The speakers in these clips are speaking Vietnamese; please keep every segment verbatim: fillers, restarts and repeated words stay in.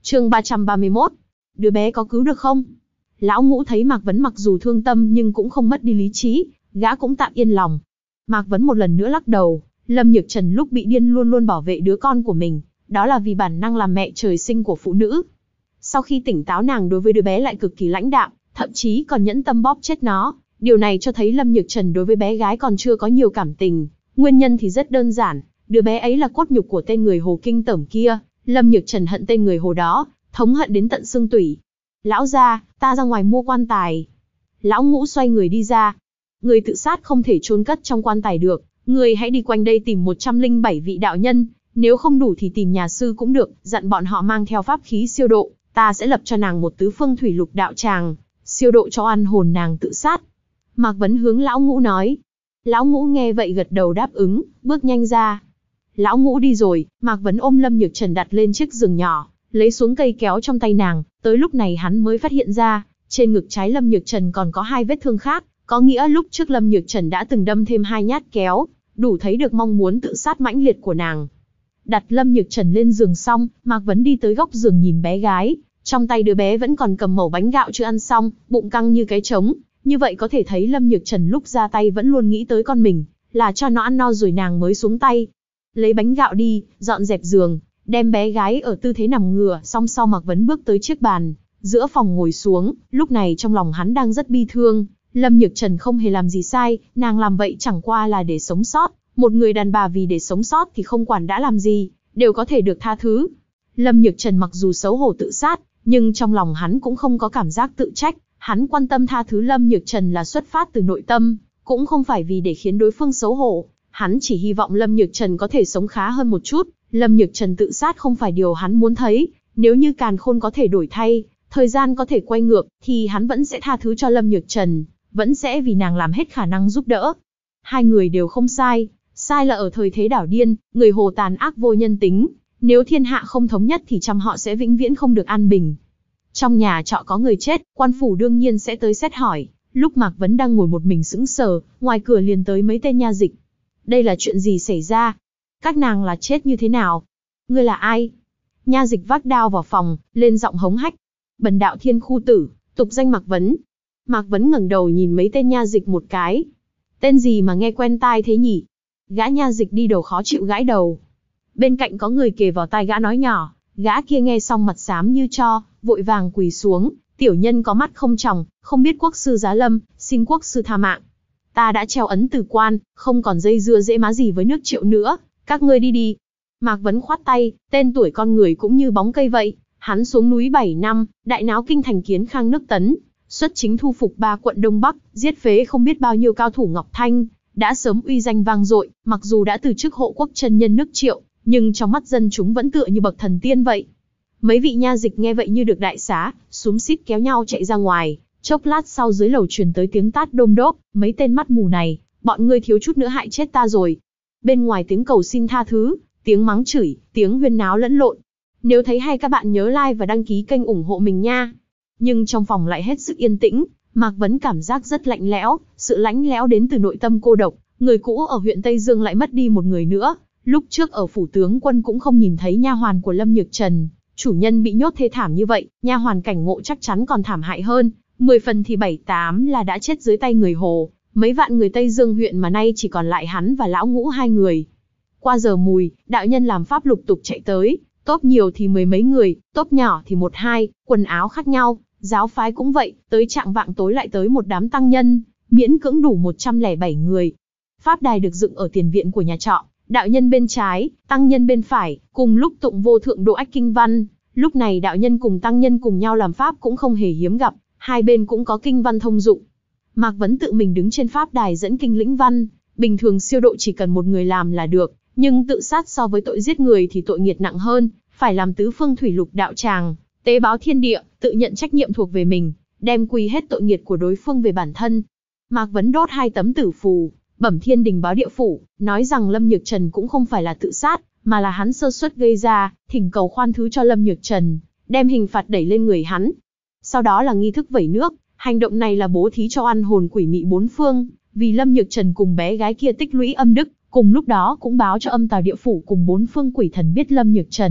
Chương ba trăm ba mươi mốt. Đứa bé có cứu được không? Lão Ngũ thấy Mạc Vấn mặc dù thương tâm nhưng cũng không mất đi lý trí, gã cũng tạm yên lòng. Mạc Vấn một lần nữa lắc đầu, Lâm Nhược Trần lúc bị điên luôn luôn bảo vệ đứa con của mình, đó là vì bản năng làm mẹ trời sinh của phụ nữ. Sau khi tỉnh táo nàng đối với đứa bé lại cực kỳ lãnh đạm, thậm chí còn nhẫn tâm bóp chết nó. Điều này cho thấy Lâm Nhược Trần đối với bé gái còn chưa có nhiều cảm tình. Nguyên nhân thì rất đơn giản, đứa bé ấy là cốt nhục của tên người Hồ kinh tởm kia. Lâm Nhược Trần hận tên người Hồ đó, thống hận đến tận xương tủy. Lão gia, ta ra ngoài mua quan tài. Lão Ngũ xoay người đi ra. Người tự sát không thể chôn cất trong quan tài được, người hãy đi quanh đây tìm một trăm lẻ bảy vị đạo nhân, nếu không đủ thì tìm nhà sư cũng được, dặn bọn họ mang theo pháp khí siêu độ, ta sẽ lập cho nàng một tứ phương thủy lục đạo tràng, siêu độ cho oan hồn nàng tự sát. Mạc Vấn hướng Lão Ngũ nói. Lão Ngũ nghe vậy gật đầu đáp ứng, bước nhanh ra. Lão Ngũ đi rồi, Mạc Vấn ôm Lâm Nhược Trần đặt lên chiếc giường nhỏ, lấy xuống cây kéo trong tay nàng, tới lúc này hắn mới phát hiện ra, trên ngực trái Lâm Nhược Trần còn có hai vết thương khác, có nghĩa lúc trước Lâm Nhược Trần đã từng đâm thêm hai nhát kéo, đủ thấy được mong muốn tự sát mãnh liệt của nàng. Đặt Lâm Nhược Trần lên giường xong, Mạc Vấn đi tới góc giường nhìn bé gái, trong tay đứa bé vẫn còn cầm mẩu bánh gạo chưa ăn xong, bụng căng như cái trống, như vậy có thể thấy Lâm Nhược Trần lúc ra tay vẫn luôn nghĩ tới con mình, là cho nó ăn no rồi nàng mới xuống tay. Lấy bánh gạo đi, dọn dẹp giường, đem bé gái ở tư thế nằm ngửa, song sau Mạc Vấn bước tới chiếc bàn, giữa phòng ngồi xuống, lúc này trong lòng hắn đang rất bi thương. Lâm Nhược Trần không hề làm gì sai, nàng làm vậy chẳng qua là để sống sót, một người đàn bà vì để sống sót thì không quản đã làm gì, đều có thể được tha thứ. Lâm Nhược Trần mặc dù xấu hổ tự sát, nhưng trong lòng hắn cũng không có cảm giác tự trách, hắn quan tâm tha thứ Lâm Nhược Trần là xuất phát từ nội tâm, cũng không phải vì để khiến đối phương xấu hổ, hắn chỉ hy vọng Lâm Nhược Trần có thể sống khá hơn một chút. Lâm Nhược Trần tự sát không phải điều hắn muốn thấy, nếu như càn khôn có thể đổi thay, thời gian có thể quay ngược, thì hắn vẫn sẽ tha thứ cho Lâm Nhược Trần, vẫn sẽ vì nàng làm hết khả năng giúp đỡ. Hai người đều không sai, sai là ở thời thế đảo điên, người Hồ tàn ác vô nhân tính, nếu thiên hạ không thống nhất thì trăm họ sẽ vĩnh viễn không được an bình. Trong nhà trọ có người chết, quan phủ đương nhiên sẽ tới xét hỏi, lúc Mạc Vấn đang ngồi một mình sững sờ, ngoài cửa liền tới mấy tên nha dịch. Đây là chuyện gì xảy ra? Các nàng là chết như thế nào? Ngươi là ai? Nha dịch vác đao vào phòng, lên giọng hống hách. Bần đạo Thiên Khu Tử, tục danh Mạc Vấn. Mạc Vấn ngẩng đầu nhìn mấy tên nha dịch một cái. Tên gì mà nghe quen tai thế nhỉ? Gã nha dịch đi đầu khó chịu gãi đầu. Bên cạnh có người kề vào tai gã nói nhỏ, gã kia nghe xong mặt xám như tro, vội vàng quỳ xuống. Tiểu nhân có mắt không tròng, không biết quốc sư giá lâm, xin quốc sư tha mạng. Ta đã treo ấn từ quan, không còn dây dưa dễ má gì với nước Triệu nữa, các ngươi đi đi. Mạc Vấn khoát tay, tên tuổi con người cũng như bóng cây vậy, hắn xuống núi bảy năm, đại náo kinh thành Kiến Khang nước Tấn, xuất chính thu phục ba quận Đông Bắc, giết phế không biết bao nhiêu cao thủ Ngọc Thanh, đã sớm uy danh vang dội, mặc dù đã từ chức hộ quốc chân nhân nước Triệu, nhưng trong mắt dân chúng vẫn tựa như bậc thần tiên vậy. Mấy vị nha dịch nghe vậy như được đại xá, xúm xít kéo nhau chạy ra ngoài, chốc lát sau dưới lầu truyền tới tiếng tát đôm đốp, mấy tên mắt mù này, bọn ngươi thiếu chút nữa hại chết ta rồi. Bên ngoài tiếng cầu xin tha thứ, tiếng mắng chửi, tiếng huyên náo lẫn lộn. Nếu thấy hay các bạn nhớ like và đăng ký kênh ủng hộ mình nha. Nhưng trong phòng lại hết sức yên tĩnh, Mạc Vấn cảm giác rất lạnh lẽo, sự lạnh lẽo đến từ nội tâm cô độc. Người cũ ở huyện Tây Dương lại mất đi một người nữa, lúc trước ở phủ tướng quân cũng không nhìn thấy nha hoàn của Lâm Nhược Trần, chủ nhân bị nhốt thê thảm như vậy, nha hoàn cảnh ngộ chắc chắn còn thảm hại hơn, mười phần thì bảy tám là đã chết dưới tay người Hồ. Mấy vạn người Tây Dương huyện mà nay chỉ còn lại hắn và Lão Ngũ hai người. Qua giờ mùi, đạo nhân làm pháp lục tục chạy tới, tốp nhiều thì mười mấy người, tốp nhỏ thì một hai, quần áo khác nhau, giáo phái cũng vậy, tới trạng vạng tối lại tới một đám tăng nhân, miễn cưỡng đủ một trăm lẻ bảy người. Pháp đài được dựng ở tiền viện của nhà trọ, đạo nhân bên trái, tăng nhân bên phải, cùng lúc tụng vô thượng độ ách kinh văn. Lúc này đạo nhân cùng tăng nhân cùng nhau làm pháp cũng không hề hiếm gặp, hai bên cũng có kinh văn thông dụng. Mạc Vấn tự mình đứng trên pháp đài dẫn kinh lĩnh văn, bình thường siêu độ chỉ cần một người làm là được, nhưng tự sát so với tội giết người thì tội nghiệt nặng hơn, phải làm tứ phương thủy lục đạo tràng, tế báo thiên địa, tự nhận trách nhiệm thuộc về mình, đem quy hết tội nghiệt của đối phương về bản thân. Mạc Vấn đốt hai tấm tử phù, bẩm thiên đình báo địa phủ, nói rằng Lâm Nhược Trần cũng không phải là tự sát, mà là hắn sơ suất gây ra, thỉnh cầu khoan thứ cho Lâm Nhược Trần, đem hình phạt đẩy lên người hắn. Sau đó là nghi thức vẩy nước, hành động này là bố thí cho oan hồn quỷ mị bốn phương, vì Lâm Nhược Trần cùng bé gái kia tích lũy âm đức, cùng lúc đó cũng báo cho âm tào địa phủ cùng bốn phương quỷ thần biết Lâm Nhược Trần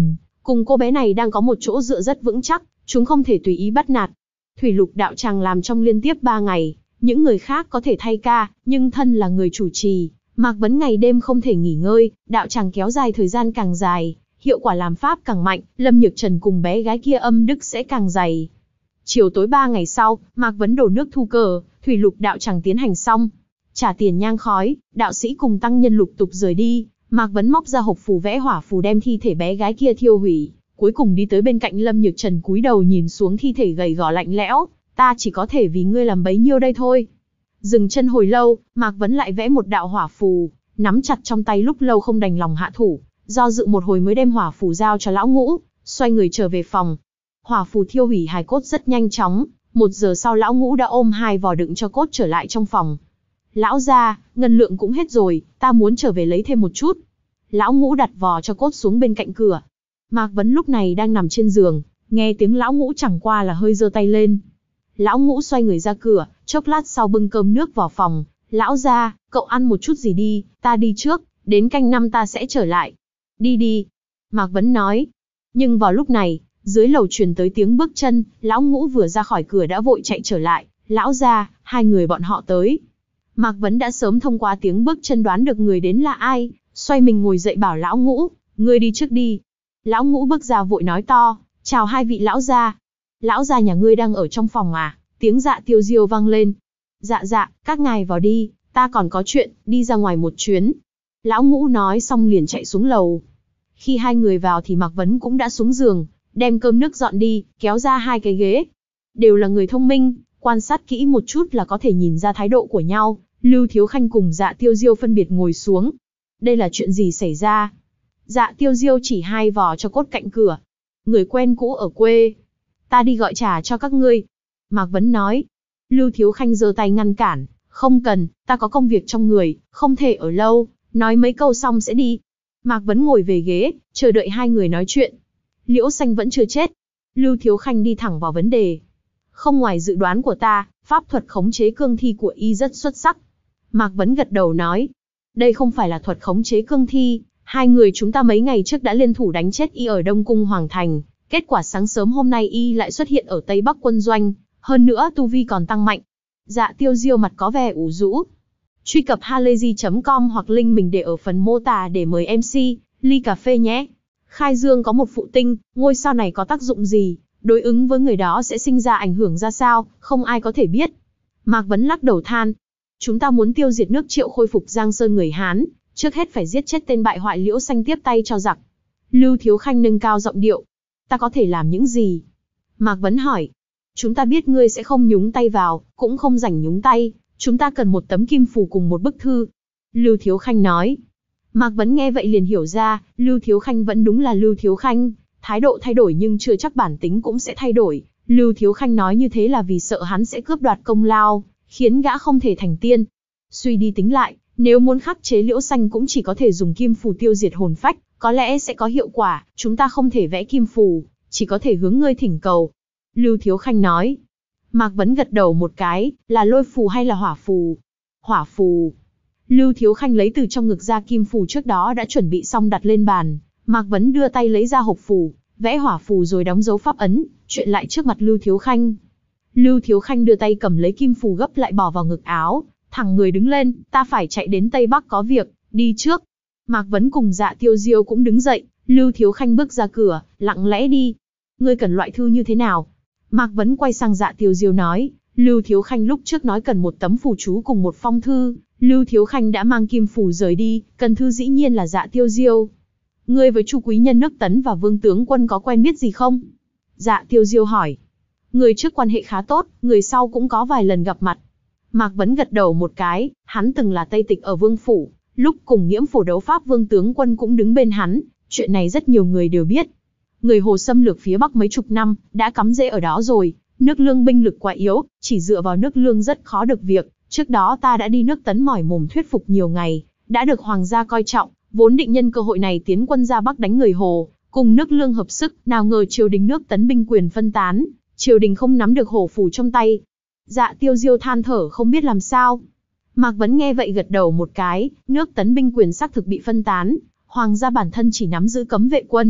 cùng cô bé này đang có một chỗ dựa rất vững chắc, chúng không thể tùy ý bắt nạt. Thủy Lục đạo tràng làm trong liên tiếp ba ngày, những người khác có thể thay ca, nhưng thân là người chủ trì, Mạc Vấn ngày đêm không thể nghỉ ngơi, đạo tràng kéo dài thời gian càng dài, hiệu quả làm pháp càng mạnh, Lâm Nhược Trần cùng bé gái kia âm đức sẽ càng dày. Chiều tối ba ngày sau, Mạc Vấn đổ nước thu cờ, Thủy Lục đạo tràng tiến hành xong. Trả tiền nhang khói, đạo sĩ cùng tăng nhân lục tục rời đi, Mạc Vấn móc ra hộp phù vẽ hỏa phù đem thi thể bé gái kia thiêu hủy, cuối cùng đi tới bên cạnh Lâm Nhược Trần cúi đầu nhìn xuống thi thể gầy gò lạnh lẽo, ta chỉ có thể vì ngươi làm bấy nhiêu đây thôi. Dừng chân hồi lâu, Mạc Vấn lại vẽ một đạo hỏa phù, nắm chặt trong tay lúc lâu không đành lòng hạ thủ, do dự một hồi mới đem hỏa phù giao cho lão ngũ, xoay người trở về phòng. Hỏa phù thiêu hủy hài cốt rất nhanh chóng, một giờ sau lão ngũ đã ôm hai vò đựng cho cốt trở lại trong phòng. Lão gia, ngân lượng cũng hết rồi, ta muốn trở về lấy thêm một chút. Lão ngũ đặt vò cho cốt xuống bên cạnh cửa. Mạc Vấn lúc này đang nằm trên giường, nghe tiếng lão ngũ chẳng qua là hơi giơ tay lên. Lão ngũ xoay người ra cửa, chốc lát sau bưng cơm nước vào phòng. Lão gia, cậu ăn một chút gì đi, ta đi trước, đến canh năm ta sẽ trở lại. Đi đi, Mạc Vấn nói. Nhưng vào lúc này, dưới lầu truyền tới tiếng bước chân, lão ngũ vừa ra khỏi cửa đã vội chạy trở lại. Lão gia, hai người bọn họ tới. Mạc Vấn đã sớm thông qua tiếng bước chân đoán được người đến là ai, xoay mình ngồi dậy bảo lão ngũ, ngươi đi trước đi. Lão ngũ bước ra vội nói to, chào hai vị lão gia. Lão gia nhà ngươi đang ở trong phòng à? Tiếng Dạ Tiêu Diêu vang lên. Dạ dạ, các ngài vào đi, ta còn có chuyện, đi ra ngoài một chuyến. Lão ngũ nói xong liền chạy xuống lầu. Khi hai người vào thì Mạc Vấn cũng đã xuống giường, đem cơm nước dọn đi, kéo ra hai cái ghế. Đều là người thông minh, quan sát kỹ một chút là có thể nhìn ra thái độ của nhau. Lưu Thiếu Khanh cùng Dạ Tiêu Diêu phân biệt ngồi xuống. Đây là chuyện gì xảy ra? Dạ Tiêu Diêu chỉ hai vò cho cốt cạnh cửa. Người quen cũ ở quê. Ta đi gọi trà cho các ngươi. Mạc Vấn nói. Lưu Thiếu Khanh giơ tay ngăn cản. Không cần, ta có công việc trong người, không thể ở lâu. Nói mấy câu xong sẽ đi. Mạc Vấn ngồi về ghế, chờ đợi hai người nói chuyện. Liễu Xanh vẫn chưa chết. Lưu Thiếu Khanh đi thẳng vào vấn đề. Không ngoài dự đoán của ta, pháp thuật khống chế cương thi của y rất xuất sắc. Mạc Vấn gật đầu nói. Đây không phải là thuật khống chế cương thi. Hai người chúng ta mấy ngày trước đã liên thủ đánh chết y ở Đông Cung Hoàng Thành. Kết quả sáng sớm hôm nay y lại xuất hiện ở Tây Bắc quân doanh. Hơn nữa tu vi còn tăng mạnh. Dạ Tiêu Diêu mặt có vẻ ủ rũ. Truy cập halayzi chấm com hoặc link mình để ở phần mô tả để mời em xê, ly cà phê nhé. Khai Dương có một phụ tinh, ngôi sao này có tác dụng gì? Đối ứng với người đó sẽ sinh ra ảnh hưởng ra sao? Không ai có thể biết. Mạc Vấn lắc đầu than. Chúng ta muốn tiêu diệt nước Triệu khôi phục Giang Sơn người Hán, trước hết phải giết chết tên bại hoại Liễu Xanh tiếp tay cho giặc. Lưu Thiếu Khanh nâng cao giọng điệu. Ta có thể làm những gì? Mạc Vấn hỏi. Chúng ta biết ngươi sẽ không nhúng tay vào, cũng không rảnh nhúng tay. Chúng ta cần một tấm kim phù cùng một bức thư. Lưu Thiếu Khanh nói. Mạc Vấn nghe vậy liền hiểu ra, Lưu Thiếu Khanh vẫn đúng là Lưu Thiếu Khanh. Thái độ thay đổi nhưng chưa chắc bản tính cũng sẽ thay đổi. Lưu Thiếu Khanh nói như thế là vì sợ hắn sẽ cướp đoạt công lao, khiến gã không thể thành tiên. Suy đi tính lại, nếu muốn khắc chế Liễu Xanh cũng chỉ có thể dùng kim phù tiêu diệt hồn phách, có lẽ sẽ có hiệu quả. Chúng ta không thể vẽ kim phù, chỉ có thể hướng ngươi thỉnh cầu. Lưu Thiếu Khanh nói. Mạc Vấn gật đầu một cái, là lôi phù hay là hỏa phù? Hỏa phù. Lưu Thiếu Khanh lấy từ trong ngực ra kim phù trước đó đã chuẩn bị xong đặt lên bàn. Mạc Vấn đưa tay lấy ra hộp phù, vẽ hỏa phù rồi đóng dấu pháp ấn, chuyện lại trước mặt Lưu Thiếu Khanh. Lưu Thiếu Khanh đưa tay cầm lấy kim phù gấp lại bỏ vào ngực áo, thẳng người đứng lên, ta phải chạy đến Tây Bắc có việc, đi trước. Mạc Vấn cùng Dạ Tiêu Diêu cũng đứng dậy, Lưu Thiếu Khanh bước ra cửa, lặng lẽ đi. Ngươi cần loại thư như thế nào? Mạc Vấn quay sang Dạ Tiêu Diêu nói, Lưu Thiếu Khanh lúc trước nói cần một tấm phù chú cùng một phong thư, Lưu Thiếu Khanh đã mang kim phù rời đi, cần thư dĩ nhiên là Dạ Tiêu Diêu. Ngươi với Chu quý nhân nước Tấn và Vương tướng quân có quen biết gì không? Dạ Tiêu Diêu hỏi. Người trước quan hệ khá tốt, người sau cũng có vài lần gặp mặt. Mạc Vấn gật đầu một cái, hắn từng là Tây Tịch ở Vương phủ, lúc cùng Nghiễm phổ đấu pháp Vương tướng quân cũng đứng bên hắn, chuyện này rất nhiều người đều biết. Người Hồ xâm lược phía Bắc mấy chục năm, đã cắm rễ ở đó rồi, nước Lương binh lực quá yếu, chỉ dựa vào nước Lương rất khó được việc. Trước đó ta đã đi nước Tấn mỏi mồm thuyết phục nhiều ngày, đã được hoàng gia coi trọng, vốn định nhân cơ hội này tiến quân ra Bắc đánh người Hồ, cùng nước Lương hợp sức, nào ngờ triều đình nước Tấn binh quyền phân tán, triều đình không nắm được hổ phù trong tay. Dạ Tiêu Diêu than thở không biết làm sao. Mạc Vấn nghe vậy gật đầu một cái, nước Tấn binh quyền xác thực bị phân tán, hoàng gia bản thân chỉ nắm giữ cấm vệ quân,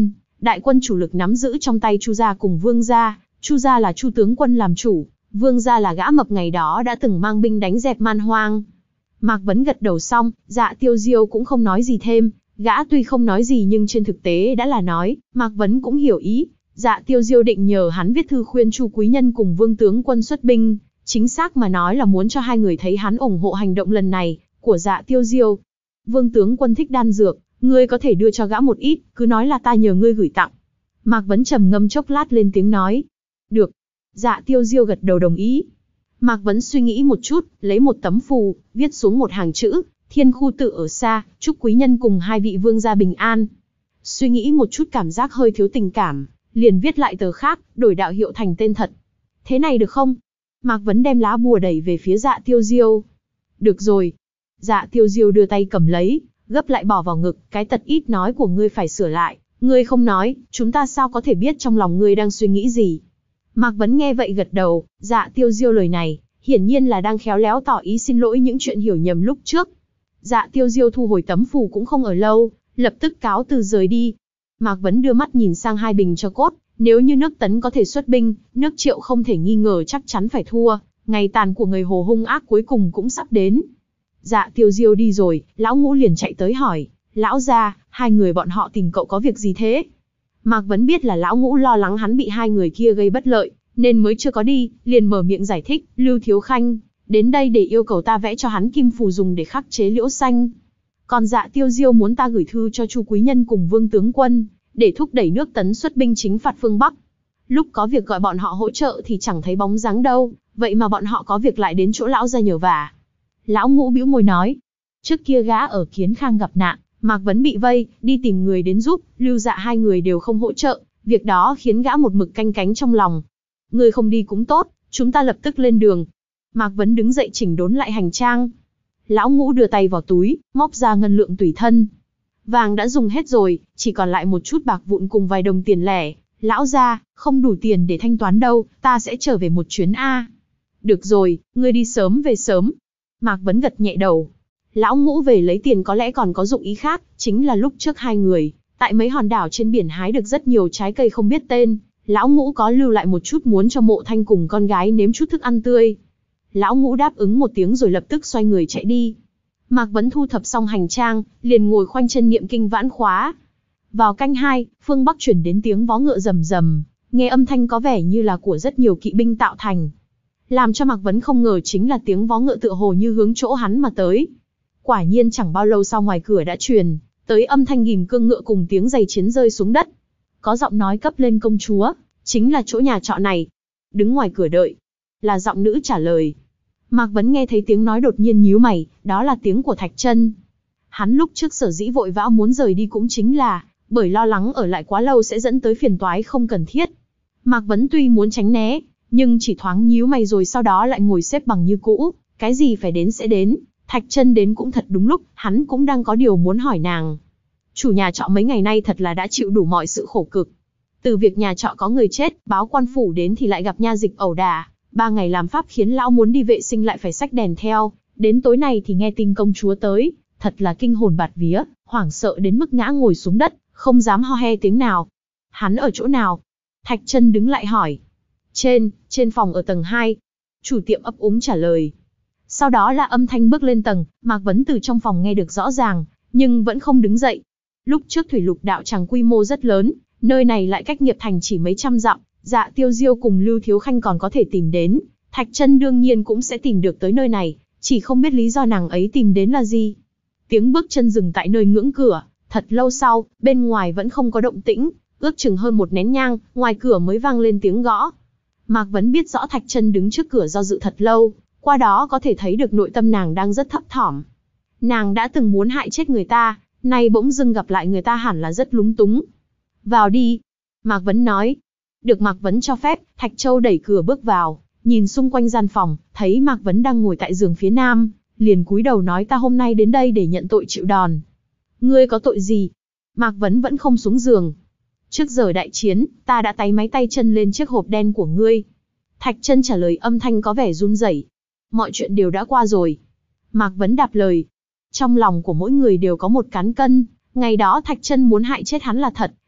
Đại quân chủ lực nắm giữ trong tay Chu gia cùng Vương gia, Chu gia là Chu tướng quân làm chủ, Vương gia là gã mập ngày đó đã từng mang binh đánh dẹp man hoang. Mạc Vấn gật đầu xong, Dạ Tiêu Diêu cũng không nói gì thêm, gã tuy không nói gì nhưng trên thực tế đã là nói, Mạc Vấn cũng hiểu ý. Dạ Tiêu Diêu định nhờ hắn viết thư khuyên Chu Quý Nhân cùng Vương tướng quân xuất binh, chính xác mà nói là muốn cho hai người thấy hắn ủng hộ hành động lần này của Dạ Tiêu Diêu. Vương tướng quân thích đan dược, ngươi có thể đưa cho gã một ít, cứ nói là ta nhờ ngươi gửi tặng. Mạc Vấn trầm ngâm chốc lát lên tiếng nói. Được. Dạ Tiêu Diêu gật đầu đồng ý. Mạc Vấn suy nghĩ một chút, lấy một tấm phù, viết xuống một hàng chữ, Thiên khu tự ở xa, chúc quý nhân cùng hai vị vương gia bình an. Suy nghĩ một chút cảm giác hơi thiếu tình cảm, liền viết lại tờ khác, đổi đạo hiệu thành tên thật. Thế này được không? Mạc Vấn đem lá bùa đẩy về phía Dạ Tiêu Diêu. Được rồi. Dạ Tiêu Diêu đưa tay cầm lấy, gấp lại bỏ vào ngực, cái tật ít nói của ngươi phải sửa lại. Ngươi không nói, chúng ta sao có thể biết trong lòng ngươi đang suy nghĩ gì? Mạc Vấn nghe vậy gật đầu, Dạ Tiêu Diêu lời này, hiển nhiên là đang khéo léo tỏ ý xin lỗi những chuyện hiểu nhầm lúc trước. Dạ Tiêu Diêu thu hồi tấm phù cũng không ở lâu, lập tức cáo từ rời đi. Mạc Vấn đưa mắt nhìn sang hai bình cho cốt, nếu như nước Tấn có thể xuất binh, nước Triệu không thể nghi ngờ chắc chắn phải thua, ngày tàn của người Hồ hung ác cuối cùng cũng sắp đến. Dạ Tiêu Diêu đi rồi, lão Ngũ liền chạy tới hỏi, lão gia, hai người bọn họ tìm cậu có việc gì thế? Mạc Vấn biết là lão Ngũ lo lắng hắn bị hai người kia gây bất lợi, nên mới chưa có đi, liền mở miệng giải thích, Lưu Thiếu Khanh đến đây để yêu cầu ta vẽ cho hắn kim phù dùng để khắc chế liễu xanh. Còn Dạ Tiêu Diêu muốn ta gửi thư cho Chu Quý Nhân cùng Vương tướng quân, để thúc đẩy nước Tấn xuất binh chính phạt phương Bắc. Lúc có việc gọi bọn họ hỗ trợ thì chẳng thấy bóng dáng đâu, vậy mà bọn họ có việc lại đến chỗ lão gia nhờ vả. Lão Ngũ bĩu môi nói, trước kia gã ở Kiến Khang gặp nạn, Mạc Vấn bị vây, đi tìm người đến giúp, Lưu Dạ hai người đều không hỗ trợ, việc đó khiến gã một mực canh cánh trong lòng. Người không đi cũng tốt, chúng ta lập tức lên đường. Mạc Vấn đứng dậy chỉnh đốn lại hành trang. Lão Ngũ đưa tay vào túi, móc ra ngân lượng tùy thân. Vàng đã dùng hết rồi, chỉ còn lại một chút bạc vụn cùng vài đồng tiền lẻ. Lão gia, không đủ tiền để thanh toán đâu, ta sẽ trở về một chuyến a. Được rồi, ngươi đi sớm về sớm. Mạc Vấn gật nhẹ đầu. Lão Ngũ về lấy tiền có lẽ còn có dụng ý khác, chính là lúc trước hai người, tại mấy hòn đảo trên biển hái được rất nhiều trái cây không biết tên. Lão Ngũ có lưu lại một chút muốn cho Mộ Thanh cùng con gái nếm chút thức ăn tươi. Lão Ngũ đáp ứng một tiếng rồi lập tức xoay người chạy đi. Mạc Vấn thu thập xong hành trang, liền ngồi khoanh chân niệm kinh vãn khóa. Vào canh hai, phương Bắc chuyển đến tiếng vó ngựa rầm rầm, nghe âm thanh có vẻ như là của rất nhiều kỵ binh tạo thành. Làm cho Mạc Vấn không ngờ chính là tiếng vó ngựa tựa hồ như hướng chỗ hắn mà tới. Quả nhiên chẳng bao lâu sau ngoài cửa đã truyền tới âm thanh ghìm cương ngựa cùng tiếng giày chiến rơi xuống đất. Có giọng nói cấp lên công chúa, chính là chỗ nhà trọ này. Đứng ngoài cửa đợi. Là giọng nữ trả lời. Mạc Vấn nghe thấy tiếng nói đột nhiên nhíu mày, đó là tiếng của Thạch Chân. Hắn lúc trước sở dĩ vội vã muốn rời đi cũng chính là bởi lo lắng ở lại quá lâu sẽ dẫn tới phiền toái không cần thiết. Mạc Vấn tuy muốn tránh né, nhưng chỉ thoáng nhíu mày rồi sau đó lại ngồi xếp bằng như cũ, cái gì phải đến sẽ đến. Thạch Chân đến cũng thật đúng lúc, hắn cũng đang có điều muốn hỏi nàng. Chủ nhà trọ mấy ngày nay thật là đã chịu đủ mọi sự khổ cực. Từ việc nhà trọ có người chết, báo quan phủ đến thì lại gặp nha dịch ẩu đả, ba ngày làm pháp khiến lão muốn đi vệ sinh lại phải xách đèn theo, đến tối nay thì nghe tin công chúa tới, thật là kinh hồn bạt vía, hoảng sợ đến mức ngã ngồi xuống đất, không dám ho he tiếng nào. Hắn ở chỗ nào? Thạch Chân đứng lại hỏi. Trên, trên phòng ở tầng hai. Chủ tiệm ấp úng trả lời. Sau đó là âm thanh bước lên tầng, Mạc Vấn từ trong phòng nghe được rõ ràng, nhưng vẫn không đứng dậy. Lúc trước thủy lục đạo tràng quy mô rất lớn, nơi này lại cách Nghiệp Thành chỉ mấy trăm dặm, Dạ Tiêu Diêu cùng Lưu Thiếu Khanh còn có thể tìm đến, Thạch Chân đương nhiên cũng sẽ tìm được tới nơi này, chỉ không biết lý do nàng ấy tìm đến là gì. Tiếng bước chân dừng tại nơi ngưỡng cửa, thật lâu sau, bên ngoài vẫn không có động tĩnh, ước chừng hơn một nén nhang, ngoài cửa mới vang lên tiếng gõ. Mạc Vấn biết rõ Thạch Chân đứng trước cửa do dự thật lâu, qua đó có thể thấy được nội tâm nàng đang rất thấp thỏm. Nàng đã từng muốn hại chết người ta, nay bỗng dưng gặp lại người ta hẳn là rất lúng túng. Vào đi, Mạc Vấn nói. Được Mạc Vấn cho phép, Thạch Châu đẩy cửa bước vào, nhìn xung quanh gian phòng, thấy Mạc Vấn đang ngồi tại giường phía nam, liền cúi đầu nói ta hôm nay đến đây để nhận tội chịu đòn. Ngươi có tội gì? Mạc Vấn vẫn không xuống giường. Trước giờ đại chiến, ta đã táy máy tay chân lên chiếc hộp đen của ngươi. Thạch Chân trả lời âm thanh có vẻ run rẩy. Mọi chuyện đều đã qua rồi. Mạc Vấn đáp lời. Trong lòng của mỗi người đều có một cán cân, ngày đó Thạch Chân muốn hại chết hắn là thật,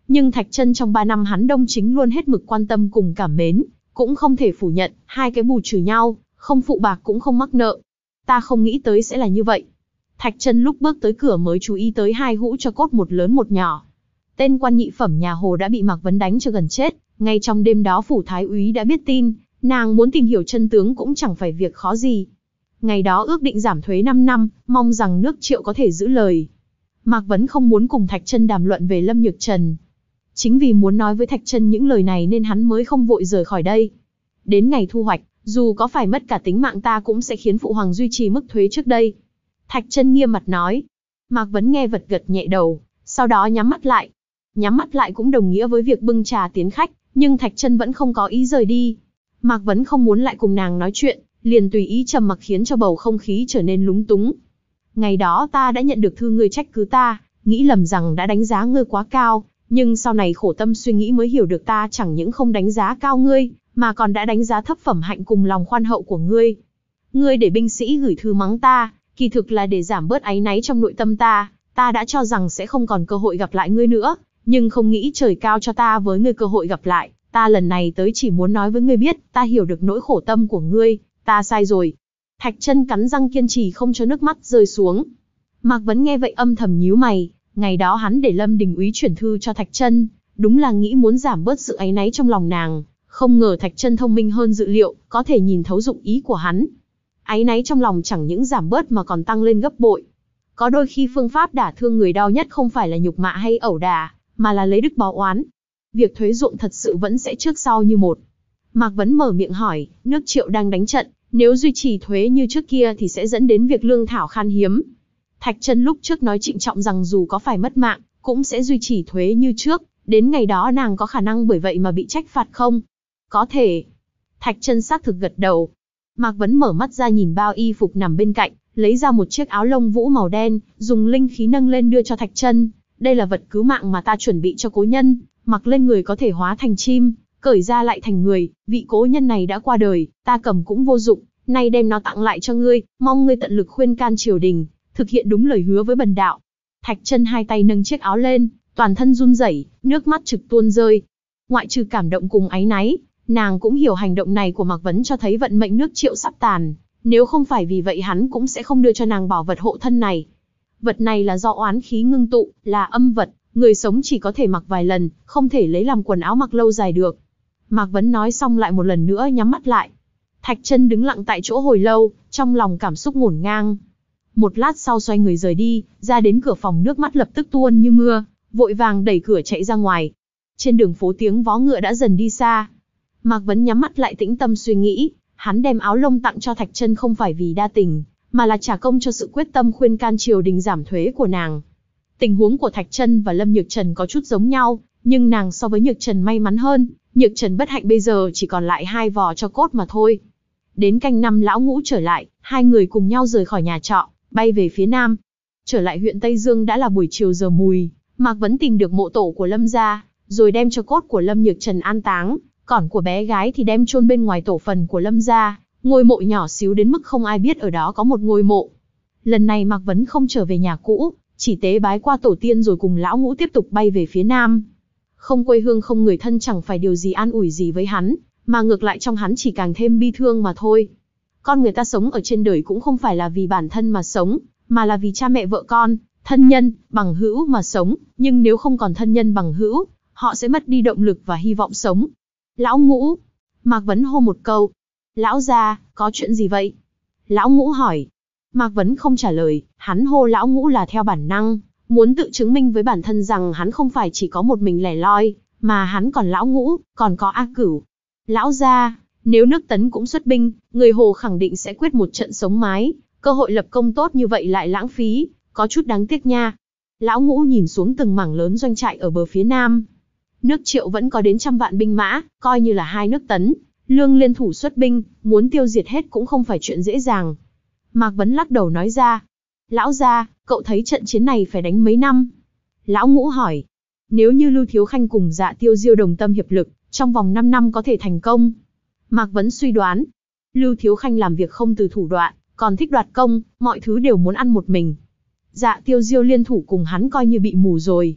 Nhưng Thạch Chân trong ba năm hắn Đông Chính luôn hết mực quan tâm cùng cảm mến, cũng không thể phủ nhận, hai cái bù trừ nhau, không phụ bạc cũng không mắc nợ. Ta không nghĩ tới sẽ là như vậy. Thạch Chân lúc bước tới cửa mới chú ý tới hai hũ cho cốt một lớn một nhỏ. Tên quan nhị phẩm nhà Hồ đã bị Mạc Vấn đánh cho gần chết, ngay trong đêm đó phủ thái úy đã biết tin, nàng muốn tìm hiểu chân tướng cũng chẳng phải việc khó gì. Ngày đó ước định giảm thuế năm năm, mong rằng nước Triệu có thể giữ lời. Mạc Vấn không muốn cùng Thạch Chân đàm luận về Lâm Nhược Trần. Chính vì muốn nói với Thạch Chân những lời này nên hắn mới không vội rời khỏi đây. Đến ngày thu hoạch, dù có phải mất cả tính mạng ta cũng sẽ khiến phụ hoàng duy trì mức thuế trước đây. Thạch Chân nghiêm mặt nói. Mạc Vấn nghe vật gật nhẹ đầu, sau đó nhắm mắt lại. Nhắm mắt lại cũng đồng nghĩa với việc bưng trà tiến khách, nhưng Thạch Chân vẫn không có ý rời đi. Mạc Vấn không muốn lại cùng nàng nói chuyện, liền tùy ý trầm mặc khiến cho bầu không khí trở nên lúng túng. Ngày đó ta đã nhận được thư ngươi trách cứ ta, nghĩ lầm rằng đã đánh giá ngươi quá cao, nhưng sau này khổ tâm suy nghĩ mới hiểu được ta chẳng những không đánh giá cao ngươi, mà còn đã đánh giá thấp phẩm hạnh cùng lòng khoan hậu của ngươi. Ngươi để binh sĩ gửi thư mắng ta, kỳ thực là để giảm bớt áy náy trong nội tâm ta, ta đã cho rằng sẽ không còn cơ hội gặp lại ngươi nữa, nhưng không nghĩ trời cao cho ta với ngươi cơ hội gặp lại, ta lần này tới chỉ muốn nói với ngươi biết, ta hiểu được nỗi khổ tâm của ngươi, ta sai rồi. Thạch Chân cắn răng kiên trì không cho nước mắt rơi xuống. Mạc Vấn nghe vậy âm thầm nhíu mày, ngày đó hắn để Lâm Đình úy chuyển thư cho Thạch Chân, đúng là nghĩ muốn giảm bớt sự áy náy trong lòng nàng, không ngờ Thạch Chân thông minh hơn dự liệu, có thể nhìn thấu dụng ý của hắn. Áy náy trong lòng chẳng những giảm bớt mà còn tăng lên gấp bội. Có đôi khi phương pháp đả thương người đau nhất không phải là nhục mạ hay ẩu đả, mà là lấy đức báo oán. Việc thuế ruộng thật sự vẫn sẽ trước sau như một. Mạc Vấn mở miệng hỏi, nước Triệu đang đánh trận, nếu duy trì thuế như trước kia thì sẽ dẫn đến việc lương thảo khan hiếm. Thạch Chân lúc trước nói trịnh trọng rằng dù có phải mất mạng, cũng sẽ duy trì thuế như trước, đến ngày đó nàng có khả năng bởi vậy mà bị trách phạt không? Có thể. Thạch Chân xác thực gật đầu. Mạc Vấn mở mắt ra nhìn bao y phục nằm bên cạnh, lấy ra một chiếc áo lông vũ màu đen, dùng linh khí nâng lên đưa cho Thạch Chân. Đây là vật cứu mạng mà ta chuẩn bị cho cố nhân, mặc lên người có thể hóa thành chim, cởi ra lại thành người, vị cố nhân này đã qua đời, ta cầm cũng vô dụng, nay đem nó tặng lại cho ngươi, mong ngươi tận lực khuyên can triều đình, thực hiện đúng lời hứa với bần đạo. Thạch Chân hai tay nâng chiếc áo lên, toàn thân run rẩy, nước mắt trực tuôn rơi. Ngoại trừ cảm động cùng áy náy, nàng cũng hiểu hành động này của Mạc Vấn cho thấy vận mệnh nước Triệu sắp tàn, nếu không phải vì vậy hắn cũng sẽ không đưa cho nàng bảo vật hộ thân này. Vật này là do oán khí ngưng tụ, là âm vật, người sống chỉ có thể mặc vài lần, không thể lấy làm quần áo mặc lâu dài được. Mạc Vấn nói xong lại một lần nữa nhắm mắt lại. Thạch Chân đứng lặng tại chỗ hồi lâu, trong lòng cảm xúc ngổn ngang. Một lát sau xoay người rời đi, ra đến cửa phòng nước mắt lập tức tuôn như mưa, vội vàng đẩy cửa chạy ra ngoài. Trên đường phố tiếng vó ngựa đã dần đi xa. Mạc Vấn nhắm mắt lại tĩnh tâm suy nghĩ, hắn đem áo lông tặng cho Thạch Chân không phải vì đa tình, mà là trả công cho sự quyết tâm khuyên can triều đình giảm thuế của nàng. Tình huống của Thạch Chân và Lâm Nhược Trần có chút giống nhau, nhưng nàng so với Nhược Trần may mắn hơn, Nhược Trần bất hạnh bây giờ chỉ còn lại hai vò cho cốt mà thôi. Đến canh năm lão ngũ trở lại, hai người cùng nhau rời khỏi nhà trọ, bay về phía nam. Trở lại huyện Tây Dương đã là buổi chiều giờ mùi, Mạc Vấn tìm được mộ tổ của Lâm gia, rồi đem cho cốt của Lâm Nhược Trần an táng, còn của bé gái thì đem chôn bên ngoài tổ phần của Lâm gia, ngôi mộ nhỏ xíu đến mức không ai biết ở đó có một ngôi mộ. Lần này Mạc Vấn không trở về nhà cũ, chỉ tế bái qua tổ tiên rồi cùng lão ngũ tiếp tục bay về phía nam. Không quê hương không người thân chẳng phải điều gì an ủi gì với hắn, mà ngược lại trong hắn chỉ càng thêm bi thương mà thôi. Con người ta sống ở trên đời cũng không phải là vì bản thân mà sống, mà là vì cha mẹ vợ con, thân nhân, bằng hữu mà sống, nhưng nếu không còn thân nhân bằng hữu, họ sẽ mất đi động lực và hy vọng sống. Lão ngũ, Mạc Vấn hô một câu. Lão gia, có chuyện gì vậy? Lão ngũ hỏi. Mạc Vấn không trả lời, hắn hô lão ngũ là theo bản năng, muốn tự chứng minh với bản thân rằng hắn không phải chỉ có một mình lẻ loi, mà hắn còn lão ngũ, còn có A Cửu. Lão gia, nếu nước Tấn cũng xuất binh, người Hồ khẳng định sẽ quyết một trận sống mái, cơ hội lập công tốt như vậy lại lãng phí, có chút đáng tiếc nha. Lão ngũ nhìn xuống từng mảng lớn doanh trại ở bờ phía nam. Nước Triệu vẫn có đến trăm vạn binh mã, coi như là hai nước Tấn, Lương liên thủ xuất binh, muốn tiêu diệt hết cũng không phải chuyện dễ dàng. Mạc Vấn lắc đầu nói ra. Lão gia, cậu thấy trận chiến này phải đánh mấy năm? Lão ngũ hỏi. Nếu như Lưu Thiếu Khanh cùng Dạ Tiêu Diêu đồng tâm hiệp lực, trong vòng năm năm có thể thành công. Mạc Vấn suy đoán. Lưu Thiếu Khanh làm việc không từ thủ đoạn, còn thích đoạt công, mọi thứ đều muốn ăn một mình. Dạ Tiêu Diêu liên thủ cùng hắn coi như bị mù rồi.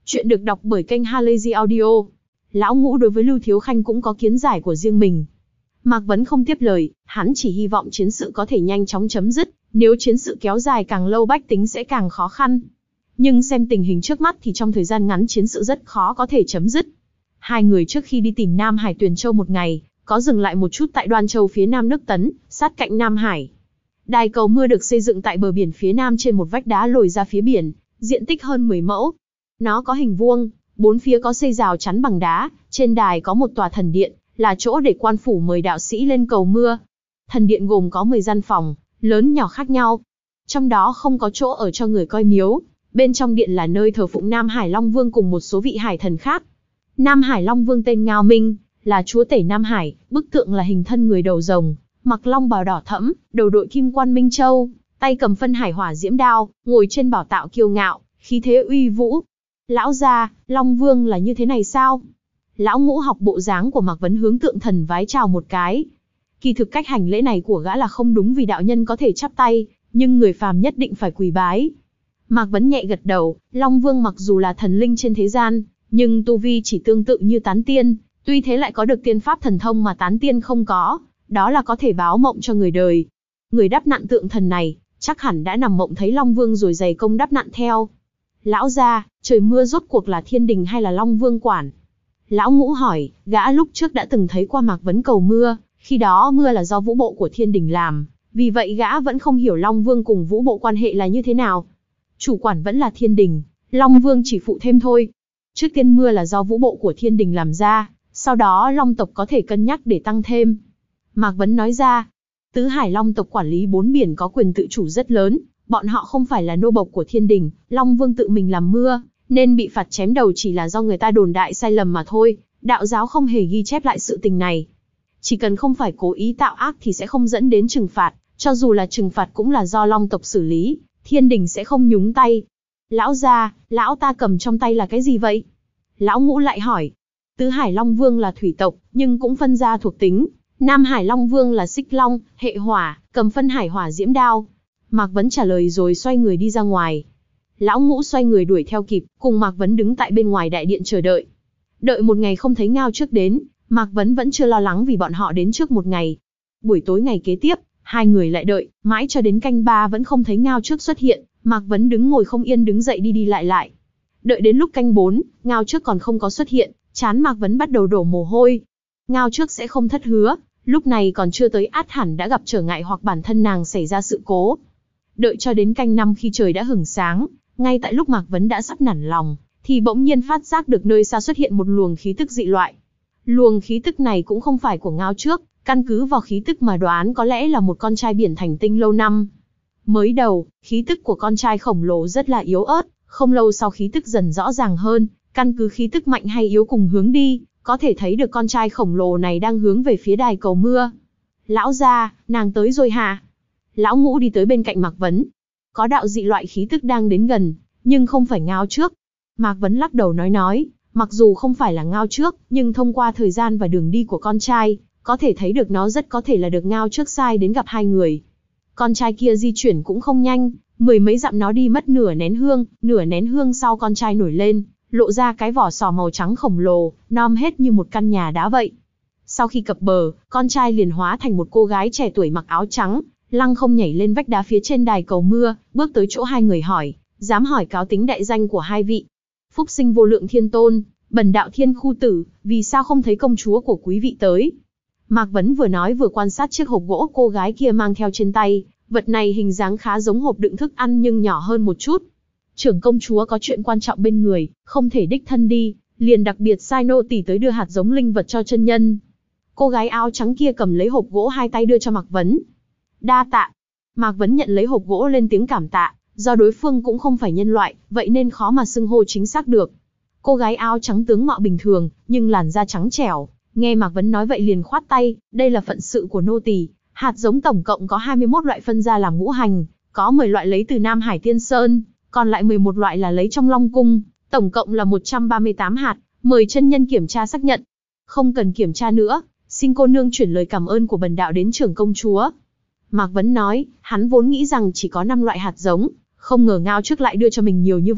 Chuyện được đọc bởi kênh Halazy Audio. Lão Ngũ đối với Lưu Thiếu Khanh cũng có kiến giải của riêng mình. Mạc Vấn không tiếp lời, hắn chỉ hy vọng chiến sự có thể nhanh chóng chấm dứt, nếu chiến sự kéo dài càng lâu bách tính sẽ càng khó khăn. Nhưng xem tình hình trước mắt thì trong thời gian ngắn chiến sự rất khó có thể chấm dứt. Hai người trước khi đi tìm Nam Hải Tuyền Châu một ngày, có dừng lại một chút tại Đoan Châu phía nam nước Tấn, sát cạnh Nam Hải. Đài cầu mưa được xây dựng tại bờ biển phía nam trên một vách đá lồi ra phía biển, diện tích hơn mười mẫu. Nó có hình vuông, bốn phía có xây rào chắn bằng đá, trên đài có một tòa thần điện, là chỗ để quan phủ mời đạo sĩ lên cầu mưa. Thần điện gồm có mười gian phòng, lớn nhỏ khác nhau. Trong đó không có chỗ ở cho người coi miếu, bên trong điện là nơi thờ phụng Nam Hải Long Vương cùng một số vị hải thần khác. Nam Hải Long Vương tên Ngao Minh, là chúa tể Nam Hải, bức tượng là hình thân người đầu rồng, mặc long bào đỏ thẫm, đầu đội kim quan minh châu, tay cầm phân hải hỏa diễm đao, ngồi trên bảo tạo kiêu ngạo, khí thế uy vũ. Lão gia, Long Vương là như thế này sao? Lão Ngũ học bộ dáng của Mạc Vấn hướng tượng thần vái chào một cái. Kỳ thực cách hành lễ này của gã là không đúng vì đạo nhân có thể chắp tay, nhưng người phàm nhất định phải quỳ bái. Mạc Vấn nhẹ gật đầu, Long Vương mặc dù là thần linh trên thế gian, nhưng tu vi chỉ tương tự như tán tiên, tuy thế lại có được tiên pháp thần thông mà tán tiên không có, đó là có thể báo mộng cho người đời. Người đắp nặn tượng thần này, chắc hẳn đã nằm mộng thấy Long Vương rồi dày công đắp nặn theo. Lão gia, trời mưa rốt cuộc là thiên đình hay là Long Vương quản? Lão Ngũ hỏi, gã lúc trước đã từng thấy qua Mạc Vấn cầu mưa, khi đó mưa là do vũ bộ của thiên đình làm, vì vậy gã vẫn không hiểu Long Vương cùng vũ bộ quan hệ là như thế nào. Chủ quản vẫn là thiên đình, Long Vương chỉ phụ thêm thôi. Trước tiên mưa là do vũ bộ của thiên đình làm ra, sau đó Long tộc có thể cân nhắc để tăng thêm. Mạc Vấn nói ra, Tứ Hải Long tộc quản lý bốn biển có quyền tự chủ rất lớn, bọn họ không phải là nô bộc của thiên đình, Long Vương tự mình làm mưa, nên bị phạt chém đầu chỉ là do người ta đồn đại sai lầm mà thôi, đạo giáo không hề ghi chép lại sự tình này. Chỉ cần không phải cố ý tạo ác thì sẽ không dẫn đến trừng phạt, cho dù là trừng phạt cũng là do Long tộc xử lý, thiên đình sẽ không nhúng tay. Lão gia, lão ta cầm trong tay là cái gì vậy? Lão Ngũ lại hỏi. Tứ Hải Long Vương là thủy tộc, nhưng cũng phân ra thuộc tính. Nam Hải Long Vương là xích long, hệ hỏa, cầm phân hải hỏa diễm đao. Mạc Vấn trả lời rồi xoay người đi ra ngoài. Lão Ngũ xoay người đuổi theo kịp, cùng Mạc Vấn đứng tại bên ngoài đại điện chờ đợi. Đợi một ngày không thấy Ngao Trước đến, Mạc Vấn vẫn chưa lo lắng vì bọn họ đến trước một ngày. Buổi tối ngày kế tiếp, hai người lại đợi, mãi cho đến canh ba vẫn không thấy Ngao Trước xuất hiện, Mạc Vấn đứng ngồi không yên đứng dậy đi đi lại lại. Đợi đến lúc canh bốn, Ngao Trước còn không có xuất hiện, trán Mạc Vấn bắt đầu đổ mồ hôi. Ngao Trước sẽ không thất hứa, lúc này còn chưa tới át hẳn đã gặp trở ngại hoặc bản thân nàng xảy ra sự cố. Đợi cho đến canh năm khi trời đã hửng sáng, ngay tại lúc Mạc Vấn đã sắp nản lòng, thì bỗng nhiên phát giác được nơi xa xuất hiện một luồng khí tức dị loại. Luồng khí tức này cũng không phải của Ngao Trước, căn cứ vào khí tức mà đoán có lẽ là một con trai biển thành tinh lâu năm. Mới đầu, khí tức của con trai khổng lồ rất là yếu ớt, không lâu sau khí tức dần rõ ràng hơn, căn cứ khí tức mạnh hay yếu cùng hướng đi, có thể thấy được con trai khổng lồ này đang hướng về phía đài cầu mưa. Lão gia, nàng tới rồi hả? Lão Ngũ đi tới bên cạnh Mạc Vấn. Có đạo dị loại khí tức đang đến gần, nhưng không phải Ngao Trước. Mạc Vấn lắc đầu nói nói, mặc dù không phải là Ngao Trước, nhưng thông qua thời gian và đường đi của con trai, có thể thấy được nó rất có thể là được Ngao Trước sai đến gặp hai người. Con trai kia di chuyển cũng không nhanh, mười mấy dặm nó đi mất nửa nén hương, nửa nén hương sau con trai nổi lên, lộ ra cái vỏ sò màu trắng khổng lồ, nom hết như một căn nhà đá vậy. Sau khi cập bờ, con trai liền hóa thành một cô gái trẻ tuổi mặc áo trắng, lăng không nhảy lên vách đá phía trên đài cầu mưa, bước tới chỗ hai người hỏi, dám hỏi cáo tính đại danh của hai vị. Phúc sinh vô lượng thiên tôn, bần đạo thiên khu tử, vì sao không thấy công chúa của quý vị tới? Mạc Vấn vừa nói vừa quan sát chiếc hộp gỗ cô gái kia mang theo trên tay, vật này hình dáng khá giống hộp đựng thức ăn nhưng nhỏ hơn một chút. Trưởng công chúa có chuyện quan trọng bên người, không thể đích thân đi, liền đặc biệt sai nô tỳ tới đưa hạt giống linh vật cho chân nhân. Cô gái áo trắng kia cầm lấy hộp gỗ hai tay đưa cho Mạc Vấn. Đa tạ. Mạc Vấn nhận lấy hộp gỗ lên tiếng cảm tạ, do đối phương cũng không phải nhân loại, vậy nên khó mà xưng hô chính xác được. Cô gái áo trắng tướng mạo bình thường, nhưng làn da trắng trẻo, nghe Mạc Vấn nói vậy liền khoát tay, đây là phận sự của nô tỳ. Hạt giống tổng cộng có hai mươi mốt loại phân ra làm ngũ hành, có mười loại lấy từ Nam Hải Tiên Sơn, còn lại mười một loại là lấy trong Long Cung, tổng cộng là một trăm ba mươi tám hạt, mời chân nhân kiểm tra xác nhận. Không cần kiểm tra nữa, xin cô nương chuyển lời cảm ơn của bần đạo đến trưởng công chúa. Mạc Vấn nói, hắn vốn nghĩ rằng chỉ có năm loại hạt giống, không ngờ Ngao Trước lại đưa cho mình nhiều như vậy,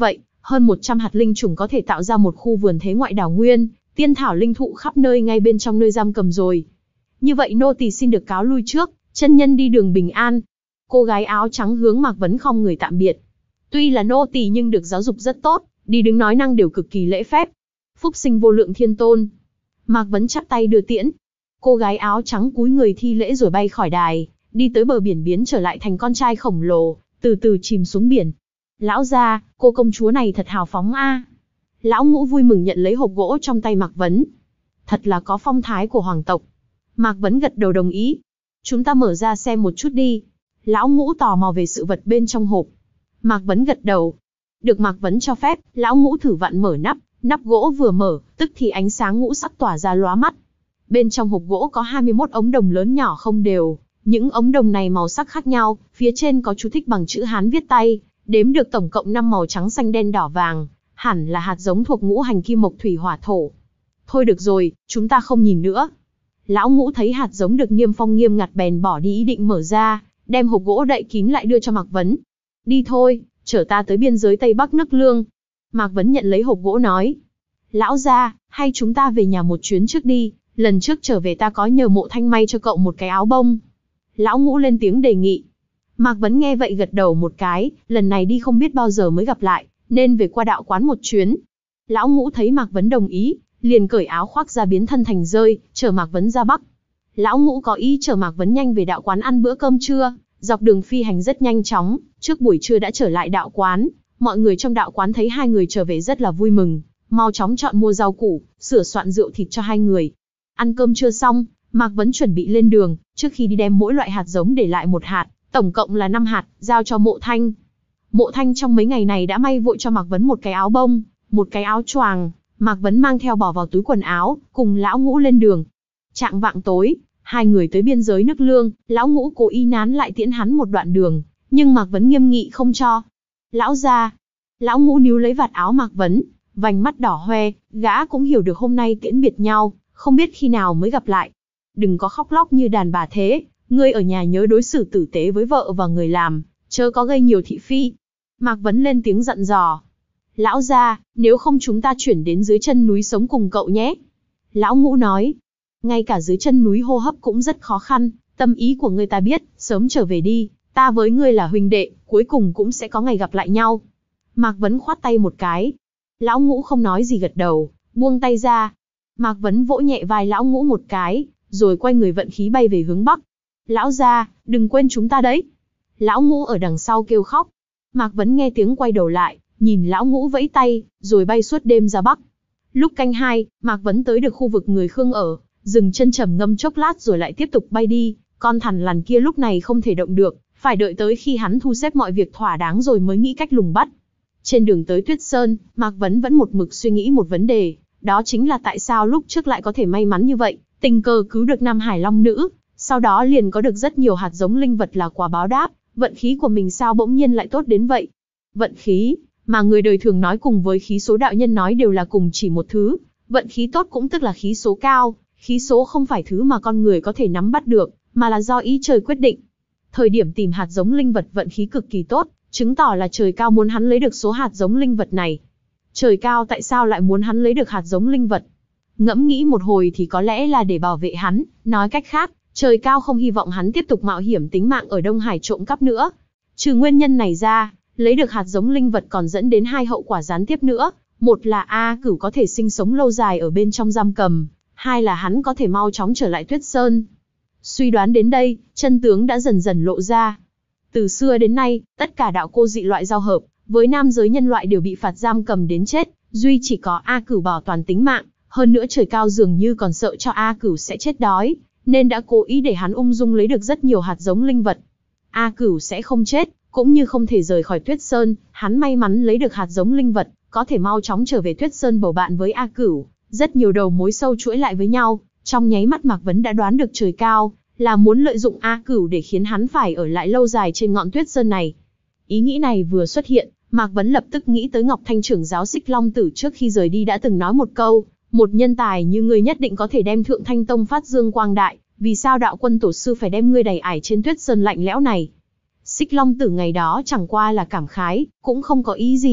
Hơn một trăm hạt linh trùng có thể tạo ra một khu vườn thế ngoại đảo nguyên, tiên thảo linh thụ khắp nơi ngay bên trong nơi giam cầm rồi. Như vậy nô tỳ xin được cáo lui trước, chân nhân đi đường bình an. Cô gái áo trắng hướng Mạc Vấn khom người tạm biệt. Tuy là nô tỳ nhưng được giáo dục rất tốt, đi đứng nói năng đều cực kỳ lễ phép. Phúc sinh vô lượng thiên tôn. Mạc Vấn chắp tay đưa tiễn. Cô gái áo trắng cúi người thi lễ rồi bay khỏi đài, đi tới bờ biển biến trở lại thành con trai khổng lồ, từ từ chìm xuống biển. Lão gia, cô công chúa này thật hào phóng a. Lão Ngũ vui mừng nhận lấy hộp gỗ trong tay Mạc Vấn. Thật là có phong thái của hoàng tộc. Mạc Vấn gật đầu đồng ý. Chúng ta mở ra xem một chút đi. Lão Ngũ tò mò về sự vật bên trong hộp. Mạc Vấn gật đầu. Được Mạc Vấn cho phép, Lão Ngũ thử vặn mở nắp. Nắp gỗ vừa mở, tức thì ánh sáng ngũ sắc tỏa ra lóa mắt. Bên trong hộp gỗ có hai mươi mốt ống đồng lớn nhỏ không đều. Những ống đồng này màu sắc khác nhau, phía trên có chú thích bằng chữ Hán viết tay, đếm được tổng cộng năm màu trắng xanh đen đỏ vàng, hẳn là hạt giống thuộc ngũ hành kim mộc thủy hỏa thổ. Thôi được rồi, chúng ta không nhìn nữa. Lão Ngũ thấy hạt giống được niêm phong nghiêm ngặt bèn bỏ đi ý định mở ra, đem hộp gỗ đậy kín lại đưa cho Mạc Vấn. Đi thôi, chở ta tới biên giới Tây Bắc nước Lương. Mạc Vấn nhận lấy hộp gỗ nói. Lão gia, hay chúng ta về nhà một chuyến trước đi, lần trước trở về ta có nhờ Mộ Thanh may cho cậu một cái áo bông. Lão Ngũ lên tiếng đề nghị. Mạc Vấn nghe vậy gật đầu một cái, lần này đi không biết bao giờ mới gặp lại, nên về qua đạo quán một chuyến. Lão Ngũ thấy Mạc Vấn đồng ý, liền cởi áo khoác ra biến thân thành rơi, chở Mạc Vấn ra Bắc. Lão Ngũ có ý chở Mạc Vấn nhanh về đạo quán ăn bữa cơm trưa, dọc đường phi hành rất nhanh chóng, trước buổi trưa đã trở lại đạo quán. Mọi người trong đạo quán thấy hai người trở về rất là vui mừng, mau chóng chọn mua rau củ, sửa soạn rượu thịt cho hai người. Ăn cơm trưa xong, Mạc Vấn chuẩn bị lên đường, trước khi đi đem mỗi loại hạt giống để lại một hạt, tổng cộng là năm hạt, giao cho Mộ Thanh. Mộ Thanh trong mấy ngày này đã may vội cho Mạc Vấn một cái áo bông, một cái áo choàng, Mạc Vấn mang theo bỏ vào túi quần áo, cùng Lão Ngũ lên đường. Chạng vạng tối, hai người tới biên giới nước Lương, Lão Ngũ cố ý nán lại tiễn hắn một đoạn đường, nhưng Mạc Vấn nghiêm nghị không cho. Lão gia. Lão Ngũ níu lấy vạt áo Mạc Vấn, vành mắt đỏ hoe, gã cũng hiểu được hôm nay tiễn biệt nhau, không biết khi nào mới gặp lại. Đừng có khóc lóc như đàn bà thế, ngươi ở nhà nhớ đối xử tử tế với vợ và người làm, chớ có gây nhiều thị phi. Mạc Vấn lên tiếng dặn dò. Lão gia, nếu không chúng ta chuyển đến dưới chân núi sống cùng cậu nhé. Lão Ngũ nói. Ngay cả dưới chân núi hô hấp cũng rất khó khăn, tâm ý của ngươi ta biết, sớm trở về đi, ta với ngươi là huynh đệ, cuối cùng cũng sẽ có ngày gặp lại nhau. Mạc Vấn khoát tay một cái. Lão Ngũ không nói gì gật đầu, buông tay ra. Mạc Vấn vỗ nhẹ vai Lão Ngũ một cái, rồi quay người vận khí bay về hướng Bắc. Lão gia, đừng quên chúng ta đấy. Lão Ngũ ở đằng sau kêu khóc. Mạc Vấn nghe tiếng quay đầu lại, nhìn Lão Ngũ vẫy tay, rồi bay suốt đêm ra Bắc. Lúc canh hai, Mạc Vấn tới được khu vực người Khương ở, dừng chân trầm ngâm chốc lát rồi lại tiếp tục bay đi. Con thằn lằn kia lúc này không thể động được, phải đợi tới khi hắn thu xếp mọi việc thỏa đáng rồi mới nghĩ cách lùng bắt. Trên đường tới Tuyết Sơn, Mạc Vấn vẫn một mực suy nghĩ một vấn đề, đó chính là tại sao lúc trước lại có thể may mắn như vậy, tình cờ cứu được Nam Hải Long Nữ, sau đó liền có được rất nhiều hạt giống linh vật là quà báo đáp, vận khí của mình sao bỗng nhiên lại tốt đến vậy. Vận khí, mà người đời thường nói cùng với khí số đạo nhân nói đều là cùng chỉ một thứ, vận khí tốt cũng tức là khí số cao, khí số không phải thứ mà con người có thể nắm bắt được, mà là do ý trời quyết định. Thời điểm tìm hạt giống linh vật vận khí cực kỳ tốt, chứng tỏ là trời cao muốn hắn lấy được số hạt giống linh vật này. Trời cao tại sao lại muốn hắn lấy được hạt giống linh vật? Ngẫm nghĩ một hồi thì có lẽ là để bảo vệ hắn, nói cách khác, trời cao không hy vọng hắn tiếp tục mạo hiểm tính mạng ở Đông Hải trộm cắp nữa. Trừ nguyên nhân này ra, lấy được hạt giống linh vật còn dẫn đến hai hậu quả gián tiếp nữa, một là A Cửu có thể sinh sống lâu dài ở bên trong giam cầm, hai là hắn có thể mau chóng trở lại Tuyết Sơn. Suy đoán đến đây, chân tướng đã dần dần lộ ra. Từ xưa đến nay, tất cả đạo cô dị loại giao hợp với nam giới nhân loại đều bị phạt giam cầm đến chết, duy chỉ có A Cửu bảo toàn tính mạng, hơn nữa trời cao dường như còn sợ cho A Cửu sẽ chết đói, nên đã cố ý để hắn ung dung lấy được rất nhiều hạt giống linh vật. A Cửu sẽ không chết, cũng như không thể rời khỏi Tuyết Sơn, hắn may mắn lấy được hạt giống linh vật, có thể mau chóng trở về Tuyết Sơn bầu bạn với A Cửu. Rất nhiều đầu mối sâu chuỗi lại với nhau, trong nháy mắt Mạc Vấn đã đoán được trời cao là muốn lợi dụng A Cửu để khiến hắn phải ở lại lâu dài trên ngọn Tuyết Sơn này. Ý nghĩ này vừa xuất hiện, Mạc Vấn lập tức nghĩ tới Ngọc Thanh trưởng giáo Xích Long Tử trước khi rời đi đã từng nói một câu, một nhân tài như ngươi nhất định có thể đem Thượng Thanh Tông phát dương quang đại, vì sao đạo quân tổ sư phải đem ngươi đày ải trên Tuyết Sơn lạnh lẽo này? Xích Long Tử ngày đó chẳng qua là cảm khái, cũng không có ý gì,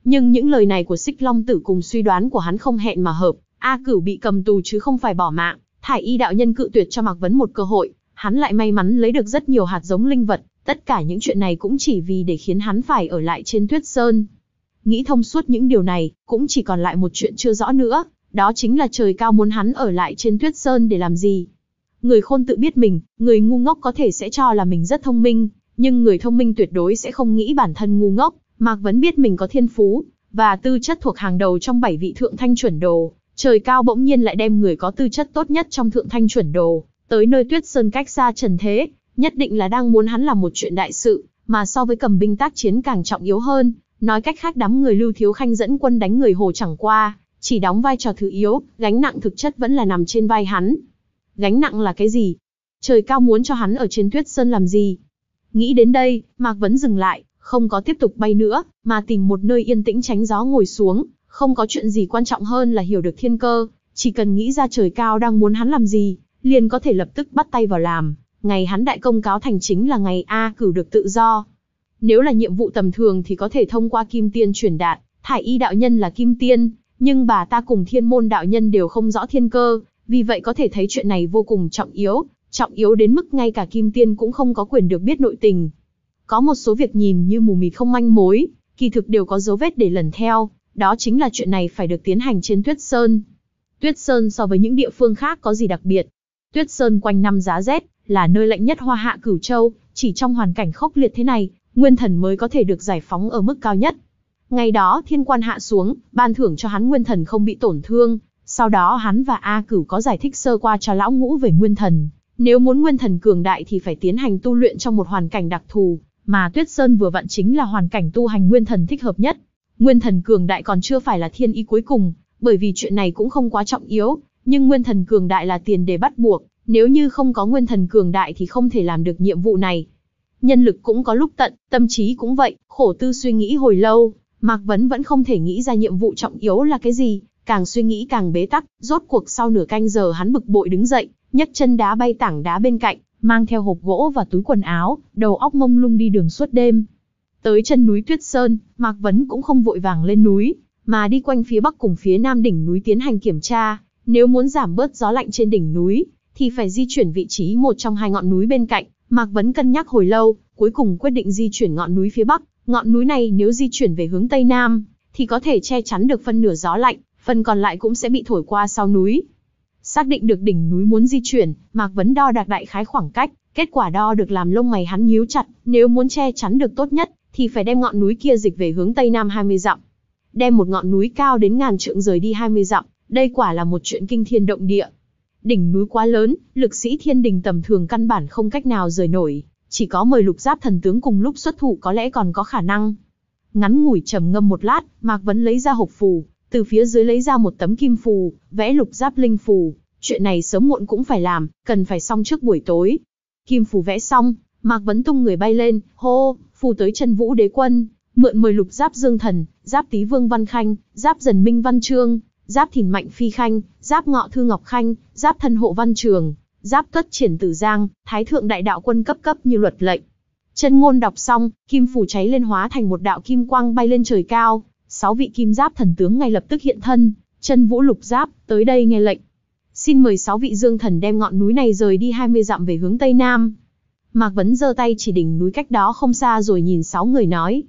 Nhưng những lời này của Xích Long Tử cùng suy đoán của hắn không hẹn mà hợp, A Cửu bị cầm tù chứ không phải bỏ mạng. Thải Y đạo nhân cự tuyệt cho Mạc Vấn một cơ hội, hắn lại may mắn lấy được rất nhiều hạt giống linh vật, tất cả những chuyện này cũng chỉ vì để khiến hắn phải ở lại trên Tuyết Sơn. Nghĩ thông suốt những điều này, cũng chỉ còn lại một chuyện chưa rõ nữa, đó chính là trời cao muốn hắn ở lại trên Tuyết Sơn để làm gì. Người khôn tự biết mình, người ngu ngốc có thể sẽ cho là mình rất thông minh, nhưng người thông minh tuyệt đối sẽ không nghĩ bản thân ngu ngốc. Mạc Vấn biết mình có thiên phú, và tư chất thuộc hàng đầu trong bảy vị thượng thanh chuẩn đồ. Trời cao bỗng nhiên lại đem người có tư chất tốt nhất trong thượng thanh chuẩn đồ, tới nơi Tuyết Sơn cách xa trần thế, nhất định là đang muốn hắn làm một chuyện đại sự, mà so với cầm binh tác chiến càng trọng yếu hơn. Nói cách khác, đám người Lưu Thiếu Khanh dẫn quân đánh người Hồ chẳng qua chỉ đóng vai trò thứ yếu, gánh nặng thực chất vẫn là nằm trên vai hắn. Gánh nặng là cái gì? Trời cao muốn cho hắn ở trên Tuyết Sơn làm gì? Nghĩ đến đây, Mạc Vấn dừng lại, không có tiếp tục bay nữa, mà tìm một nơi yên tĩnh tránh gió ngồi xuống. Không có chuyện gì quan trọng hơn là hiểu được thiên cơ, chỉ cần nghĩ ra trời cao đang muốn hắn làm gì, liền có thể lập tức bắt tay vào làm. Ngày hắn đại công cáo thành chính là ngày A Cửu được tự do. Nếu là nhiệm vụ tầm thường thì có thể thông qua Kim Tiên truyền đạt, Thải Y đạo nhân là Kim Tiên, nhưng bà ta cùng Thiên Môn đạo nhân đều không rõ thiên cơ, vì vậy có thể thấy chuyện này vô cùng trọng yếu, trọng yếu đến mức ngay cả Kim Tiên cũng không có quyền được biết nội tình. Có một số việc nhìn như mù mịt không manh mối, kỳ thực đều có dấu vết để lần theo. Đó chính là chuyện này phải được tiến hành trên Tuyết Sơn. Tuyết Sơn so với những địa phương khác có gì đặc biệt? Tuyết Sơn quanh năm giá rét, là nơi lạnh nhất Hoa Hạ Cửu Châu, chỉ trong hoàn cảnh khốc liệt thế này, Nguyên Thần mới có thể được giải phóng ở mức cao nhất. Ngày đó thiên quan hạ xuống, ban thưởng cho hắn Nguyên Thần không bị tổn thương, sau đó hắn và A Cửu có giải thích sơ qua cho lão ngũ về Nguyên Thần. Nếu muốn Nguyên Thần cường đại thì phải tiến hành tu luyện trong một hoàn cảnh đặc thù, mà Tuyết Sơn vừa vặn chính là hoàn cảnh tu hành Nguyên Thần thích hợp nhất. Nguyên Thần cường đại còn chưa phải là thiên ý cuối cùng, bởi vì chuyện này cũng không quá trọng yếu, nhưng Nguyên Thần cường đại là tiền đề bắt buộc, nếu như không có Nguyên Thần cường đại thì không thể làm được nhiệm vụ này. Nhân lực cũng có lúc tận, tâm trí cũng vậy, khổ tư suy nghĩ hồi lâu, Mạc Vấn vẫn không thể nghĩ ra nhiệm vụ trọng yếu là cái gì, càng suy nghĩ càng bế tắc, rốt cuộc sau nửa canh giờ hắn bực bội đứng dậy, nhấc chân đá bay tảng đá bên cạnh, mang theo hộp gỗ và túi quần áo, đầu óc mông lung đi đường suốt đêm. Tới chân núi Tuyết Sơn, Mạc Vấn cũng không vội vàng lên núi, mà đi quanh phía bắc cùng phía nam đỉnh núi tiến hành kiểm tra. Nếu muốn giảm bớt gió lạnh trên đỉnh núi, thì phải di chuyển vị trí một trong hai ngọn núi bên cạnh. Mạc Vấn cân nhắc hồi lâu, cuối cùng quyết định di chuyển ngọn núi phía bắc. Ngọn núi này nếu di chuyển về hướng tây nam, thì có thể che chắn được phân nửa gió lạnh, phần còn lại cũng sẽ bị thổi qua sau núi. Xác định được đỉnh núi muốn di chuyển, Mạc Vấn đo đạc đại khái khoảng cách, kết quả đo được làm lông mày hắn nhíu chặt, nếu muốn che chắn được tốt nhất, thì phải đem ngọn núi kia dịch về hướng tây nam hai mươi dặm. Đem một ngọn núi cao đến ngàn trượng rời đi hai mươi dặm, đây quả là một chuyện kinh thiên động địa. Đỉnh núi quá lớn, lực sĩ thiên đình tầm thường căn bản không cách nào rời nổi, chỉ có mời Lục Giáp thần tướng cùng lúc xuất thủ có lẽ còn có khả năng. Ngắn ngủi trầm ngâm một lát, Mạc Vấn lấy ra hộp phù, từ phía dưới lấy ra một tấm kim phù, vẽ Lục Giáp linh phù. Chuyện này sớm muộn cũng phải làm, cần phải xong trước buổi tối. Kim phù vẽ xong, Mạc Vấn tung người bay lên, hô, phù tới chân Vũ Đế Quân, mượn mời Lục Giáp Dương Thần, Giáp Tý Vương Văn Khanh, Giáp Dần Minh Văn Trương, Giáp Thìn Mạnh Phi Khanh, Giáp Ngọ Thư Ngọc Khanh, Giáp Thân Hộ Văn Trường, Giáp Tuất Triển Tử Giang, Thái Thượng Đại Đạo Quân cấp cấp như luật lệnh. Chân ngôn đọc xong, kim phù cháy lên hóa thành một đạo kim quang bay lên trời cao. Sáu vị kim giáp thần tướng ngay lập tức hiện thân, chân Vũ Lục Giáp, tới đây nghe lệnh. Xin mời sáu vị dương thần đem ngọn núi này rời đi hai mươi dặm về hướng tây nam. Mạc Vấn giơ tay chỉ đỉnh núi cách đó không xa rồi nhìn sáu người nói.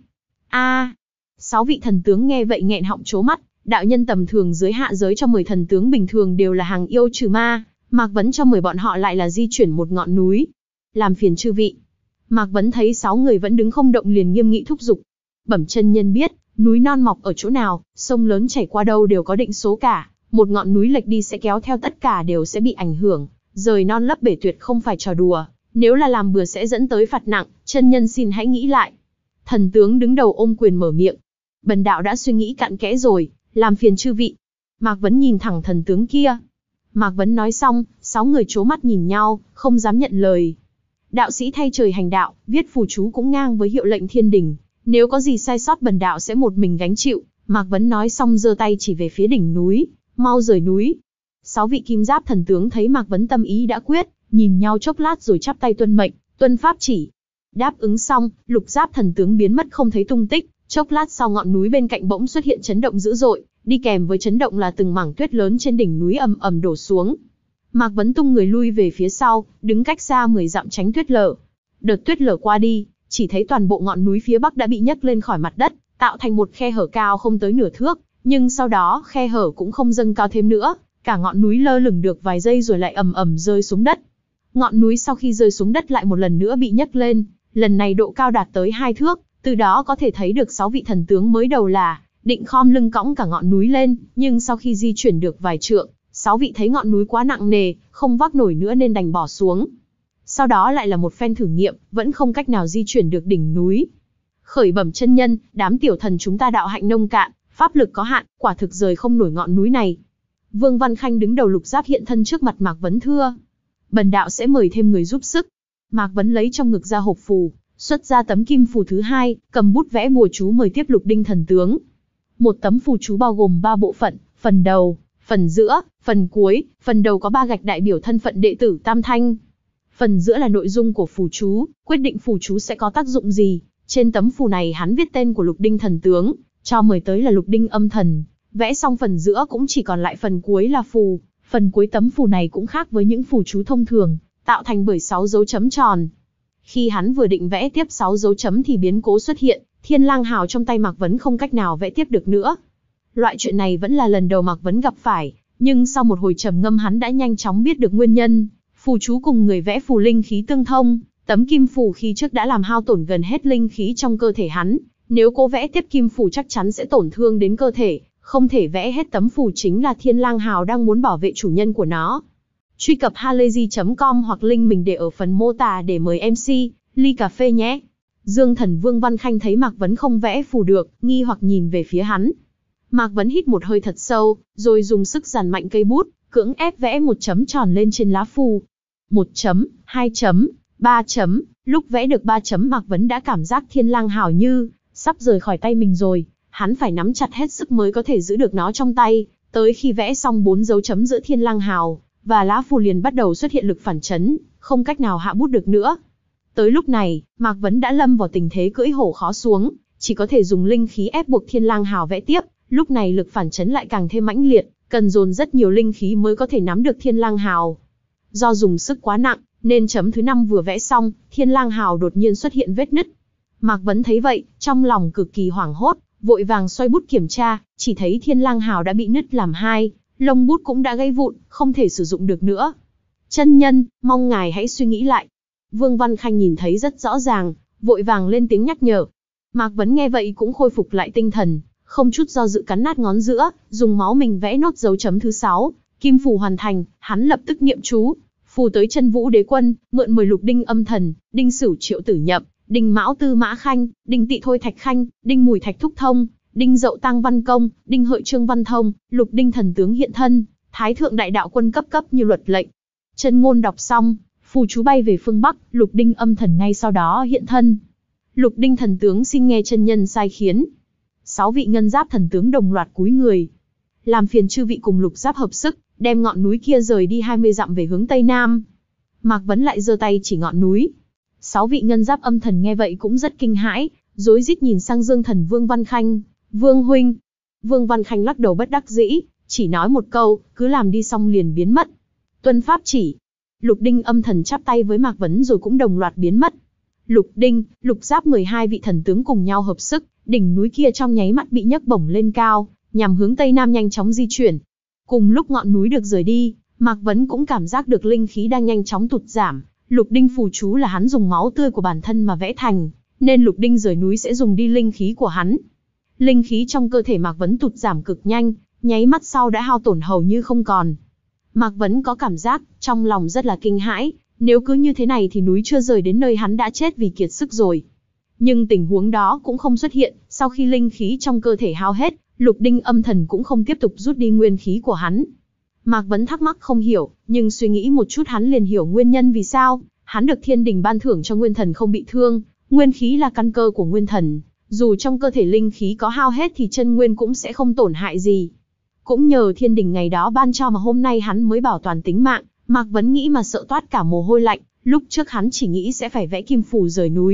A, sáu vị thần tướng nghe vậy nghẹn họng trố mắt, đạo nhân tầm thường dưới hạ giới cho mười thần tướng bình thường đều là hàng yêu trừ ma, Mạc Vấn cho mười bọn họ lại là di chuyển một ngọn núi. Làm phiền chư vị. Mạc Vấn thấy sáu người vẫn đứng không động liền nghiêm nghị thúc giục. Bẩm chân nhân biết, núi non mọc ở chỗ nào, sông lớn chảy qua đâu đều có định số cả, một ngọn núi lệch đi sẽ kéo theo tất cả đều sẽ bị ảnh hưởng, rời non lấp bể tuyệt không phải trò đùa, nếu là làm bừa sẽ dẫn tới phạt nặng, chân nhân xin hãy nghĩ lại. Thần tướng đứng đầu ôm quyền mở miệng. Bần đạo đã suy nghĩ cặn kẽ rồi, làm phiền chư vị. Mạc Vấn nhìn thẳng thần tướng kia. Mạc Vấn nói xong, sáu người trố mắt nhìn nhau, không dám nhận lời. Đạo sĩ thay trời hành đạo, viết phù chú cũng ngang với hiệu lệnh thiên đình. Nếu có gì sai sót bần đạo sẽ một mình gánh chịu. Mạc Vấn nói xong giơ tay chỉ về phía đỉnh núi, mau rời núi. Sáu vị kim giáp thần tướng thấy Mạc Vấn tâm ý đã quyết, nhìn nhau chốc lát rồi chắp tay tuân mệnh, tuân pháp chỉ. Đáp ứng xong, Lục Giáp thần tướng biến mất không thấy tung tích, Chốc lát sau ngọn núi bên cạnh bỗng xuất hiện chấn động dữ dội, đi kèm với chấn động là từng mảng tuyết lớn trên đỉnh núi ầm ầm đổ xuống. Mạc Vấn tung người lui về phía sau, đứng cách xa mười dặm tránh tuyết lở. Đợt tuyết lở qua đi, chỉ thấy toàn bộ ngọn núi phía bắc đã bị nhấc lên khỏi mặt đất, tạo thành một khe hở cao không tới nửa thước, nhưng sau đó khe hở cũng không dâng cao thêm nữa, cả ngọn núi lơ lửng được vài giây rồi lại ầm ầm rơi xuống đất. Ngọn núi sau khi rơi xuống đất lại một lần nữa bị nhấc lên, lần này độ cao đạt tới hai thước, từ đó có thể thấy được sáu vị thần tướng mới đầu là định khom lưng cõng cả ngọn núi lên, nhưng sau khi di chuyển được vài trượng, sáu vị thấy ngọn núi quá nặng nề, không vác nổi nữa nên đành bỏ xuống. Sau đó lại là một phen thử nghiệm, vẫn không cách nào di chuyển được đỉnh núi. Khởi bẩm chân nhân, đám tiểu thần chúng ta đạo hạnh nông cạn, pháp lực có hạn, quả thực rời không nổi ngọn núi này. Vương Văn Khanh đứng đầu lục giáp hiện thân trước mặt Mạc Vấn thưa: bần đạo sẽ mời thêm người giúp sức. Mạc Vấn lấy trong ngực ra hộp phù, xuất ra tấm kim phù thứ hai, cầm bút vẽ bùa chú mời tiếp Lục Đinh thần tướng. Một tấm phù chú bao gồm ba bộ phận, phần đầu, phần giữa, phần cuối. Phần đầu có ba gạch đại biểu thân phận đệ tử Tam Thanh. Phần giữa là nội dung của phù chú, quyết định phù chú sẽ có tác dụng gì. Trên tấm phù này hắn viết tên của Lục Đinh thần tướng, cho mời tới là Lục Đinh âm thần. Vẽ xong phần giữa cũng chỉ còn lại phần cuối là phù. Phần cuối tấm phù này cũng khác với những phù chú thông thường, tạo thành bởi sáu dấu chấm tròn. Khi hắn vừa định vẽ tiếp sáu dấu chấm thì biến cố xuất hiện, Thiên Lang Hào trong tay Mạc Vấn không cách nào vẽ tiếp được nữa. Loại chuyện này vẫn là lần đầu Mạc Vấn gặp phải, nhưng sau một hồi trầm ngâm hắn đã nhanh chóng biết được nguyên nhân. Phù chú cùng người vẽ phù linh khí tương thông, tấm kim phù khi trước đã làm hao tổn gần hết linh khí trong cơ thể hắn, nếu cố vẽ tiếp kim phù chắc chắn sẽ tổn thương đến cơ thể, không thể vẽ hết tấm phù chính là Thiên Lang Hào đang muốn bảo vệ chủ nhân của nó. Truy cập halayzi chấm com hoặc link mình để ở phần mô tả để mời em xê, ly cà phê nhé. Dương Thần Vương Văn Khanh thấy Mạc Vấn không vẽ phù được, nghi hoặc nhìn về phía hắn. Mạc Vấn hít một hơi thật sâu, rồi dùng sức giàn mạnh cây bút, cưỡng ép vẽ một chấm tròn lên trên lá phù. Một chấm, hai chấm, ba chấm, lúc vẽ được ba chấm Mạc Vấn đã cảm giác Thiên Lang Hào như sắp rời khỏi tay mình rồi, hắn phải nắm chặt hết sức mới có thể giữ được nó trong tay. Tới khi vẽ xong bốn dấu chấm giữa Thiên Lang Hào và lá phù liền bắt đầu xuất hiện lực phản chấn, không cách nào hạ bút được nữa. Tới lúc này, Mạc Vấn đã lâm vào tình thế cưỡi hổ khó xuống, chỉ có thể dùng linh khí ép buộc Thiên Lang Hào vẽ tiếp. Lúc này lực phản chấn lại càng thêm mãnh liệt, cần dồn rất nhiều linh khí mới có thể nắm được Thiên Lang Hào. Do dùng sức quá nặng, nên chấm thứ năm vừa vẽ xong, Thiên Lang Hào đột nhiên xuất hiện vết nứt. Mạc Vấn thấy vậy, trong lòng cực kỳ hoảng hốt, vội vàng xoay bút kiểm tra, chỉ thấy Thiên Lang Hào đã bị nứt làm hai, lông bút cũng đã gãy vụn, không thể sử dụng được nữa. Chân nhân, mong ngài hãy suy nghĩ lại. Vương Văn Khanh nhìn thấy rất rõ ràng, vội vàng lên tiếng nhắc nhở. Mạc Vấn nghe vậy cũng khôi phục lại tinh thần, không chút do dự cắn nát ngón giữa, dùng máu mình vẽ nốt dấu chấm thứ sáu. Kim phù hoàn thành, hắn lập tức niệm chú, phù tới chân vũ đế quân, mượn mười Lục Đinh âm thần, Đinh Sửu Triệu Tử Nhậm, Đinh Mão Tư Mã Khanh, Đinh Tị Thôi Thạch Khanh, Đinh Mùi Thạch Thúc Thông, Đinh Dậu Tăng Văn Công, Đinh Hợi Trương Văn Thông, Lục Đinh thần tướng hiện thân, Thái thượng đại đạo quân cấp cấp như luật lệnh. Chân ngôn đọc xong, phù chú bay về phương Bắc, Lục Đinh âm thần ngay sau đó hiện thân. Lục Đinh thần tướng xin nghe chân nhân sai khiến. Sáu vị ngân giáp thần tướng đồng loạt cúi người. Làm phiền chư vị cùng Lục Giáp hợp sức, đem ngọn núi kia rời đi hai mươi dặm về hướng tây nam. Mạc Vấn lại giơ tay chỉ ngọn núi. Sáu vị ngân giáp âm thần nghe vậy cũng rất kinh hãi, rối rít nhìn sang Dương Thần Vương Văn Khanh. Vương huynh. Vương Văn Khanh lắc đầu bất đắc dĩ, chỉ nói một câu, cứ làm đi xong liền biến mất. Tuân pháp chỉ. Lục Đinh âm thần chắp tay với Mạc Vấn rồi cũng đồng loạt biến mất. Lục Đinh, Lục Giáp mười hai vị thần tướng cùng nhau hợp sức, đỉnh núi kia trong nháy mắt bị nhấc bổng lên cao, nhằm hướng tây nam nhanh chóng di chuyển. Cùng lúc ngọn núi được rời đi, Mạc Vấn cũng cảm giác được linh khí đang nhanh chóng tụt giảm. Lục Đinh phù chú là hắn dùng máu tươi của bản thân mà vẽ thành, nên Lục Đinh rời núi sẽ dùng đi linh khí của hắn. Linh khí trong cơ thể Mạc Vấn tụt giảm cực nhanh, nháy mắt sau đã hao tổn hầu như không còn. Mạc Vấn có cảm giác, trong lòng rất là kinh hãi, nếu cứ như thế này thì núi chưa rời đến nơi hắn đã chết vì kiệt sức rồi. Nhưng tình huống đó cũng không xuất hiện, sau khi linh khí trong cơ thể hao hết, Lục Đinh âm thần cũng không tiếp tục rút đi nguyên khí của hắn. Mạc Vấn thắc mắc không hiểu, nhưng suy nghĩ một chút hắn liền hiểu nguyên nhân vì sao. Hắn được thiên đình ban thưởng cho nguyên thần không bị thương, nguyên khí là căn cơ của nguyên thần, dù trong cơ thể linh khí có hao hết thì chân nguyên cũng sẽ không tổn hại gì. Cũng nhờ thiên đình ngày đó ban cho mà hôm nay hắn mới bảo toàn tính mạng. Mạc Vấn nghĩ mà sợ toát cả mồ hôi lạnh, lúc trước hắn chỉ nghĩ sẽ phải vẽ kim phù rời núi,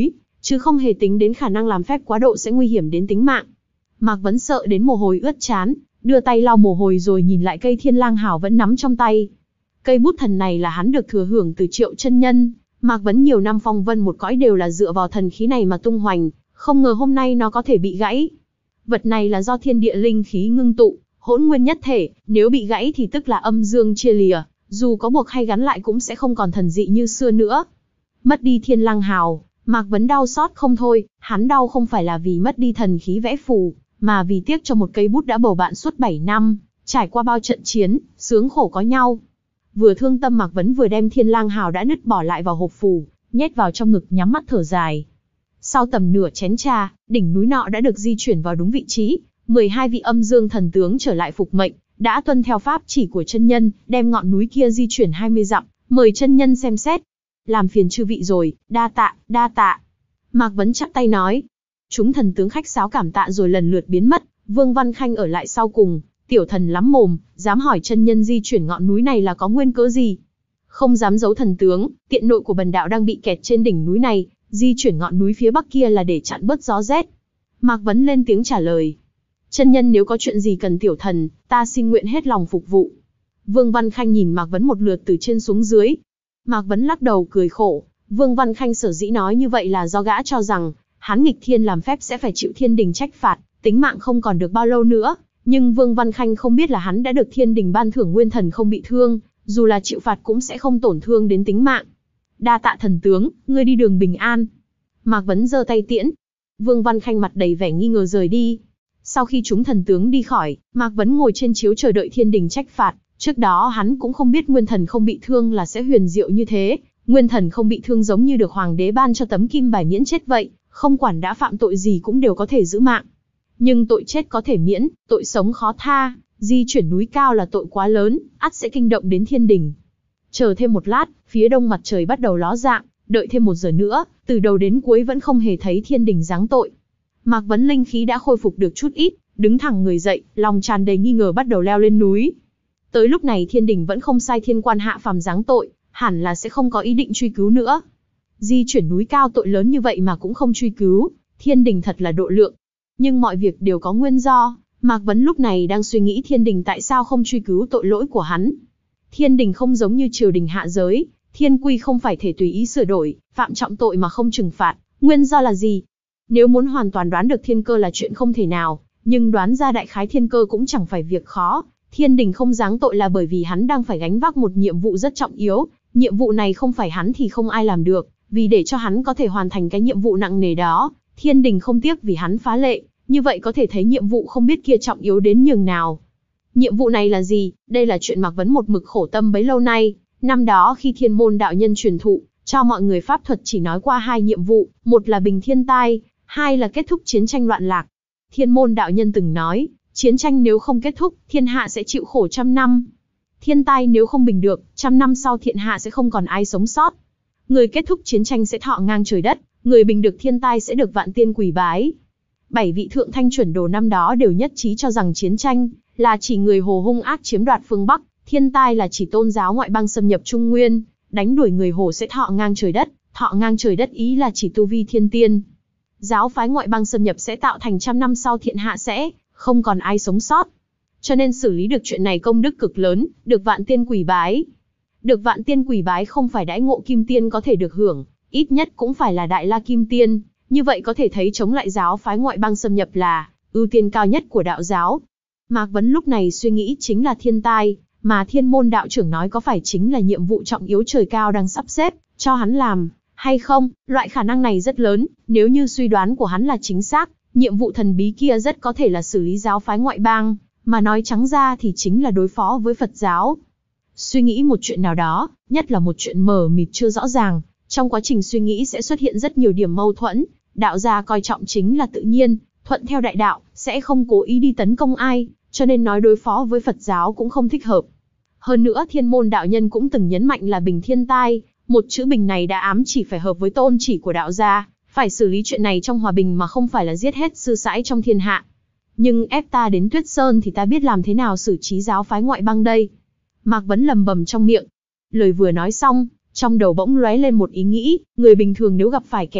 chứ không hề tính đến khả năng làm phép quá độ sẽ nguy hiểm đến tính mạng. Mạc Vấn sợ đến mồ hôi ướt trán, đưa tay lau mồ hôi rồi nhìn lại cây Thiên Lang Hào vẫn nắm trong tay. Cây bút thần này là hắn được thừa hưởng từ Triệu chân nhân, Mạc Vấn nhiều năm phong vân một cõi đều là dựa vào thần khí này mà tung hoành, không ngờ hôm nay nó có thể bị gãy. Vật này là do thiên địa linh khí ngưng tụ, hỗn nguyên nhất thể, nếu bị gãy thì tức là âm dương chia lìa, dù có buộc hay gắn lại cũng sẽ không còn thần dị như xưa nữa. Mất đi Thiên Lang Hào, Mạc Vấn đau xót không thôi, hắn đau không phải là vì mất đi thần khí vẽ phù, mà vì tiếc cho một cây bút đã bầu bạn suốt bảy năm, trải qua bao trận chiến, sướng khổ có nhau. Vừa thương tâm Mạc Vấn vừa đem Thiên Lang Hào đã nứt bỏ lại vào hộp phù, nhét vào trong ngực nhắm mắt thở dài. Sau tầm nửa chén trà, đỉnh núi nọ đã được di chuyển vào đúng vị trí, mười hai vị âm dương thần tướng trở lại phục mệnh, đã tuân theo pháp chỉ của chân nhân, đem ngọn núi kia di chuyển hai mươi dặm, mời chân nhân xem xét. Làm phiền chư vị rồi, đa tạ, đa tạ. Mạc Vấn chắp tay nói. Chúng thần tướng khách sáo cảm tạ rồi lần lượt biến mất, Vương Văn Khanh ở lại sau cùng, tiểu thần lắm mồm, dám hỏi chân nhân di chuyển ngọn núi này là có nguyên cớ gì? Không dám giấu thần tướng, tiện nội của bần đạo đang bị kẹt trên đỉnh núi này, di chuyển ngọn núi phía bắc kia là để chặn bớt gió rét. Mạc Vấn lên tiếng trả lời. Chân nhân nếu có chuyện gì cần tiểu thần, ta xin nguyện hết lòng phục vụ. Vương Văn Khanh nhìn Mạc Vấn một lượt từ trên xuống dưới. Mạc Vấn lắc đầu cười khổ, Vương Văn Khanh sở dĩ nói như vậy là do gã cho rằng, hắn nghịch thiên làm phép sẽ phải chịu thiên đình trách phạt, tính mạng không còn được bao lâu nữa. Nhưng Vương Văn Khanh không biết là hắn đã được thiên đình ban thưởng nguyên thần không bị thương, dù là chịu phạt cũng sẽ không tổn thương đến tính mạng. Đa tạ thần tướng, ngươi đi đường bình an. Mạc Vấn giơ tay tiễn. Vương Văn Khanh mặt đầy vẻ nghi ngờ rời đi. Sau khi chúng thần tướng đi khỏi, Mạc Vấn ngồi trên chiếu chờ đợi thiên đình trách phạt. Trước đó hắn cũng không biết nguyên thần không bị thương là sẽ huyền diệu như thế. Nguyên thần không bị thương giống như được hoàng đế ban cho tấm kim bài miễn chết vậy, không quản đã phạm tội gì cũng đều có thể giữ mạng. Nhưng tội chết có thể miễn, tội sống khó tha, di chuyển núi cao là tội quá lớn, ắt sẽ kinh động đến thiên đình. Chờ thêm một lát, phía đông mặt trời bắt đầu ló dạng, đợi thêm một giờ nữa, từ đầu đến cuối vẫn không hề thấy thiên đình giáng tội. Mạc Vấn linh khí đã khôi phục được chút ít, đứng thẳng người dậy, lòng tràn đầy nghi ngờ bắt đầu leo lên núi. Tới lúc này thiên đình vẫn không sai thiên quan hạ phàm giáng tội, hẳn là sẽ không có ý định truy cứu nữa. Di chuyển núi cao tội lớn như vậy mà cũng không truy cứu, thiên đình thật là độ lượng. Nhưng mọi việc đều có nguyên do, Mạc Vấn lúc này đang suy nghĩ thiên đình tại sao không truy cứu tội lỗi của hắn. Thiên đình không giống như triều đình hạ giới, thiên quy không phải thể tùy ý sửa đổi, phạm trọng tội mà không trừng phạt, nguyên do là gì? Nếu muốn hoàn toàn đoán được thiên cơ là chuyện không thể nào, nhưng đoán ra đại khái thiên cơ cũng chẳng phải việc khó. Thiên đình không giáng tội là bởi vì hắn đang phải gánh vác một nhiệm vụ rất trọng yếu, nhiệm vụ này không phải hắn thì không ai làm được, vì để cho hắn có thể hoàn thành cái nhiệm vụ nặng nề đó, thiên đình không tiếc vì hắn phá lệ, như vậy có thể thấy nhiệm vụ không biết kia trọng yếu đến nhường nào. Nhiệm vụ này là gì? Đây là chuyện Mạc Vấn một mực khổ tâm bấy lâu nay. Năm đó khi Thiên Môn đạo nhân truyền thụ cho mọi người pháp thuật chỉ nói qua hai nhiệm vụ, một là bình thiên tai, hai là kết thúc chiến tranh loạn lạc. Thiên Môn đạo nhân từng nói, chiến tranh nếu không kết thúc, thiên hạ sẽ chịu khổ trăm năm. Thiên tai nếu không bình được, trăm năm sau thiên hạ sẽ không còn ai sống sót. Người kết thúc chiến tranh sẽ thọ ngang trời đất, người bình được thiên tai sẽ được vạn tiên quỳ bái. Bảy vị thượng thanh chuẩn đồ năm đó đều nhất trí cho rằng chiến tranh là chỉ người Hồ hung ác chiếm đoạt phương Bắc, thiên tai là chỉ tôn giáo ngoại bang xâm nhập Trung Nguyên, đánh đuổi người Hồ sẽ thọ ngang trời đất, thọ ngang trời đất ý là chỉ tu vi thiên tiên. Giáo phái ngoại bang xâm nhập sẽ tạo thành trăm năm sau thiên hạ sẽ không còn ai sống sót. Cho nên xử lý được chuyện này công đức cực lớn, được vạn tiên quỳ bái. Được vạn tiên quỳ bái không phải đãi ngộ kim tiên có thể được hưởng, ít nhất cũng phải là đại la kim tiên. Như vậy có thể thấy chống lại giáo phái ngoại bang xâm nhập là ưu tiên cao nhất của đạo giáo. Mạc Vấn lúc này suy nghĩ chính là thiên tai, mà Thiên Môn đạo trưởng nói có phải chính là nhiệm vụ trọng yếu trời cao đang sắp xếp cho hắn làm, hay không? Loại khả năng này rất lớn, nếu như suy đoán của hắn là chính xác, nhiệm vụ thần bí kia rất có thể là xử lý giáo phái ngoại bang, mà nói trắng ra thì chính là đối phó với Phật giáo. Suy nghĩ một chuyện nào đó, nhất là một chuyện mờ mịt chưa rõ ràng, trong quá trình suy nghĩ sẽ xuất hiện rất nhiều điểm mâu thuẫn. Đạo gia coi trọng chính là tự nhiên, thuận theo đại đạo, sẽ không cố ý đi tấn công ai, cho nên nói đối phó với Phật giáo cũng không thích hợp. Hơn nữa Thiên Môn đạo nhân cũng từng nhấn mạnh là bình thiên tai, một chữ bình này đã ám chỉ phải hợp với tôn chỉ của đạo gia, phải xử lý chuyện này trong hòa bình mà không phải là giết hết sư sãi trong thiên hạ. Nhưng ép ta đến Tuyết Sơn thì ta biết làm thế nào xử trí giáo phái ngoại bang đây? Mạc Vấn lầm bầm trong miệng. Lời vừa nói xong, trong đầu bỗng lóe lên một ý nghĩ, người bình thường nếu gặp phải kẻ địch,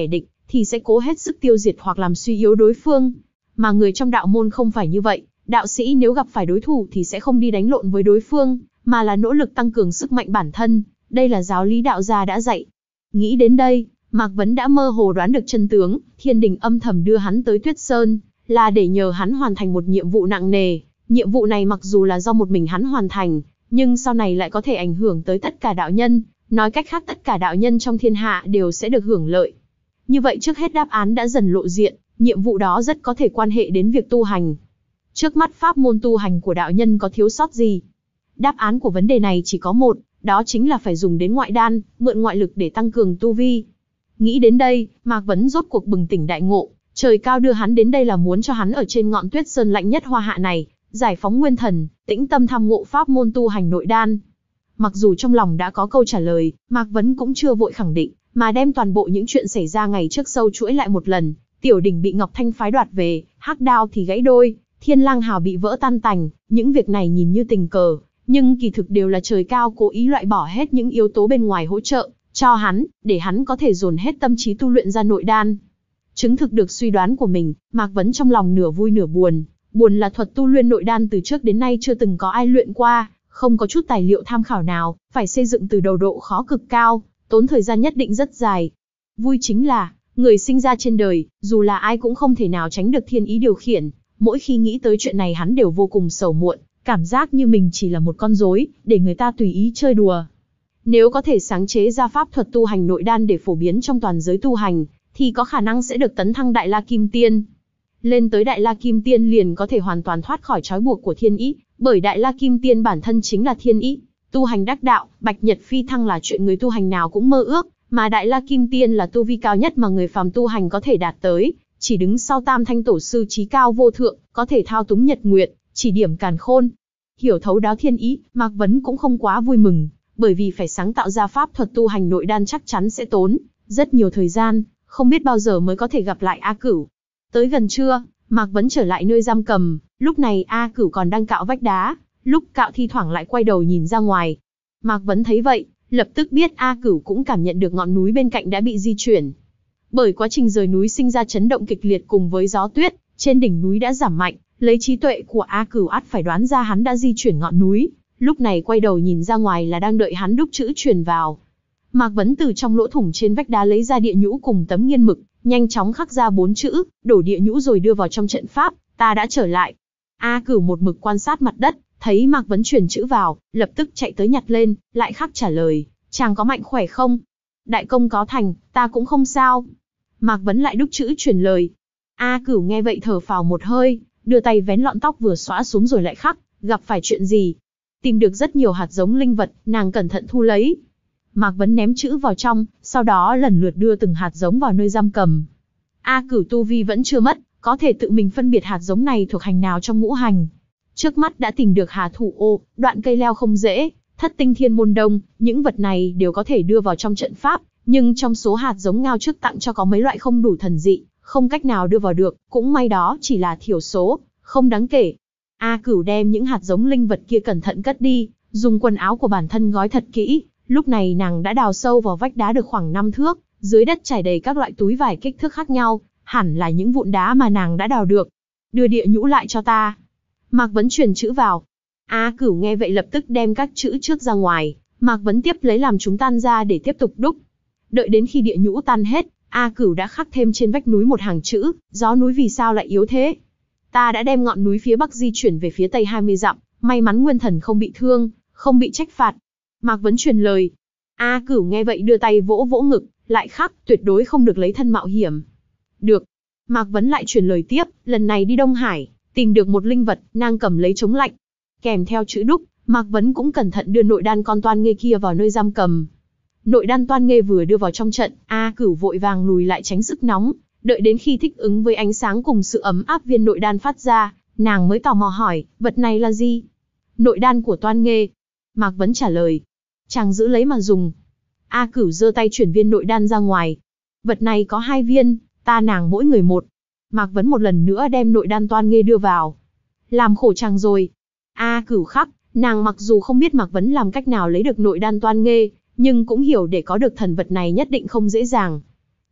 thì sẽ cố hết sức tiêu diệt hoặc làm suy yếu đối phương. Mà người trong đạo môn không phải như vậy, đạo sĩ nếu gặp phải đối thủ thì sẽ không đi đánh lộn với đối phương, mà là nỗ lực tăng cường sức mạnh bản thân, đây là giáo lý đạo gia đã dạy. Nghĩ đến đây, Mạc Vấn đã mơ hồ đoán được chân tướng, Thiên Đình âm thầm đưa hắn tới Tuyết Sơn, là để nhờ hắn hoàn thành một nhiệm vụ nặng nề. Nhiệm vụ này mặc dù là do một mình hắn hoàn thành, nhưng sau này lại có thể ảnh hưởng tới tất cả đạo nhân, nói cách khác tất cả đạo nhân trong thiên hạ đều sẽ được hưởng lợi. Như vậy trước hết đáp án đã dần lộ diện, nhiệm vụ đó rất có thể quan hệ đến việc tu hành. Trước mắt pháp môn tu hành của đạo nhân có thiếu sót gì? Đáp án của vấn đề này chỉ có một, đó chính là phải dùng đến ngoại đan, mượn ngoại lực để tăng cường tu vi. Nghĩ đến đây, Mạc Vấn rốt cuộc bừng tỉnh đại ngộ, trời cao đưa hắn đến đây là muốn cho hắn ở trên ngọn Tuyết Sơn lạnh nhất Hoa Hạ này, giải phóng nguyên thần, tĩnh tâm tham ngộ pháp môn tu hành nội đan. Mặc dù trong lòng đã có câu trả lời, Mạc Vấn cũng chưa vội khẳng định, mà đem toàn bộ những chuyện xảy ra ngày trước sâu chuỗi lại một lần. Tiểu đỉnh bị Ngọc Thanh phái đoạt về, hắc đao thì gãy đôi, Thiên Lang Hào bị vỡ tan tành, những việc này nhìn như tình cờ, nhưng kỳ thực đều là trời cao cố ý loại bỏ hết những yếu tố bên ngoài hỗ trợ cho hắn, để hắn có thể dồn hết tâm trí tu luyện ra nội đan. Chứng thực được suy đoán của mình, Mạc Vấn trong lòng nửa vui nửa buồn. Buồn là thuật tu luyện nội đan từ trước đến nay chưa từng có ai luyện qua, không có chút tài liệu tham khảo nào, phải xây dựng từ đầu độ khó cực cao, tốn thời gian nhất định rất dài. Vui chính là, người sinh ra trên đời, dù là ai cũng không thể nào tránh được thiên ý điều khiển. Mỗi khi nghĩ tới chuyện này hắn đều vô cùng sầu muộn, cảm giác như mình chỉ là một con rối, để người ta tùy ý chơi đùa. Nếu có thể sáng chế ra pháp thuật tu hành nội đan để phổ biến trong toàn giới tu hành, thì có khả năng sẽ được tấn thăng Đại La Kim Tiên. Lên tới Đại La Kim Tiên liền có thể hoàn toàn thoát khỏi trói buộc của thiên ý, bởi Đại La Kim Tiên bản thân chính là thiên ý. Tu hành đắc đạo, bạch nhật phi thăng là chuyện người tu hành nào cũng mơ ước, mà Đại La Kim Tiên là tu vi cao nhất mà người phàm tu hành có thể đạt tới, chỉ đứng sau Tam Thanh Tổ sư chí cao vô thượng, có thể thao túng nhật nguyệt, chỉ điểm càn khôn. Hiểu thấu đáo thiên ý, Mạc Vấn cũng không quá vui mừng, bởi vì phải sáng tạo ra pháp thuật tu hành nội đan chắc chắn sẽ tốn rất nhiều thời gian, không biết bao giờ mới có thể gặp lại A Cửu. Tới gần trưa, Mạc Vấn trở lại nơi giam cầm, lúc này A Cửu còn đang cạo vách đá, lúc cạo thi thoảng lại quay đầu nhìn ra ngoài. Mạc Vấn thấy vậy, lập tức biết A Cửu cũng cảm nhận được ngọn núi bên cạnh đã bị di chuyển. Bởi quá trình rời núi sinh ra chấn động kịch liệt cùng với gió tuyết, trên đỉnh núi đã giảm mạnh, lấy trí tuệ của A Cửu ắt phải đoán ra hắn đã di chuyển ngọn núi, lúc này quay đầu nhìn ra ngoài là đang đợi hắn đúc chữ truyền vào. Mạc Vấn từ trong lỗ thủng trên vách đá lấy ra địa nhũ cùng tấm nghiên mực, nhanh chóng khắc ra bốn chữ, đổ địa nhũ rồi đưa vào trong trận pháp, ta đã trở lại. A Cửu một mực quan sát mặt đất, thấy Mạc Vấn truyền chữ vào, lập tức chạy tới nhặt lên, lại khắc trả lời, chàng có mạnh khỏe không? Đại công có thành, ta cũng không sao. Mạc Vấn lại đúc chữ truyền lời. A Cửu nghe vậy thở phào một hơi, đưa tay vén lọn tóc vừa xõa xuống rồi lại khắc, gặp phải chuyện gì? Tìm được rất nhiều hạt giống linh vật, nàng cẩn thận thu lấy. Mạc Vấn ném chữ vào trong, sau đó lần lượt đưa từng hạt giống vào nơi giam cầm. A Cửu tu vi vẫn chưa mất, có thể tự mình phân biệt hạt giống này thuộc hành nào trong ngũ hành. Trước mắt đã tìm được hà thủ ô, đoạn cây leo không dễ, thất tinh thiên môn đông, những vật này đều có thể đưa vào trong trận pháp, nhưng trong số hạt giống ngao trước tặng cho có mấy loại không đủ thần dị, không cách nào đưa vào được, cũng may đó chỉ là thiểu số, không đáng kể. A Cửu đem những hạt giống linh vật kia cẩn thận cất đi, dùng quần áo của bản thân gói thật kỹ. Lúc này nàng đã đào sâu vào vách đá được khoảng năm thước, dưới đất trải đầy các loại túi vải kích thước khác nhau, hẳn là những vụn đá mà nàng đã đào được. Đưa địa nhũ lại cho ta. Mạc Vấn truyền chữ vào. A Cửu nghe vậy lập tức đem các chữ trước ra ngoài, Mạc Vấn tiếp lấy làm chúng tan ra để tiếp tục đúc. Đợi đến khi địa nhũ tan hết, A Cửu đã khắc thêm trên vách núi một hàng chữ, gió núi vì sao lại yếu thế? Ta đã đem ngọn núi phía bắc di chuyển về phía tây hai mươi dặm, may mắn nguyên thần không bị thương, không bị trách phạt. Mạc Vấn truyền lời. A Cửu nghe vậy đưa tay vỗ vỗ ngực, lại khắc, tuyệt đối không được lấy thân mạo hiểm. Được. Mạc Vấn lại truyền lời tiếp, lần này đi Đông Hải, tìm được một linh vật, nàng cầm lấy chống lạnh. Kèm theo chữ đúc, Mạc Vấn cũng cẩn thận đưa nội đan con toan nghê kia vào nơi giam cầm. Nội đan toan nghê vừa đưa vào trong trận, A Cửu vội vàng lùi lại tránh sức nóng, đợi đến khi thích ứng với ánh sáng cùng sự ấm áp viên nội đan phát ra, nàng mới tò mò hỏi, vật này là gì? Nội đan của toan nghê. Mạc Vấn trả lời. Chàng giữ lấy mà dùng. A Cửu giơ tay chuyển viên nội đan ra ngoài. Vật này có hai viên, ta nàng mỗi người một. Mạc Vấn một lần nữa đem nội đan toan nghê đưa vào. Làm khổ chàng rồi. A Cửu khắc, nàng mặc dù không biết Mạc Vấn làm cách nào lấy được nội đan toan nghê, nhưng cũng hiểu để có được thần vật này nhất định không dễ dàng.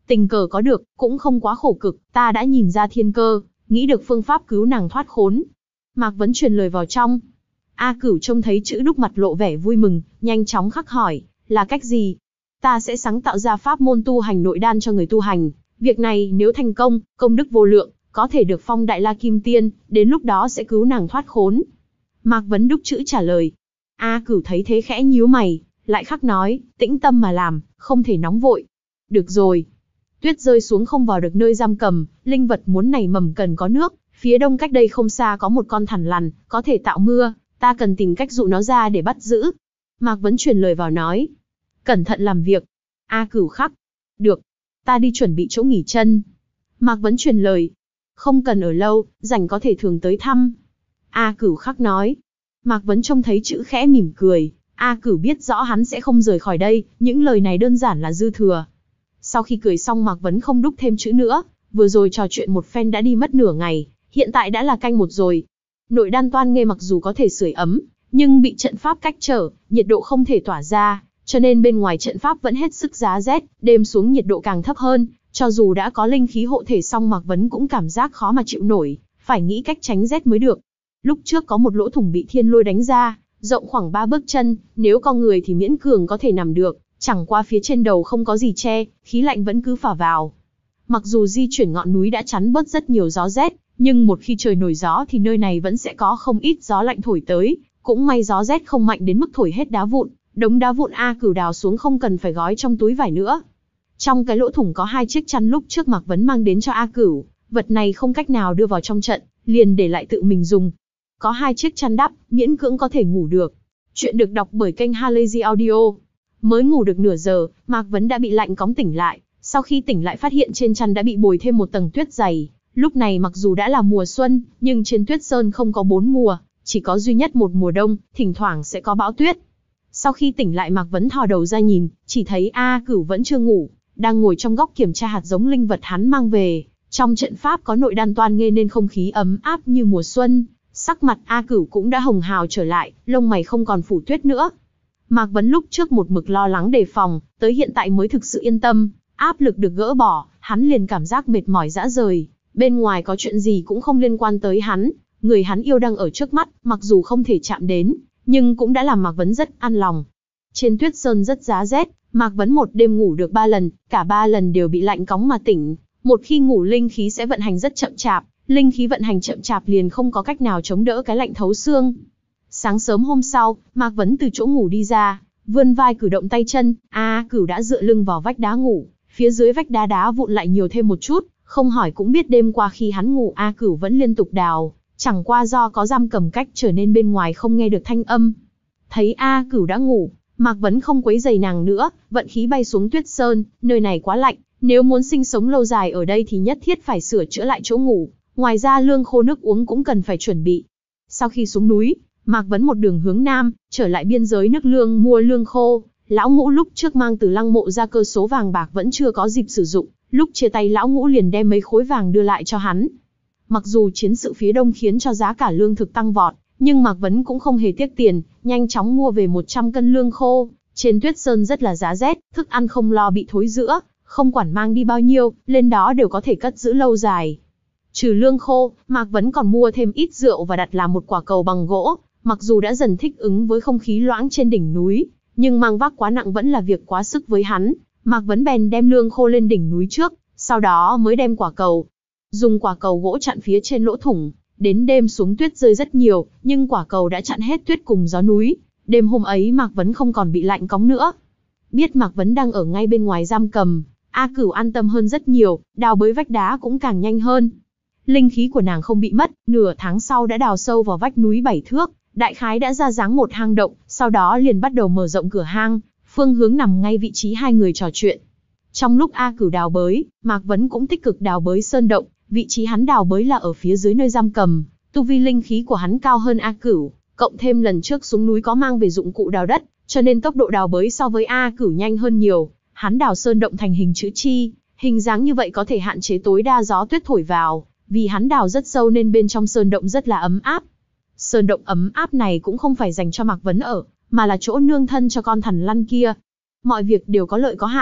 Tình cờ có được, cũng không quá khổ cực, ta đã nhìn ra thiên cơ, nghĩ được phương pháp cứu nàng thoát khốn. Mạc Vấn truyền lời vào trong. A Cửu trông thấy chữ đúc mặt lộ vẻ vui mừng, nhanh chóng khắc hỏi, là cách gì? Ta sẽ sáng tạo ra pháp môn tu hành nội đan cho người tu hành. Việc này nếu thành công, công đức vô lượng, có thể được phong Đại La Kim Tiên, đến lúc đó sẽ cứu nàng thoát khốn. Mạc Vấn đúc chữ trả lời. A Cửu thấy thế khẽ nhíu mày, lại khắc nói, tĩnh tâm mà làm, không thể nóng vội. Được rồi. Tuyết rơi xuống không vào được nơi giam cầm, linh vật muốn nảy mầm cần có nước, phía đông cách đây không xa có một con thằn lằn, có thể tạo mưa, ta cần tìm cách dụ nó ra để bắt giữ. Mạc Vấn truyền lời vào nói. Cẩn thận làm việc. A Cửu khắc. Được. Ta đi chuẩn bị chỗ nghỉ chân. Mạc Vấn truyền lời. Không cần ở lâu, rảnh có thể thường tới thăm. A Cửu khắc nói. Mạc Vấn trông thấy chữ khẽ mỉm cười. A Cửu biết rõ hắn sẽ không rời khỏi đây, những lời này đơn giản là dư thừa. Sau khi cười xong Mạc Vấn không đúc thêm chữ nữa, vừa rồi trò chuyện một phen đã đi mất nửa ngày, hiện tại đã là canh một rồi. Nội đan toan nghê mặc dù có thể sưởi ấm, nhưng bị trận pháp cách trở, nhiệt độ không thể tỏa ra, cho nên bên ngoài trận pháp vẫn hết sức giá rét, đêm xuống nhiệt độ càng thấp hơn, cho dù đã có linh khí hộ thể song Mạc Vấn cũng cảm giác khó mà chịu nổi, phải nghĩ cách tránh rét mới được. Lúc trước có một lỗ thủng bị thiên lôi đánh ra, rộng khoảng ba bước chân, nếu con người thì miễn cường có thể nằm được, chẳng qua phía trên đầu không có gì che, khí lạnh vẫn cứ phả vào. Mặc dù di chuyển ngọn núi đã chắn bớt rất nhiều gió rét, nhưng một khi trời nổi gió thì nơi này vẫn sẽ có không ít gió lạnh thổi tới, cũng may gió rét không mạnh đến mức thổi hết đá vụn, đống đá vụn A Cửu đào xuống không cần phải gói trong túi vải nữa. Trong cái lỗ thủng có hai chiếc chăn lúc trước Mạc Vấn mang đến cho A Cửu, vật này không cách nào đưa vào trong trận, liền để lại tự mình dùng. Có hai chiếc chăn đắp, miễn cưỡng có thể ngủ được. Chuyện được đọc bởi kênh Halazy Audio. Mới ngủ được nửa giờ, Mạc Vấn đã bị lạnh cóng tỉnh lại, sau khi tỉnh lại phát hiện trên chăn đã bị bồi thêm một tầng tuyết dày. Lúc này mặc dù đã là mùa xuân, nhưng trên Tuyết Sơn không có bốn mùa, chỉ có duy nhất một mùa đông, thỉnh thoảng sẽ có bão tuyết. Sau khi tỉnh lại Mạc Vấn thò đầu ra nhìn, chỉ thấy A Cửu vẫn chưa ngủ, đang ngồi trong góc kiểm tra hạt giống linh vật hắn mang về. Trong trận pháp có nội đan toan nghê nên không khí ấm áp như mùa xuân, sắc mặt A Cửu cũng đã hồng hào trở lại, lông mày không còn phủ tuyết nữa. Mạc Vấn lúc trước một mực lo lắng đề phòng, tới hiện tại mới thực sự yên tâm, áp lực được gỡ bỏ, hắn liền cảm giác mệt mỏi rã rời. Bên ngoài có chuyện gì cũng không liên quan tới hắn, người hắn yêu đang ở trước mắt, mặc dù không thể chạm đến, nhưng cũng đã làm Mạc Vấn rất an lòng. Trên Tuyết Sơn rất giá rét, Mạc Vấn một đêm ngủ được ba lần, cả ba lần đều bị lạnh cóng mà tỉnh. Một khi ngủ linh khí sẽ vận hành rất chậm chạp, linh khí vận hành chậm chạp liền không có cách nào chống đỡ cái lạnh thấu xương. Sáng sớm hôm sau, Mạc Vấn từ chỗ ngủ đi ra, vươn vai cử động tay chân, A Cửu đã dựa lưng vào vách đá ngủ, phía dưới vách đá đá vụn lại nhiều thêm một chút, không hỏi cũng biết đêm qua khi hắn ngủ A Cửu vẫn liên tục đào, chẳng qua do có giam cầm cách trở nên bên ngoài không nghe được thanh âm. Thấy A Cửu đã ngủ, Mạc Vấn không quấy rầy nàng nữa, vận khí bay xuống Tuyết Sơn, nơi này quá lạnh, nếu muốn sinh sống lâu dài ở đây thì nhất thiết phải sửa chữa lại chỗ ngủ, ngoài ra lương khô nước uống cũng cần phải chuẩn bị. Sau khi xuống núi, Mạc Vấn một đường hướng nam, trở lại biên giới nước lương mua lương khô. Lão Ngũ lúc trước mang từ lăng mộ ra cơ số vàng bạc vẫn chưa có dịp sử dụng, lúc chia tay Lão Ngũ liền đem mấy khối vàng đưa lại cho hắn. Mặc dù chiến sự phía đông khiến cho giá cả lương thực tăng vọt, nhưng Mạc Vấn cũng không hề tiếc tiền, nhanh chóng mua về một trăm cân lương khô. Trên Tuyết Sơn rất là giá rét, thức ăn không lo bị thối rữa, không quản mang đi bao nhiêu, lên đó đều có thể cất giữ lâu dài. Trừ lương khô, Mạc Vấn còn mua thêm ít rượu và đặt làm một quả cầu bằng gỗ. Mặc dù đã dần thích ứng với không khí loãng trên đỉnh núi, nhưng mang vác quá nặng vẫn là việc quá sức với hắn. Mạc Vấn bèn đem lương khô lên đỉnh núi trước, sau đó mới đem quả cầu. Dùng quả cầu gỗ chặn phía trên lỗ thủng, đến đêm xuống tuyết rơi rất nhiều, nhưng quả cầu đã chặn hết tuyết cùng gió núi. Đêm hôm ấy Mạc Vấn không còn bị lạnh cóng nữa. Biết Mạc Vấn đang ở ngay bên ngoài giam cầm, A Cửu an tâm hơn rất nhiều, đào bới vách đá cũng càng nhanh hơn. Linh khí của nàng không bị mất, nửa tháng sau đã đào sâu vào vách núi bảy thước, đại khái đã ra dáng một hang động, sau đó liền bắt đầu mở rộng cửa hang, phương hướng nằm ngay vị trí hai người trò chuyện. Trong lúc A Cửu đào bới, Mạc Vấn cũng tích cực đào bới sơn động, vị trí hắn đào bới là ở phía dưới nơi giam cầm, tu vi linh khí của hắn cao hơn A Cửu, cộng thêm lần trước xuống núi có mang về dụng cụ đào đất, cho nên tốc độ đào bới so với A Cửu nhanh hơn nhiều. Hắn đào sơn động thành hình chữ chi, hình dáng như vậy có thể hạn chế tối đa gió tuyết thổi vào, vì hắn đào rất sâu nên bên trong sơn động rất là ấm áp. Sơn động ấm áp này cũng không phải dành cho Mạc Vấn ở, mà là chỗ nương thân cho con thằn lằn kia. Mọi việc đều có lợi có hại,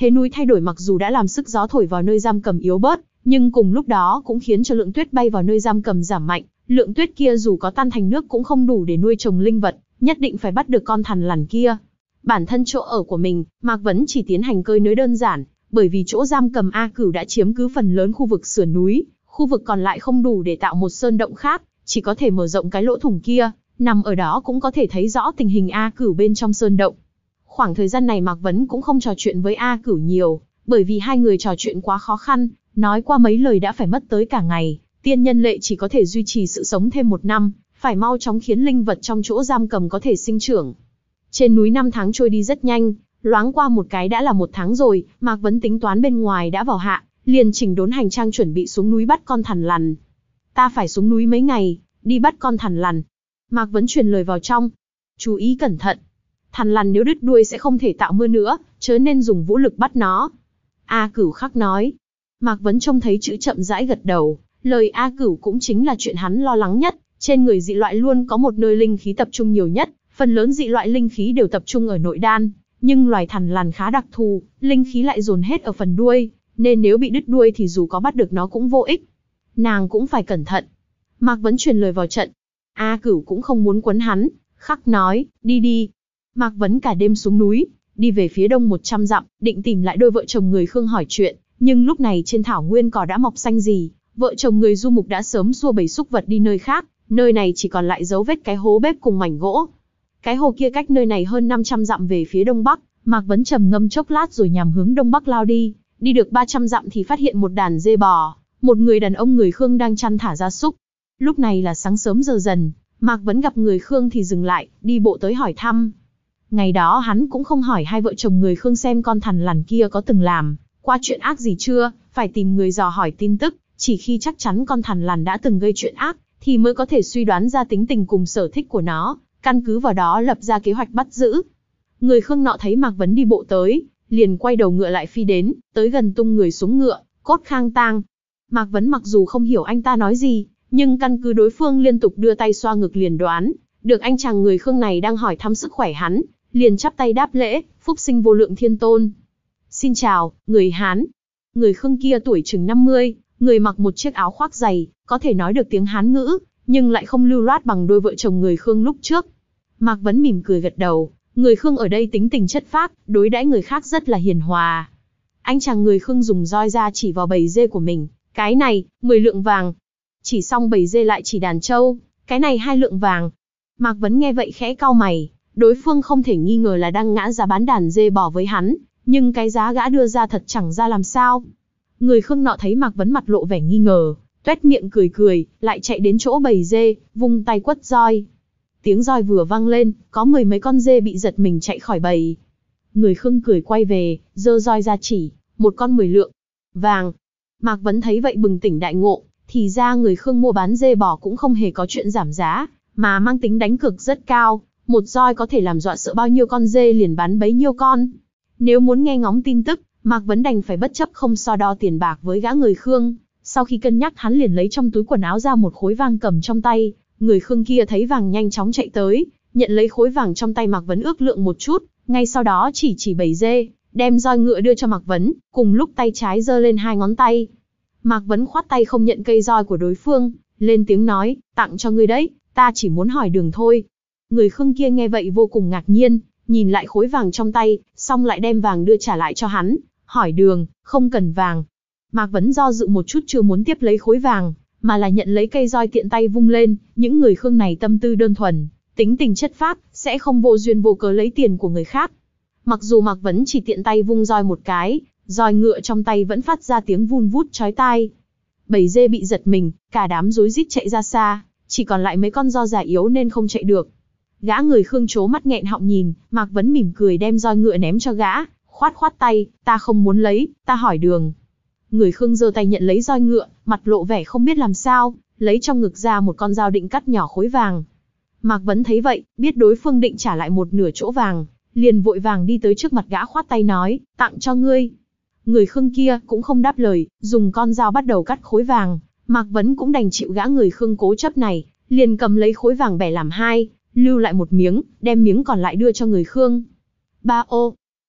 Thế núi thay đổi mặc dù đã làm sức gió thổi vào nơi giam cầm yếu bớt, nhưng cùng lúc đó cũng khiến cho lượng tuyết bay vào nơi giam cầm giảm mạnh. Lượng tuyết kia dù có tan thành nước cũng không đủ để nuôi trồng linh vật, nhất định phải bắt được con thằn lằn kia. Bản thân chỗ ở của mình, Mạc Vấn chỉ tiến hành cơi nới đơn giản, bởi vì chỗ giam cầm A Cửu đã chiếm cứ phần lớn khu vực sườn núi, khu vực còn lại không đủ để tạo một sơn động khác, chỉ có thể mở rộng cái lỗ thủng kia, nằm ở đó cũng có thể thấy rõ tình hình A Cửu bên trong sơn động. Khoảng thời gian này Mạc Vấn cũng không trò chuyện với A Cửu nhiều, bởi vì hai người trò chuyện quá khó khăn, nói qua mấy lời đã phải mất tới cả ngày. Tiên nhân lệ chỉ có thể duy trì sự sống thêm một năm, phải mau chóng khiến linh vật trong chỗ giam cầm có thể sinh trưởng. Trên núi năm tháng trôi đi rất nhanh, loáng qua một cái đã là một tháng rồi, Mạc Vấn tính toán bên ngoài đã vào hạ, liền chỉnh đốn hành trang chuẩn bị xuống núi bắt con thằn lằn. Ta phải xuống núi mấy ngày, đi bắt con thằn lằn. Mạc Vấn truyền lời vào trong. Chú ý cẩn thận. Thằn lằn nếu đứt đuôi sẽ không thể tạo mưa nữa, chớ nên dùng vũ lực bắt nó. A Cửu khắc nói. Mạc Vấn trông thấy chữ chậm rãi gật đầu, lời A Cửu cũng chính là chuyện hắn lo lắng nhất. Trên người dị loại luôn có một nơi linh khí tập trung nhiều nhất, phần lớn dị loại linh khí đều tập trung ở nội đan, nhưng loài thằn lằn khá đặc thù, linh khí lại dồn hết ở phần đuôi, nên nếu bị đứt đuôi thì dù có bắt được nó cũng vô ích. Nàng cũng phải cẩn thận. Mạc Vấn truyền lời vào trận. A Cửu cũng không muốn quấn hắn, khắc nói, đi đi. Mạc Vấn cả đêm xuống núi, đi về phía đông một trăm dặm, định tìm lại đôi vợ chồng người Khương hỏi chuyện, nhưng lúc này trên thảo nguyên cỏ đã mọc xanh gì, vợ chồng người Du Mục đã sớm xua bầy súc vật đi nơi khác, nơi này chỉ còn lại dấu vết cái hố bếp cùng mảnh gỗ. Cái hồ kia cách nơi này hơn năm trăm dặm về phía đông bắc, Mạc Vấn trầm ngâm chốc lát rồi nhằm hướng đông bắc lao đi, đi được ba trăm dặm thì phát hiện một đàn dê bò, một người đàn ông người Khương đang chăn thả gia súc. Lúc này là sáng sớm giờ dần, Mạc Vấn gặp người Khương thì dừng lại, đi bộ tới hỏi thăm. Ngày đó hắn cũng không hỏi hai vợ chồng người Khương xem con thằn lằn kia có từng làm qua chuyện ác gì chưa, phải tìm người dò hỏi tin tức, chỉ khi chắc chắn con thằn lằn đã từng gây chuyện ác, thì mới có thể suy đoán ra tính tình cùng sở thích của nó, căn cứ vào đó lập ra kế hoạch bắt giữ. Người Khương nọ thấy Mạc Vấn đi bộ tới, liền quay đầu ngựa lại phi đến, tới gần tung người xuống ngựa, cốt khang tang. Mạc Vấn mặc dù không hiểu anh ta nói gì, nhưng căn cứ đối phương liên tục đưa tay xoa ngực liền đoán, được anh chàng người Khương này đang hỏi thăm sức khỏe hắn, liền chắp tay đáp lễ, phúc sinh vô lượng thiên tôn. Xin chào, người Hán. Người Khương kia tuổi chừng năm mươi, người mặc một chiếc áo khoác dày, có thể nói được tiếng Hán ngữ, nhưng lại không lưu loát bằng đôi vợ chồng người Khương lúc trước. Mạc Vấn mỉm cười gật đầu, người Khương ở đây tính tình chất phác, đối đãi người khác rất là hiền hòa. Anh chàng người Khương dùng roi ra chỉ vào bầy dê của mình, cái này, mười lượng vàng. Chỉ xong bầy dê lại chỉ đàn trâu, cái này hai lượng vàng. Mạc Vấn nghe vậy khẽ cau mày, đối phương không thể nghi ngờ là đang ngã giá bán đàn dê bò với hắn, nhưng cái giá gã đưa ra thật chẳng ra làm sao. Người Khương nọ thấy Mạc Vấn mặt lộ vẻ nghi ngờ, tuét miệng cười cười, lại chạy đến chỗ bầy dê, vung tay quất roi. Tiếng roi vừa vang lên, có mười mấy con dê bị giật mình chạy khỏi bầy. Người Khương cười quay về, giơ roi ra chỉ, một con mười lượng vàng. Mạc Vấn thấy vậy bừng tỉnh đại ngộ, thì ra người Khương mua bán dê bò cũng không hề có chuyện giảm giá, mà mang tính đánh cược rất cao, một roi có thể làm dọa sợ bao nhiêu con dê liền bán bấy nhiêu con. Nếu muốn nghe ngóng tin tức, Mạc Vấn đành phải bất chấp không so đo tiền bạc với gã người Khương. Sau khi cân nhắc hắn liền lấy trong túi quần áo ra một khối vàng cầm trong tay. Người Khương kia thấy vàng nhanh chóng chạy tới, nhận lấy khối vàng trong tay Mạc Vấn ước lượng một chút, ngay sau đó chỉ chỉ bầy dê, đem roi ngựa đưa cho Mạc Vấn, cùng lúc tay trái giơ lên hai ngón tay. Mạc Vấn khoát tay không nhận cây roi của đối phương, lên tiếng nói, tặng cho ngươi đấy, ta chỉ muốn hỏi đường thôi. Người Khương kia nghe vậy vô cùng ngạc nhiên, nhìn lại khối vàng trong tay, xong lại đem vàng đưa trả lại cho hắn, hỏi đường, không cần vàng. Mạc Vấn do dự một chút chưa muốn tiếp lấy khối vàng, mà là nhận lấy cây roi tiện tay vung lên. Những người Khương này tâm tư đơn thuần, tính tình chất phác, sẽ không vô duyên vô cớ lấy tiền của người khác. Mặc dù Mạc Vấn chỉ tiện tay vung roi một cái, roi ngựa trong tay vẫn phát ra tiếng vun vút chói tai. Bầy dê bị giật mình, cả đám rối rít chạy ra xa, chỉ còn lại mấy con do già yếu nên không chạy được. Gã người Khương trố mắt nghẹn họng nhìn, Mạc Vấn mỉm cười đem roi ngựa ném cho gã, khoát khoát tay, ta không muốn lấy, ta hỏi đường. Người Khương giơ tay nhận lấy roi ngựa, mặt lộ vẻ không biết làm sao, lấy trong ngực ra một con dao định cắt nhỏ khối vàng. Mạc Vấn thấy vậy, biết đối phương định trả lại một nửa chỗ vàng, liền vội vàng đi tới trước mặt gã khoát tay nói, tặng cho ngươi. Người Khương kia cũng không đáp lời, dùng con dao bắt đầu cắt khối vàng. Mạc Vấn cũng đành chịu gã người Khương cố chấp này, liền cầm lấy khối vàng bẻ làm hai, lưu lại một miếng, đem miếng còn lại đưa cho người Khương. Ba ô.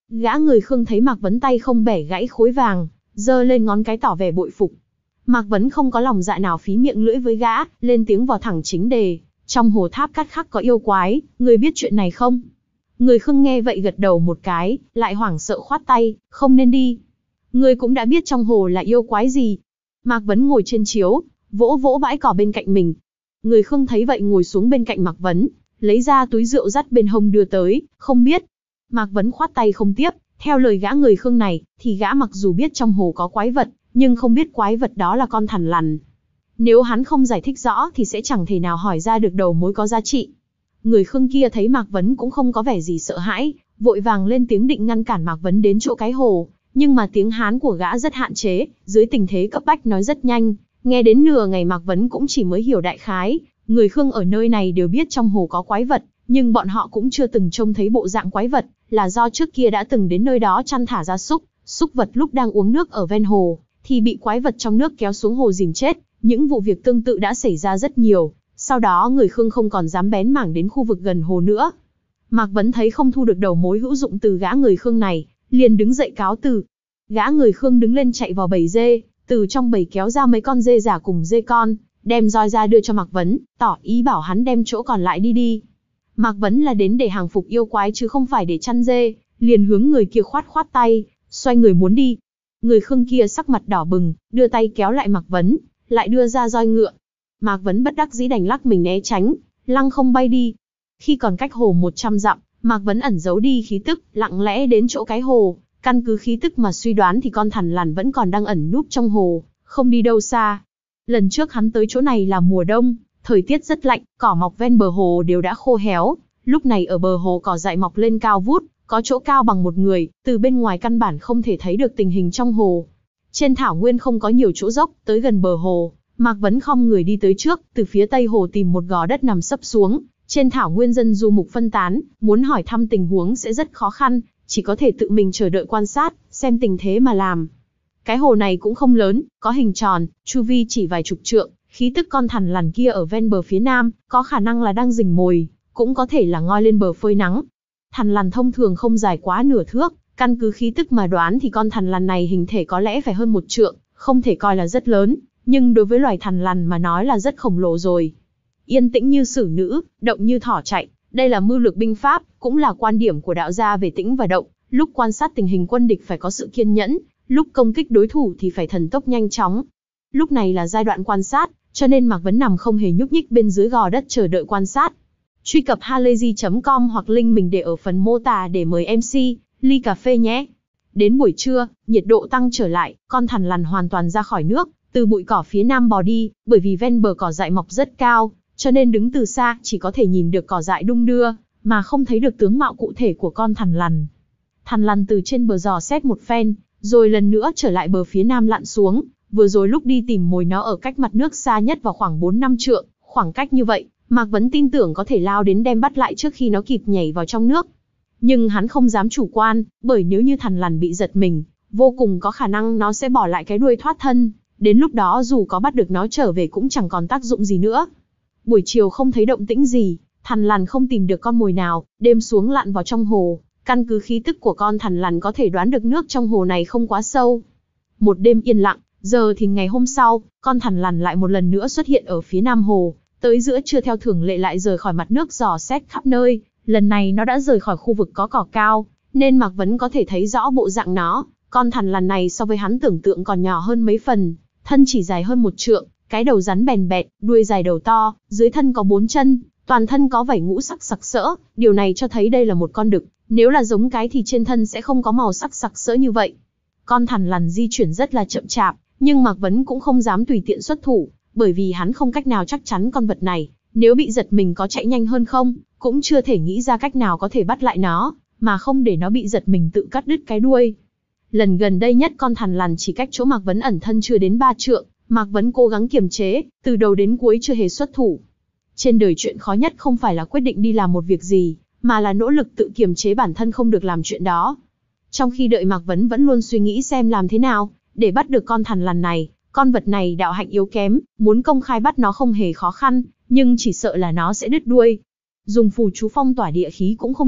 Gã người Khương thấy Mạc Vấn tay không bẻ gãy khối vàng, giơ lên ngón cái tỏ vẻ bội phục. Mạc Vấn không có lòng dạ nào phí miệng lưỡi với gã, lên tiếng vào thẳng chính đề. Trong hồ tháp cát khắc có yêu quái, ngươi biết chuyện này không? Người Khương nghe vậy gật đầu một cái, lại hoảng sợ khoát tay, không nên đi. Ngươi cũng đã biết trong hồ là yêu quái gì. Mạc Vấn ngồi trên chiếu, vỗ vỗ bãi cỏ bên cạnh mình. Người Khương thấy vậy ngồi xuống bên cạnh Mạc Vấn, lấy ra túi rượu dắt bên hông đưa tới, không biết. Mạc Vấn khoát tay không tiếp, theo lời gã người Khương này, thì gã mặc dù biết trong hồ có quái vật, nhưng không biết quái vật đó là con thằn lằn. Nếu hắn không giải thích rõ thì sẽ chẳng thể nào hỏi ra được đầu mối có giá trị. Người Khương kia thấy Mạc Vấn cũng không có vẻ gì sợ hãi, vội vàng lên tiếng định ngăn cản Mạc Vấn đến chỗ cái hồ, nhưng mà tiếng Hán của gã rất hạn chế, dưới tình thế cấp bách nói rất nhanh, nghe đến nửa ngày Mạc Vấn cũng chỉ mới hiểu đại khái. Người Khương ở nơi này đều biết trong hồ có quái vật, nhưng bọn họ cũng chưa từng trông thấy bộ dạng quái vật, là do trước kia đã từng đến nơi đó chăn thả gia súc, súc vật lúc đang uống nước ở ven hồ, thì bị quái vật trong nước kéo xuống hồ dìm chết. Những vụ việc tương tự đã xảy ra rất nhiều, sau đó người Khương không còn dám bén mảng đến khu vực gần hồ nữa. Mạc Vấn thấy không thu được đầu mối hữu dụng từ gã người Khương này, liền đứng dậy cáo từ. Gã người Khương đứng lên chạy vào bầy dê, từ trong bầy kéo ra mấy con dê già cùng dê con, đem roi ra đưa cho Mạc Vấn, tỏ ý bảo hắn đem chỗ còn lại đi đi. Mạc Vấn là đến để hàng phục yêu quái chứ không phải để chăn dê, liền hướng người kia khoát khoát tay, xoay người muốn đi. Người Khương kia sắc mặt đỏ bừng, đưa tay kéo lại Mạc Vấn, lại đưa ra roi ngựa. Mạc Vấn bất đắc dĩ đành lắc mình né tránh, lăng không bay đi. Khi còn cách hồ một trăm dặm, Mạc Vấn ẩn giấu đi khí tức, lặng lẽ đến chỗ cái hồ, căn cứ khí tức mà suy đoán thì con thằn lằn vẫn còn đang ẩn núp trong hồ, không đi đâu xa. Lần trước hắn tới chỗ này là mùa đông, thời tiết rất lạnh, cỏ mọc ven bờ hồ đều đã khô héo. Lúc này ở bờ hồ cỏ dại mọc lên cao vút, có chỗ cao bằng một người, từ bên ngoài căn bản không thể thấy được tình hình trong hồ. Trên thảo nguyên không có nhiều chỗ dốc, tới gần bờ hồ, Mạc Vấn khom người đi tới trước, từ phía tây hồ tìm một gò đất nằm sấp xuống. Trên thảo nguyên dân du mục phân tán, muốn hỏi thăm tình huống sẽ rất khó khăn, chỉ có thể tự mình chờ đợi quan sát, xem tình thế mà làm. Cái hồ này cũng không lớn, có hình tròn, chu vi chỉ vài chục trượng, khí tức con thằn lằn kia ở ven bờ phía nam, có khả năng là đang rình mồi, cũng có thể là ngoi lên bờ phơi nắng. Thằn lằn thông thường không dài quá nửa thước, căn cứ khí tức mà đoán thì con thằn lằn này hình thể có lẽ phải hơn một trượng, không thể coi là rất lớn, nhưng đối với loài thằn lằn mà nói là rất khổng lồ rồi. Yên tĩnh như xử nữ, động như thỏ chạy, đây là mưu lược binh pháp, cũng là quan điểm của đạo gia về tĩnh và động. Lúc quan sát tình hình quân địch phải có sự kiên nhẫn, lúc công kích đối thủ thì phải thần tốc nhanh chóng. Lúc này là giai đoạn quan sát, cho nên Mạc Vấn nằm không hề nhúc nhích bên dưới gò đất chờ đợi quan sát. Truy cập halayzi chấm com hoặc link mình để ở phần mô tả để mời em xê, ly cà phê nhé. Đến buổi trưa, nhiệt độ tăng trở lại, con thằn lằn hoàn toàn ra khỏi nước, từ bụi cỏ phía nam bò đi, bởi vì ven bờ cỏ dại mọc rất cao, cho nên đứng từ xa chỉ có thể nhìn được cỏ dại đung đưa, mà không thấy được tướng mạo cụ thể của con thằn lằn. Thằn lằn từ trên bờ dò xét một phen, rồi lần nữa trở lại bờ phía nam lặn xuống, vừa rồi lúc đi tìm mồi nó ở cách mặt nước xa nhất vào khoảng bốn năm trượng, khoảng cách như vậy, Mạc Vấn tin tưởng có thể lao đến đem bắt lại trước khi nó kịp nhảy vào trong nước. Nhưng hắn không dám chủ quan, bởi nếu như thằn lằn bị giật mình, vô cùng có khả năng nó sẽ bỏ lại cái đuôi thoát thân, đến lúc đó dù có bắt được nó trở về cũng chẳng còn tác dụng gì nữa. Buổi chiều không thấy động tĩnh gì, thằn lằn không tìm được con mồi nào, đêm xuống lặn vào trong hồ, căn cứ khí tức của con thằn lằn có thể đoán được nước trong hồ này không quá sâu. Một đêm yên lặng, giờ thì ngày hôm sau, con thằn lằn lại một lần nữa xuất hiện ở phía nam hồ, tới giữa trưa theo thường lệ lại rời khỏi mặt nước dò xét khắp nơi, lần này nó đã rời khỏi khu vực có cỏ cao, nên Mạc Vấn có thể thấy rõ bộ dạng nó. Con thằn lằn này so với hắn tưởng tượng còn nhỏ hơn mấy phần, thân chỉ dài hơn một trượng, cái đầu rắn bèn bẹt, đuôi dài đầu to, dưới thân có bốn chân, toàn thân có vảy ngũ sắc sặc sỡ, điều này cho thấy đây là một con đực, nếu là giống cái thì trên thân sẽ không có màu sắc sặc sỡ như vậy. Con thằn lằn di chuyển rất là chậm chạp, nhưng Mạc Vấn cũng không dám tùy tiện xuất thủ, bởi vì hắn không cách nào chắc chắn con vật này, nếu bị giật mình có chạy nhanh hơn không, cũng chưa thể nghĩ ra cách nào có thể bắt lại nó, mà không để nó bị giật mình tự cắt đứt cái đuôi. Lần gần đây nhất con thằn lằn chỉ cách chỗ Mạc Vấn ẩn thân chưa đến ba trượng, Mạc Vấn cố gắng kiềm chế, từ đầu đến cuối chưa hề xuất thủ. Trên đời chuyện khó nhất không phải là quyết định đi làm một việc gì, mà là nỗ lực tự kiềm chế bản thân không được làm chuyện đó. Trong khi đợi Mạc Vấn vẫn luôn suy nghĩ xem làm thế nào để bắt được con thằn lằn này, con vật này đạo hạnh yếu kém, muốn công khai bắt nó không hề khó khăn, nhưng chỉ sợ là nó sẽ đứt đuôi. Dùng phù chú phong tỏa địa khí cũng không được,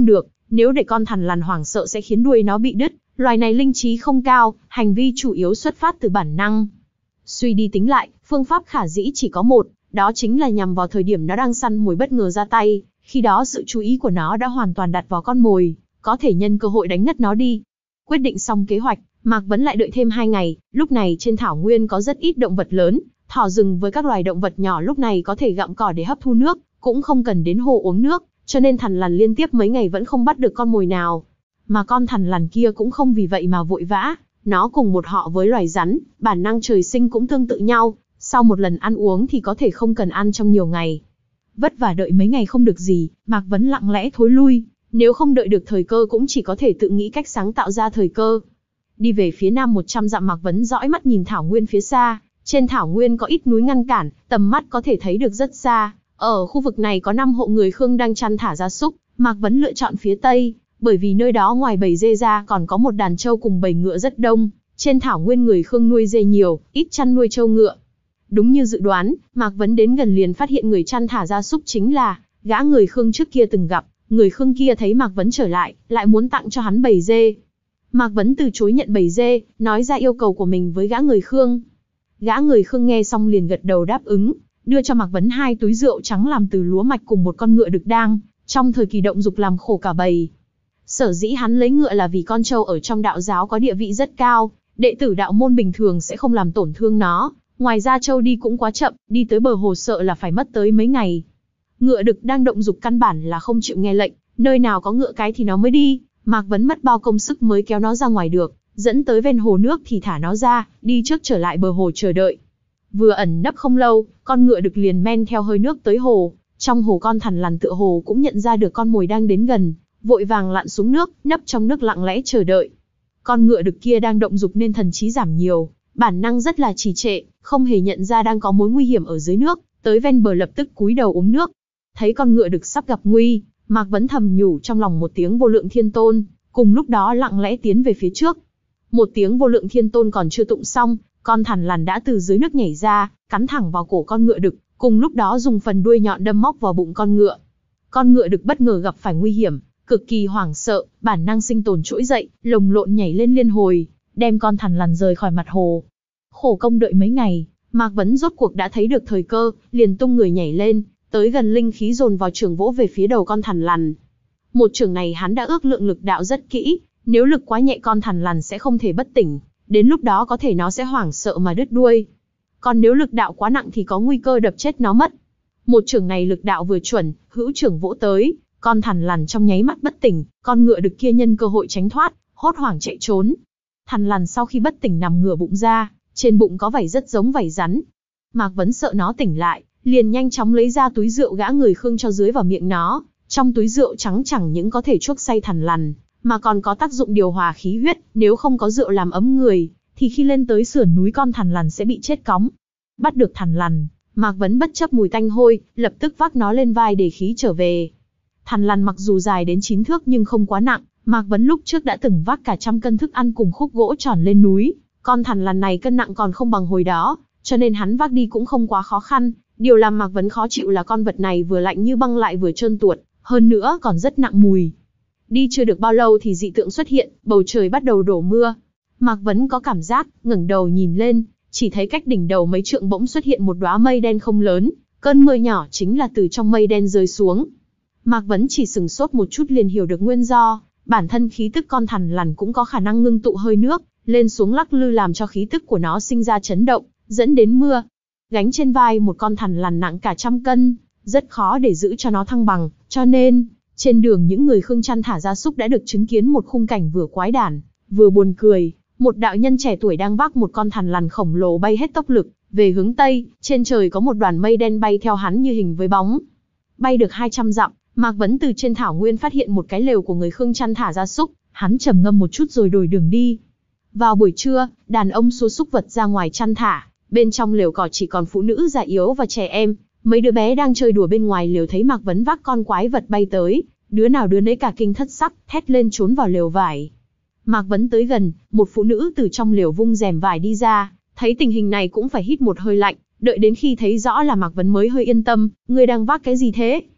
Nếu để con thằn lằn hoảng sợ sẽ khiến đuôi nó bị đứt, loài này linh trí không cao, hành vi chủ yếu xuất phát từ bản năng. Suy đi tính lại, phương pháp khả dĩ chỉ có một, đó chính là nhằm vào thời điểm nó đang săn mồi bất ngờ ra tay, khi đó sự chú ý của nó đã hoàn toàn đặt vào con mồi, có thể nhân cơ hội đánh ngất nó đi. Quyết định xong kế hoạch, Mạc Vấn lại đợi thêm hai ngày, lúc này trên thảo nguyên có rất ít động vật lớn, thỏ rừng với các loài động vật nhỏ lúc này có thể gặm cỏ để hấp thu nước, cũng không cần đến hồ uống nước, cho nên thằn lằn liên tiếp mấy ngày vẫn không bắt được con mồi nào. Mà con thằn lằn kia cũng không vì vậy mà vội vã, nó cùng một họ với loài rắn, bản năng trời sinh cũng tương tự nhau, sau một lần ăn uống thì có thể không cần ăn trong nhiều ngày. Vất vả đợi mấy ngày không được gì, Mạc Vấn lặng lẽ thối lui, nếu không đợi được thời cơ cũng chỉ có thể tự nghĩ cách sáng tạo ra thời cơ. Đi về phía nam một trăm dặm, Mạc Vấn dõi mắt nhìn thảo nguyên phía xa, trên thảo nguyên có ít núi ngăn cản, tầm mắt có thể thấy được rất xa. Ở khu vực này có năm hộ người Khương đang chăn thả gia súc, Mạc Vấn lựa chọn phía tây, bởi vì nơi đó ngoài bầy dê ra còn có một đàn trâu cùng bầy ngựa rất đông. Trên thảo nguyên người Khương nuôi dê nhiều, ít chăn nuôi trâu ngựa. Đúng như dự đoán, Mạc Vấn đến gần liền phát hiện người chăn thả gia súc chính là gã người Khương trước kia từng gặp. Người Khương kia thấy Mạc Vấn trở lại, lại muốn tặng cho hắn bầy dê. Mạc Vấn từ chối nhận bầy dê, nói ra yêu cầu của mình với gã người Khương. Gã người Khương nghe xong liền gật đầu đáp ứng, đưa cho Mạc Vấn hai túi rượu trắng làm từ lúa mạch cùng một con ngựa đực đang trong thời kỳ động dục làm khổ cả bầy. Sở dĩ hắn lấy ngựa là vì con trâu ở trong đạo giáo có địa vị rất cao, đệ tử đạo môn bình thường sẽ không làm tổn thương nó. Ngoài ra trâu đi cũng quá chậm, đi tới bờ hồ sợ là phải mất tới mấy ngày. Ngựa đực đang động dục căn bản là không chịu nghe lệnh, nơi nào có ngựa cái thì nó mới đi. Mạc Vấn mất bao công sức mới kéo nó ra ngoài được, dẫn tới ven hồ nước thì thả nó ra, đi trước trở lại bờ hồ chờ đợi. Vừa ẩn nấp không lâu, con ngựa đực liền men theo hơi nước tới hồ. Trong hồ con thằn lằn tựa hồ cũng nhận ra được con mồi đang đến gần, vội vàng lặn xuống nước, nấp trong nước lặng lẽ chờ đợi. Con ngựa đực kia đang động dục nên thần trí giảm nhiều, bản năng rất là trì trệ, không hề nhận ra đang có mối nguy hiểm ở dưới nước, tới ven bờ lập tức cúi đầu uống nước. Thấy con ngựa đực sắp gặp nguy, Mạc Vấn thầm nhủ trong lòng một tiếng vô lượng thiên tôn, cùng lúc đó lặng lẽ tiến về phía trước. Một tiếng vô lượng thiên tôn còn chưa tụng xong, con thằn lằn đã từ dưới nước nhảy ra, cắn thẳng vào cổ con ngựa đực, cùng lúc đó dùng phần đuôi nhọn đâm móc vào bụng con ngựa. Con ngựa đực bất ngờ gặp phải nguy hiểm, cực kỳ hoảng sợ, bản năng sinh tồn trỗi dậy, lồng lộn nhảy lên liên hồi, đem con thằn lằn rời khỏi mặt hồ. Khổ công đợi mấy ngày, Mạc Vấn rốt cuộc đã thấy được thời cơ, liền tung người nhảy lên, tới gần linh khí dồn vào chưởng vỗ về phía đầu con thằn lằn. Một chưởng này hắn đã ước lượng lực đạo rất kỹ, nếu lực quá nhẹ con thằn lằn sẽ không thể bất tỉnh, đến lúc đó có thể nó sẽ hoảng sợ mà đứt đuôi. Còn nếu lực đạo quá nặng thì có nguy cơ đập chết nó mất. Một chưởng này lực đạo vừa chuẩn, hữu chưởng vỗ tới, con thằn lằn trong nháy mắt bất tỉnh, con ngựa đực kia nhân cơ hội tránh thoát, hốt hoảng chạy trốn. Thằn lằn sau khi bất tỉnh nằm ngửa bụng ra, trên bụng có vảy rất giống vảy rắn. Mạc Vấn sợ nó tỉnh lại, liền nhanh chóng lấy ra túi rượu gã người Khương cho dưới vào miệng nó. Trong túi rượu trắng chẳng những có thể chuốc say thằn lằn, mà còn có tác dụng điều hòa khí huyết, nếu không có rượu làm ấm người, thì khi lên tới sườn núi con thằn lằn sẽ bị chết cóng. Bắt được thằn lằn, Mạc Vấn bất chấp mùi tanh hôi, lập tức vác nó lên vai để khí trở về. Thằn lằn mặc dù dài đến chín thước nhưng không quá nặng, Mạc Vấn lúc trước đã từng vác cả trăm cân thức ăn cùng khúc gỗ tròn lên núi, con thằn lằn này cân nặng còn không bằng hồi đó, cho nên hắn vác đi cũng không quá khó khăn. Điều làm Mạc Vấn khó chịu là con vật này vừa lạnh như băng lại vừa trơn tuột, hơn nữa còn rất nặng mùi. Đi chưa được bao lâu thì dị tượng xuất hiện, bầu trời bắt đầu đổ mưa. Mạc Vấn có cảm giác, ngẩng đầu nhìn lên, chỉ thấy cách đỉnh đầu mấy trượng bỗng xuất hiện một đóa mây đen không lớn, cơn mưa nhỏ chính là từ trong mây đen rơi xuống. Mạc Vấn chỉ sừng sốt một chút liền hiểu được nguyên do, bản thân khí tức con thằn lằn cũng có khả năng ngưng tụ hơi nước, lên xuống lắc lư làm cho khí tức của nó sinh ra chấn động, dẫn đến mưa. Gánh trên vai một con thằn lằn nặng cả trăm cân, rất khó để giữ cho nó thăng bằng, cho nên, trên đường những người Khương chăn thả gia súc đã được chứng kiến một khung cảnh vừa quái đản, vừa buồn cười. Một đạo nhân trẻ tuổi đang vác một con thằn lằn khổng lồ bay hết tốc lực, về hướng Tây, trên trời có một đoàn mây đen bay theo hắn như hình với bóng. Bay được hai trăm dặm, Mạc Vấn từ trên thảo nguyên phát hiện một cái lều của người Khương chăn thả gia súc, hắn trầm ngâm một chút rồi đổi đường đi. Vào buổi trưa, đàn ông xua súc vật ra ngoài chăn thả, bên trong lều cỏ chỉ còn phụ nữ già yếu và trẻ em, mấy đứa bé đang chơi đùa bên ngoài lều thấy Mạc Vấn vác con quái vật bay tới, đứa nào đứa nấy cả kinh thất sắc, thét lên trốn vào lều vải. Mạc Vấn tới gần, một phụ nữ từ trong lều vung rèm vải đi ra, thấy tình hình này cũng phải hít một hơi lạnh, đợi đến khi thấy rõ là Mạc Vấn mới hơi yên tâm, ngươi đang vác cái gì thế?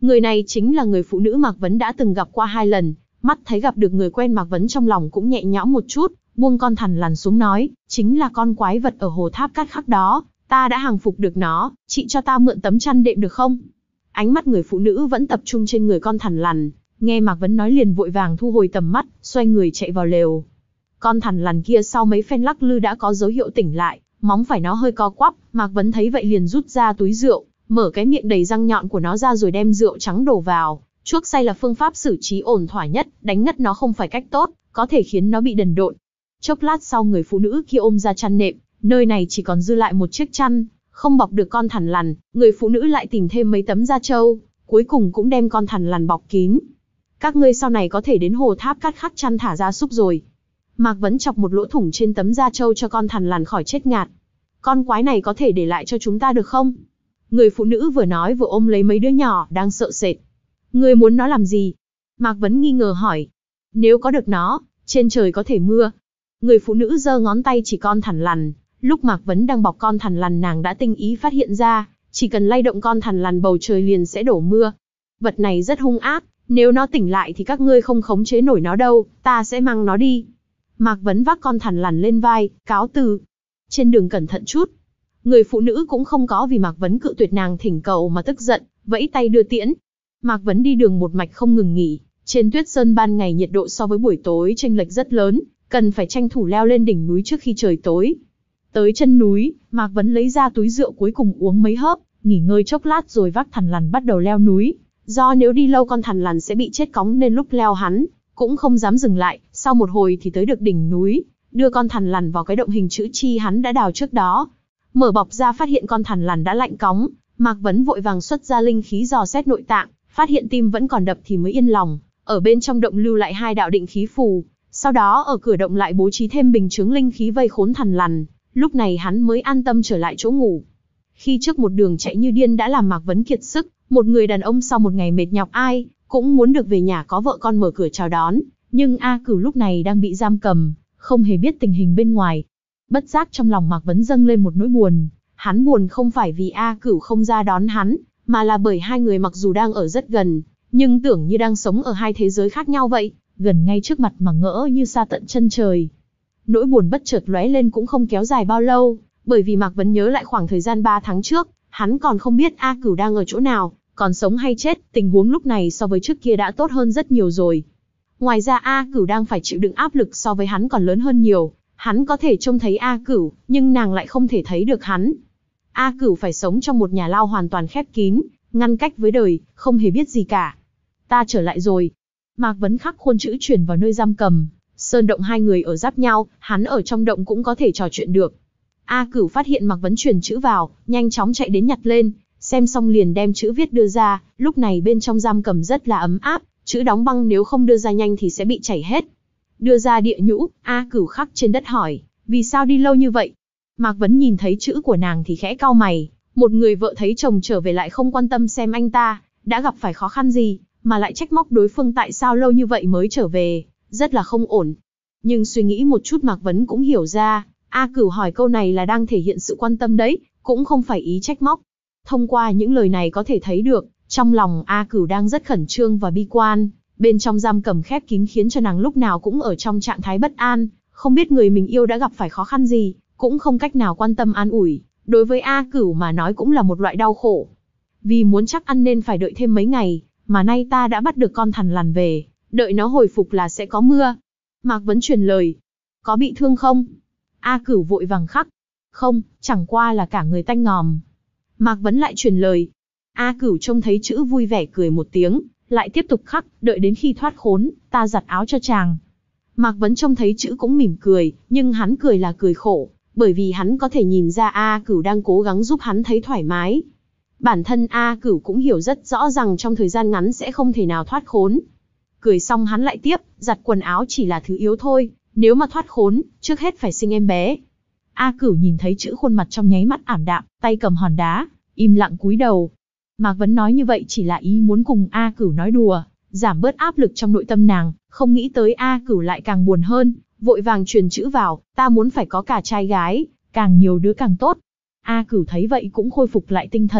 Người này chính là người phụ nữ Mạc Vấn đã từng gặp qua hai lần, mắt thấy gặp được người quen Mạc Vấn trong lòng cũng nhẹ nhõm một chút, buông con thằn lằn xuống nói, chính là con quái vật ở hồ tháp cát khắc đó, ta đã hàng phục được nó, chị cho ta mượn tấm chăn đệm được không? Ánh mắt người phụ nữ vẫn tập trung trên người con thằn lằn, nghe Mạc Vấn nói liền vội vàng thu hồi tầm mắt, xoay người chạy vào lều. Con thằn lằn kia sau mấy phen lắc lư đã có dấu hiệu tỉnh lại, móng phải nó hơi co quắp, Mạc Vấn thấy vậy liền rút ra túi rượu, mở cái miệng đầy răng nhọn của nó ra rồi đem rượu trắng đổ vào. Chuốc say là phương pháp xử trí ổn thỏa nhất, đánh ngất nó không phải cách tốt, có thể khiến nó bị đần độn. Chốc lát sau người phụ nữ kia ôm ra chăn nệm, nơi này chỉ còn dư lại một chiếc chăn, không bọc được con thằn lằn, người phụ nữ lại tìm thêm mấy tấm da trâu, cuối cùng cũng đem con thằn lằn bọc kín. Các ngươi sau này có thể đến hồ tháp cát khắc chăn thả gia súc rồi. Mạc Vấn chọc một lỗ thủng trên tấm da trâu cho con thằn lằn khỏi chết ngạt. Con quái này có thể để lại cho chúng ta được không? Người phụ nữ vừa nói vừa ôm lấy mấy đứa nhỏ đang sợ sệt. Ngươi muốn nó làm gì? Mạc Vấn nghi ngờ hỏi. Nếu có được nó, trên trời có thể mưa. Người phụ nữ giơ ngón tay chỉ con thằn lằn. Lúc Mạc Vấn đang bọc con thằn lằn nàng đã tinh ý phát hiện ra, chỉ cần lay động con thằn lằn bầu trời liền sẽ đổ mưa. Vật này rất hung ác, nếu nó tỉnh lại thì các ngươi không khống chế nổi nó đâu, ta sẽ mang nó đi. Mạc Vấn vác con thằn lằn lên vai, cáo từ. Trên đường cẩn thận chút. Người phụ nữ cũng không có vì Mạc Vấn cự tuyệt nàng thỉnh cầu mà tức giận, vẫy tay đưa tiễn. Mạc Vấn đi đường một mạch không ngừng nghỉ, trên tuyết sơn ban ngày nhiệt độ so với buổi tối chênh lệch rất lớn, cần phải tranh thủ leo lên đỉnh núi trước khi trời tối. Tới chân núi, Mạc Vấn lấy ra túi rượu cuối cùng uống mấy hớp, nghỉ ngơi chốc lát rồi vác thằn lằn bắt đầu leo núi. Do nếu đi lâu con thằn lằn sẽ bị chết cóng nên lúc leo hắn cũng không dám dừng lại, sau một hồi thì tới được đỉnh núi, đưa con thằn lằn vào cái động hình chữ chi hắn đã đào trước đó. Mở bọc ra phát hiện con thằn lằn đã lạnh cóng, Mạc Vấn vội vàng xuất ra linh khí dò xét nội tạng, phát hiện tim vẫn còn đập thì mới yên lòng, ở bên trong động lưu lại hai đạo định khí phù, sau đó ở cửa động lại bố trí thêm bình chướng linh khí vây khốn thằn lằn, lúc này hắn mới an tâm trở lại chỗ ngủ. Khi trước một đường chạy như điên đã làm Mạc Vấn kiệt sức, một người đàn ông sau một ngày mệt nhọc ai cũng muốn được về nhà có vợ con mở cửa chào đón, nhưng A Cửu lúc này đang bị giam cầm, không hề biết tình hình bên ngoài. Bất giác trong lòng Mạc Vấn dâng lên một nỗi buồn, hắn buồn không phải vì A Cửu không ra đón hắn, mà là bởi hai người mặc dù đang ở rất gần, nhưng tưởng như đang sống ở hai thế giới khác nhau vậy, gần ngay trước mặt mà ngỡ như xa tận chân trời. Nỗi buồn bất chợt lóe lên cũng không kéo dài bao lâu, bởi vì Mạc Vấn nhớ lại khoảng thời gian ba tháng trước, hắn còn không biết A Cửu đang ở chỗ nào, còn sống hay chết, tình huống lúc này so với trước kia đã tốt hơn rất nhiều rồi. Ngoài ra A Cửu đang phải chịu đựng áp lực so với hắn còn lớn hơn nhiều, hắn có thể trông thấy A Cửu, nhưng nàng lại không thể thấy được hắn. A Cửu phải sống trong một nhà lao hoàn toàn khép kín, ngăn cách với đời, không hề biết gì cả. Ta trở lại rồi. Mạc Vấn khắc khuôn chữ chuyển vào nơi giam cầm, sơn động hai người ở giáp nhau, hắn ở trong động cũng có thể trò chuyện được. A Cửu phát hiện Mạc Vấn chuyển chữ vào, nhanh chóng chạy đến nhặt lên, xem xong liền đem chữ viết đưa ra, lúc này bên trong giam cầm rất là ấm áp, chữ đóng băng nếu không đưa ra nhanh thì sẽ bị chảy hết. Đưa ra địa nhũ, A Cửu khắc trên đất hỏi, vì sao đi lâu như vậy? Mạc Vấn nhìn thấy chữ của nàng thì khẽ cau mày, một người vợ thấy chồng trở về lại không quan tâm xem anh ta đã gặp phải khó khăn gì, mà lại trách móc đối phương tại sao lâu như vậy mới trở về, rất là không ổn. Nhưng suy nghĩ một chút Mạc Vấn cũng hiểu ra, A Cửu hỏi câu này là đang thể hiện sự quan tâm đấy, cũng không phải ý trách móc. Thông qua những lời này có thể thấy được, trong lòng A Cửu đang rất khẩn trương và bi quan, bên trong giam cầm khép kín khiến cho nàng lúc nào cũng ở trong trạng thái bất an, không biết người mình yêu đã gặp phải khó khăn gì, cũng không cách nào quan tâm an ủi, đối với A Cửu mà nói cũng là một loại đau khổ. Vì muốn chắc ăn nên phải đợi thêm mấy ngày, mà nay ta đã bắt được con thằn lằn về, đợi nó hồi phục là sẽ có mưa. Mạc Vấn truyền lời, có bị thương không? A Cửu vội vàng khắc, không, chẳng qua là cả người tanh ngòm. Mạc Vấn lại truyền lời, A Cửu trông thấy chữ vui vẻ cười một tiếng, lại tiếp tục khắc, đợi đến khi thoát khốn, ta giặt áo cho chàng. Mạc Vấn trông thấy chữ cũng mỉm cười, nhưng hắn cười là cười khổ, bởi vì hắn có thể nhìn ra A Cửu đang cố gắng giúp hắn thấy thoải mái. Bản thân A Cửu cũng hiểu rất rõ rằng trong thời gian ngắn sẽ không thể nào thoát khốn. Cười xong hắn lại tiếp, giặt quần áo chỉ là thứ yếu thôi, nếu mà thoát khốn, trước hết phải sinh em bé. A Cửu nhìn thấy chữ khuôn mặt trong nháy mắt ảm đạm, tay cầm hòn đá, im lặng cúi đầu. Mạc Vấn nói như vậy chỉ là ý muốn cùng A Cửu nói đùa, giảm bớt áp lực trong nội tâm nàng, không nghĩ tới A Cửu lại càng buồn hơn, vội vàng truyền chữ vào, ta muốn phải có cả trai gái, càng nhiều đứa càng tốt. A Cửu thấy vậy cũng khôi phục lại tinh thần,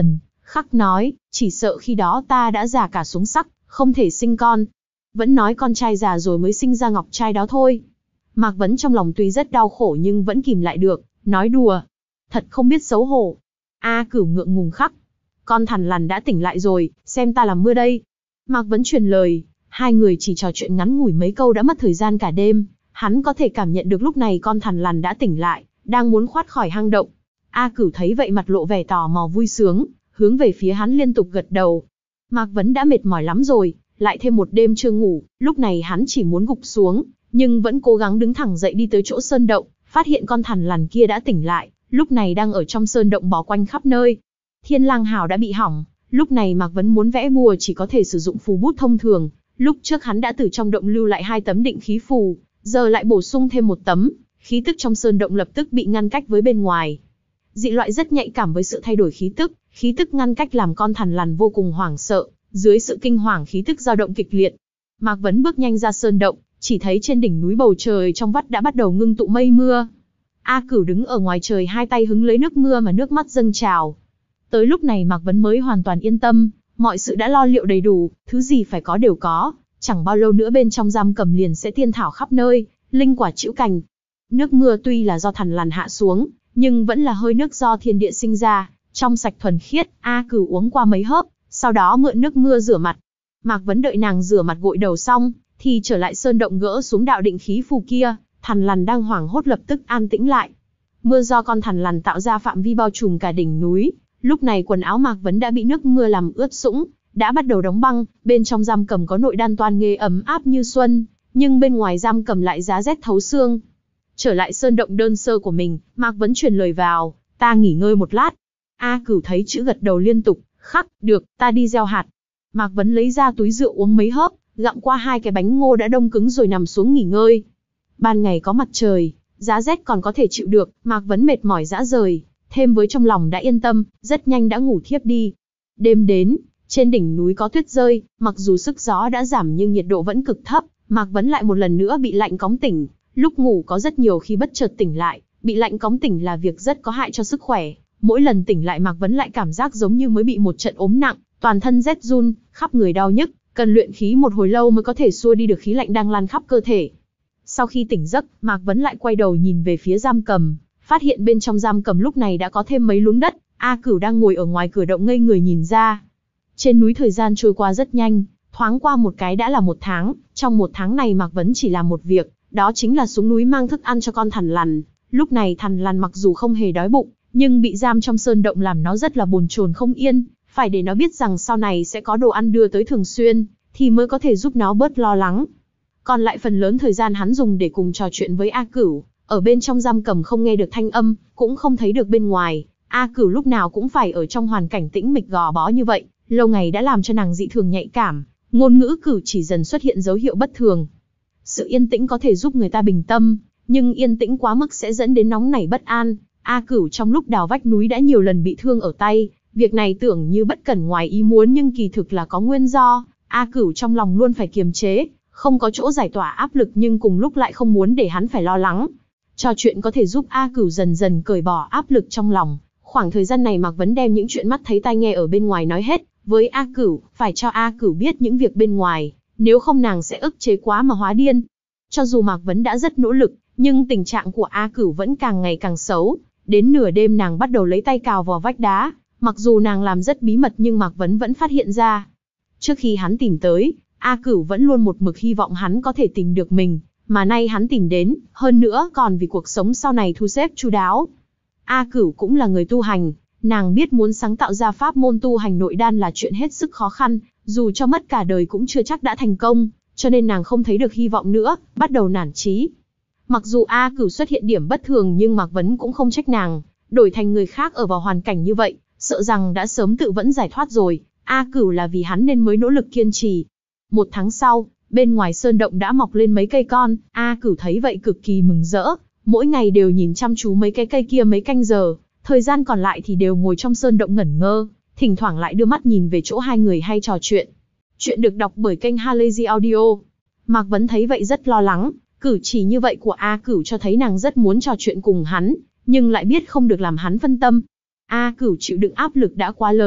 Khắc nói, chỉ sợ khi đó ta đã già cả xuống sắc, không thể sinh con. Vẫn nói con trai già rồi mới sinh ra ngọc trai đó thôi. Mạc Vấn trong lòng tuy rất đau khổ nhưng vẫn kìm lại được, nói đùa. Thật không biết xấu hổ. A Cửu ngượng ngùng khắc. Con thằn lằn đã tỉnh lại rồi, xem ta làm mưa đây. Mạc Vấn truyền lời, hai người chỉ trò chuyện ngắn ngủi mấy câu đã mất thời gian cả đêm. Hắn có thể cảm nhận được lúc này con thằn lằn đã tỉnh lại, đang muốn thoát khỏi hang động. A Cửu thấy vậy mặt lộ vẻ tò mò vui sướng, hướng về phía hắn liên tục gật đầu. Mạc Vấn đã mệt mỏi lắm rồi, lại thêm một đêm chưa ngủ, lúc này hắn chỉ muốn gục xuống, nhưng vẫn cố gắng đứng thẳng dậy đi tới chỗ sơn động, phát hiện con thằn lằn kia đã tỉnh lại, lúc này đang ở trong sơn động bò quanh khắp nơi. Thiên lang hào đã bị hỏng, lúc này Mạc Vấn muốn vẽ bùa chỉ có thể sử dụng phù bút thông thường, lúc trước hắn đã từ trong động lưu lại hai tấm định khí phù, giờ lại bổ sung thêm một tấm, khí tức trong sơn động lập tức bị ngăn cách với bên ngoài. Dị loại rất nhạy cảm với sự thay đổi khí tức, khí tức ngăn cách làm con thằn lằn vô cùng hoảng sợ, dưới sự kinh hoàng khí tức dao động kịch liệt. Mạc Vấn bước nhanh ra sơn động, chỉ thấy trên đỉnh núi bầu trời trong vắt đã bắt đầu ngưng tụ mây mưa. A Cửu đứng ở ngoài trời hai tay hứng lấy nước mưa mà nước mắt dâng trào. Tới lúc này Mạc Vấn mới hoàn toàn yên tâm, mọi sự đã lo liệu đầy đủ, thứ gì phải có đều có, chẳng bao lâu nữa bên trong giam cầm liền sẽ tiên thảo khắp nơi, linh quả trĩu cành. Nước mưa tuy là do thằn lằn hạ xuống, nhưng vẫn là hơi nước do thiên địa sinh ra, trong sạch thuần khiết. A Cửu uống qua mấy hớp, sau đó mượn nước mưa rửa mặt. Mạc Vấn đợi nàng rửa mặt gội đầu xong, thì trở lại sơn động gỡ xuống đạo định khí phù kia, thằn lằn đang hoảng hốt lập tức an tĩnh lại. Mưa do con thằn lằn tạo ra phạm vi bao trùm cả đỉnh núi, lúc này quần áo Mạc Vấn đã bị nước mưa làm ướt sũng, đã bắt đầu đóng băng, bên trong giam cầm có nội đan toan nghê ấm áp như xuân, nhưng bên ngoài giam cầm lại giá rét thấu xương. Trở lại sơn động đơn sơ của mình, Mạc Vấn truyền lời vào, ta nghỉ ngơi một lát. A Cửu thấy chữ gật đầu liên tục, khắc, được, ta đi gieo hạt. Mạc Vấn lấy ra túi rượu uống mấy hớp, gặm qua hai cái bánh ngô đã đông cứng rồi nằm xuống nghỉ ngơi. Ban ngày có mặt trời, giá rét còn có thể chịu được, Mạc Vấn mệt mỏi rã rời, thêm với trong lòng đã yên tâm, rất nhanh đã ngủ thiếp đi. Đêm đến, trên đỉnh núi có tuyết rơi, mặc dù sức gió đã giảm nhưng nhiệt độ vẫn cực thấp, Mạc Vấn lại một lần nữa bị lạnh cóng tỉnh. Lúc ngủ có rất nhiều khi bất chợt tỉnh lại, bị lạnh cóng tỉnh là việc rất có hại cho sức khỏe. Mỗi lần tỉnh lại Mạc Vấn lại cảm giác giống như mới bị một trận ốm nặng, toàn thân rét run, khắp người đau nhức, cần luyện khí một hồi lâu mới có thể xua đi được khí lạnh đang lan khắp cơ thể. Sau khi tỉnh giấc, Mạc Vấn lại quay đầu nhìn về phía giam cầm, phát hiện bên trong giam cầm lúc này đã có thêm mấy luống đất. A Cửu đang ngồi ở ngoài cửa động ngây người nhìn ra. Trên núi thời gian trôi qua rất nhanh, thoáng qua một cái đã là một tháng. Trong một tháng này Mạc Vấn chỉ làm một việc, đó chính là xuống núi mang thức ăn cho con thằn lằn. Lúc này thằn lằn mặc dù không hề đói bụng, nhưng bị giam trong sơn động làm nó rất là bồn chồn không yên, phải để nó biết rằng sau này sẽ có đồ ăn đưa tới thường xuyên, thì mới có thể giúp nó bớt lo lắng. Còn lại phần lớn thời gian hắn dùng để cùng trò chuyện với A Cửu, ở bên trong giam cầm không nghe được thanh âm, cũng không thấy được bên ngoài. A Cửu lúc nào cũng phải ở trong hoàn cảnh tĩnh mịch gò bó như vậy, lâu ngày đã làm cho nàng dị thường nhạy cảm, ngôn ngữ cử chỉ dần xuất hiện dấu hiệu bất thường. Sự yên tĩnh có thể giúp người ta bình tâm, nhưng yên tĩnh quá mức sẽ dẫn đến nóng nảy bất an. A Cửu trong lúc đào vách núi đã nhiều lần bị thương ở tay, việc này tưởng như bất cẩn ngoài ý muốn nhưng kỳ thực là có nguyên do. A Cửu trong lòng luôn phải kiềm chế, không có chỗ giải tỏa áp lực nhưng cùng lúc lại không muốn để hắn phải lo lắng. Trò chuyện có thể giúp A Cửu dần dần cởi bỏ áp lực trong lòng. Khoảng thời gian này Mạc Vấn đem những chuyện mắt thấy tai nghe ở bên ngoài nói hết với A Cửu, phải cho A Cửu biết những việc bên ngoài, nếu không nàng sẽ ức chế quá mà hóa điên. Cho dù Mạc Vấn đã rất nỗ lực, nhưng tình trạng của A Cửu vẫn càng ngày càng xấu. Đến nửa đêm nàng bắt đầu lấy tay cào vào vách đá, mặc dù nàng làm rất bí mật nhưng Mạc Vấn vẫn phát hiện ra. Trước khi hắn tìm tới, A Cửu vẫn luôn một mực hy vọng hắn có thể tìm được mình, mà nay hắn tìm đến, hơn nữa còn vì cuộc sống sau này thu xếp chu đáo. A Cửu cũng là người tu hành, nàng biết muốn sáng tạo ra pháp môn tu hành nội đan là chuyện hết sức khó khăn, dù cho mất cả đời cũng chưa chắc đã thành công, cho nên nàng không thấy được hy vọng nữa, bắt đầu nản chí. Mặc dù A Cửu xuất hiện điểm bất thường nhưng Mạc Vấn cũng không trách nàng, đổi thành người khác ở vào hoàn cảnh như vậy, sợ rằng đã sớm tự vẫn giải thoát rồi. A Cửu là vì hắn nên mới nỗ lực kiên trì. Một tháng sau, bên ngoài sơn động đã mọc lên mấy cây con, A Cửu thấy vậy cực kỳ mừng rỡ, mỗi ngày đều nhìn chăm chú mấy cái cây kia mấy canh giờ, thời gian còn lại thì đều ngồi trong sơn động ngẩn ngơ, thỉnh thoảng lại đưa mắt nhìn về chỗ hai người hay trò chuyện. Chuyện được đọc bởi kênh Halazy Audio. Mạc Vấn thấy vậy rất lo lắng, cử chỉ như vậy của A Cửu cho thấy nàng rất muốn trò chuyện cùng hắn, nhưng lại biết không được làm hắn phân tâm. A Cửu chịu đựng áp lực đã quá lớn,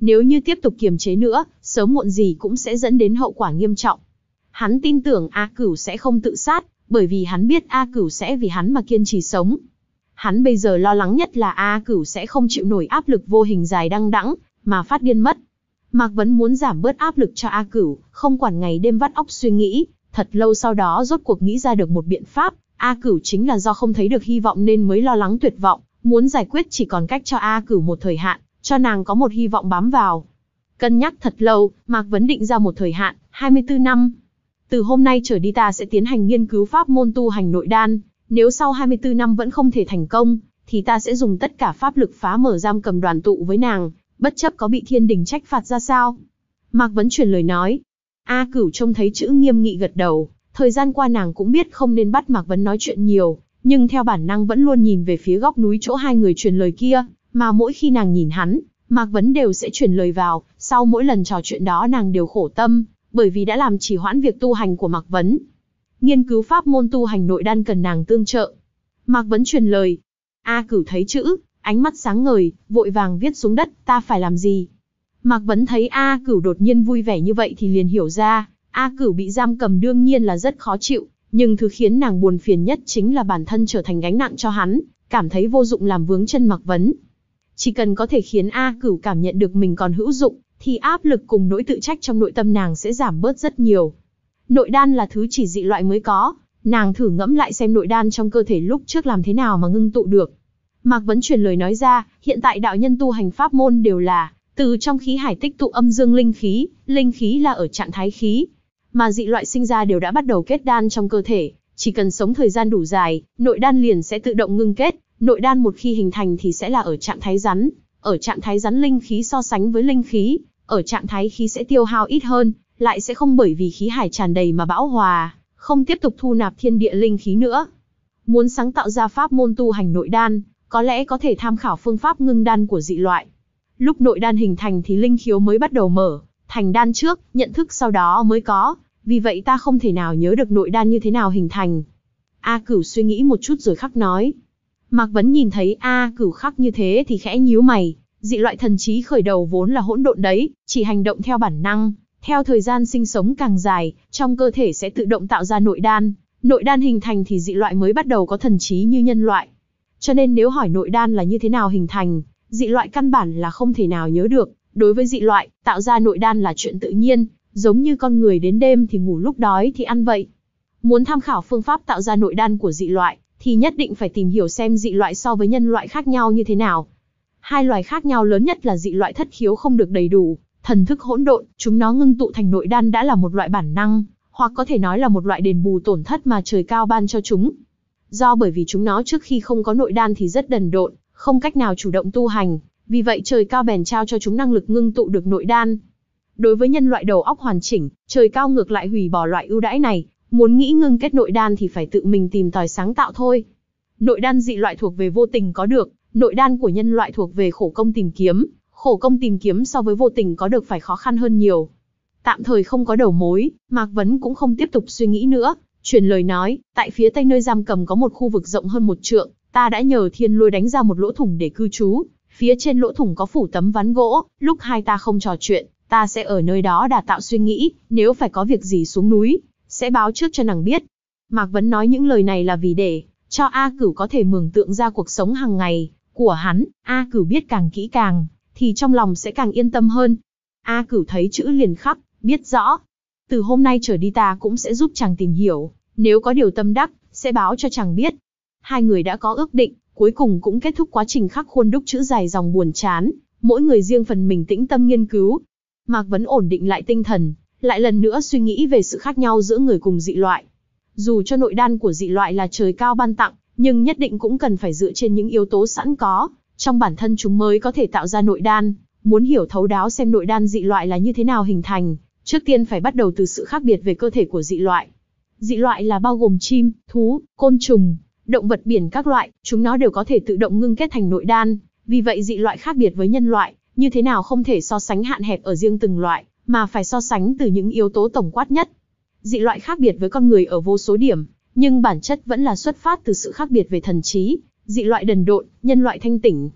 Nếu như tiếp tục kiềm chế nữa, sớm muộn gì cũng sẽ dẫn đến hậu quả nghiêm trọng. Hắn tin tưởng A Cửu sẽ không tự sát, bởi vì hắn biết A Cửu sẽ vì hắn mà kiên trì sống. Hắn bây giờ lo lắng nhất là A Cửu sẽ không chịu nổi áp lực vô hình dài đăng đẵng, mà phát điên mất. Mạc Vấn muốn giảm bớt áp lực cho A Cửu, không quản ngày đêm vắt óc suy nghĩ, thật lâu sau đó rốt cuộc nghĩ ra được một biện pháp. A Cửu chính là do không thấy được hy vọng nên mới lo lắng tuyệt vọng, muốn giải quyết chỉ còn cách cho A Cửu một thời hạn, cho nàng có một hy vọng bám vào. Cân nhắc thật lâu, Mạc Vấn định ra một thời hạn, hai mươi tư năm. Từ hôm nay trở đi ta sẽ tiến hành nghiên cứu pháp môn tu hành nội đan, nếu sau hai mươi tư năm vẫn không thể thành công, thì ta sẽ dùng tất cả pháp lực phá mở giam cầm đoàn tụ với nàng, bất chấp có bị thiên đình trách phạt ra sao. Mạc Vấn truyền lời nói. A Cửu trông thấy chữ nghiêm nghị gật đầu, thời gian qua nàng cũng biết không nên bắt Mạc Vấn nói chuyện nhiều, nhưng theo bản năng vẫn luôn nhìn về phía góc núi chỗ hai người truyền lời kia, mà mỗi khi nàng nhìn hắn, Mạc Vấn đều sẽ truyền lời vào, sau mỗi lần trò chuyện đó nàng đều khổ tâm, bởi vì đã làm trì hoãn việc tu hành của Mạc Vấn. Nghiên cứu pháp môn tu hành nội đan cần nàng tương trợ. Mạc Vấn truyền lời. A Cửu thấy chữ, ánh mắt sáng ngời, vội vàng viết xuống đất, ta phải làm gì? Mạc Vấn thấy A Cửu đột nhiên vui vẻ như vậy thì liền hiểu ra, A Cửu bị giam cầm đương nhiên là rất khó chịu, nhưng thứ khiến nàng buồn phiền nhất chính là bản thân trở thành gánh nặng cho hắn, cảm thấy vô dụng làm vướng chân Mạc Vấn. Chỉ cần có thể khiến A Cửu cảm nhận được mình còn hữu dụng, thì áp lực cùng nỗi tự trách trong nội tâm nàng sẽ giảm bớt rất nhiều. Nội đan là thứ chỉ dị loại mới có, nàng thử ngẫm lại xem nội đan trong cơ thể lúc trước làm thế nào mà ngưng tụ được. Mạc Vấn truyền lời nói ra, hiện tại đạo nhân tu hành pháp môn đều là từ trong khí hải tích tụ âm dương linh khí, linh khí là ở trạng thái khí, mà dị loại sinh ra đều đã bắt đầu kết đan trong cơ thể, chỉ cần sống thời gian đủ dài, nội đan liền sẽ tự động ngưng kết. Nội đan một khi hình thành thì sẽ là ở trạng thái rắn, ở trạng thái rắn linh khí so sánh với linh khí, ở trạng thái khí sẽ tiêu hao ít hơn, lại sẽ không bởi vì khí hải tràn đầy mà bão hòa, không tiếp tục thu nạp thiên địa linh khí nữa. Muốn sáng tạo ra pháp môn tu hành nội đan, có lẽ có thể tham khảo phương pháp ngưng đan của dị loại. Lúc nội đan hình thành thì linh khiếu mới bắt đầu mở, thành đan trước, nhận thức sau đó mới có, vì vậy ta không thể nào nhớ được nội đan như thế nào hình thành. A Cửu suy nghĩ một chút rồi khắc nói. Mạc Vấn nhìn thấy A Cửu khắc như thế thì khẽ nhíu mày, dị loại thần trí khởi đầu vốn là hỗn độn đấy, chỉ hành động theo bản năng, theo thời gian sinh sống càng dài, trong cơ thể sẽ tự động tạo ra nội đan, nội đan hình thành thì dị loại mới bắt đầu có thần trí như nhân loại. Cho nên nếu hỏi nội đan là như thế nào hình thành, dị loại căn bản là không thể nào nhớ được, đối với dị loại, tạo ra nội đan là chuyện tự nhiên, giống như con người đến đêm thì ngủ lúc đói thì ăn vậy. Muốn tham khảo phương pháp tạo ra nội đan của dị loại, thì nhất định phải tìm hiểu xem dị loại so với nhân loại khác nhau như thế nào. Hai loài khác nhau lớn nhất là dị loại thất khiếu không được đầy đủ, thần thức hỗn độn, chúng nó ngưng tụ thành nội đan đã là một loại bản năng, hoặc có thể nói là một loại đền bù tổn thất mà trời cao ban cho chúng. Do bởi vì chúng nó trước khi không có nội đan thì rất đần độn, không cách nào chủ động tu hành, vì vậy trời cao bèn trao cho chúng năng lực ngưng tụ được nội đan. Đối với nhân loại đầu óc hoàn chỉnh, trời cao ngược lại hủy bỏ loại ưu đãi này, muốn nghĩ ngưng kết nội đan thì phải tự mình tìm tòi sáng tạo thôi. Nội đan dị loại thuộc về vô tình có được, nội đan của nhân loại thuộc về khổ công tìm kiếm, khổ công tìm kiếm so với vô tình có được phải khó khăn hơn nhiều. Tạm thời không có đầu mối, Mạc Vấn cũng không tiếp tục suy nghĩ nữa, truyền lời nói, tại phía tây nơi giam cầm có một khu vực rộng hơn một trượng, ta đã nhờ thiên lôi đánh ra một lỗ thủng để cư trú, phía trên lỗ thủng có phủ tấm ván gỗ, lúc hai ta không trò chuyện, ta sẽ ở nơi đó đả tạo suy nghĩ, nếu phải có việc gì xuống núi, sẽ báo trước cho nàng biết. Mạc Vấn nói những lời này là vì để cho A Cửu có thể mường tượng ra cuộc sống hàng ngày của hắn, A Cửu biết càng kỹ càng, thì trong lòng sẽ càng yên tâm hơn. A Cửu thấy chữ liền khắc, biết rõ. Từ hôm nay trở đi ta cũng sẽ giúp chàng tìm hiểu, nếu có điều tâm đắc, sẽ báo cho chàng biết. Hai người đã có ước định, cuối cùng cũng kết thúc quá trình khắc khuôn đúc chữ dài dòng buồn chán, mỗi người riêng phần mình tĩnh tâm nghiên cứu. Mạc Vấn ổn định lại tinh thần, lại lần nữa suy nghĩ về sự khác nhau giữa người cùng dị loại. Dù cho nội đan của dị loại là trời cao ban tặng, nhưng nhất định cũng cần phải dựa trên những yếu tố sẵn có, trong bản thân chúng mới có thể tạo ra nội đan. Muốn hiểu thấu đáo xem nội đan dị loại là như thế nào hình thành, trước tiên phải bắt đầu từ sự khác biệt về cơ thể của dị loại. Dị loại là bao gồm chim, thú, côn trùng, động vật biển các loại, chúng nó đều có thể tự động ngưng kết thành nội đan, vì vậy dị loại khác biệt với nhân loại, như thế nào không thể so sánh hạn hẹp ở riêng từng loại, mà phải so sánh từ những yếu tố tổng quát nhất. Dị loại khác biệt với con người ở vô số điểm, nhưng bản chất vẫn là xuất phát từ sự khác biệt về thần trí, dị loại đần độn, nhân loại thanh tỉnh.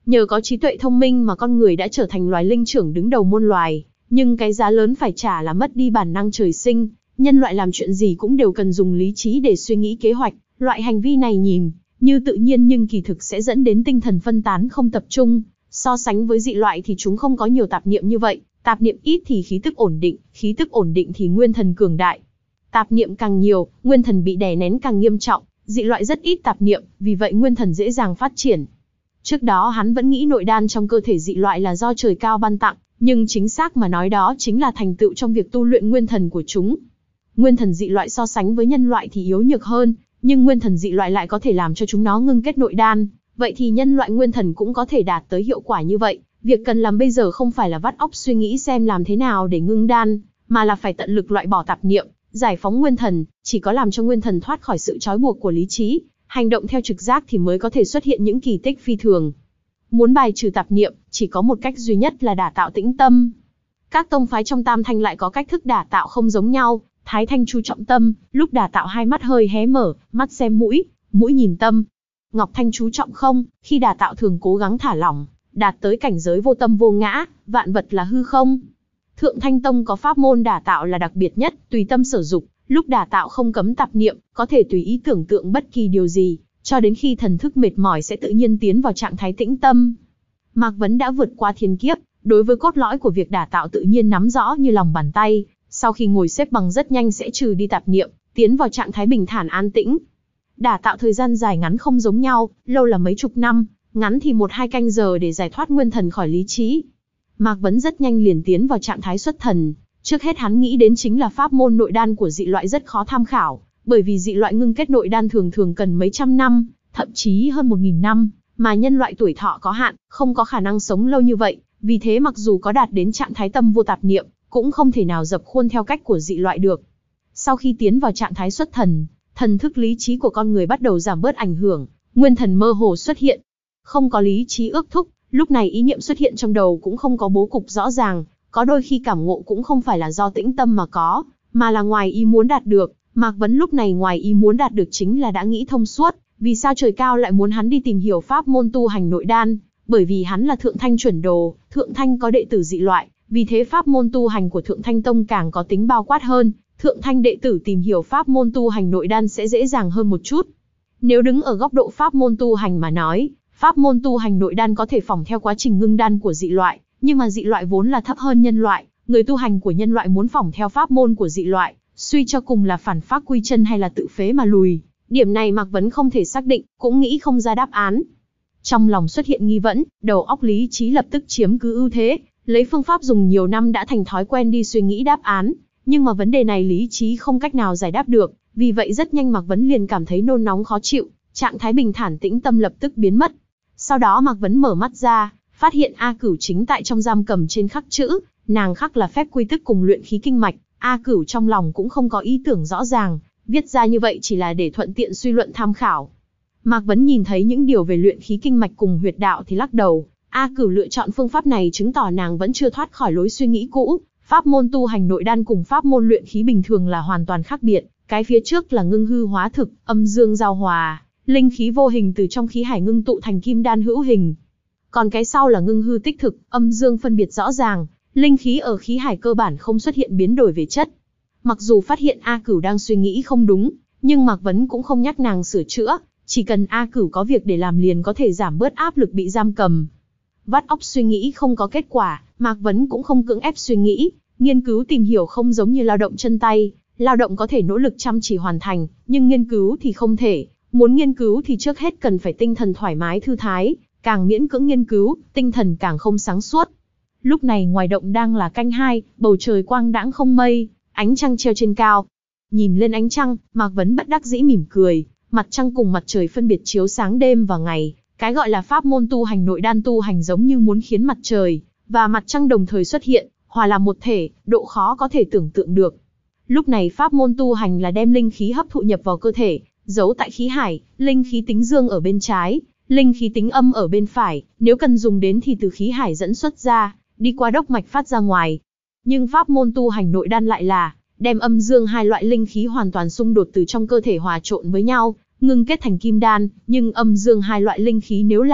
Nhờ có trí tuệ thông minh mà con người đã trở thành loài linh trưởng đứng đầu muôn loài, nhưng cái giá lớn phải trả là mất đi bản năng trời sinh. Nhân loại làm chuyện gì cũng đều cần dùng lý trí để suy nghĩ kế hoạch. Loại hành vi này nhìn như tự nhiên nhưng kỳ thực sẽ dẫn đến tinh thần phân tán không tập trung. So sánh với dị loại thì chúng không có nhiều tạp niệm như vậy. Tạp niệm ít thì khí tức ổn định, khí tức ổn định thì nguyên thần cường đại. Tạp niệm càng nhiều, nguyên thần bị đè nén càng nghiêm trọng. Dị loại rất ít tạp niệm, vì vậy nguyên thần dễ dàng phát triển. Trước đó hắn vẫn nghĩ nội đan trong cơ thể dị loại là do trời cao ban tặng, nhưng chính xác mà nói đó chính là thành tựu trong việc tu luyện nguyên thần của chúng. Nguyên thần dị loại so sánh với nhân loại thì yếu nhược hơn, nhưng nguyên thần dị loại lại có thể làm cho chúng nó ngưng kết nội đan. Vậy thì nhân loại nguyên thần cũng có thể đạt tới hiệu quả như vậy. Việc cần làm bây giờ không phải là vắt óc suy nghĩ xem làm thế nào để ngưng đan, mà là phải tận lực loại bỏ tạp niệm, giải phóng nguyên thần. Chỉ có làm cho nguyên thần thoát khỏi sự trói buộc của lý trí, hành động theo trực giác thì mới có thể xuất hiện những kỳ tích phi thường. Muốn bài trừ tạp niệm, chỉ có một cách duy nhất là đả tạo tĩnh tâm. Các tông phái trong Tam Thanh lại có cách thức đả tạo không giống nhau. Thái Thanh chú trọng tâm, lúc đả tạo hai mắt hơi hé mở, mắt xem mũi, mũi nhìn tâm. Ngọc Thanh chú trọng không, khi đả tạo thường cố gắng thả lỏng, đạt tới cảnh giới vô tâm vô ngã, vạn vật là hư không. Thượng Thanh Tông có pháp môn đả tạo là đặc biệt nhất, tùy tâm sở dục, lúc đả tạo không cấm tạp niệm, có thể tùy ý tưởng tượng bất kỳ điều gì, cho đến khi thần thức mệt mỏi sẽ tự nhiên tiến vào trạng thái tĩnh tâm. Mạc Vấn đã vượt qua thiên kiếp, đối với cốt lõi của việc đả tạo tự nhiên nắm rõ như lòng bàn tay, sau khi ngồi xếp bằng rất nhanh sẽ trừ đi tạp niệm, tiến vào trạng thái bình thản an tĩnh. Đả tạo thời gian dài ngắn không giống nhau, lâu là mấy chục năm, ngắn thì một hai canh giờ để giải thoát nguyên thần khỏi lý trí. Mạc Vấn rất nhanh liền tiến vào trạng thái xuất thần, trước hết hắn nghĩ đến chính là pháp môn nội đan của dị loại rất khó tham khảo, bởi vì dị loại ngưng kết nội đan thường thường cần mấy trăm năm, thậm chí hơn một nghìn năm, mà nhân loại tuổi thọ có hạn, không có khả năng sống lâu như vậy, vì thế mặc dù có đạt đến trạng thái tâm vô tạp niệm, cũng không thể nào dập khuôn theo cách của dị loại được. Sau khi tiến vào trạng thái xuất thần, thần thức lý trí của con người bắt đầu giảm bớt ảnh hưởng, nguyên thần mơ hồ xuất hiện. Không có lý trí ước thúc, lúc này ý niệm xuất hiện trong đầu cũng không có bố cục rõ ràng, có đôi khi cảm ngộ cũng không phải là do tĩnh tâm mà có, mà là ngoài ý muốn đạt được. Mạc Vấn lúc này ngoài ý muốn đạt được chính là đã nghĩ thông suốt, vì sao trời cao lại muốn hắn đi tìm hiểu pháp môn tu hành nội đan, bởi vì hắn là Thượng Thanh chuẩn đồ, Thượng Thanh có đệ tử dị loại, vì thế pháp môn tu hành của Thượng Thanh Tông càng có tính bao quát hơn, Thượng Thanh đệ tử tìm hiểu pháp môn tu hành nội đan sẽ dễ dàng hơn một chút. Nếu đứng ở góc độ pháp môn tu hành mà nói, pháp môn tu hành nội đan có thể phỏng theo quá trình ngưng đan của dị loại, nhưng mà dị loại vốn là thấp hơn nhân loại, người tu hành của nhân loại muốn phỏng theo pháp môn của dị loại, suy cho cùng là phản phác quy chân hay là tự phế mà lùi. Điểm này Mạc Vấn không thể xác định, cũng nghĩ không ra đáp án. Trong lòng xuất hiện nghi vấn, đầu óc lý trí lập tức chiếm cứ ưu thế, lấy phương pháp dùng nhiều năm đã thành thói quen đi suy nghĩ đáp án, nhưng mà vấn đề này lý trí không cách nào giải đáp được, vì vậy rất nhanh Mạc Vấn liền cảm thấy nôn nóng khó chịu, trạng thái bình thản tĩnh tâm lập tức biến mất. Sau đó Mạc Vấn mở mắt ra, phát hiện A Cửu chính tại trong giam cầm trên khắc chữ, nàng khắc là phép quy tức cùng luyện khí kinh mạch. A Cửu trong lòng cũng không có ý tưởng rõ ràng, viết ra như vậy chỉ là để thuận tiện suy luận tham khảo. Mạc Vấn nhìn thấy những điều về luyện khí kinh mạch cùng huyệt đạo thì lắc đầu, A Cửu lựa chọn phương pháp này chứng tỏ nàng vẫn chưa thoát khỏi lối suy nghĩ cũ, pháp môn tu hành nội đan cùng pháp môn luyện khí bình thường là hoàn toàn khác biệt, cái phía trước là ngưng hư hóa thực, âm dương giao hòa, linh khí vô hình từ trong khí hải ngưng tụ thành kim đan hữu hình. Còn cái sau là ngưng hư tích thực, âm dương phân biệt rõ ràng, linh khí ở khí hải cơ bản không xuất hiện biến đổi về chất. Mặc dù phát hiện A Cửu đang suy nghĩ không đúng, nhưng Mạc Vấn cũng không nhắc nàng sửa chữa, chỉ cần A Cửu có việc để làm liền có thể giảm bớt áp lực bị giam cầm. Vắt óc suy nghĩ không có kết quả, Mạc Vấn cũng không cưỡng ép suy nghĩ, nghiên cứu tìm hiểu không giống như lao động chân tay, lao động có thể nỗ lực chăm chỉ hoàn thành, nhưng nghiên cứu thì không thể, muốn nghiên cứu thì trước hết cần phải tinh thần thoải mái thư thái, càng miễn cưỡng nghiên cứu, tinh thần càng không sáng suốt. Lúc này ngoài động đang là canh hai, bầu trời quang đãng không mây, ánh trăng treo trên cao. Nhìn lên ánh trăng, Mạc Vấn bất đắc dĩ mỉm cười, mặt trăng cùng mặt trời phân biệt chiếu sáng đêm và ngày, cái gọi là pháp môn tu hành nội đan tu hành giống như muốn khiến mặt trời và mặt trăng đồng thời xuất hiện, hòa làm một thể, độ khó có thể tưởng tượng được. Lúc này pháp môn tu hành là đem linh khí hấp thụ nhập vào cơ thể, giấu tại khí hải, linh khí tính dương ở bên trái, linh khí tính âm ở bên phải, nếu cần dùng đến thì từ khí hải dẫn xuất ra, đi qua đốc mạch phát ra ngoài. Nhưng pháp môn tu hành nội đan lại là đem âm dương hai loại linh khí hoàn toàn xung đột từ trong cơ thể hòa trộn với nhau, ngưng kết thành kim đan, nhưng âm dương hai loại linh khí nếu là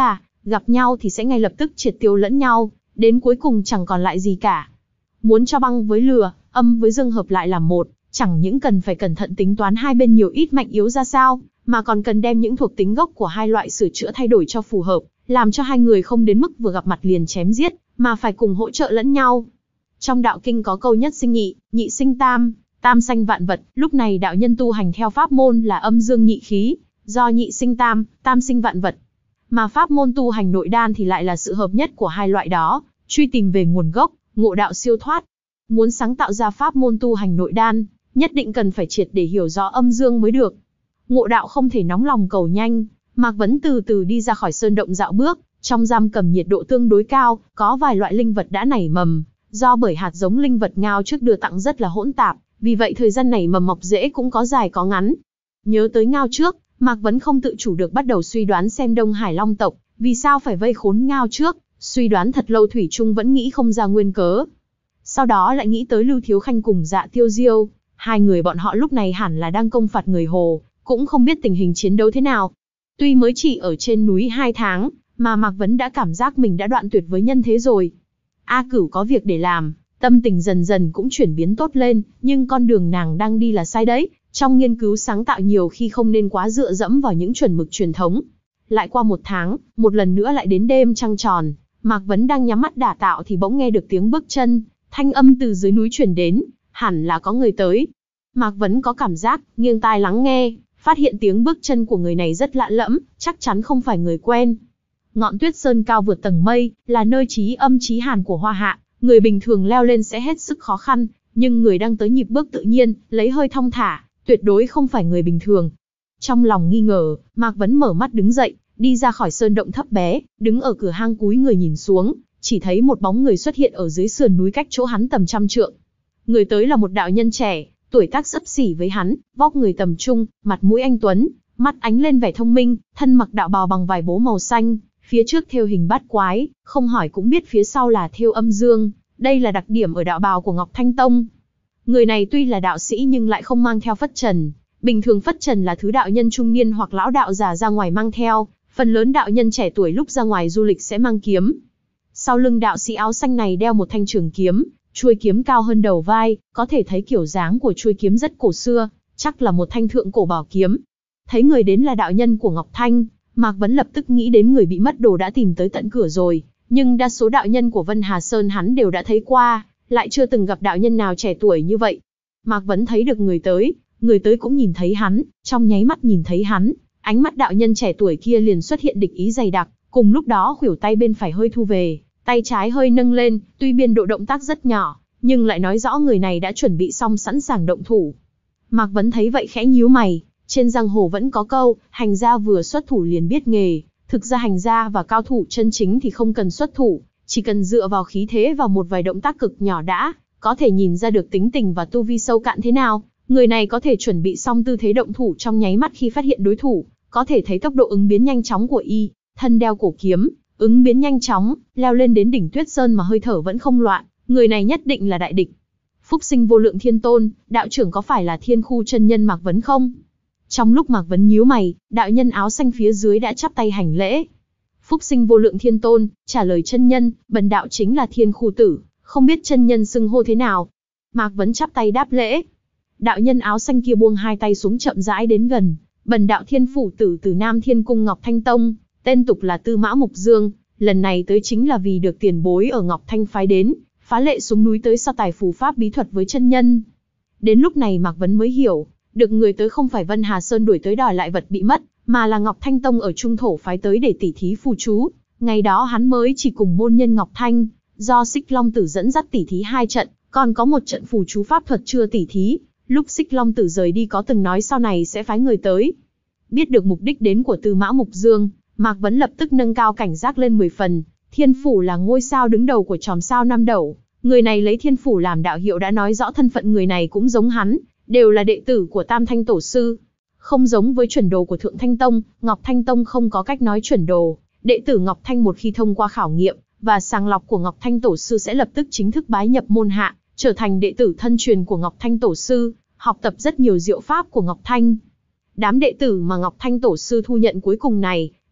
gặp nhau thì sẽ ngay lập tức triệt tiêu lẫn nhau, đến cuối cùng chẳng còn lại gì cả. Muốn cho băng với lửa, âm với dương hợp lại làm một, chẳng những cần phải cẩn thận tính toán hai bên nhiều ít mạnh yếu ra sao, mà còn cần đem những thuộc tính gốc của hai loại sửa chữa thay đổi cho phù hợp, làm cho hai người không đến mức vừa gặp mặt liền chém giết, mà phải cùng hỗ trợ lẫn nhau. Trong đạo kinh có câu nhất sinh nhị, nhị sinh tam, tam sanh vạn vật, lúc này đạo nhân tu hành theo pháp môn là âm dương nhị khí, do nhị sinh tam, tam sinh vạn vật. Mà pháp môn tu hành nội đan thì lại là sự hợp nhất của hai loại đó, truy tìm về nguồn gốc, ngộ đạo siêu thoát. Muốn sáng tạo ra pháp môn tu hành nội đan, nhất định cần phải triệt để hiểu rõ âm dương mới được. Ngộ đạo không thể nóng lòng cầu nhanh, Mạc Vấn từ từ đi ra khỏi sơn động dạo bước, trong giam cầm nhiệt độ tương đối cao, có vài loại linh vật đã nảy mầm, do bởi hạt giống linh vật ngao trước đưa tặng rất là hỗn tạp, vì vậy thời gian nảy mầm mọc rễ cũng có dài có ngắn. Nhớ tới ngao trước, Mạc Vấn không tự chủ được bắt đầu suy đoán xem Đông Hải Long tộc vì sao phải vây khốn ngao trước, suy đoán thật lâu thủy chung vẫn nghĩ không ra nguyên cớ. Sau đó lại nghĩ tới Lưu Thiếu Khanh cùng Dạ Tiêu Diêu, hai người bọn họ lúc này hẳn là đang công phạt người Hồ, cũng không biết tình hình chiến đấu thế nào. Tuy mới chỉ ở trên núi hai tháng, mà Mạc Vấn đã cảm giác mình đã đoạn tuyệt với nhân thế rồi. A Cửu có việc để làm, tâm tình dần dần cũng chuyển biến tốt lên, nhưng con đường nàng đang đi là sai đấy, trong nghiên cứu sáng tạo nhiều khi không nên quá dựa dẫm vào những chuẩn mực truyền thống. Lại qua một tháng, một lần nữa lại đến đêm trăng tròn, Mạc Vấn đang nhắm mắt đả tạo thì bỗng nghe được tiếng bước chân, thanh âm từ dưới núi truyền đến, hẳn là có người tới. Mạc Vấn có cảm giác, nghiêng tai lắng nghe, phát hiện tiếng bước chân của người này rất lạ lẫm, chắc chắn không phải người quen. Ngọn Tuyết Sơn cao vượt tầng mây, là nơi chí âm chí hàn của Hoa Hạ, người bình thường leo lên sẽ hết sức khó khăn, nhưng người đang tới nhịp bước tự nhiên, lấy hơi thong thả, tuyệt đối không phải người bình thường. Trong lòng nghi ngờ, Mạc Vấn mở mắt đứng dậy, đi ra khỏi sơn động thấp bé, đứng ở cửa hang cúi người nhìn xuống, chỉ thấy một bóng người xuất hiện ở dưới sườn núi cách chỗ hắn tầm trăm trượng. Người tới là một đạo nhân trẻ, tuổi tác xấp xỉ với hắn, vóc người tầm trung, mặt mũi anh tuấn, mắt ánh lên vẻ thông minh, thân mặc đạo bào bằng vải bố màu xanh, phía trước thêu hình bát quái, không hỏi cũng biết phía sau là thêu âm dương, đây là đặc điểm ở đạo bào của Ngọc Thanh Tông. Người này tuy là đạo sĩ nhưng lại không mang theo phất trần, bình thường phất trần là thứ đạo nhân trung niên hoặc lão đạo già ra ngoài mang theo, phần lớn đạo nhân trẻ tuổi lúc ra ngoài du lịch sẽ mang kiếm. Sau lưng đạo sĩ áo xanh này đeo một thanh trường kiếm, chuôi kiếm cao hơn đầu vai, có thể thấy kiểu dáng của chuôi kiếm rất cổ xưa, chắc là một thanh thượng cổ bảo kiếm. Thấy người đến là đạo nhân của Ngọc Thanh, Mạc Vấn lập tức nghĩ đến người bị mất đồ đã tìm tới tận cửa rồi, nhưng đa số đạo nhân của Vân Hà Sơn hắn đều đã thấy qua, lại chưa từng gặp đạo nhân nào trẻ tuổi như vậy. Mạc Vấn thấy được người tới, người tới cũng nhìn thấy hắn, trong nháy mắt nhìn thấy hắn, ánh mắt đạo nhân trẻ tuổi kia liền xuất hiện địch ý dày đặc, cùng lúc đó khuỷu tay bên phải hơi thu về, tay trái hơi nâng lên, tuy biên độ động tác rất nhỏ, nhưng lại nói rõ người này đã chuẩn bị xong sẵn sàng động thủ. Mạc Vấn thấy vậy khẽ nhíu mày, trên giang hồ vẫn có câu, hành gia vừa xuất thủ liền biết nghề, thực ra hành gia và cao thủ chân chính thì không cần xuất thủ, chỉ cần dựa vào khí thế và một vài động tác cực nhỏ đã, có thể nhìn ra được tính tình và tu vi sâu cạn thế nào. Người này có thể chuẩn bị xong tư thế động thủ trong nháy mắt khi phát hiện đối thủ, có thể thấy tốc độ ứng biến nhanh chóng của y, thân đeo cổ kiếm, ứng biến nhanh chóng, leo lên đến đỉnh Tuyết Sơn mà hơi thở vẫn không loạn, người này nhất định là đại địch. Phúc Sinh Vô Lượng Thiên Tôn, đạo trưởng có phải là Thiên Khu chân nhân Mạc Vấn không? Trong lúc Mạc Vấn nhíu mày, đạo nhân áo xanh phía dưới đã chắp tay hành lễ. Phúc Sinh Vô Lượng Thiên Tôn, trả lời chân nhân, bần đạo chính là Thiên Khu tử, không biết chân nhân xưng hô thế nào. Mạc Vấn chắp tay đáp lễ. Đạo nhân áo xanh kia buông hai tay xuống chậm rãi đến gần, bần đạo Thiên Phủ tử từ Nam Thiên Cung Ngọc Thanh Tông, tên tục là Tư Mã Mục Dương, lần này tới chính là vì được tiền bối ở Ngọc Thanh phái đến, phá lệ xuống núi tới so tài phù pháp bí thuật với chân nhân. Đến lúc này Mạc Vấn mới hiểu, được người tới không phải Vân Hà Sơn đuổi tới đòi lại vật bị mất, mà là Ngọc Thanh Tông ở Trung Thổ phái tới để tỉ thí phù chú. Ngày đó hắn mới chỉ cùng môn nhân Ngọc Thanh, do Xích Long Tử dẫn dắt tỉ thí hai trận, còn có một trận phù chú pháp thuật chưa tỉ thí. Lúc Xích Long Tử rời đi có từng nói sau này sẽ phái người tới. Biết được mục đích đến của Tư Mã Mục Dương, Mạc Vấn lập tức nâng cao cảnh giác lên mười phần. Thiên Phủ là ngôi sao đứng đầu của chòm sao năm đẩu, người này lấy Thiên Phủ làm đạo hiệu đã nói rõ thân phận người này cũng giống hắn, đều là đệ tử của Tam Thanh Tổ Sư. Không giống với chuẩn đồ của Thượng Thanh Tông, Ngọc Thanh Tông không có cách nói chuẩn đồ, đệ tử Ngọc Thanh một khi thông qua khảo nghiệm và sàng lọc của Ngọc Thanh Tổ Sư sẽ lập tức chính thức bái nhập môn hạ, trở thành đệ tử thân truyền của Ngọc Thanh Tổ Sư, học tập rất nhiều diệu pháp của Ngọc Thanh. Đám đệ tử mà Ngọc Thanh Tổ Sư thu nhận cuối cùng này,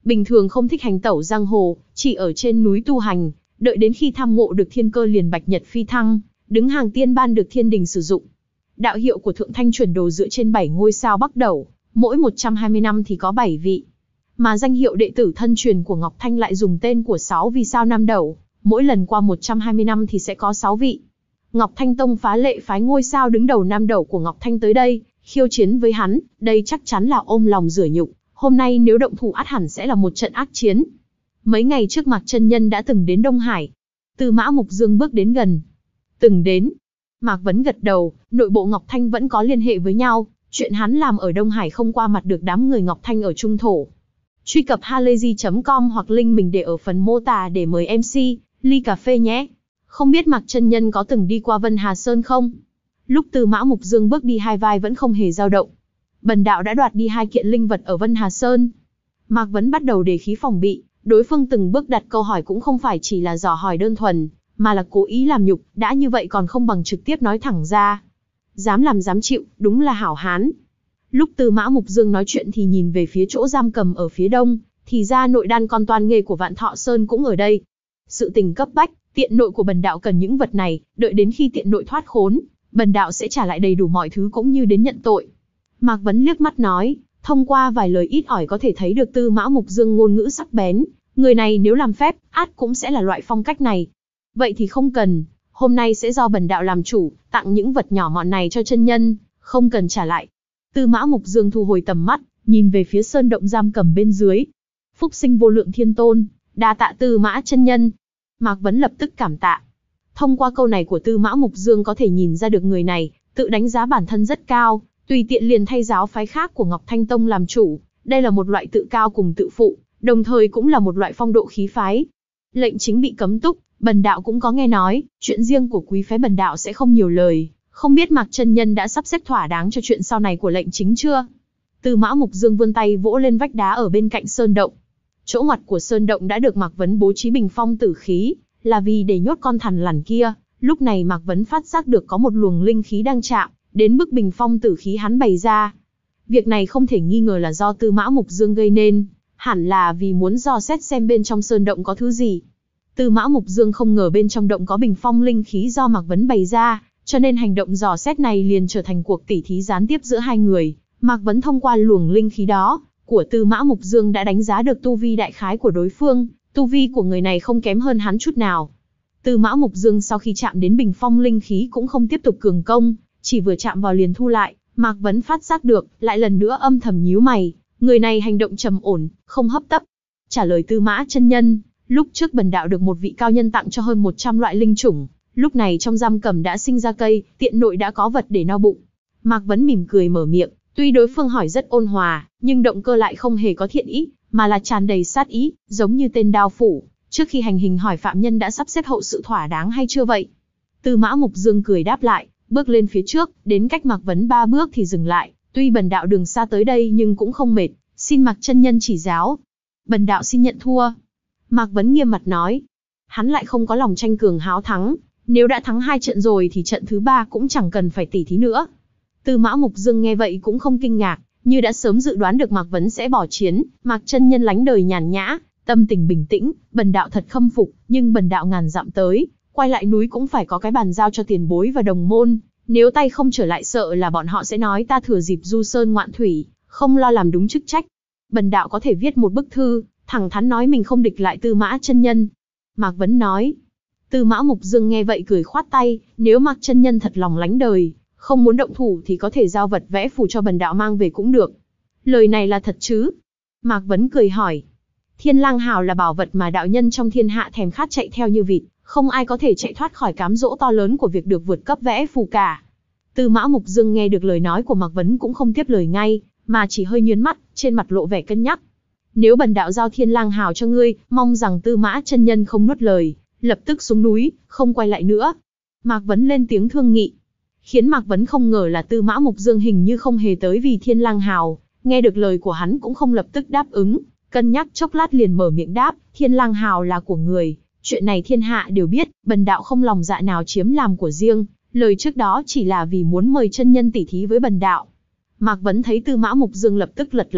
bình thường không thích hành tẩu giang hồ, chỉ ở trên núi tu hành, đợi đến khi tham ngộ được thiên cơ liền bạch nhật phi thăng, đứng hàng tiên ban được thiên đình sử dụng. Đạo hiệu của Thượng Thanh Chuẩn Đồ dựa trên bảy ngôi sao Bắc Đẩu, mỗi một trăm hai mươi năm thì có bảy vị. Mà danh hiệu đệ tử thân truyền của Ngọc Thanh lại dùng tên của sáu vì sao Nam Đẩu, mỗi lần qua một trăm hai mươi năm thì sẽ có sáu vị. Ngọc Thanh Tông phá lệ phái ngôi sao đứng đầu Nam Đẩu của Ngọc Thanh tới đây, khiêu chiến với hắn, đây chắc chắn là ôm lòng rửa nhục, hôm nay nếu động thủ ắt hẳn sẽ là một trận ác chiến. Mấy ngày trước Mạc chân nhân đã từng đến Đông Hải. Tư Mã Mục Dương bước đến gần. Từng đến. Mạc Vấn gật đầu, nội bộ Ngọc Thanh vẫn có liên hệ với nhau, chuyện hắn làm ở Đông Hải không qua mặt được đám người Ngọc Thanh ở Trung Thổ. Truy cập halayzi chấm com hoặc link mình để ở phần mô tả để mời em xê, ly cà phê nhé. Không biết Mạc chân nhân có từng đi qua Vân Hà Sơn không? Lúc Tư Mã Mục Dương bước đi hai vai vẫn không hề dao động. Bần đạo đã đoạt đi hai kiện linh vật ở Vân Hà Sơn. Mạc Vấn bắt đầu đề khí phòng bị, đối phương từng bước đặt câu hỏi cũng không phải chỉ là dò hỏi đơn thuần, mà là cố ý làm nhục, đã như vậy còn không bằng trực tiếp nói thẳng ra. Dám làm dám chịu, đúng là hảo hán. Lúc Tư Mã Mục Dương nói chuyện thì nhìn về phía chỗ giam cầm ở phía đông, thì ra nội đan con toan nghê của Vạn Thọ Sơn cũng ở đây. Sự tình cấp bách, tiện nội của bần đạo cần những vật này, đợi đến khi tiện nội thoát khốn, bần đạo sẽ trả lại đầy đủ mọi thứ cũng như đến nhận tội. Mạc Vấn liếc mắt nói, thông qua vài lời ít ỏi có thể thấy được Tư Mã Mục Dương ngôn ngữ sắc bén, người này nếu làm phép, át cũng sẽ là loại phong cách này. Vậy thì không cần, hôm nay sẽ do bần đạo làm chủ, tặng những vật nhỏ mọn này cho chân nhân, không cần trả lại. Tư Mã Mục Dương thu hồi tầm mắt, nhìn về phía sơn động giam cầm bên dưới. Phúc sinh vô lượng thiên tôn, đa tạ Tư Mã chân nhân. Mạc Vấn lập tức cảm tạ. Thông qua câu này của Tư Mã Mục Dương có thể nhìn ra được người này, tự đánh giá bản thân rất cao, tùy tiện liền thay giáo phái khác của Ngọc Thanh Tông làm chủ. Đây là một loại tự cao cùng tự phụ, đồng thời cũng là một loại phong độ khí phái. Lệnh chính bị cấm túc, bần đạo cũng có nghe nói, chuyện riêng của quý phái bần đạo sẽ không nhiều lời, không biết Mạc chân nhân đã sắp xếp thỏa đáng cho chuyện sau này của lệnh chính chưa? Tư Mã Mục Dương vươn tay vỗ lên vách đá ở bên cạnh sơn động. Chỗ ngoặt của sơn động đã được Mạc Vấn bố trí bình phong tử khí, là vì để nhốt con thằn lằn kia. Lúc này Mạc Vấn phát giác được có một luồng linh khí đang chạm đến bức bình phong tử khí hắn bày ra. Việc này không thể nghi ngờ là do Tư Mã Mục Dương gây nên, hẳn là vì muốn dò xét xem bên trong sơn động có thứ gì. Tư Mã Mục Dương không ngờ bên trong động có bình phong linh khí do Mạc Vấn bày ra, cho nên hành động dò xét này liền trở thành cuộc tỉ thí gián tiếp giữa hai người. Mạc Vấn thông qua luồng linh khí đó của Tư Mã Mục Dương đã đánh giá được tu vi đại khái của đối phương, tu vi của người này không kém hơn hắn chút nào. Tư Mã Mục Dương sau khi chạm đến bình phong linh khí cũng không tiếp tục cường công, chỉ vừa chạm vào liền thu lại. Mạc Vấn phát giác được, lại lần nữa âm thầm nhíu mày, người này hành động trầm ổn, không hấp tấp. Trả lời Tư Mã chân nhân, lúc trước bần đạo được một vị cao nhân tặng cho hơn một trăm loại linh chủng, lúc này trong giam cầm đã sinh ra cây, tiện nội đã có vật để no bụng. Mạc Vấn mỉm cười mở miệng, tuy đối phương hỏi rất ôn hòa, nhưng động cơ lại không hề có thiện ý, mà là tràn đầy sát ý, giống như tên đao phủ, trước khi hành hình hỏi phạm nhân đã sắp xếp hậu sự thỏa đáng hay chưa vậy. Tư Mã Mục Dương cười đáp lại, bước lên phía trước, đến cách Mạc Vấn ba bước thì dừng lại, tuy bần đạo đường xa tới đây nhưng cũng không mệt, xin Mạc chân nhân chỉ giáo. Bần đạo xin nhận thua. Mạc Vấn nghiêm mặt nói, hắn lại không có lòng tranh cường háo thắng, nếu đã thắng hai trận rồi thì trận thứ ba cũng chẳng cần phải tỉ thí nữa. Tư Mã Mục Dương nghe vậy cũng không kinh ngạc, như đã sớm dự đoán được Mạc Vấn sẽ bỏ chiến. Mạc chân nhân lánh đời nhàn nhã, tâm tình bình tĩnh, bần đạo thật khâm phục, nhưng bần đạo ngàn dặm tới, quay lại núi cũng phải có cái bàn giao cho tiền bối và đồng môn, nếu tay không trở lại sợ là bọn họ sẽ nói ta thừa dịp du sơn ngoạn thủy, không lo làm đúng chức trách. Bần đạo có thể viết một bức thư, thẳng thắn nói mình không địch lại Tư Mã chân nhân. Mạc Vấn nói. Tư Mã Mục Dương nghe vậy cười khoát tay, nếu Mạc chân nhân thật lòng lánh đời, không muốn động thủ thì có thể giao vật vẽ phù cho bần đạo mang về cũng được. Lời này là thật chứ? Mạc Vấn cười hỏi. Thiên Lang Hào là bảo vật mà đạo nhân trong thiên hạ thèm khát chạy theo như vịt, không ai có thể chạy thoát khỏi cám dỗ to lớn của việc được vượt cấp vẽ phù cả. Tư Mã Mục Dương nghe được lời nói của Mạc Vấn cũng không tiếp lời ngay, mà chỉ hơi nhướng mắt, trên mặt lộ vẻ cân nhắc. Nếu bần đạo giao Thiên Lang Hào cho ngươi, mong rằng Tư Mã chân nhân không nuốt lời, lập tức xuống núi, không quay lại nữa. Mạc Vấn lên tiếng thương nghị. Khiến Mạc Vấn không ngờ là Tư Mã Mục Dương hình như không hề tới vì Thiên Lang Hào, nghe được lời của hắn cũng không lập tức đáp ứng, cân nhắc chốc lát liền mở miệng đáp, Thiên Lang Hào là của người, chuyện này thiên hạ đều biết, bần đạo không lòng dạ nào chiếm làm của riêng, lời trước đó chỉ là vì muốn mời chân nhân tỉ thí với bần đạo. Mạc Vấn thấy Tư Mã Mục Dương lập tức lật lọng,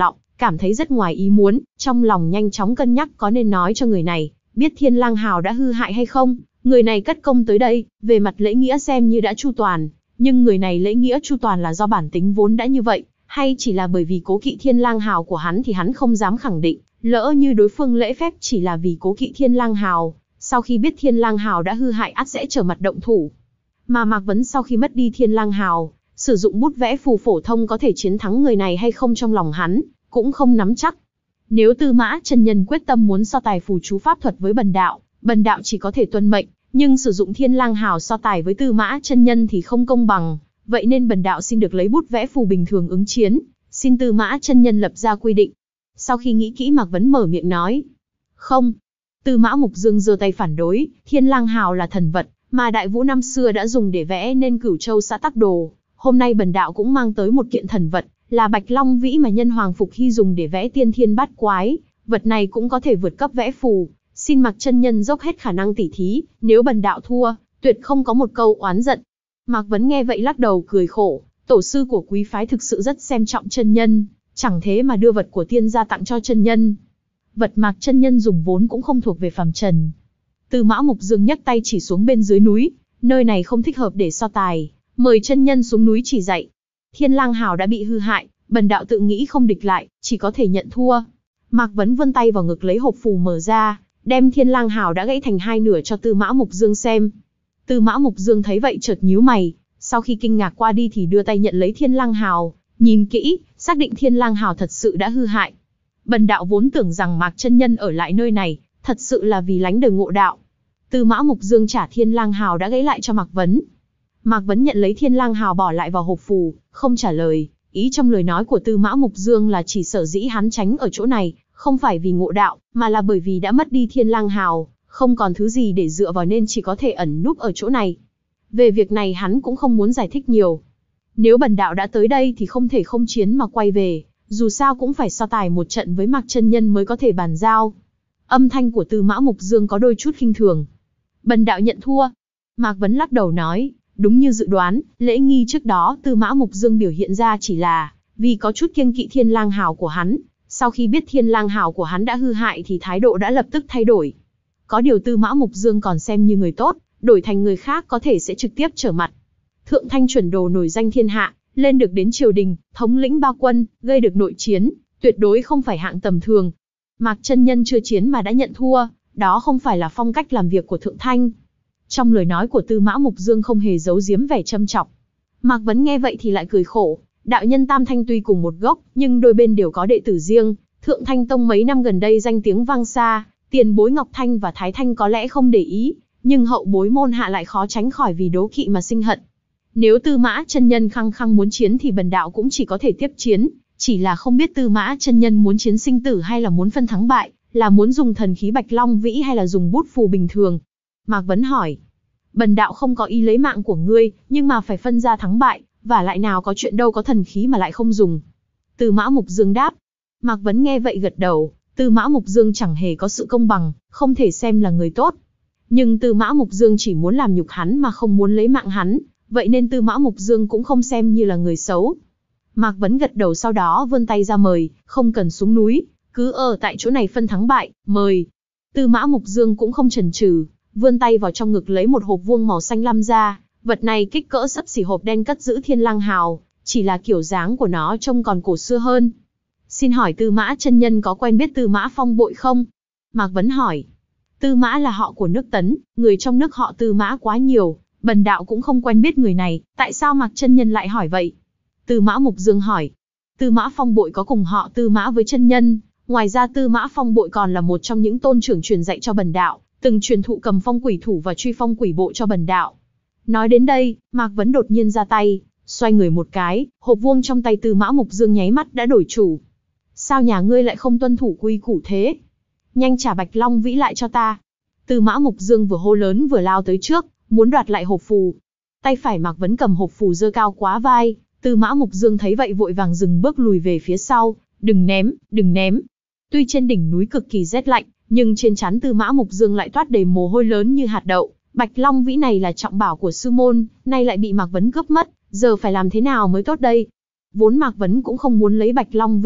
cảm thấy rất ngoài ý muốn, trong lòng nhanh chóng cân nhắc có nên nói cho người này, biết Thiên Lang Hào đã hư hại hay không. Người này cất công tới đây, về mặt lễ nghĩa xem như đã chu toàn, nhưng người này lễ nghĩa chu toàn là do bản tính vốn đã như vậy, hay chỉ là bởi vì cố kỵ Thiên Lang Hào của hắn thì hắn không dám khẳng định, lỡ như đối phương lễ phép chỉ là vì cố kỵ Thiên Lang Hào, sau khi biết Thiên Lang Hào đã hư hại ắt sẽ trở mặt động thủ. Mà Mạc Vấn sau khi mất đi Thiên Lang Hào, sử dụng bút vẽ phù phổ thông có thể chiến thắng người này hay không trong lòng hắn, cũng không nắm chắc. Nếu Tư Mã chân nhân quyết tâm muốn so tài phù chú pháp thuật với Bần đạo, Bần đạo chỉ có thể tuân mệnh, nhưng sử dụng Thiên Lang Hào so tài với Tư Mã chân nhân thì không công bằng, vậy nên Bần đạo xin được lấy bút vẽ phù bình thường ứng chiến, xin Tư Mã chân nhân lập ra quy định. Sau khi nghĩ kỹ Mạc Vấn mở miệng nói, không. Tư Mã Mục Dương giơ tay phản đối, Thiên Lang Hào là thần vật, mà Đại Vũ năm xưa đã dùng để vẽ nên Cửu Châu xã tắc đồ. Hôm nay Bần đạo cũng mang tới một kiện thần vật, là Bạch Long Vĩ mà nhân Hoàng Phục Hy dùng để vẽ tiên thiên bát quái. Vật này cũng có thể vượt cấp vẽ phù, xin Mạc chân nhân dốc hết khả năng tỉ thí, nếu Bần đạo thua, tuyệt không có một câu oán giận. Mạc Vấn nghe vậy lắc đầu cười khổ, tổ sư của quý phái thực sự rất xem trọng chân nhân, chẳng thế mà đưa vật của tiên gia tặng cho chân nhân. Vật Mạc chân nhân dùng vốn cũng không thuộc về phàm trần. Tư Mã Mục Dương nhấc tay chỉ xuống bên dưới núi, nơi này không thích hợp để so tài, mời chân nhân xuống núi chỉ dạy. Thiên Lang Hào đã bị hư hại, Bần đạo tự nghĩ không địch lại, chỉ có thể nhận thua. Mạc Vấn vươn tay vào ngực lấy hộp phù mở ra, đem Thiên Lang Hào đã gãy thành hai nửa cho Tư Mã Mục Dương xem. Tư Mã Mục Dương thấy vậy chợt nhíu mày, sau khi kinh ngạc qua đi thì đưa tay nhận lấy Thiên Lang Hào, nhìn kỹ, xác định Thiên Lang Hào thật sự đã hư hại. Bần đạo vốn tưởng rằng Mạc chân nhân ở lại nơi này, thật sự là vì lánh đời ngộ đạo. Tư Mã Mục Dương trả Thiên Lang Hào đã gãy lại cho Mạc Vấn. Mạc Vấn nhận lấy Thiên Lang Hào bỏ lại vào hộp phù, không trả lời. Ý trong lời nói của Tư Mã Mục Dương là chỉ sở dĩ hắn tránh ở chỗ này, không phải vì ngộ đạo, mà là bởi vì đã mất đi Thiên Lang Hào, không còn thứ gì để dựa vào nên chỉ có thể ẩn núp ở chỗ này. Về việc này hắn cũng không muốn giải thích nhiều. Nếu Bần đạo đã tới đây thì không thể không chiến mà quay về, dù sao cũng phải so tài một trận với Mạc chân nhân mới có thể bàn giao. Âm thanh của Tư Mã Mục Dương có đôi chút khinh thường. Bần đạo nhận thua. Mạc Vấn lắc đầu nói, đúng như dự đoán, lễ nghi trước đó Tư Mã Mục Dương biểu hiện ra chỉ là vì có chút kiêng kỵ Thiên Lang Hào của hắn. Sau khi biết Thiên Lang Hào của hắn đã hư hại thì thái độ đã lập tức thay đổi. Có điều Tư Mã Mục Dương còn xem như người tốt, đổi thành người khác có thể sẽ trực tiếp trở mặt. Thượng Thanh chuẩn đồ nổi danh thiên hạ, lên được đến triều đình, thống lĩnh ba quân, gây được nội chiến, tuyệt đối không phải hạng tầm thường. Mạc chân nhân chưa chiến mà đã nhận thua, đó không phải là phong cách làm việc của Thượng Thanh. Trong lời nói của Tư Mã Mục Dương không hề giấu giếm vẻ châm chọc. Mạc Vấn nghe vậy thì lại cười khổ, đạo nhân Tam Thanh tuy cùng một gốc, nhưng đôi bên đều có đệ tử riêng. Thượng Thanh Tông mấy năm gần đây danh tiếng vang xa, tiền bối Ngọc Thanh và Thái Thanh có lẽ không để ý, nhưng hậu bối môn hạ lại khó tránh khỏi vì đố kỵ mà sinh hận. Nếu Tư Mã chân nhân khăng khăng muốn chiến thì Bần đạo cũng chỉ có thể tiếp chiến, chỉ là không biết Tư Mã chân nhân muốn chiến sinh tử hay là muốn phân thắng bại, là muốn dùng thần khí Bạch Long Vĩ hay là dùng bút phù bình thường. Mạc Vấn hỏi, Bần đạo không có ý lấy mạng của ngươi, nhưng mà phải phân ra thắng bại, và lại nào có chuyện đâu có thần khí mà lại không dùng. Tư Mã Mục Dương đáp. Mạc Vấn nghe vậy gật đầu, Tư Mã Mục Dương chẳng hề có sự công bằng, không thể xem là người tốt. Nhưng Tư Mã Mục Dương chỉ muốn làm nhục hắn mà không muốn lấy mạng hắn, vậy nên Tư Mã Mục Dương cũng không xem như là người xấu. Mạc Vấn gật đầu sau đó vươn tay ra mời, không cần xuống núi, cứ ở tại chỗ này phân thắng bại, mời. Tư Mã Mục Dương cũng không chần chừ, vươn tay vào trong ngực lấy một hộp vuông màu xanh lam ra, vật này kích cỡ xấp xỉ hộp đen cất giữ Thiên Lang Hào, chỉ là kiểu dáng của nó trông còn cổ xưa hơn. Xin hỏi Tư Mã chân nhân có quen biết Tư Mã Phong Bội không? Mạc Vấn hỏi. Tư Mã là họ của nước Tấn, người trong nước họ Tư Mã quá nhiều, Bần đạo cũng không quen biết người này, tại sao Mạc chân nhân lại hỏi vậy? Tư Mã Mục Dương hỏi. Tư Mã Phong Bội có cùng họ Tư Mã với chân nhân, ngoài ra Tư Mã Phong Bội còn là một trong những tôn trưởng truyền dạy cho Bần đạo, từng truyền thụ cầm phong quỷ thủ và truy phong quỷ bộ cho Bần đạo. Nói đến đây, Mạc Vấn đột nhiên ra tay, xoay người một cái, hộp vuông trong tay Tư Mã Mục Dương nháy mắt đã đổi chủ. Sao nhà ngươi lại không tuân thủ quy củ thế? Nhanh trả Bạch Long Vĩ lại cho ta. Tư Mã Mục Dương vừa hô lớn vừa lao tới trước, muốn đoạt lại hộp phù. Tay phải Mạc Vấn cầm hộp phù giơ cao quá vai, Tư Mã Mục Dương thấy vậy vội vàng dừng bước lùi về phía sau, đừng ném, đừng ném. Tuy trên đỉnh núi cực kỳ rét lạnh, nhưng trên trán Tư Mã Mục Dương lại toát đầy mồ hôi lớn như hạt đậu. Bạch Long Vĩ này là trọng bảo của sư môn, nay lại bị Mạc Vấn cướp mất, giờ phải làm thế nào mới tốt đây? Vốn Mạc Vấn cũng không muốn lấy Bạch Long Vĩ,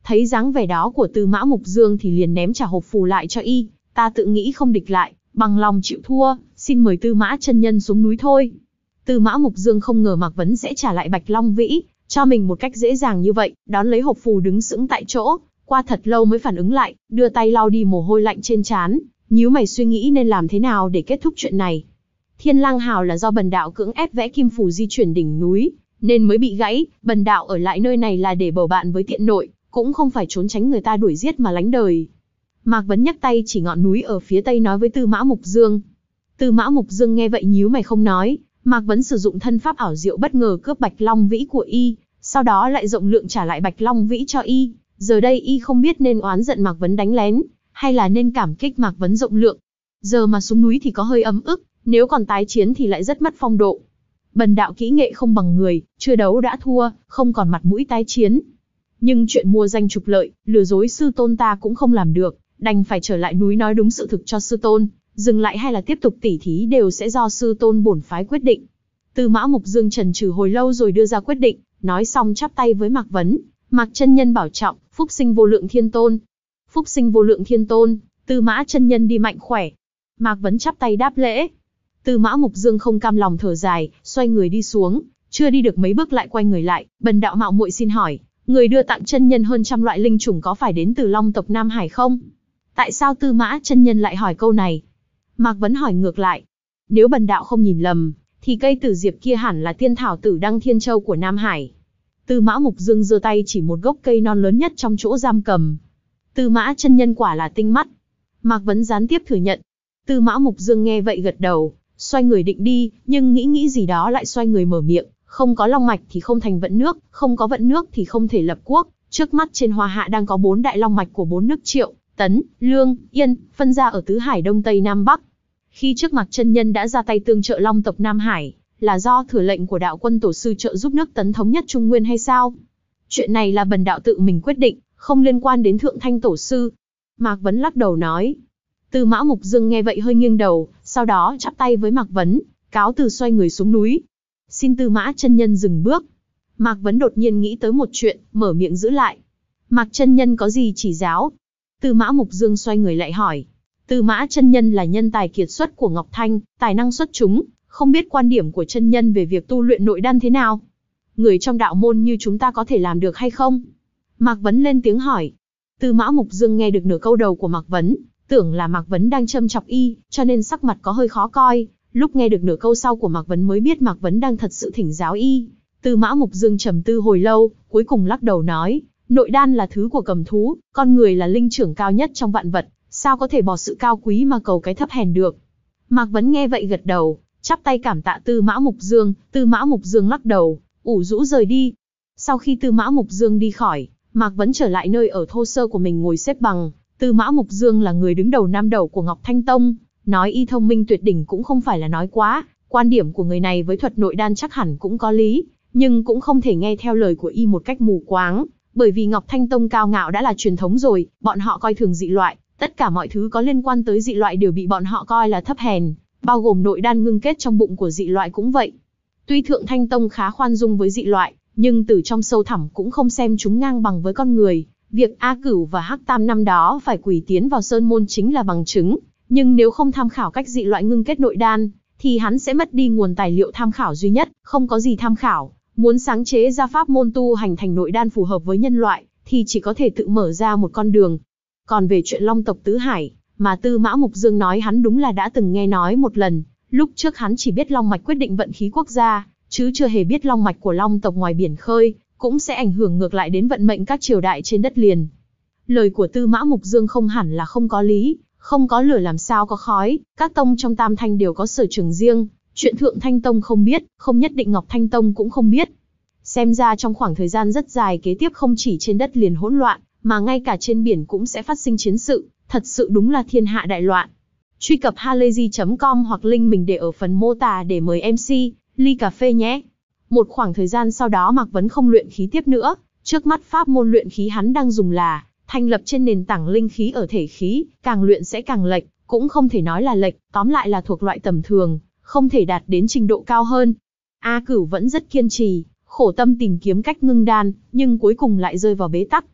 Thấy dáng vẻ đó của Tư Mã Mục Dương thì liền ném trả hộp phù lại cho y, ta tự nghĩ không địch lại, bằng lòng chịu thua, xin mời Tư Mã chân nhân xuống núi thôi. Tư Mã Mục Dương không ngờ Mạc Vấn sẽ trả lại Bạch Long Vĩ, cho mình một cách dễ dàng như vậy, đón lấy hộp phù đứng sững tại chỗ, qua thật lâu mới phản ứng lại, đưa tay lau đi mồ hôi lạnh trên trán, nhíu mày suy nghĩ nên làm thế nào để kết thúc chuyện này. Thiên Lang Hào là do Bần đạo cưỡng ép vẽ kim phù di chuyển đỉnh núi, nên mới bị gãy, Bần đạo ở lại nơi này là để bầu bạn với tiện nội, cũng không phải trốn tránh người ta đuổi giết mà lánh đời. Mạc Vấn nhấc tay chỉ ngọn núi ở phía tây nói với Tư Mã Mục Dương. Tư Mã Mục Dương nghe vậy nhíu mày không nói, Mạc Vấn sử dụng thân pháp ảo diệu bất ngờ cướp Bạch Long Vĩ của y, sau đó lại rộng lượng trả lại Bạch Long Vĩ cho y. Giờ đây y không biết nên oán giận Mạc Vấn đánh lén, hay là nên cảm kích Mạc Vấn rộng lượng. Giờ mà xuống núi thì có hơi ấm ức, nếu còn tái chiến thì lại rất mất phong độ. Bần đạo kỹ nghệ không bằng người, chưa đấu đã thua, không còn mặt mũi tái chiến. Nhưng chuyện mua danh trục lợi, lừa dối sư tôn ta cũng không làm được, đành phải trở lại núi nói đúng sự thực cho sư tôn, dừng lại hay là tiếp tục tỉ thí đều sẽ do sư tôn bổn phái quyết định. Tư Mã Mục Dương chần chừ hồi lâu rồi đưa ra quyết định, nói xong chắp tay với Mạc Vấn, Mạc chân nhân bảo trọng, phúc sinh vô lượng thiên tôn. Phúc sinh vô lượng thiên tôn, Tư Mã chân nhân đi mạnh khỏe. Mạc Vấn chắp tay đáp lễ. Tư Mã Mục Dương không cam lòng thở dài, xoay người đi xuống, chưa đi được mấy bước lại quay người lại, bần đạo mạo muội xin hỏi, người đưa tặng chân nhân hơn trăm loại linh chủng có phải đến từ Long tộc Nam Hải không? Tại sao Tư Mã chân nhân lại hỏi câu này? Mạc Vấn hỏi ngược lại. Nếu bần đạo không nhìn lầm, thì cây tử diệp kia hẳn là tiên thảo Tử Đăng Thiên Châu của Nam Hải. Tư Mã Mục Dương giơ tay chỉ một gốc cây non lớn nhất trong chỗ giam cầm. Tư Mã chân nhân quả là tinh mắt. Mạc Vấn gián tiếp thừa nhận. Tư Mã Mục Dương nghe vậy gật đầu, xoay người định đi, nhưng nghĩ nghĩ gì đó lại xoay người mở miệng. Không có long mạch thì không thành vận nước, không có vận nước thì không thể lập quốc. Trước mắt trên Hoa Hạ đang có bốn đại long mạch của bốn nước Triệu, Tấn, Lương, Yên, phân ra ở tứ hải Đông Tây Nam Bắc. Khi trước Mạc chân nhân đã ra tay tương trợ Long tộc Nam Hải, là do thừa lệnh của đạo quân tổ sư trợ giúp nước Tấn thống nhất Trung Nguyên hay sao? Chuyện này là bần đạo tự mình quyết định, không liên quan đến Thượng Thanh tổ sư. Mạc Vấn lắc đầu nói. Tư Mã Mục Dương nghe vậy hơi nghiêng đầu, sau đó chắp tay với Mạc Vấn, cáo từ xoay người xuống núi. Xin Tư Mã chân nhân dừng bước. Mạc Vấn đột nhiên nghĩ tới một chuyện, mở miệng giữ lại. Mạc chân nhân có gì chỉ giáo? Tư Mã Mục Dương xoay người lại hỏi. Tư Mã chân nhân là nhân tài kiệt xuất của Ngọc Thanh, tài năng xuất chúng, không biết quan điểm của chân nhân về việc tu luyện nội đan thế nào? Người trong đạo môn như chúng ta có thể làm được hay không? Mạc Vấn lên tiếng hỏi. Tư Mã Mục Dương nghe được nửa câu đầu của Mạc Vấn, tưởng là Mạc Vấn đang châm chọc y, cho nên sắc mặt có hơi khó coi. Lúc nghe được nửa câu sau của Mạc Vấn mới biết Mạc Vấn đang thật sự thỉnh giáo y. Tư Mã Mục Dương trầm tư hồi lâu, cuối cùng lắc đầu nói, nội đan là thứ của cầm thú, con người là linh trưởng cao nhất trong vạn vật, sao có thể bỏ sự cao quý mà cầu cái thấp hèn được. Mạc Vấn nghe vậy gật đầu, chắp tay cảm tạ Tư Mã Mục Dương. Tư Mã Mục Dương lắc đầu, ủ rũ rời đi. Sau khi Tư Mã Mục Dương đi khỏi, Mạc Vấn trở lại nơi ở thô sơ của mình ngồi xếp bằng. Tư Mã Mục Dương là người đứng đầu năm đầu của Ngọc Thanh Tông, nói y thông minh tuyệt đỉnh cũng không phải là nói quá, quan điểm của người này với thuật nội đan chắc hẳn cũng có lý, nhưng cũng không thể nghe theo lời của y một cách mù quáng, bởi vì Ngọc Thanh Tông cao ngạo đã là truyền thống rồi, bọn họ coi thường dị loại, tất cả mọi thứ có liên quan tới dị loại đều bị bọn họ coi là thấp hèn, bao gồm nội đan ngưng kết trong bụng của dị loại cũng vậy. Tuy Thượng Thanh Tông khá khoan dung với dị loại, nhưng từ trong sâu thẳm cũng không xem chúng ngang bằng với con người. Việc A Cửu và Hắc Tam năm đó phải quỳ tiến vào sơn môn chính là bằng chứng, nhưng nếu không tham khảo cách dị loại ngưng kết nội đan, thì hắn sẽ mất đi nguồn tài liệu tham khảo duy nhất, không có gì tham khảo. Muốn sáng chế ra pháp môn tu hành thành nội đan phù hợp với nhân loại, thì chỉ có thể tự mở ra một con đường. Còn về chuyện Long tộc Tứ Hải, mà Tư Mã Mục Dương nói hắn đúng là đã từng nghe nói một lần, lúc trước hắn chỉ biết long mạch quyết định vận khí quốc gia, chứ chưa hề biết long mạch của Long tộc ngoài biển khơi, cũng sẽ ảnh hưởng ngược lại đến vận mệnh các triều đại trên đất liền. Lời của Tư Mã Mục Dương không hẳn là không có lý, không có lửa làm sao có khói, các tông trong Tam Thanh đều có sở trường riêng, chuyện Thượng Thanh Tông không biết, không nhất định Ngọc Thanh Tông cũng không biết. Xem ra trong khoảng thời gian rất dài kế tiếp không chỉ trên đất liền hỗn loạn, mà ngay cả trên biển cũng sẽ phát sinh chiến sự, thật sự đúng là thiên hạ đại loạn. Truy cập halayzi chấm com hoặc link mình để ở phần mô tả để mời em xê, ly cà phê nhé. Một khoảng thời gian sau đó Mạc Vấn không luyện khí tiếp nữa, trước mắt pháp môn luyện khí hắn đang dùng là thành lập trên nền tảng linh khí ở thể khí, càng luyện sẽ càng lệch, cũng không thể nói là lệch, tóm lại là thuộc loại tầm thường, không thể đạt đến trình độ cao hơn. A Cửu vẫn rất kiên trì, khổ tâm tìm kiếm cách ngưng đan, nhưng cuối cùng lại rơi vào bế tắc.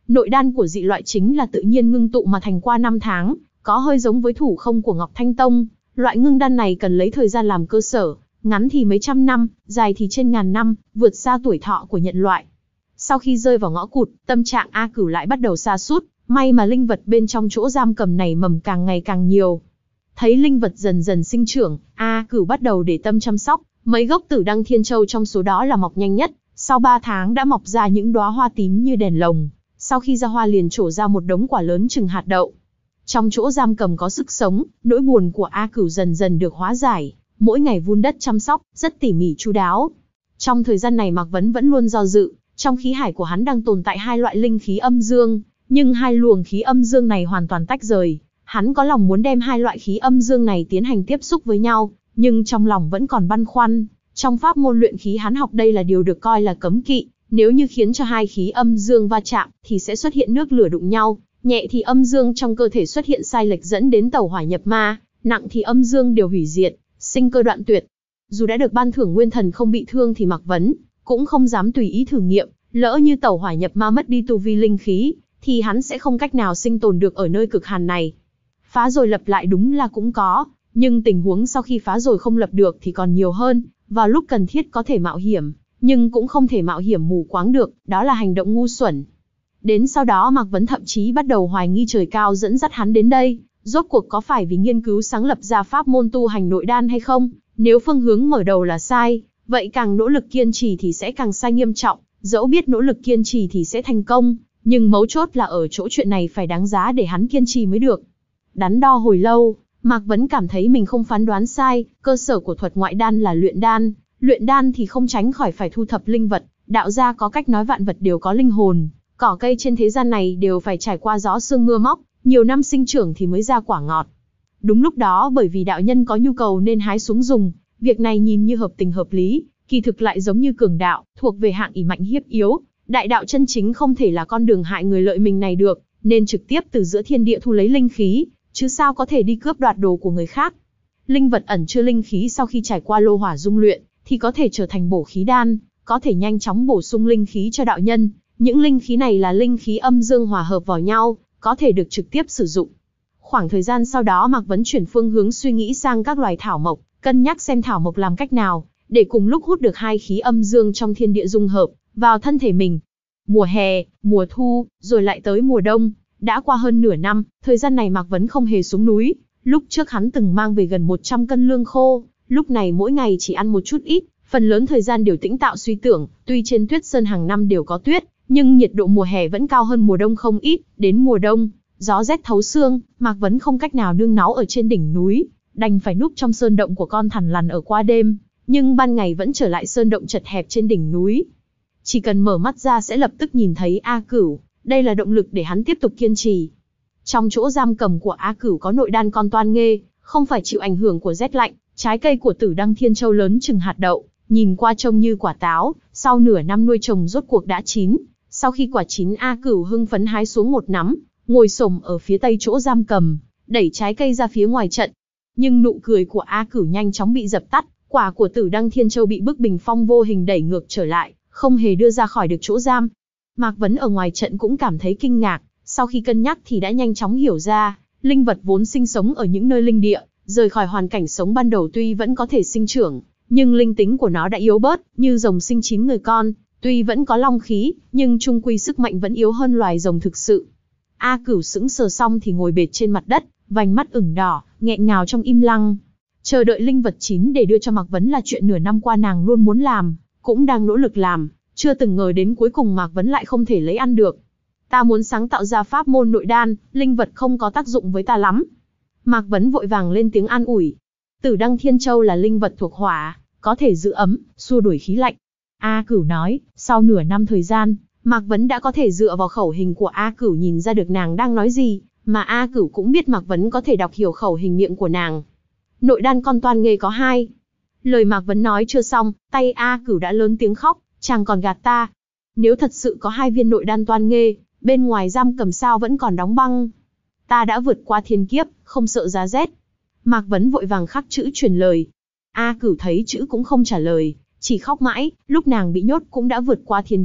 Nội đan của dị loại chính là tự nhiên ngưng tụ mà thành qua năm tháng, có hơi giống với thủ không của Ngọc Thanh Tông. Loại ngưng đan này cần lấy thời gian làm cơ sở, ngắn thì mấy trăm năm, dài thì trên ngàn năm, vượt xa tuổi thọ của nhân loại. Sau khi rơi vào ngõ cụt, tâm trạng A Cửu lại bắt đầu sa sút, may mà linh vật bên trong chỗ giam cầm này mầm càng ngày càng nhiều. Thấy linh vật dần dần sinh trưởng, A Cửu bắt đầu để tâm chăm sóc, mấy gốc Tử Đăng Thiên Châu trong số đó là mọc nhanh nhất, sau ba tháng đã mọc ra những đóa hoa tím như đèn lồng, sau khi ra hoa liền trổ ra một đống quả lớn chừng hạt đậu. Trong chỗ giam cầm có sức sống, nỗi buồn của A Cửu dần dần được hóa giải, mỗi ngày vun đất chăm sóc, rất tỉ mỉ chu đáo. Trong thời gian này Mạc Vấn vẫn luôn do dự, trong khí hải của hắn đang tồn tại hai loại linh khí âm dương, nhưng hai luồng khí âm dương này hoàn toàn tách rời. Hắn có lòng muốn đem hai loại khí âm dương này tiến hành tiếp xúc với nhau, nhưng trong lòng vẫn còn băn khoăn. Trong pháp môn luyện khí hắn học đây là điều được coi là cấm kỵ, nếu như khiến cho hai khí âm dương va chạm, thì sẽ xuất hiện nước lửa đụng nhau, nhẹ thì âm dương trong cơ thể xuất hiện sai lệch dẫn đến tẩu hỏa nhập ma, nặng thì âm dương đều hủy diệt, sinh cơ đoạn tuyệt. Dù đã được ban thưởng nguyên thần không bị thương thì Mạc Vấn cũng không dám tùy ý thử nghiệm, lỡ như tẩu hỏa nhập ma mất đi tu vi linh khí, thì hắn sẽ không cách nào sinh tồn được ở nơi cực hàn này. Phá rồi lập lại đúng là cũng có, nhưng tình huống sau khi phá rồi không lập được thì còn nhiều hơn, vào lúc cần thiết có thể mạo hiểm, nhưng cũng không thể mạo hiểm mù quáng được, đó là hành động ngu xuẩn. Đến sau đó Mạc Vấn thậm chí bắt đầu hoài nghi trời cao dẫn dắt hắn đến đây, rốt cuộc có phải vì nghiên cứu sáng lập ra pháp môn tu hành nội đan hay không? Nếu phương hướng mở đầu là sai, vậy càng nỗ lực kiên trì thì sẽ càng sai nghiêm trọng, dẫu biết nỗ lực kiên trì thì sẽ thành công, nhưng mấu chốt là ở chỗ chuyện này phải đáng giá để hắn kiên trì mới được. Đắn đo hồi lâu, Mạc Vấn cảm thấy mình không phán đoán sai, cơ sở của thuật ngoại đan là luyện đan, luyện đan thì không tránh khỏi phải thu thập linh vật, đạo gia có cách nói vạn vật đều có linh hồn, cỏ cây trên thế gian này đều phải trải qua gió sương mưa móc, nhiều năm sinh trưởng thì mới ra quả ngọt. Đúng lúc đó bởi vì đạo nhân có nhu cầu nên hái xuống dùng, việc này nhìn như hợp tình hợp lý, kỳ thực lại giống như cường đạo, thuộc về hạng ỷ mạnh hiếp yếu. Đại đạo chân chính không thể là con đường hại người lợi mình này được, nên trực tiếp từ giữa thiên địa thu lấy linh khí, chứ sao có thể đi cướp đoạt đồ của người khác. Linh vật ẩn chứa linh khí sau khi trải qua lô hỏa dung luyện, thì có thể trở thành bổ khí đan, có thể nhanh chóng bổ sung linh khí cho đạo nhân. Những linh khí này là linh khí âm dương hòa hợp vào nhau, có thể được trực tiếp sử dụng. Khoảng thời gian sau đó Mạc Vấn chuyển phương hướng suy nghĩ sang các loài thảo mộc, cân nhắc xem thảo mộc làm cách nào, để cùng lúc hút được hai khí âm dương trong thiên địa dung hợp vào thân thể mình. Mùa hè, mùa thu, rồi lại tới mùa đông, đã qua hơn nửa năm, thời gian này Mạc Vấn không hề xuống núi. Lúc trước hắn từng mang về gần một trăm cân lương khô, lúc này mỗi ngày chỉ ăn một chút ít, phần lớn thời gian đều tĩnh tạo suy tưởng. Tuy trên Tuyết Sơn hàng năm đều có tuyết, nhưng nhiệt độ mùa hè vẫn cao hơn mùa đông không ít. Đến mùa đông, gió rét thấu xương, Mạc Vấn không cách nào nương náu ở trên đỉnh núi, đành phải núp trong sơn động của con thằn lằn ở qua đêm, nhưng ban ngày vẫn trở lại sơn động chật hẹp trên đỉnh núi. Chỉ cần mở mắt ra sẽ lập tức nhìn thấy A Cửu, đây là động lực để hắn tiếp tục kiên trì. Trong chỗ giam cầm của A Cửu có nội đan con toan nghê, không phải chịu ảnh hưởng của rét lạnh, trái cây của Tử Đăng Thiên Châu lớn chừng hạt đậu, nhìn qua trông như quả táo, sau nửa năm nuôi trồng rốt cuộc đã chín. Sau khi quả chín A Cửu hưng phấn hái xuống một nắm, ngồi xổm ở phía tây chỗ giam cầm, đẩy trái cây ra phía ngoài trận. Nhưng nụ cười của A Cửu nhanh chóng bị dập tắt, quả của Tử Đăng Thiên Châu bị bức bình phong vô hình đẩy ngược trở lại, không hề đưa ra khỏi được chỗ giam. Mạc Vấn ở ngoài trận cũng cảm thấy kinh ngạc, sau khi cân nhắc thì đã nhanh chóng hiểu ra, linh vật vốn sinh sống ở những nơi linh địa, rời khỏi hoàn cảnh sống ban đầu tuy vẫn có thể sinh trưởng, nhưng linh tính của nó đã yếu bớt, như rồng sinh chín người con, tuy vẫn có long khí, nhưng chung quy sức mạnh vẫn yếu hơn loài rồng thực sự. A Cửu sững sờ xong thì ngồi bệt trên mặt đất, vành mắt ửng đỏ, nghẹn ngào trong im lặng. Chờ đợi linh vật chín để đưa cho Mạc Vấn là chuyện nửa năm qua nàng luôn muốn làm, cũng đang nỗ lực làm, chưa từng ngờ đến cuối cùng Mạc Vấn lại không thể lấy ăn được. Ta muốn sáng tạo ra pháp môn nội đan, linh vật không có tác dụng với ta lắm. Mạc Vấn vội vàng lên tiếng an ủi. Tử Đăng Thiên Châu là linh vật thuộc hỏa, có thể giữ ấm, xua đuổi khí lạnh. A Cửu nói, sau nửa năm thời gian, Mạc Vấn đã có thể dựa vào khẩu hình của A Cửu nhìn ra được nàng đang nói gì, mà A Cửu cũng biết Mạc Vấn có thể đọc hiểu khẩu hình miệng của nàng. Nội đan con toan nghê có hai. Lời Mạc Vấn nói chưa xong, tay A Cửu đã lớn tiếng khóc, chàng còn gạt ta. Nếu thật sự có hai viên nội đan toan nghê, bên ngoài giam cầm sao vẫn còn đóng băng. Ta đã vượt qua thiên kiếp, không sợ giá rét. Mạc Vấn vội vàng khắc chữ truyền lời. A Cửu thấy chữ cũng không trả lời, chỉ khóc mãi, lúc nàng bị nhốt cũng đã vượt qua thiên kiếp,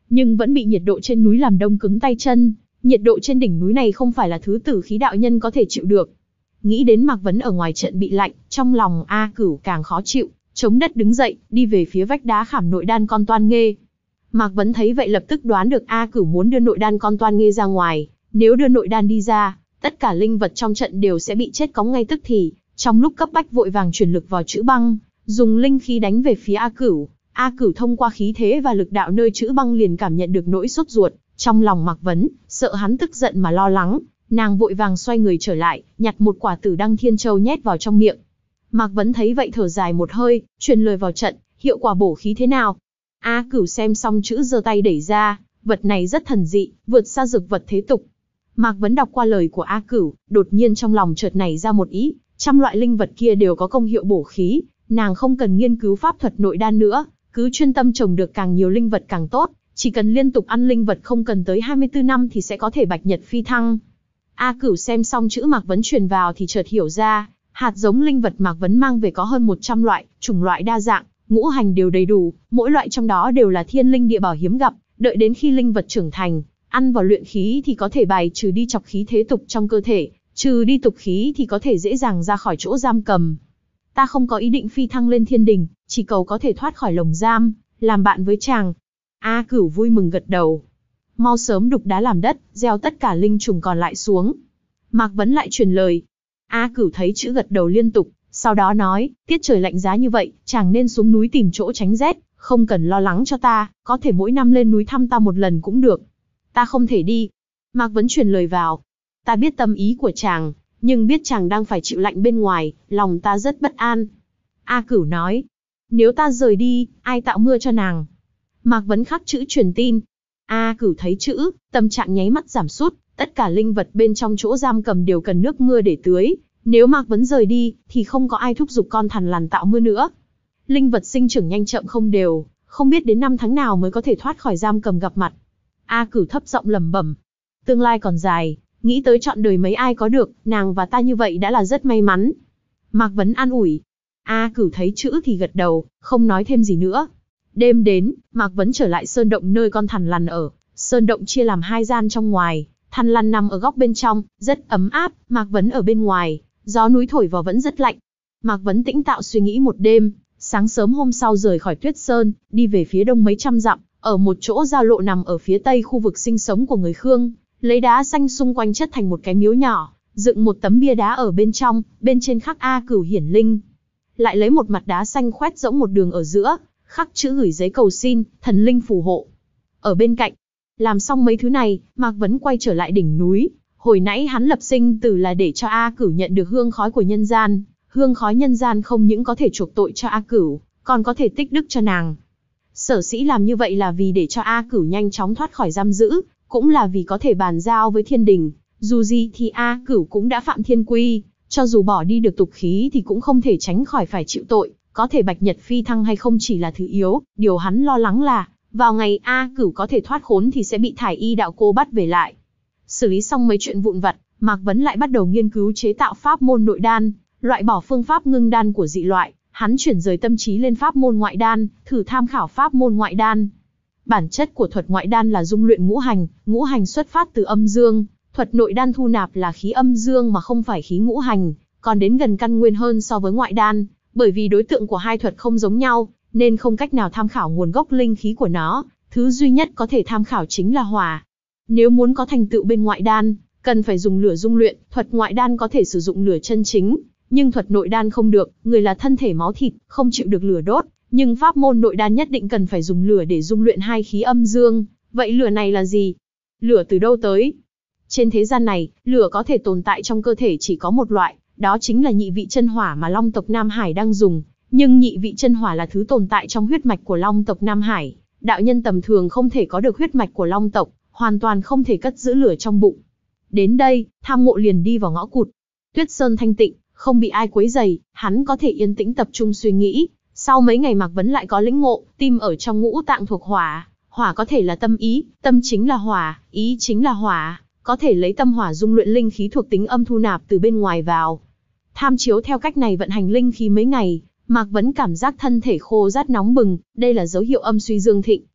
nhưng vẫn bị nhiệt độ trên núi làm đông cứng tay chân. Nhiệt độ trên đỉnh núi này không phải là thứ tử khí đạo nhân có thể chịu được. Nghĩ đến Mạc Vấn ở ngoài trận bị lạnh, trong lòng A Cửu càng khó chịu, chống đất đứng dậy, đi về phía vách đá khảm nội đan con toan nghê. Mạc Vấn thấy vậy lập tức đoán được A Cửu muốn đưa nội đan con toan nghê ra ngoài, nếu đưa nội đan đi ra, tất cả linh vật trong trận đều sẽ bị chết cóng ngay tức thì. Trong lúc cấp bách vội vàng chuyển lực vào chữ băng, dùng linh khí đánh về phía A Cửu. A Cửu thông qua khí thế và lực đạo nơi chữ băng liền cảm nhận được nỗi sốt ruột trong lòng Mạc Vấn, sợ hắn tức giận mà lo lắng, nàng vội vàng xoay người trở lại, nhặt một quả Tử Đăng Thiên Châu nhét vào trong miệng. Mạc Vấn thấy vậy thở dài một hơi, truyền lời vào trận, hiệu quả bổ khí thế nào? A Cửu xem xong chữ giơ tay đẩy ra, vật này rất thần dị, vượt xa dược vật thế tục. Mạc Vấn đọc qua lời của A Cửu, đột nhiên trong lòng chợt nảy ra một ý, trăm loại linh vật kia đều có công hiệu bổ khí, nàng không cần nghiên cứu pháp thuật nội đan nữa, cứ chuyên tâm trồng được càng nhiều linh vật càng tốt, chỉ cần liên tục ăn linh vật không cần tới hai mươi tư năm thì sẽ có thể bạch nhật phi thăng. A Cửu xem xong chữ Mạc Vấn truyền vào thì chợt hiểu ra, hạt giống linh vật Mạc Vấn mang về có hơn một trăm loại, chủng loại đa dạng, ngũ hành đều đầy đủ, mỗi loại trong đó đều là thiên linh địa bảo hiếm gặp, đợi đến khi linh vật trưởng thành, ăn vào luyện khí thì có thể bài trừ đi chọc khí thế tục trong cơ thể, trừ đi tục khí thì có thể dễ dàng ra khỏi chỗ giam cầm. Ta không có ý định phi thăng lên thiên đình, chỉ cầu có thể thoát khỏi lồng giam, làm bạn với chàng. A Cửu vui mừng gật đầu. Mau sớm đục đá làm đất, gieo tất cả linh trùng còn lại xuống. Mạc Vấn lại truyền lời. A Cửu thấy chữ gật đầu liên tục, sau đó nói, tiết trời lạnh giá như vậy, chàng nên xuống núi tìm chỗ tránh rét, không cần lo lắng cho ta, có thể mỗi năm lên núi thăm ta một lần cũng được. Ta không thể đi. Mạc Vấn truyền lời vào. Ta biết tâm ý của chàng, nhưng biết chàng đang phải chịu lạnh bên ngoài, lòng ta rất bất an. A Cửu nói, nếu ta rời đi, ai tạo mưa cho nàng? Mạc Vấn khắc chữ truyền tin. A Cửu thấy chữ, tâm trạng nháy mắt giảm sút, tất cả linh vật bên trong chỗ giam cầm đều cần nước mưa để tưới. Nếu Mạc Vấn rời đi, thì không có ai thúc giục con thằn lằn tạo mưa nữa. Linh vật sinh trưởng nhanh chậm không đều, không biết đến năm tháng nào mới có thể thoát khỏi giam cầm gặp mặt. A Cửu thấp giọng lẩm bẩm, tương lai còn dài, nghĩ tới trọn đời mấy ai có được, nàng và ta như vậy đã là rất may mắn. Mạc Vấn an ủi. A Cửu thấy chữ thì gật đầu, không nói thêm gì nữa. Đêm đến, Mạc Vấn trở lại sơn động nơi con thằn lằn ở. Sơn động chia làm hai gian trong ngoài, thằn lằn nằm ở góc bên trong, rất ấm áp, Mạc Vấn ở bên ngoài, gió núi thổi vào vẫn rất lạnh. Mạc Vấn tĩnh tạo suy nghĩ một đêm, sáng sớm hôm sau rời khỏi Tuyết Sơn, đi về phía đông mấy trăm dặm, ở một chỗ giao lộ nằm ở phía tây khu vực sinh sống của người Khương, lấy đá xanh xung quanh chất thành một cái miếu nhỏ, dựng một tấm bia đá ở bên trong, bên trên khắc A Cửu hiển linh. Lại lấy một mặt đá xanh khoét rỗng một đường ở giữa, khắc chữ gửi giấy cầu xin, thần linh phù hộ. Ở bên cạnh, làm xong mấy thứ này, Mạc Vấn quay trở lại đỉnh núi. Hồi nãy hắn lập sinh tử là để cho A Cửu nhận được hương khói của nhân gian. Hương khói nhân gian không những có thể chuộc tội cho A Cửu, còn có thể tích đức cho nàng. Sở dĩ làm như vậy là vì để cho A Cửu nhanh chóng thoát khỏi giam giữ, cũng là vì có thể bàn giao với thiên đình. Dù gì thì A Cửu cũng đã phạm thiên quy, cho dù bỏ đi được tục khí thì cũng không thể tránh khỏi phải chịu tội. Có thể bạch nhật phi thăng hay không chỉ là thứ yếu, điều hắn lo lắng là, vào ngày A Cửu có thể thoát khốn thì sẽ bị Thải Y đạo cô bắt về lại. Xử lý xong mấy chuyện vụn vặt, Mạc Vấn lại bắt đầu nghiên cứu chế tạo pháp môn nội đan, loại bỏ phương pháp ngưng đan của dị loại, hắn chuyển rời tâm trí lên pháp môn ngoại đan, thử tham khảo pháp môn ngoại đan. Bản chất của thuật ngoại đan là dung luyện ngũ hành, ngũ hành xuất phát từ âm dương, thuật nội đan thu nạp là khí âm dương mà không phải khí ngũ hành, còn đến gần căn nguyên hơn so với ngoại đan. Bởi vì đối tượng của hai thuật không giống nhau, nên không cách nào tham khảo nguồn gốc linh khí của nó, thứ duy nhất có thể tham khảo chính là hỏa. Nếu muốn có thành tựu bên ngoại đan, cần phải dùng lửa dung luyện, thuật ngoại đan có thể sử dụng lửa chân chính, nhưng thuật nội đan không được, người là thân thể máu thịt, không chịu được lửa đốt, nhưng pháp môn nội đan nhất định cần phải dùng lửa để dung luyện hai khí âm dương. Vậy lửa này là gì? Lửa từ đâu tới? Trên thế gian này, lửa có thể tồn tại trong cơ thể chỉ có một loại, đó chính là nhị vị chân hỏa mà Long tộc Nam Hải đang dùng, nhưng nhị vị chân hỏa là thứ tồn tại trong huyết mạch của Long tộc Nam Hải, đạo nhân tầm thường không thể có được huyết mạch của Long tộc, hoàn toàn không thể cất giữ lửa trong bụng. Đến đây, Tham Ngộ liền đi vào ngõ cụt. Tuyết Sơn thanh tịnh, không bị ai quấy rầy, hắn có thể yên tĩnh tập trung suy nghĩ. Sau mấy ngày Mạc Vấn lại có lĩnh ngộ, tim ở trong ngũ tạng thuộc hỏa, hỏa có thể là tâm ý, tâm chính là hỏa, ý chính là hỏa, có thể lấy tâm hỏa dung luyện linh khí thuộc tính âm thu nạp từ bên ngoài vào. Tham chiếu theo cách này vận hành linh khí mấy ngày, Mạc Vấn cảm giác thân thể khô rát nóng bừng, đây là dấu hiệu âm suy dương thịnh,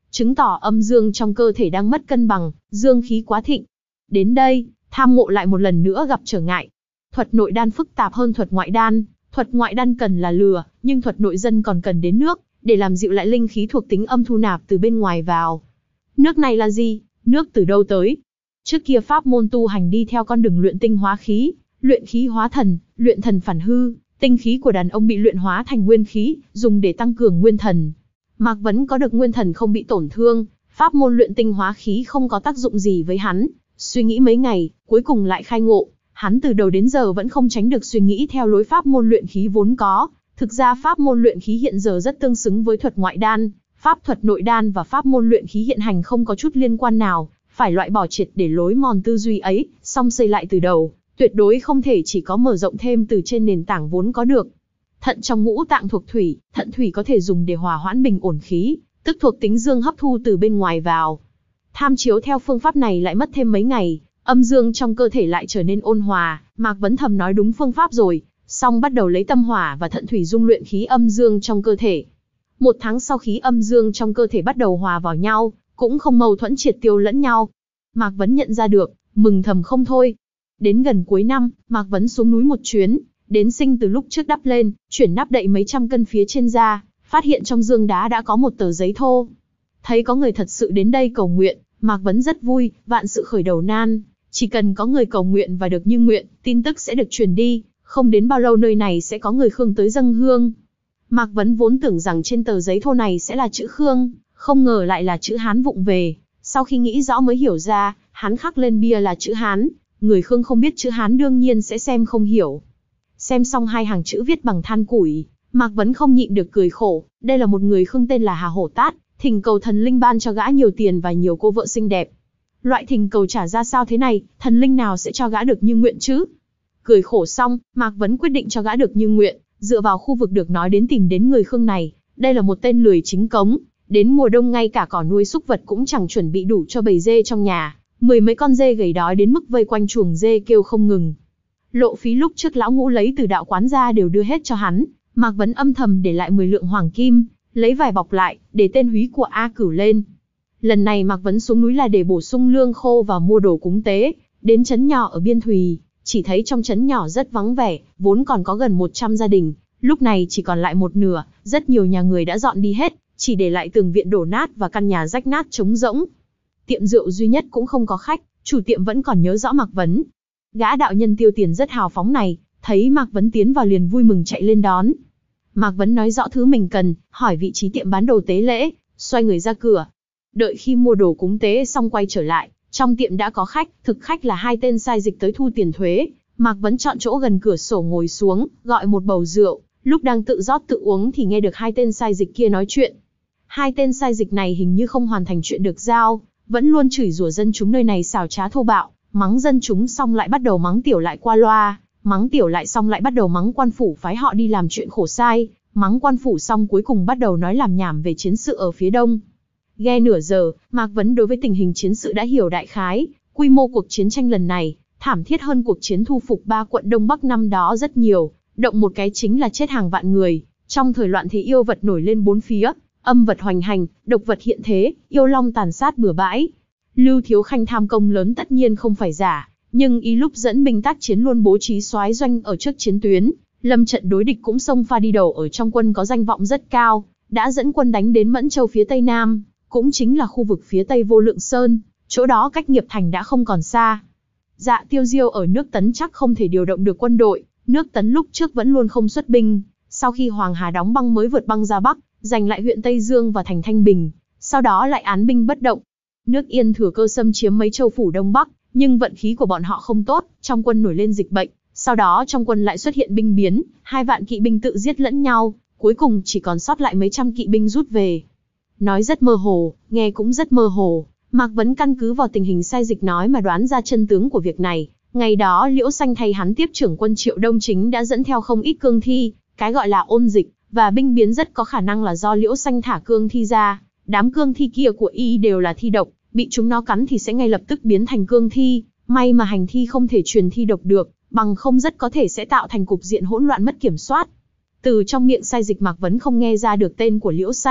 chứng tỏ âm dương trong cơ thể đang mất cân bằng, dương khí quá thịnh. Đến đây, tham ngộ lại một lần nữa gặp trở ngại. Thuật nội đan phức tạp hơn thuật ngoại đan, thuật ngoại đan cần là lửa, nhưng thuật nội dân còn cần đến nước, để làm dịu lại linh khí thuộc tính âm thu nạp từ bên ngoài vào. Nước này là gì? Nước từ đâu tới? Trước kia pháp môn tu hành đi theo con đường luyện tinh hóa khí, luyện khí hóa thần, luyện thần phản hư, tinh khí của đàn ông bị luyện hóa thành nguyên khí, dùng để tăng cường nguyên thần. Mạc Vấn có được nguyên thần không bị tổn thương, pháp môn luyện tinh hóa khí không có tác dụng gì với hắn. Suy nghĩ mấy ngày, cuối cùng lại khai ngộ, hắn từ đầu đến giờ vẫn không tránh được suy nghĩ theo lối pháp môn luyện khí vốn có. Thực ra pháp môn luyện khí hiện giờ rất tương xứng với thuật ngoại đan, pháp thuật nội đan và pháp môn luyện khí hiện hành không có chút liên quan nào, phải loại bỏ triệt để lối mòn tư duy ấy, xong xây lại từ đầu, tuyệt đối không thể chỉ có mở rộng thêm từ trên nền tảng vốn có được. Thận trong ngũ tạng thuộc thủy, thận thủy có thể dùng để hòa hoãn bình ổn khí, tức thuộc tính dương hấp thu từ bên ngoài vào. Tham chiếu theo phương pháp này lại mất thêm mấy ngày, âm dương trong cơ thể lại trở nên ôn hòa, Mạc Vấn thầm nói đúng phương pháp rồi, xong bắt đầu lấy tâm hỏa và thận thủy dung luyện khí âm dương trong cơ thể. Một tháng sau khí âm dương trong cơ thể bắt đầu hòa vào nhau, cũng không mâu thuẫn triệt tiêu lẫn nhau. Mạc Vấn nhận ra được, mừng thầm không thôi. Đến gần cuối năm, Mạc Vấn xuống núi một chuyến, đến sinh từ lúc trước đắp lên, chuyển nắp đậy mấy trăm cân phía trên ra, phát hiện trong dương đá đã có một tờ giấy thô. Thấy có người thật sự đến đây cầu nguyện, Mạc Vấn rất vui, vạn sự khởi đầu nan, chỉ cần có người cầu nguyện và được như nguyện, tin tức sẽ được truyền đi, không đến bao lâu nơi này sẽ có người Khương tới dâng hương. Mạc Vấn vốn tưởng rằng trên tờ giấy thô này sẽ là chữ Khương, không ngờ lại là chữ Hán vụng về, sau khi nghĩ rõ mới hiểu ra, hắn khắc lên bia là chữ Hán, người Khương không biết chữ Hán đương nhiên sẽ xem không hiểu. Xem xong hai hàng chữ viết bằng than củi, Mạc Vấn không nhịn được cười khổ, đây là một người Khương tên là Hà Hổ Tát, thỉnh cầu thần linh ban cho gã nhiều tiền và nhiều cô vợ xinh đẹp. Loại thỉnh cầu trả ra sao thế này, thần linh nào sẽ cho gã được như nguyện chứ? Cười khổ xong, Mạc Vấn quyết định cho gã được như nguyện, dựa vào khu vực được nói đến tìm đến người Khương này, đây là một tên lười chính cống, đến mùa đông ngay cả cỏ nuôi súc vật cũng chẳng chuẩn bị đủ cho bầy dê trong nhà, mười mấy con dê gầy đói đến mức vây quanh chuồng dê kêu không ngừng. Lộ phí lúc trước lão Ngũ lấy từ đạo quán ra đều đưa hết cho hắn, Mạc Vấn âm thầm để lại mười lượng hoàng kim, lấy vải bọc lại, để tên húy của A Cửu lên. Lần này Mạc Vấn xuống núi là để bổ sung lương khô và mua đồ cúng tế, đến trấn nhỏ ở Biên Thùy, chỉ thấy trong trấn nhỏ rất vắng vẻ, vốn còn có gần một trăm gia đình, lúc này chỉ còn lại một nửa, rất nhiều nhà người đã dọn đi hết, chỉ để lại tường viện đổ nát và căn nhà rách nát trống rỗng. Tiệm rượu duy nhất cũng không có khách, chủ tiệm vẫn còn nhớ rõ Mạc Vấn. Gã đạo nhân tiêu tiền rất hào phóng này, thấy Mạc Vấn tiến vào liền vui mừng chạy lên đón. Mạc Vấn nói rõ thứ mình cần, hỏi vị trí tiệm bán đồ tế lễ, xoay người ra cửa. Đợi khi mua đồ cúng tế xong quay trở lại, trong tiệm đã có khách, thực khách là hai tên sai dịch tới thu tiền thuế. Mạc Vấn chọn chỗ gần cửa sổ ngồi xuống, gọi một bầu rượu, lúc đang tự rót tự uống thì nghe được hai tên sai dịch kia nói chuyện. Hai tên sai dịch này hình như không hoàn thành chuyện được giao, vẫn luôn chửi rủa dân chúng nơi này xảo trá thô bạo, mắng dân chúng xong lại bắt đầu mắng tiểu lại qua loa, mắng tiểu lại xong lại bắt đầu mắng quan phủ phái họ đi làm chuyện khổ sai, mắng quan phủ xong cuối cùng bắt đầu nói làm nhảm về chiến sự ở phía đông. Nghe nửa giờ, Mạc Vấn đối với tình hình chiến sự đã hiểu đại khái, quy mô cuộc chiến tranh lần này, thảm thiết hơn cuộc chiến thu phục ba quận Đông Bắc năm đó rất nhiều, động một cái chính là chết hàng vạn người, trong thời loạn thế yêu vật nổi lên bốn phía, âm vật hoành hành, độc vật hiện thế, yêu long tàn sát bừa bãi. Lưu Thiếu Khanh tham công lớn tất nhiên không phải giả, nhưng ý lúc dẫn binh tác chiến luôn bố trí soái doanh ở trước chiến tuyến, lâm trận đối địch cũng xông pha đi đầu ở trong quân có danh vọng rất cao, đã dẫn quân đánh đến Mẫn Châu phía tây nam, cũng chính là khu vực phía tây Vô Lượng Sơn, chỗ đó cách Nghiệp Thành đã không còn xa. Dạ Tiêu Diêu ở nước Tấn chắc không thể điều động được quân đội, nước Tấn lúc trước vẫn luôn không xuất binh, sau khi Hoàng Hà đóng băng mới vượt băng ra Bắc, giành lại huyện Tây Dương và thành Thanh Bình, sau đó lại án binh bất động. Nước Yên thừa cơ xâm chiếm mấy châu phủ Đông Bắc, nhưng vận khí của bọn họ không tốt, trong quân nổi lên dịch bệnh, sau đó trong quân lại xuất hiện binh biến, hai vạn kỵ binh tự giết lẫn nhau, cuối cùng chỉ còn sót lại mấy trăm kỵ binh rút về. Nói rất mơ hồ, nghe cũng rất mơ hồ, Mạc Vấn căn cứ vào tình hình sai dịch nói mà đoán ra chân tướng của việc này. Ngày đó Liễu Xanh thay hắn tiếp trưởng quân Triệu Đông Chính đã dẫn theo không ít cương thi, cái gọi là ôn dịch, và binh biến rất có khả năng là do Liễu Xanh thả cương thi ra. Đám cương thi kia của y đều là thi độc, bị chúng nó cắn thì sẽ ngay lập tức biến thành cương thi, may mà hành thi không thể truyền thi độc được, bằng không rất có thể sẽ tạo thành cục diện hỗn loạn mất kiểm soát. Từ trong miệng sai dịch Mạc Vấn không nghe ra được tên của Liễu Xanh,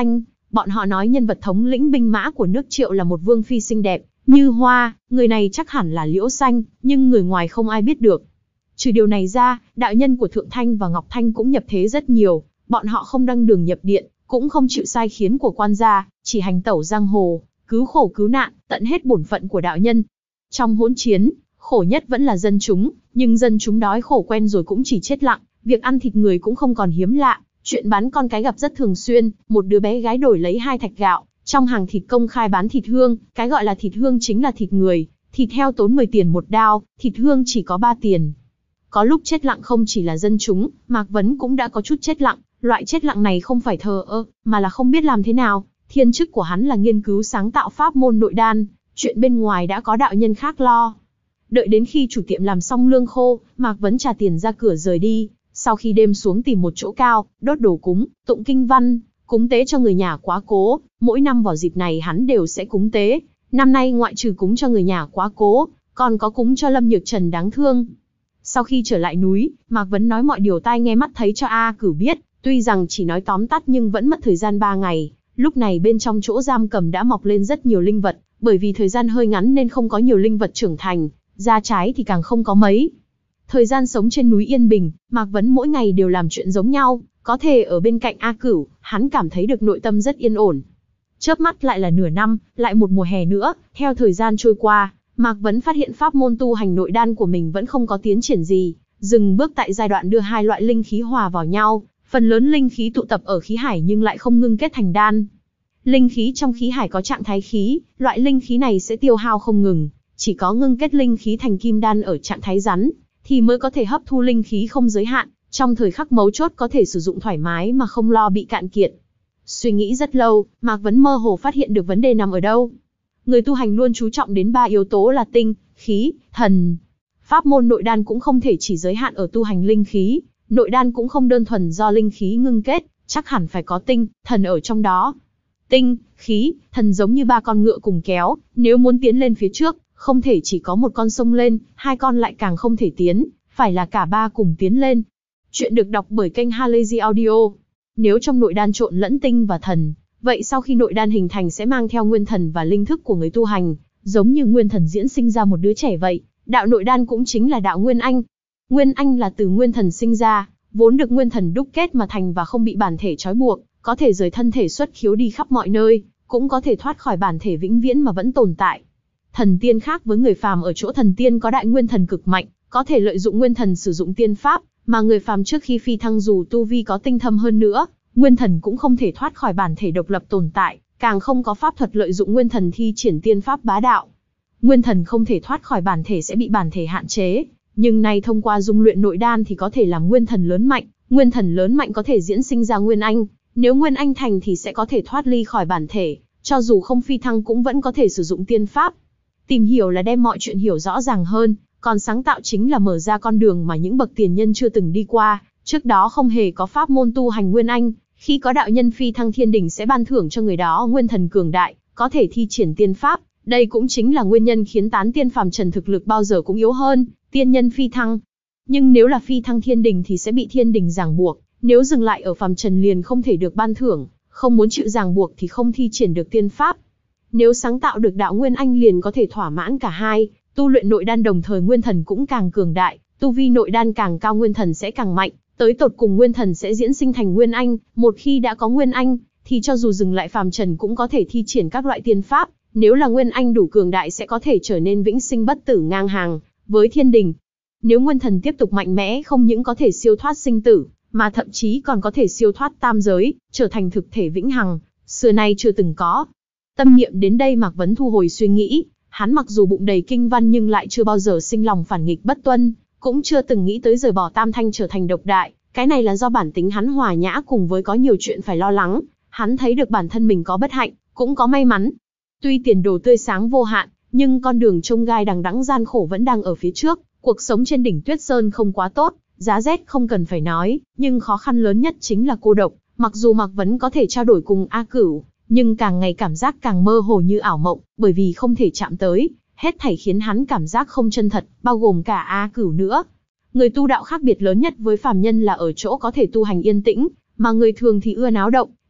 Bọn họ nói nhân vật thống lĩnh binh mã của nước Triệu là một vương phi xinh đẹp, như hoa, người này chắc hẳn là Liễu Xanh, nhưng người ngoài không ai biết được. Trừ điều này ra, đạo nhân của Thượng Thanh và Ngọc Thanh cũng nhập thế rất nhiều, bọn họ không đăng đường nhập điện, cũng không chịu sai khiến của quan gia, chỉ hành tẩu giang hồ, cứu khổ cứu nạn, tận hết bổn phận của đạo nhân. Trong hỗn chiến, khổ nhất vẫn là dân chúng, nhưng dân chúng đói khổ quen rồi cũng chỉ chết lặng, việc ăn thịt người cũng không còn hiếm lạ, chuyện bán con cái gặp rất thường xuyên, một đứa bé gái đổi lấy hai thạch gạo, trong hàng thịt công khai bán thịt hương, cái gọi là thịt hương chính là thịt người, thịt heo tốn mười tiền một đao, thịt hương chỉ có ba tiền. Có lúc chết lặng không chỉ là dân chúng, Mạc Vấn cũng đã có chút chết lặng, loại chết lặng này không phải thờ ơ, mà là không biết làm thế nào. Thiên chức của hắn là nghiên cứu sáng tạo pháp môn nội đan, chuyện bên ngoài đã có đạo nhân khác lo. Đợi đến khi chủ tiệm làm xong lương khô, Mạc Vấn trả tiền ra cửa rời đi, sau khi đêm xuống tìm một chỗ cao, đốt đồ cúng, tụng kinh văn, cúng tế cho người nhà quá cố, mỗi năm vào dịp này hắn đều sẽ cúng tế, năm nay ngoại trừ cúng cho người nhà quá cố, còn có cúng cho Lâm Nhược Trần đáng thương. Sau khi trở lại núi, Mạc Vấn nói mọi điều tai nghe mắt thấy cho A Cửu biết, tuy rằng chỉ nói tóm tắt nhưng vẫn mất thời gian ba ngày. Lúc này bên trong chỗ giam cầm đã mọc lên rất nhiều linh vật, bởi vì thời gian hơi ngắn nên không có nhiều linh vật trưởng thành, ra trái thì càng không có mấy. Thời gian sống trên núi yên bình, Mạc Vấn mỗi ngày đều làm chuyện giống nhau, có thể ở bên cạnh A Cửu, hắn cảm thấy được nội tâm rất yên ổn. Chớp mắt lại là nửa năm, lại một mùa hè nữa, theo thời gian trôi qua, Mạc Vấn phát hiện pháp môn tu hành nội đan của mình vẫn không có tiến triển gì, dừng bước tại giai đoạn đưa hai loại linh khí hòa vào nhau, phần lớn linh khí tụ tập ở khí hải nhưng lại không ngưng kết thành đan. Linh khí trong khí hải có trạng thái khí, loại linh khí này sẽ tiêu hao không ngừng, chỉ có ngưng kết linh khí thành kim đan ở trạng thái rắn, thì mới có thể hấp thu linh khí không giới hạn, trong thời khắc mấu chốt có thể sử dụng thoải mái mà không lo bị cạn kiệt. Suy nghĩ rất lâu, Mạc Vấn mơ hồ phát hiện được vấn đề nằm ở đâu. Người tu hành luôn chú trọng đến ba yếu tố là tinh, khí, thần. Pháp môn nội đan cũng không thể chỉ giới hạn ở tu hành linh khí, nội đan cũng không đơn thuần do linh khí ngưng kết, chắc hẳn phải có tinh, thần ở trong đó. Tinh, khí, thần giống như ba con ngựa cùng kéo, nếu muốn tiến lên phía trước, không thể chỉ có một con sông lên, hai con lại càng không thể tiến, phải là cả ba cùng tiến lên. Chuyện được đọc bởi kênh Halazy Audio. Nếu trong nội đan trộn lẫn tinh và thần, vậy sau khi nội đan hình thành sẽ mang theo nguyên thần và linh thức của người tu hành, giống như nguyên thần diễn sinh ra một đứa trẻ vậy, đạo nội đan cũng chính là đạo Nguyên Anh. Nguyên Anh là từ nguyên thần sinh ra, vốn được nguyên thần đúc kết mà thành và không bị bản thể trói buộc, có thể rời thân thể xuất khiếu đi khắp mọi nơi, cũng có thể thoát khỏi bản thể vĩnh viễn mà vẫn tồn tại. Thần tiên khác với người phàm ở chỗ thần tiên có đại nguyên thần cực mạnh, có thể lợi dụng nguyên thần sử dụng tiên pháp, mà người phàm trước khi phi thăng dù tu vi có tinh thâm hơn nữa, nguyên thần cũng không thể thoát khỏi bản thể độc lập tồn tại, càng không có pháp thuật lợi dụng nguyên thần thi triển tiên pháp bá đạo. Nguyên thần không thể thoát khỏi bản thể sẽ bị bản thể hạn chế, nhưng nay thông qua dung luyện nội đan thì có thể làm nguyên thần lớn mạnh, nguyên thần lớn mạnh có thể diễn sinh ra Nguyên Anh, nếu Nguyên Anh thành thì sẽ có thể thoát ly khỏi bản thể, cho dù không phi thăng cũng vẫn có thể sử dụng tiên pháp. Tìm hiểu là đem mọi chuyện hiểu rõ ràng hơn, còn sáng tạo chính là mở ra con đường mà những bậc tiền nhân chưa từng đi qua, trước đó không hề có pháp môn tu hành Nguyên Anh, khi có đạo nhân phi thăng thiên đình sẽ ban thưởng cho người đó nguyên thần cường đại, có thể thi triển tiên pháp, đây cũng chính là nguyên nhân khiến tán tiên phàm trần thực lực bao giờ cũng yếu hơn tiên nhân phi thăng. Nhưng nếu là phi thăng thiên đình thì sẽ bị thiên đình ràng buộc, nếu dừng lại ở phàm trần liền không thể được ban thưởng, không muốn chịu ràng buộc thì không thi triển được tiên pháp. Nếu sáng tạo được đạo Nguyên Anh liền có thể thỏa mãn cả hai, tu luyện nội đan đồng thời nguyên thần cũng càng cường đại, tu vi nội đan càng cao nguyên thần sẽ càng mạnh, tới tột cùng nguyên thần sẽ diễn sinh thành Nguyên Anh, một khi đã có Nguyên Anh, thì cho dù dừng lại phàm trần cũng có thể thi triển các loại tiên pháp, nếu là Nguyên Anh đủ cường đại sẽ có thể trở nên vĩnh sinh bất tử ngang hàng với thiên đình. Nếu nguyên thần tiếp tục mạnh mẽ không những có thể siêu thoát sinh tử, mà thậm chí còn có thể siêu thoát tam giới, trở thành thực thể vĩnh hằng, xưa nay chưa từng có. Tâm niệm đến đây Mạc Vấn thu hồi suy nghĩ, hắn mặc dù bụng đầy kinh văn nhưng lại chưa bao giờ sinh lòng phản nghịch bất tuân, cũng chưa từng nghĩ tới rời bỏ tam thanh trở thành độc đại, cái này là do bản tính hắn hòa nhã cùng với có nhiều chuyện phải lo lắng, hắn thấy được bản thân mình có bất hạnh, cũng có may mắn. Tuy tiền đồ tươi sáng vô hạn, nhưng con đường chông gai đằng đẵng gian khổ vẫn đang ở phía trước, cuộc sống trên đỉnh Tuyết Sơn không quá tốt, giá rét không cần phải nói, nhưng khó khăn lớn nhất chính là cô độc, mặc dù Mạc Vấn có thể trao đổi cùng A Cửu, nhưng càng ngày cảm giác càng mơ hồ như ảo mộng, bởi vì không thể chạm tới, hết thảy khiến hắn cảm giác không chân thật, bao gồm cả A Cửu nữa. Người tu đạo khác biệt lớn nhất với phàm nhân là ở chỗ có thể tu hành yên tĩnh, mà người thường thì ưa náo động,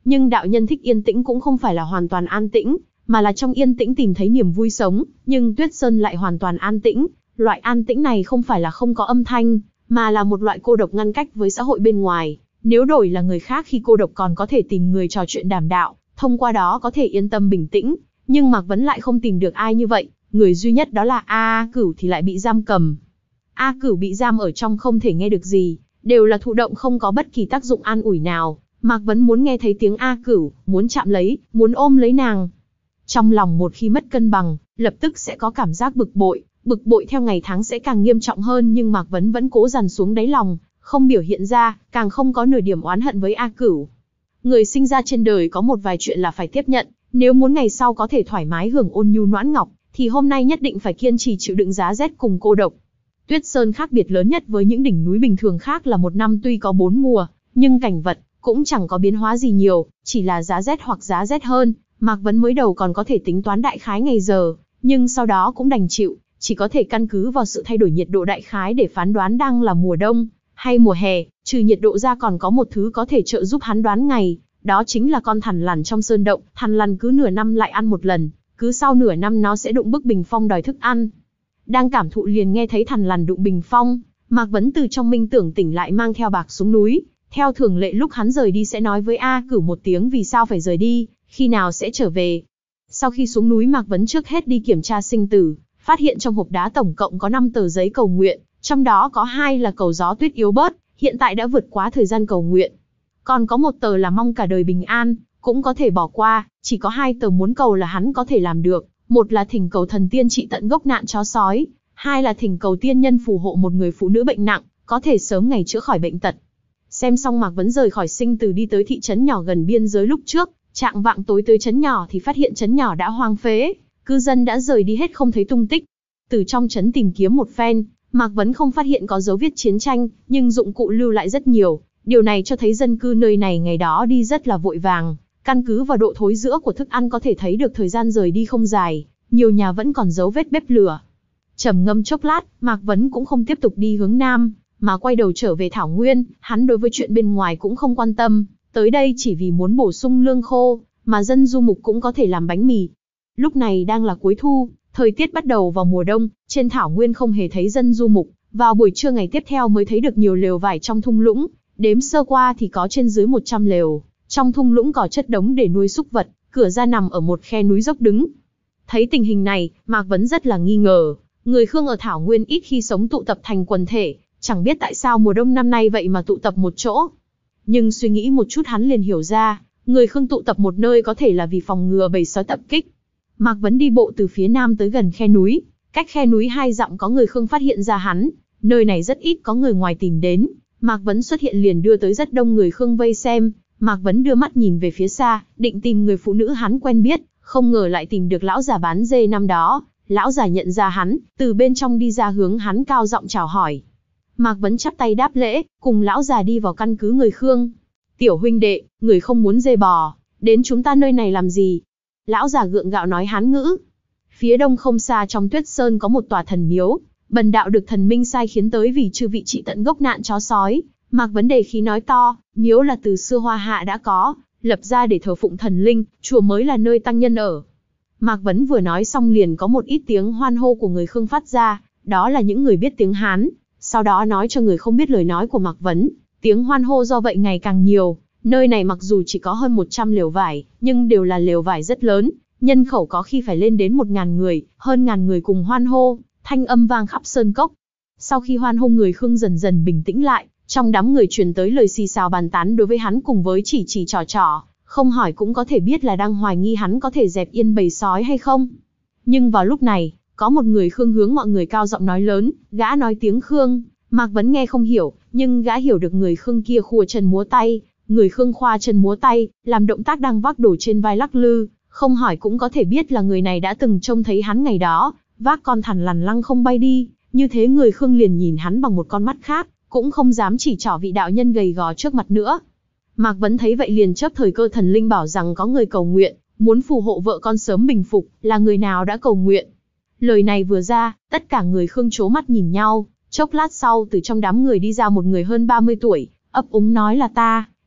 Nhưng đạo nhân thích yên tĩnh cũng không phải là hoàn toàn an tĩnh, mà là trong yên tĩnh tìm thấy niềm vui sống, nhưng Tuyết Sơn lại hoàn toàn an tĩnh. Loại an tĩnh này không phải là không có âm thanh, mà là một loại cô độc ngăn cách với xã hội bên ngoài. Nếu đổi là người khác khi cô độc còn có thể tìm người trò chuyện đàm đạo, thông qua đó có thể yên tâm bình tĩnh, nhưng Mạc Vấn lại không tìm được ai như vậy, người duy nhất đó là A Cửu thì lại bị giam cầm. A Cửu bị giam ở trong không thể nghe được gì, đều là thụ động không có bất kỳ tác dụng an ủi nào. Mạc Vấn muốn nghe thấy tiếng A Cửu, muốn chạm lấy, muốn ôm lấy nàng. Trong lòng một khi mất cân bằng, lập tức sẽ có cảm giác bực bội, bực bội theo ngày tháng sẽ càng nghiêm trọng hơn, nhưng Mạc Vấn vẫn cố dằn xuống đáy lòng, không biểu hiện ra, càng không có nửa điểm oán hận với A Cửu. Người sinh ra trên đời có một vài chuyện là phải tiếp nhận, nếu muốn ngày sau có thể thoải mái hưởng ôn nhu noãn ngọc, thì hôm nay nhất định phải kiên trì chịu đựng giá rét cùng cô độc. Tuyết Sơn khác biệt lớn nhất với những đỉnh núi bình thường khác là một năm tuy có bốn mùa, nhưng cảnh vật cũng chẳng có biến hóa gì nhiều, chỉ là giá rét hoặc giá rét hơn. Mạc Vấn mới đầu còn có thể tính toán đại khái ngày giờ, nhưng sau đó cũng đành chịu, chỉ có thể căn cứ vào sự thay đổi nhiệt độ đại khái để phán đoán đang là mùa đông hay mùa hè. Trừ nhiệt độ ra còn có một thứ có thể trợ giúp hắn đoán ngày, đó chính là con thằn lằn trong sơn động. Thằn lằn cứ nửa năm lại ăn một lần, cứ sau nửa năm nó sẽ đụng bức bình phong đòi thức ăn. Đang cảm thụ liền nghe thấy thằn lằn đụng bình phong, Mạc Vấn từ trong minh tưởng tỉnh lại, mang theo bạc xuống núi. Theo thường lệ lúc hắn rời đi sẽ nói với A Cửu một tiếng vì sao phải rời đi, khi nào sẽ trở về. Sau khi xuống núi, Mạc Vấn trước hết đi kiểm tra sinh tử, phát hiện trong hộp đá tổng cộng có năm tờ giấy cầu nguyện, trong đó có hai là cầu gió tuyết yếu bớt, hiện tại đã vượt quá thời gian cầu nguyện. Còn có một tờ là mong cả đời bình an, cũng có thể bỏ qua, chỉ có hai tờ muốn cầu là hắn có thể làm được, một là thỉnh cầu thần tiên trị tận gốc nạn chó sói, hai là thỉnh cầu tiên nhân phù hộ một người phụ nữ bệnh nặng, có thể sớm ngày chữa khỏi bệnh tật. Xem xong Mạc Vấn rời khỏi sinh tử đi tới thị trấn nhỏ gần biên giới. Lúc trước, trạng vạng tối tới trấn nhỏ thì phát hiện trấn nhỏ đã hoang phế, cư dân đã rời đi hết không thấy tung tích. Từ trong trấn tìm kiếm một phen, Mạc Vấn không phát hiện có dấu vết chiến tranh, nhưng dụng cụ lưu lại rất nhiều. Điều này cho thấy dân cư nơi này ngày đó đi rất là vội vàng. Căn cứ vào độ thối rữa của thức ăn có thể thấy được thời gian rời đi không dài, nhiều nhà vẫn còn dấu vết bếp lửa. Trầm ngâm chốc lát, Mạc Vấn cũng không tiếp tục đi hướng nam, mà quay đầu trở về Thảo Nguyên. Hắn đối với chuyện bên ngoài cũng không quan tâm, tới đây chỉ vì muốn bổ sung lương khô, mà dân du mục cũng có thể làm bánh mì. Lúc này đang là cuối thu, thời tiết bắt đầu vào mùa đông, trên Thảo Nguyên không hề thấy dân du mục. Vào buổi trưa ngày tiếp theo mới thấy được nhiều lều vải trong thung lũng, đếm sơ qua thì có trên dưới một trăm lều. Trong thung lũng có chất đống để nuôi súc vật, cửa ra nằm ở một khe núi dốc đứng. Thấy tình hình này, Mạc Vấn rất là nghi ngờ. Người Khương ở Thảo Nguyên ít khi sống tụ tập thành quần thể, chẳng biết tại sao mùa đông năm nay vậy mà tụ tập một chỗ. Nhưng suy nghĩ một chút hắn liền hiểu ra, người Khương tụ tập một nơi có thể là vì phòng ngừa bầy sói tập kích. Mạc Vấn đi bộ từ phía nam tới gần khe núi, cách khe núi hai dặm có người Khương phát hiện ra hắn, nơi này rất ít có người ngoài tìm đến. Mạc Vấn xuất hiện liền đưa tới rất đông người Khương vây xem. Mạc Vấn đưa mắt nhìn về phía xa, định tìm người phụ nữ hắn quen biết, không ngờ lại tìm được lão già bán dê năm đó. Lão già nhận ra hắn, từ bên trong đi ra hướng hắn cao giọng chào hỏi. Mạc Vấn chắp tay đáp lễ, cùng lão già đi vào căn cứ người Khương. Tiểu huynh đệ, người không muốn dê bò, đến chúng ta nơi này làm gì? Lão già gượng gạo nói Hán ngữ. Phía đông không xa trong Tuyết Sơn có một tòa thần miếu, bần đạo được thần minh sai khiến tới vì chư vị trị tận gốc nạn chó sói. Mạc Vấn đề khí nói to, miếu là từ xưa Hoa Hạ đã có, lập ra để thờ phụng thần linh, chùa mới là nơi tăng nhân ở. Mạc Vấn vừa nói xong liền có một ít tiếng hoan hô của người Khương phát ra, đó là những người biết tiếng Hán, sau đó nói cho người không biết lời nói của Mạc Vấn. Tiếng hoan hô do vậy ngày càng nhiều, nơi này mặc dù chỉ có hơn một trăm lều vải, nhưng đều là lều vải rất lớn, nhân khẩu có khi phải lên đến một ngàn người, hơn ngàn người cùng hoan hô, thanh âm vang khắp sơn cốc. Sau khi hoan hô người Khương dần dần bình tĩnh lại, trong đám người truyền tới lời xì xào bàn tán đối với hắn cùng với chỉ chỉ trò trò, không hỏi cũng có thể biết là đang hoài nghi hắn có thể dẹp yên bầy sói hay không. Nhưng vào lúc này, có một người Khương hướng mọi người cao giọng nói lớn, gã nói tiếng Khương, Mạc Vấn nghe không hiểu, nhưng gã hiểu được người Khương kia khua chân múa tay, người Khương khoa chân múa tay, làm động tác đang vác đồ trên vai lắc lư, không hỏi cũng có thể biết là người này đã từng trông thấy hắn ngày đó, vác con thằn lằn lăng không bay đi, như thế người Khương liền nhìn hắn bằng một con mắt khác, cũng không dám chỉ trỏ vị đạo nhân gầy gò trước mặt nữa. Mạc Vấn thấy vậy liền chớp thời cơ thần linh bảo rằng có người cầu nguyện, muốn phù hộ vợ con sớm bình phục, là người nào đã cầu nguyện. Lời này vừa ra, tất cả người Khương trố mắt nhìn nhau, chốc lát sau từ trong đám người đi ra một người hơn ba mươi tuổi, ấp úng nói là ta,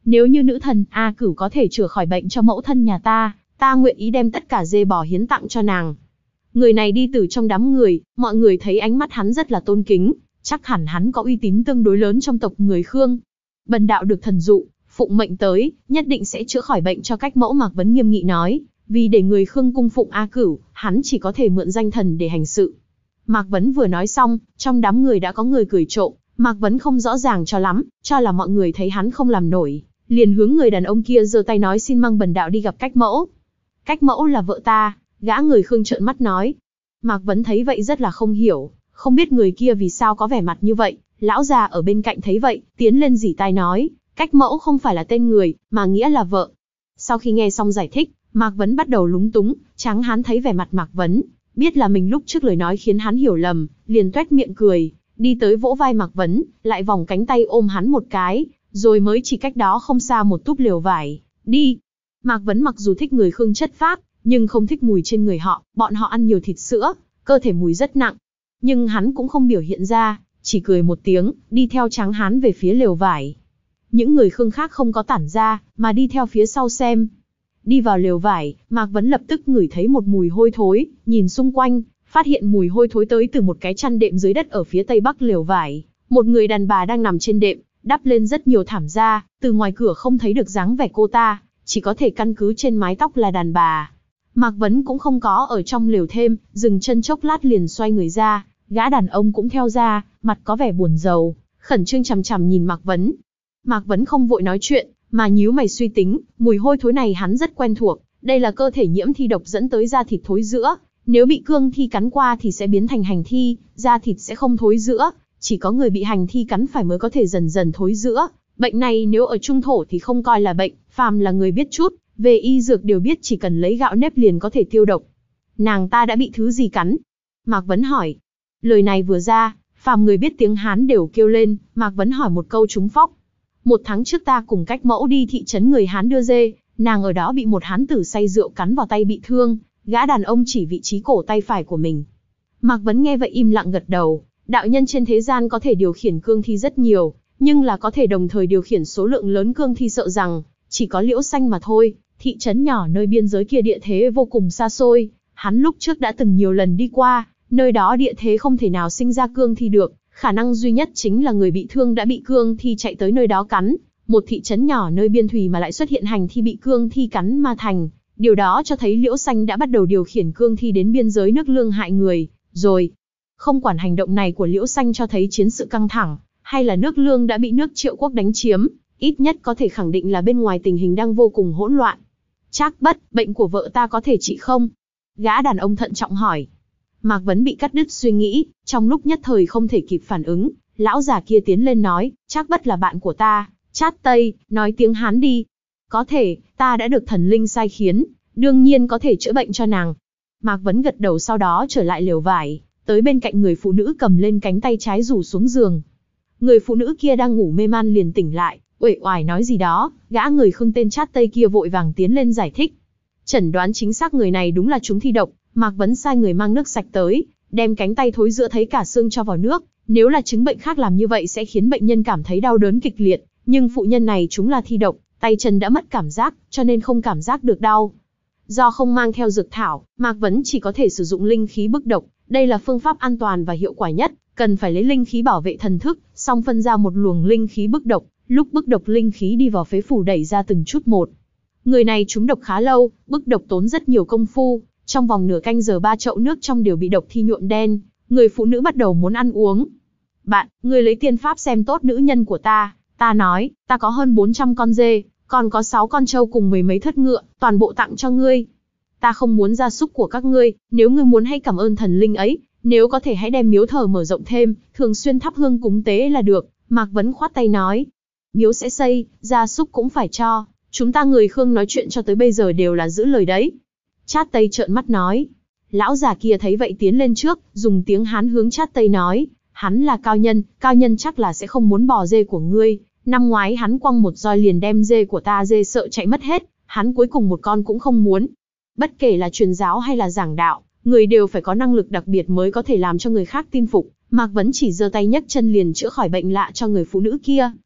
nếu như nữ thần A Cửu có thể chữa khỏi bệnh cho mẫu thân nhà ta, ta nguyện ý đem tất cả dê bò hiến tặng cho nàng. Người này đi từ trong đám người, mọi người thấy ánh mắt hắn rất là tôn kính, chắc hẳn hắn có uy tín tương đối lớn trong tộc người Khương. Bần đạo được thần dụ, phụng mệnh tới, nhất định sẽ chữa khỏi bệnh cho Cách Mẫu. Mạc Vấn nghiêm nghị nói, vì để người Khương cung phụng A Cửu, hắn chỉ có thể mượn danh thần để hành sự. Mạc Vấn vừa nói xong, trong đám người đã có người cười trộm. Mạc Vấn không rõ ràng cho lắm, cho là mọi người thấy hắn không làm nổi, liền hướng người đàn ông kia giơ tay nói xin mang bần đạo đi gặp Cách Mẫu. Cách Mẫu là vợ ta. Gã người Khương trợn mắt nói. Mạc Vấn thấy vậy rất là không hiểu, không biết người kia vì sao có vẻ mặt như vậy. Lão già ở bên cạnh thấy vậy, tiến lên rỉ tai nói, Cách Mẫu không phải là tên người, mà nghĩa là vợ. Sau khi nghe xong giải thích, Mạc Vấn bắt đầu lúng túng. Tráng hán thấy vẻ mặt Mạc Vấn, biết là mình lúc trước lời nói khiến hắn hiểu lầm, liền toét miệng cười, đi tới vỗ vai Mạc Vấn, lại vòng cánh tay ôm hắn một cái, rồi mới chỉ cách đó không xa một túp lều vải. Đi. Mạc Vấn mặc dù thích người Khương chất phác, nhưng không thích mùi trên người họ, bọn họ ăn nhiều thịt sữa, cơ thể mùi rất nặng. Nhưng hắn cũng không biểu hiện ra, chỉ cười một tiếng, đi theo Tráng hán về phía lều vải. Những người Khương khác không có tản ra, mà đi theo phía sau xem. Đi vào lều vải, Mạc Vấn lập tức ngửi thấy một mùi hôi thối, nhìn xung quanh, phát hiện mùi hôi thối tới từ một cái chăn đệm dưới đất ở phía tây bắc lều vải. Một người đàn bà đang nằm trên đệm, đắp lên rất nhiều thảm da, từ ngoài cửa không thấy được dáng vẻ cô ta, chỉ có thể căn cứ trên mái tóc là đàn bà. Mạc Vấn cũng không có ở trong lều thêm, dừng chân chốc lát liền xoay người ra, gã đàn ông cũng theo ra, mặt có vẻ buồn rầu, khẩn trương chằm chằm nhìn Mạc Vấn. Mạc Vấn không vội nói chuyện, mà nhíu mày suy tính, mùi hôi thối này hắn rất quen thuộc, đây là cơ thể nhiễm thi độc dẫn tới da thịt thối rữa, nếu bị cương thi cắn qua thì sẽ biến thành hành thi, da thịt sẽ không thối rữa, chỉ có người bị hành thi cắn phải mới có thể dần dần thối rữa. Bệnh này nếu ở trung thổ thì không coi là bệnh, phàm là người biết chút về y dược đều biết chỉ cần lấy gạo nếp liền có thể tiêu độc. Nàng ta đã bị thứ gì cắn? Mạc Vấn hỏi. Lời này vừa ra, phàm người biết tiếng Hán đều kêu lên. Mạc Vấn hỏi một câu trúng phóc. Một tháng trước ta cùng Cách Mẫu đi thị trấn người Hán đưa dê, nàng ở đó bị một hán tử say rượu cắn vào tay bị thương. Gã đàn ông chỉ vị trí cổ tay phải của mình. Mạc Vấn nghe vậy im lặng gật đầu. Đạo nhân trên thế gian có thể điều khiển cương thi rất nhiều, nhưng là có thể đồng thời điều khiển số lượng lớn cương thi sợ rằng chỉ có Liễu Xanh mà thôi. Thị trấn nhỏ nơi biên giới kia địa thế vô cùng xa xôi, hắn lúc trước đã từng nhiều lần đi qua, nơi đó địa thế không thể nào sinh ra cương thi được, khả năng duy nhất chính là người bị thương đã bị cương thi chạy tới nơi đó cắn. Một thị trấn nhỏ nơi biên thùy mà lại xuất hiện hành thi bị cương thi cắn ma thành, điều đó cho thấy Liễu Xanh đã bắt đầu điều khiển cương thi đến biên giới nước Lương hại người rồi. Không quản hành động này của Liễu Xanh cho thấy chiến sự căng thẳng, hay là nước Lương đã bị nước Triệu Quốc đánh chiếm, ít nhất có thể khẳng định là bên ngoài tình hình đang vô cùng hỗn loạn. Trác Bất, bệnh của vợ ta có thể trị không? Gã đàn ông thận trọng hỏi. Mạc Vấn bị cắt đứt suy nghĩ, trong lúc nhất thời không thể kịp phản ứng, lão già kia tiến lên nói, Trác Bất là bạn của ta, Trát Tây, nói tiếng Hán đi. Có thể, ta đã được thần linh sai khiến, đương nhiên có thể chữa bệnh cho nàng. Mạc Vấn gật đầu, sau đó trở lại lều vải, tới bên cạnh người phụ nữ cầm lên cánh tay trái rủ xuống giường. Người phụ nữ kia đang ngủ mê man liền tỉnh lại, uể oải nói gì đó, gã người Khương tên Trát Tây kia vội vàng tiến lên giải thích. Chẩn đoán chính xác người này đúng là trúng thi độc, Mạc Vấn sai người mang nước sạch tới, đem cánh tay thối rữa thấy cả xương cho vào nước, nếu là chứng bệnh khác làm như vậy sẽ khiến bệnh nhân cảm thấy đau đớn kịch liệt, nhưng phụ nhân này chúng là thi độc, tay chân đã mất cảm giác, cho nên không cảm giác được đau. Do không mang theo dược thảo, Mạc Vấn chỉ có thể sử dụng linh khí bức độc, đây là phương pháp an toàn và hiệu quả nhất, cần phải lấy linh khí bảo vệ thần thức, xong phân ra một luồng linh khí bức độc, lúc bức độc linh khí đi vào phế phủ đẩy ra từng chút một. Người này trúng độc khá lâu, bức độc tốn rất nhiều công phu, trong vòng nửa canh giờ ba chậu nước trong đều bị độc thi nhuộm đen, người phụ nữ bắt đầu muốn ăn uống. Bạn, ngươi lấy tiên pháp xem tốt nữ nhân của ta, ta nói, ta có hơn bốn trăm con dê, còn có sáu con trâu cùng mười mấy thất ngựa, toàn bộ tặng cho ngươi. Ta không muốn gia súc của các ngươi, nếu ngươi muốn hãy cảm ơn thần linh ấy, nếu có thể hãy đem miếu thờ mở rộng thêm, thường xuyên thắp hương cúng tế là được. Mạc Vấn khoát tay nói, miếu sẽ xây, gia súc cũng phải cho, chúng ta người Khương nói chuyện cho tới bây giờ đều là giữ lời đấy. Trát Tây trợn mắt nói. Lão già kia thấy vậy tiến lên trước, dùng tiếng Hán hướng Trát Tây nói, hắn là cao nhân, cao nhân chắc là sẽ không muốn bò dê của ngươi. Năm ngoái hắn quăng một roi liền đem dê của ta dê sợ chạy mất hết, hắn cuối cùng một con cũng không muốn. Bất kể là truyền giáo hay là giảng đạo, người đều phải có năng lực đặc biệt mới có thể làm cho người khác tin phục. Mạc Vấn chỉ giơ tay nhấc chân liền chữa khỏi bệnh lạ cho người phụ nữ kia,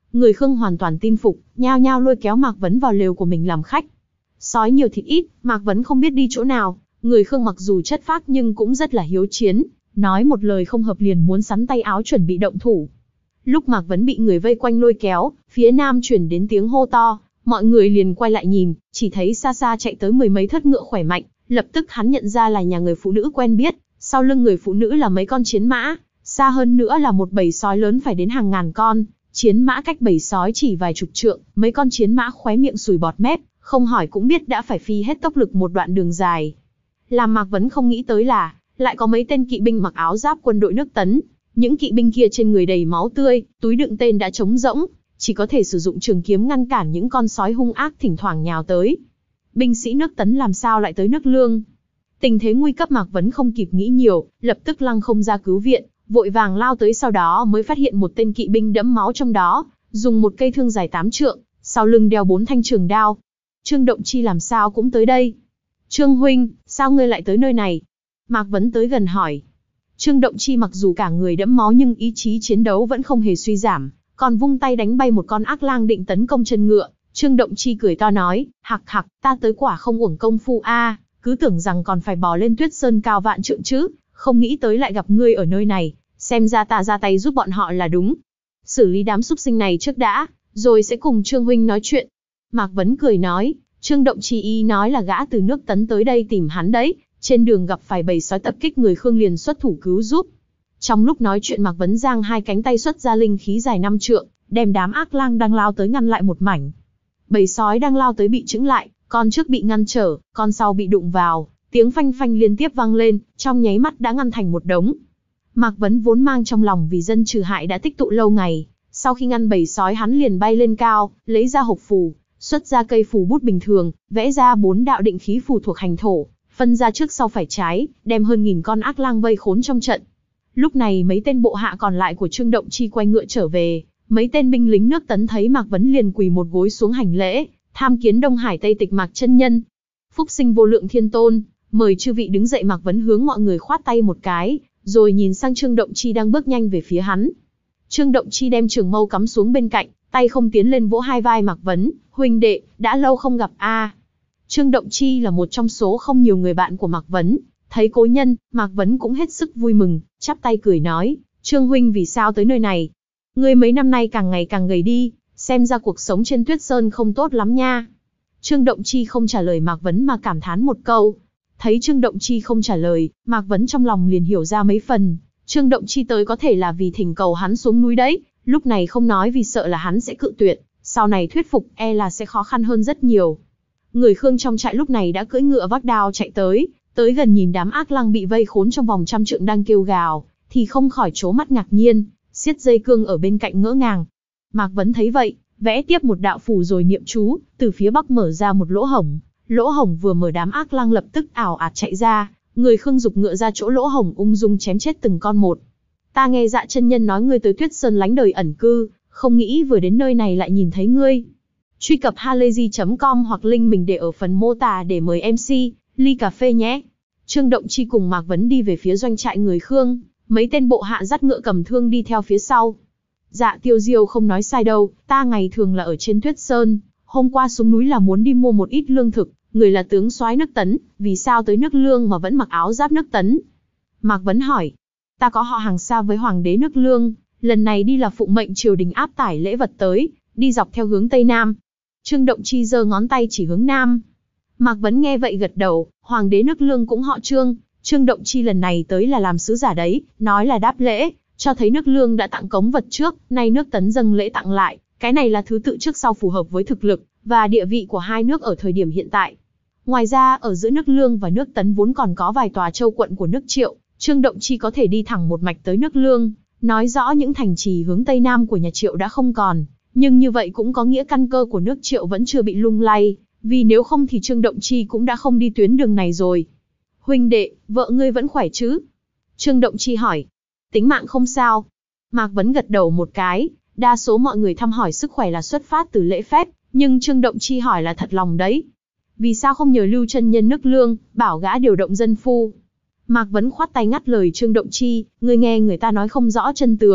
Người Khương hoàn toàn tin phục, nhao nhao lôi kéo Mạc Vấn vào lều của mình làm khách. Sói nhiều thịt ít, Mạc Vấn không biết đi chỗ nào, người Khương mặc dù chất phác nhưng cũng rất là hiếu chiến, nói một lời không hợp liền muốn sắn tay áo chuẩn bị động thủ. Lúc Mạc Vấn bị người vây quanh lôi kéo, phía nam chuyển đến tiếng hô to, mọi người liền quay lại nhìn, chỉ thấy xa xa chạy tới mười mấy thất ngựa khỏe mạnh, lập tức hắn nhận ra là nhà người phụ nữ quen biết, sau lưng người phụ nữ là mấy con chiến mã, xa hơn nữa là một bầy sói lớn phải đến hàng ngàn con, chiến mã cách bầy sói chỉ vài chục trượng, mấy con chiến mã khóe miệng sùi bọt mép, không hỏi cũng biết đã phải phi hết tốc lực một đoạn đường dài. Làm Mạc Vấn không nghĩ tới là, lại có mấy tên kỵ binh mặc áo giáp quân đội nước Tấn, những kỵ binh kia trên người đầy máu tươi, túi đựng tên đã trống rỗng, chỉ có thể sử dụng trường kiếm ngăn cản những con sói hung ác thỉnh thoảng nhào tới. Binh sĩ nước Tấn làm sao lại tới nước Lương? Tình thế nguy cấp Mạc Vấn không kịp nghĩ nhiều, lập tức lăng không ra cứu viện, vội vàng lao tới, sau đó mới phát hiện một tên kỵ binh đẫm máu trong đó, dùng một cây thương dài tám trượng, sau lưng đeo bốn thanh trường đao. Trương Động Chi làm sao cũng tới đây? Trương huynh, sao ngươi lại tới nơi này? Mạc Vấn tới gần hỏi. Trương Động Chi mặc dù cả người đẫm máu nhưng ý chí chiến đấu vẫn không hề suy giảm, còn vung tay đánh bay một con ác lang định tấn công chân ngựa. Trương Động Chi cười to nói, hặc hặc, ta tới quả không uổng công phu a, à, cứ tưởng rằng còn phải bò lên Tuyết Sơn cao vạn trượng chứ, không nghĩ tới lại gặp ngươi ở nơi này, xem ra ta ra tay giúp bọn họ là đúng. Xử lý đám súc sinh này trước đã, rồi sẽ cùng Trương huynh nói chuyện. Mạc Vấn cười nói, Trương Động Chi ý nói là gã từ nước Tấn tới đây tìm hắn đấy, trên đường gặp phải bầy sói tập kích người Khương liền xuất thủ cứu giúp. Trong lúc nói chuyện Mạc Vấn giang hai cánh tay xuất ra linh khí dài năm trượng, đem đám ác lang đang lao tới ngăn lại một mảnh. Bầy sói đang lao tới bị chững lại, con trước bị ngăn trở, con sau bị đụng vào, tiếng phanh phanh liên tiếp vang lên, trong nháy mắt đã ngăn thành một đống. Mạc Vấn vốn mang trong lòng vì dân trừ hại đã tích tụ lâu ngày, sau khi ngăn bầy sói hắn liền bay lên cao, lấy ra hộp phù, xuất ra cây phù bút bình thường, vẽ ra bốn đạo định khí phù thuộc hành thổ, phân ra trước sau phải trái, đem hơn nghìn con ác lang vây khốn trong trận. Lúc này mấy tên bộ hạ còn lại của Trương Động Chi quay ngựa trở về, mấy tên binh lính nước Tấn thấy Mạc Vấn liền quỳ một gối xuống hành lễ, tham kiến Đông Hải Tây Tịch Mạc chân nhân. Phúc sinh vô lượng thiên tôn, mời chư vị đứng dậy. Mạc Vấn hướng mọi người khoát tay một cái, rồi nhìn sang Trương Động Chi đang bước nhanh về phía hắn. Trương Động Chi đem trường mâu cắm xuống bên cạnh, tay không tiến lên vỗ hai vai Mạc Vấn, huynh đệ, đã lâu không gặp a. À. Trương Động Chi là một trong số không nhiều người bạn của Mạc Vấn, thấy cố nhân, Mạc Vấn cũng hết sức vui mừng, chắp tay cười nói, Trương huynh vì sao tới nơi này? Ngươi mấy năm nay càng ngày càng gầy đi, xem ra cuộc sống trên Tuyết Sơn không tốt lắm nha. Trương Động Chi không trả lời Mạc Vấn mà cảm thán một câu. Thấy Trương Động Chi không trả lời, Mạc Vấn trong lòng liền hiểu ra mấy phần, Trương Động Chi tới có thể là vì thỉnh cầu hắn xuống núi đấy, lúc này không nói vì sợ là hắn sẽ cự tuyệt, sau này thuyết phục e là sẽ khó khăn hơn rất nhiều. Người Khương trong trại lúc này đã cưỡi ngựa vác đao chạy tới, tới gần nhìn đám ác lang bị vây khốn trong vòng trăm trượng đang kêu gào, thì không khỏi trố mắt ngạc nhiên, siết dây cương ở bên cạnh ngỡ ngàng. Mạc Vấn thấy vậy, vẽ tiếp một đạo phù rồi niệm chú, từ phía bắc mở ra một lỗ hổng, lỗ hổng vừa mở đám ác lang lập tức ảo ạt chạy ra, người Khương giục ngựa ra chỗ lỗ hổng ung dung chém chết từng con một. Ta nghe Dạ chân nhân nói ngươi tới Tuyết Sơn lánh đời ẩn cư, không nghĩ vừa đến nơi này lại nhìn thấy ngươi. Truy cập halayzi chấm com hoặc link mình để ở phần mô tả để mời em xê, ly cà phê nhé. Trương Động Chi cùng Mạc Vấn đi về phía doanh trại người Khương, mấy tên bộ hạ dắt ngựa cầm thương đi theo phía sau. Dạ Tiêu Diêu không nói sai đâu, ta ngày thường là ở trên Tuyết Sơn, hôm qua xuống núi là muốn đi mua một ít lương thực, người là tướng soái nước Tấn, vì sao tới nước Lương mà vẫn mặc áo giáp nước Tấn? Mạc Vấn hỏi, ta có họ hàng xa với hoàng đế nước Lương, lần này đi là phụng mệnh triều đình áp tải lễ vật tới, đi dọc theo hướng Tây Nam. Trương Động Chi giơ ngón tay chỉ hướng Nam. Mạc Vấn nghe vậy gật đầu, hoàng đế nước Lương cũng họ Trương, Trương Động Chi lần này tới là làm sứ giả đấy, nói là đáp lễ, cho thấy nước Lương đã tặng cống vật trước, nay nước Tấn dâng lễ tặng lại, cái này là thứ tự trước sau phù hợp với thực lực và địa vị của hai nước ở thời điểm hiện tại. Ngoài ra, ở giữa nước Lương và nước Tấn vốn còn có vài tòa châu quận của nước Triệu, Trương Động Chi có thể đi thẳng một mạch tới nước Lương, nói rõ những thành trì hướng Tây Nam của nhà Triệu đã không còn, nhưng như vậy cũng có nghĩa căn cơ của nước Triệu vẫn chưa bị lung lay, vì nếu không thì Trương Động Chi cũng đã không đi tuyến đường này rồi. Huynh đệ, vợ ngươi vẫn khỏe chứ? Trương Động Chi hỏi. Tính mạng không sao. Mạc Vấn gật đầu một cái, đa số mọi người thăm hỏi sức khỏe là xuất phát từ lễ phép, nhưng Trương Động Chi hỏi là thật lòng đấy. Vì sao không nhờ Lưu chân nhân nước Lương, bảo gã điều động dân phu? Mạc Vấn khoát tay ngắt lời Trương Động Chi, ngươi nghe người ta nói không rõ chân tướng,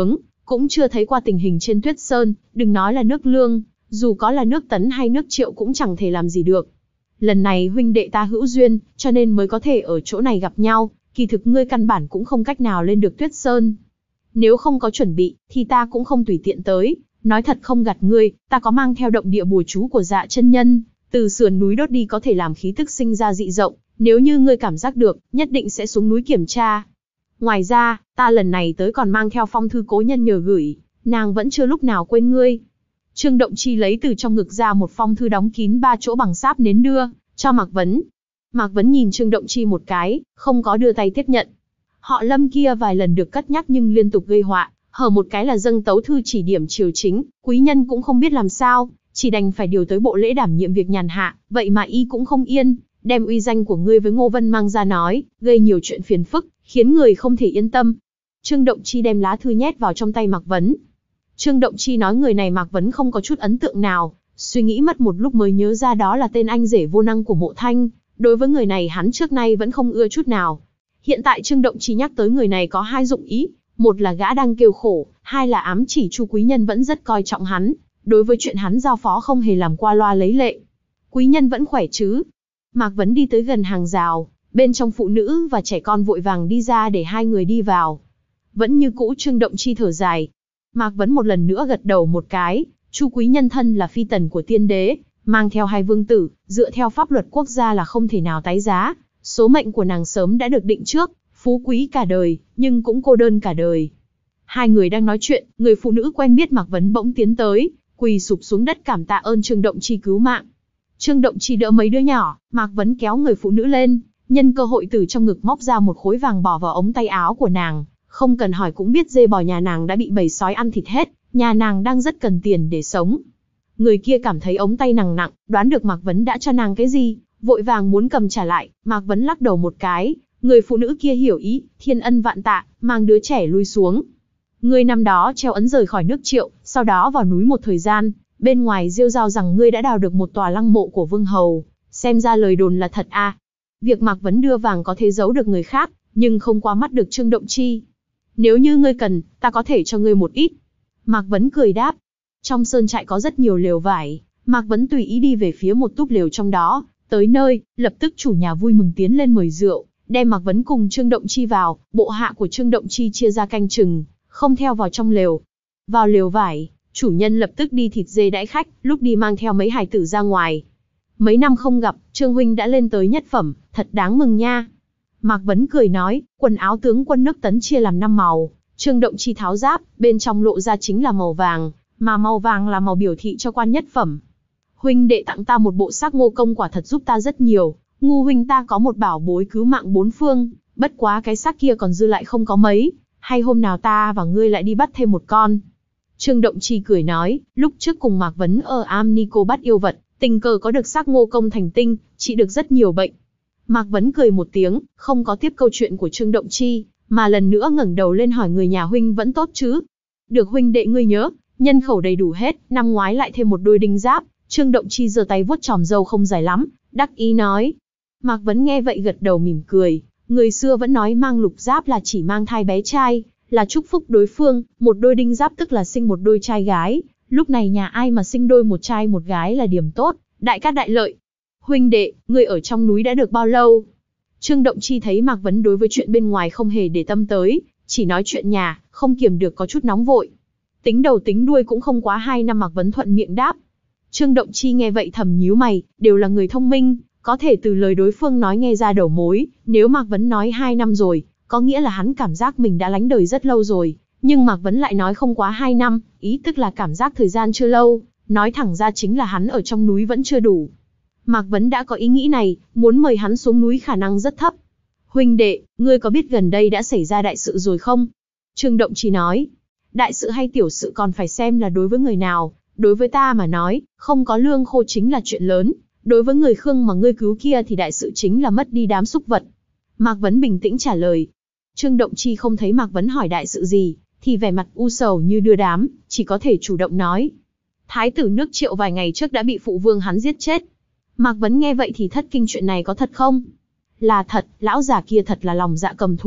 cũng chưa thấy qua tình hình trên Tuyết Sơn, đừng nói là nước Lương, dù có là nước Tấn hay nước Triệu cũng chẳng thể làm gì được. Lần này huynh đệ ta hữu duyên, cho nên mới có thể ở chỗ này gặp nhau, kỳ thực ngươi căn bản cũng không cách nào lên được Tuyết Sơn. Nếu không có chuẩn bị, thì ta cũng không tùy tiện tới, nói thật không gạt ngươi, ta có mang theo động địa bùa chú của Dạ chân nhân, từ sườn núi đốt đi có thể làm khí tức sinh ra dị rộng, nếu như ngươi cảm giác được, nhất định sẽ xuống núi kiểm tra. Ngoài ra, ta lần này tới còn mang theo phong thư cố nhân nhờ gửi, nàng vẫn chưa lúc nào quên ngươi. Trương Động Chi lấy từ trong ngực ra một phong thư đóng kín ba chỗ bằng sáp nến đưa, cho Mạc Vấn. Mạc Vấn nhìn Trương Động Chi một cái, không có đưa tay tiếp nhận. Họ Lâm kia vài lần được cất nhắc nhưng liên tục gây họa, hở một cái là dâng tấu thư chỉ điểm triều chính, quý nhân cũng không biết làm sao, chỉ đành phải điều tới bộ lễ đảm nhiệm việc nhàn hạ, vậy mà y cũng không yên, đem uy danh của ngươi với Ngô Vân mang ra nói, gây nhiều chuyện phiền phức, khiến người không thể yên tâm. Trương Động Chi đem lá thư nhét vào trong tay Mạc Vấn. Trương Động Chi nói người này Mạc Vấn không có chút ấn tượng nào, suy nghĩ mất một lúc mới nhớ ra đó là tên anh rể vô năng của Mộ Thanh, đối với người này hắn trước nay vẫn không ưa chút nào. Hiện tại Trương Động Chi nhắc tới người này có hai dụng ý, một là gã đang kêu khổ, hai là ám chỉ Chu quý nhân vẫn rất coi trọng hắn, đối với chuyện hắn giao phó không hề làm qua loa lấy lệ. Quý nhân vẫn khỏe chứ? Mạc Vấn đi tới gần hàng rào, bên trong phụ nữ và trẻ con vội vàng đi ra để hai người đi vào. Vẫn như cũ Trương Động Chi thở dài. Mạc Vấn một lần nữa gật đầu một cái, Chu quý nhân thân là phi tần của tiên đế, mang theo hai vương tử, dựa theo pháp luật quốc gia là không thể nào tái giá, số mệnh của nàng sớm đã được định trước, phú quý cả đời, nhưng cũng cô đơn cả đời. Hai người đang nói chuyện, người phụ nữ quen biết Mạc Vấn bỗng tiến tới, quỳ sụp xuống đất cảm tạ ơn Trương Động Chi cứu mạng. Trương Động Chi đỡ mấy đứa nhỏ, Mạc Vấn kéo người phụ nữ lên, nhân cơ hội từ trong ngực móc ra một khối vàng bỏ vào ống tay áo của nàng, không cần hỏi cũng biết dê bò nhà nàng đã bị bầy sói ăn thịt hết, nhà nàng đang rất cần tiền để sống. Người kia cảm thấy ống tay nàng nặng, đoán được Mạc Vấn đã cho nàng cái gì, vội vàng muốn cầm trả lại, Mạc Vấn lắc đầu một cái, người phụ nữ kia hiểu ý, thiên ân vạn tạ, mang đứa trẻ lui xuống. Ngươi năm đó treo ấn rời khỏi nước Triệu, sau đó vào núi một thời gian, bên ngoài rêu rao rằng ngươi đã đào được một tòa lăng mộ của vương hầu, xem ra lời đồn là thật à. Việc Mạc Vấn đưa vàng có thể giấu được người khác, nhưng không qua mắt được Trương Động Chi. Nếu như ngươi cần, ta có thể cho ngươi một ít. Mạc Vấn cười đáp. Trong sơn trại có rất nhiều lều vải, Mạc Vấn tùy ý đi về phía một túp lều trong đó, tới nơi, lập tức chủ nhà vui mừng tiến lên mời rượu, đem Mạc Vấn cùng Trương Động Chi vào, bộ hạ của Trương Động Chi chia ra canh chừng, không theo vào trong lều. Vào lều vải, chủ nhân lập tức đi thịt dê đãi khách, lúc đi mang theo mấy hài tử ra ngoài. Mấy năm không gặp, Trương huynh đã lên tới nhất phẩm, thật đáng mừng nha. Mạc Vấn cười nói, quần áo tướng quân nước Tấn chia làm năm màu, Trương Động Chi tháo giáp, bên trong lộ ra chính là màu vàng, mà màu vàng là màu biểu thị cho quan nhất phẩm. Huynh đệ tặng ta một bộ xác ngô công quả thật giúp ta rất nhiều, ngu huynh ta có một bảo bối cứu mạng bốn phương, bất quá cái xác kia còn dư lại không có mấy, hay hôm nào ta và ngươi lại đi bắt thêm một con. Trương Động Chi cười nói, lúc trước cùng Mạc Vấn ở Am Nico bắt yêu vật, tình cờ có được xác ngô công thành tinh, trị được rất nhiều bệnh. Mạc Vấn cười một tiếng, không có tiếp câu chuyện của Trương Động Chi, mà lần nữa ngẩng đầu lên hỏi người nhà huynh vẫn tốt chứ. Được huynh đệ ngươi nhớ, nhân khẩu đầy đủ hết, năm ngoái lại thêm một đôi đinh giáp. Trương Động Chi giơ tay vuốt chòm râu không dài lắm, đắc ý nói. Mạc Vấn nghe vậy gật đầu mỉm cười, người xưa vẫn nói mang lục giáp là chỉ mang thai bé trai, là chúc phúc đối phương, một đôi đinh giáp tức là sinh một đôi trai gái, lúc này nhà ai mà sinh đôi một trai một gái là điểm tốt, đại cát đại lợi. Huynh đệ, ngươi ở trong núi đã được bao lâu? Trương Động Chi thấy Mạc Vấn đối với chuyện bên ngoài không hề để tâm tới, chỉ nói chuyện nhà, không kiềm được có chút nóng vội. Tính đầu tính đuôi cũng không quá hai năm, Mạc Vấn thuận miệng đáp. Trương Động Chi nghe vậy thầm nhíu mày, đều là người thông minh, có thể từ lời đối phương nói nghe ra đầu mối, nếu Mạc Vấn nói hai năm rồi, có nghĩa là hắn cảm giác mình đã lánh đời rất lâu rồi, nhưng Mạc Vấn lại nói không quá hai năm, ý tức là cảm giác thời gian chưa lâu, nói thẳng ra chính là hắn ở trong núi vẫn chưa đủ. Mạc Vấn đã có ý nghĩ này, muốn mời hắn xuống núi khả năng rất thấp. Huynh đệ, ngươi có biết gần đây đã xảy ra đại sự rồi không? Trương Động Chi nói, đại sự hay tiểu sự còn phải xem là đối với người nào, đối với ta mà nói, không có lương khô chính là chuyện lớn, đối với người Khương mà ngươi cứu kia thì đại sự chính là mất đi đám súc vật. Mạc Vấn bình tĩnh trả lời. Trương Động Chi không thấy Mạc Vấn hỏi đại sự gì, thì vẻ mặt u sầu như đưa đám, chỉ có thể chủ động nói. Thái tử nước Triệu vài ngày trước đã bị phụ vương hắn giết chết. Mạc Vấn nghe vậy thì thất kinh, chuyện này có thật không? Là thật, lão già kia thật là lòng dạ cầm thú,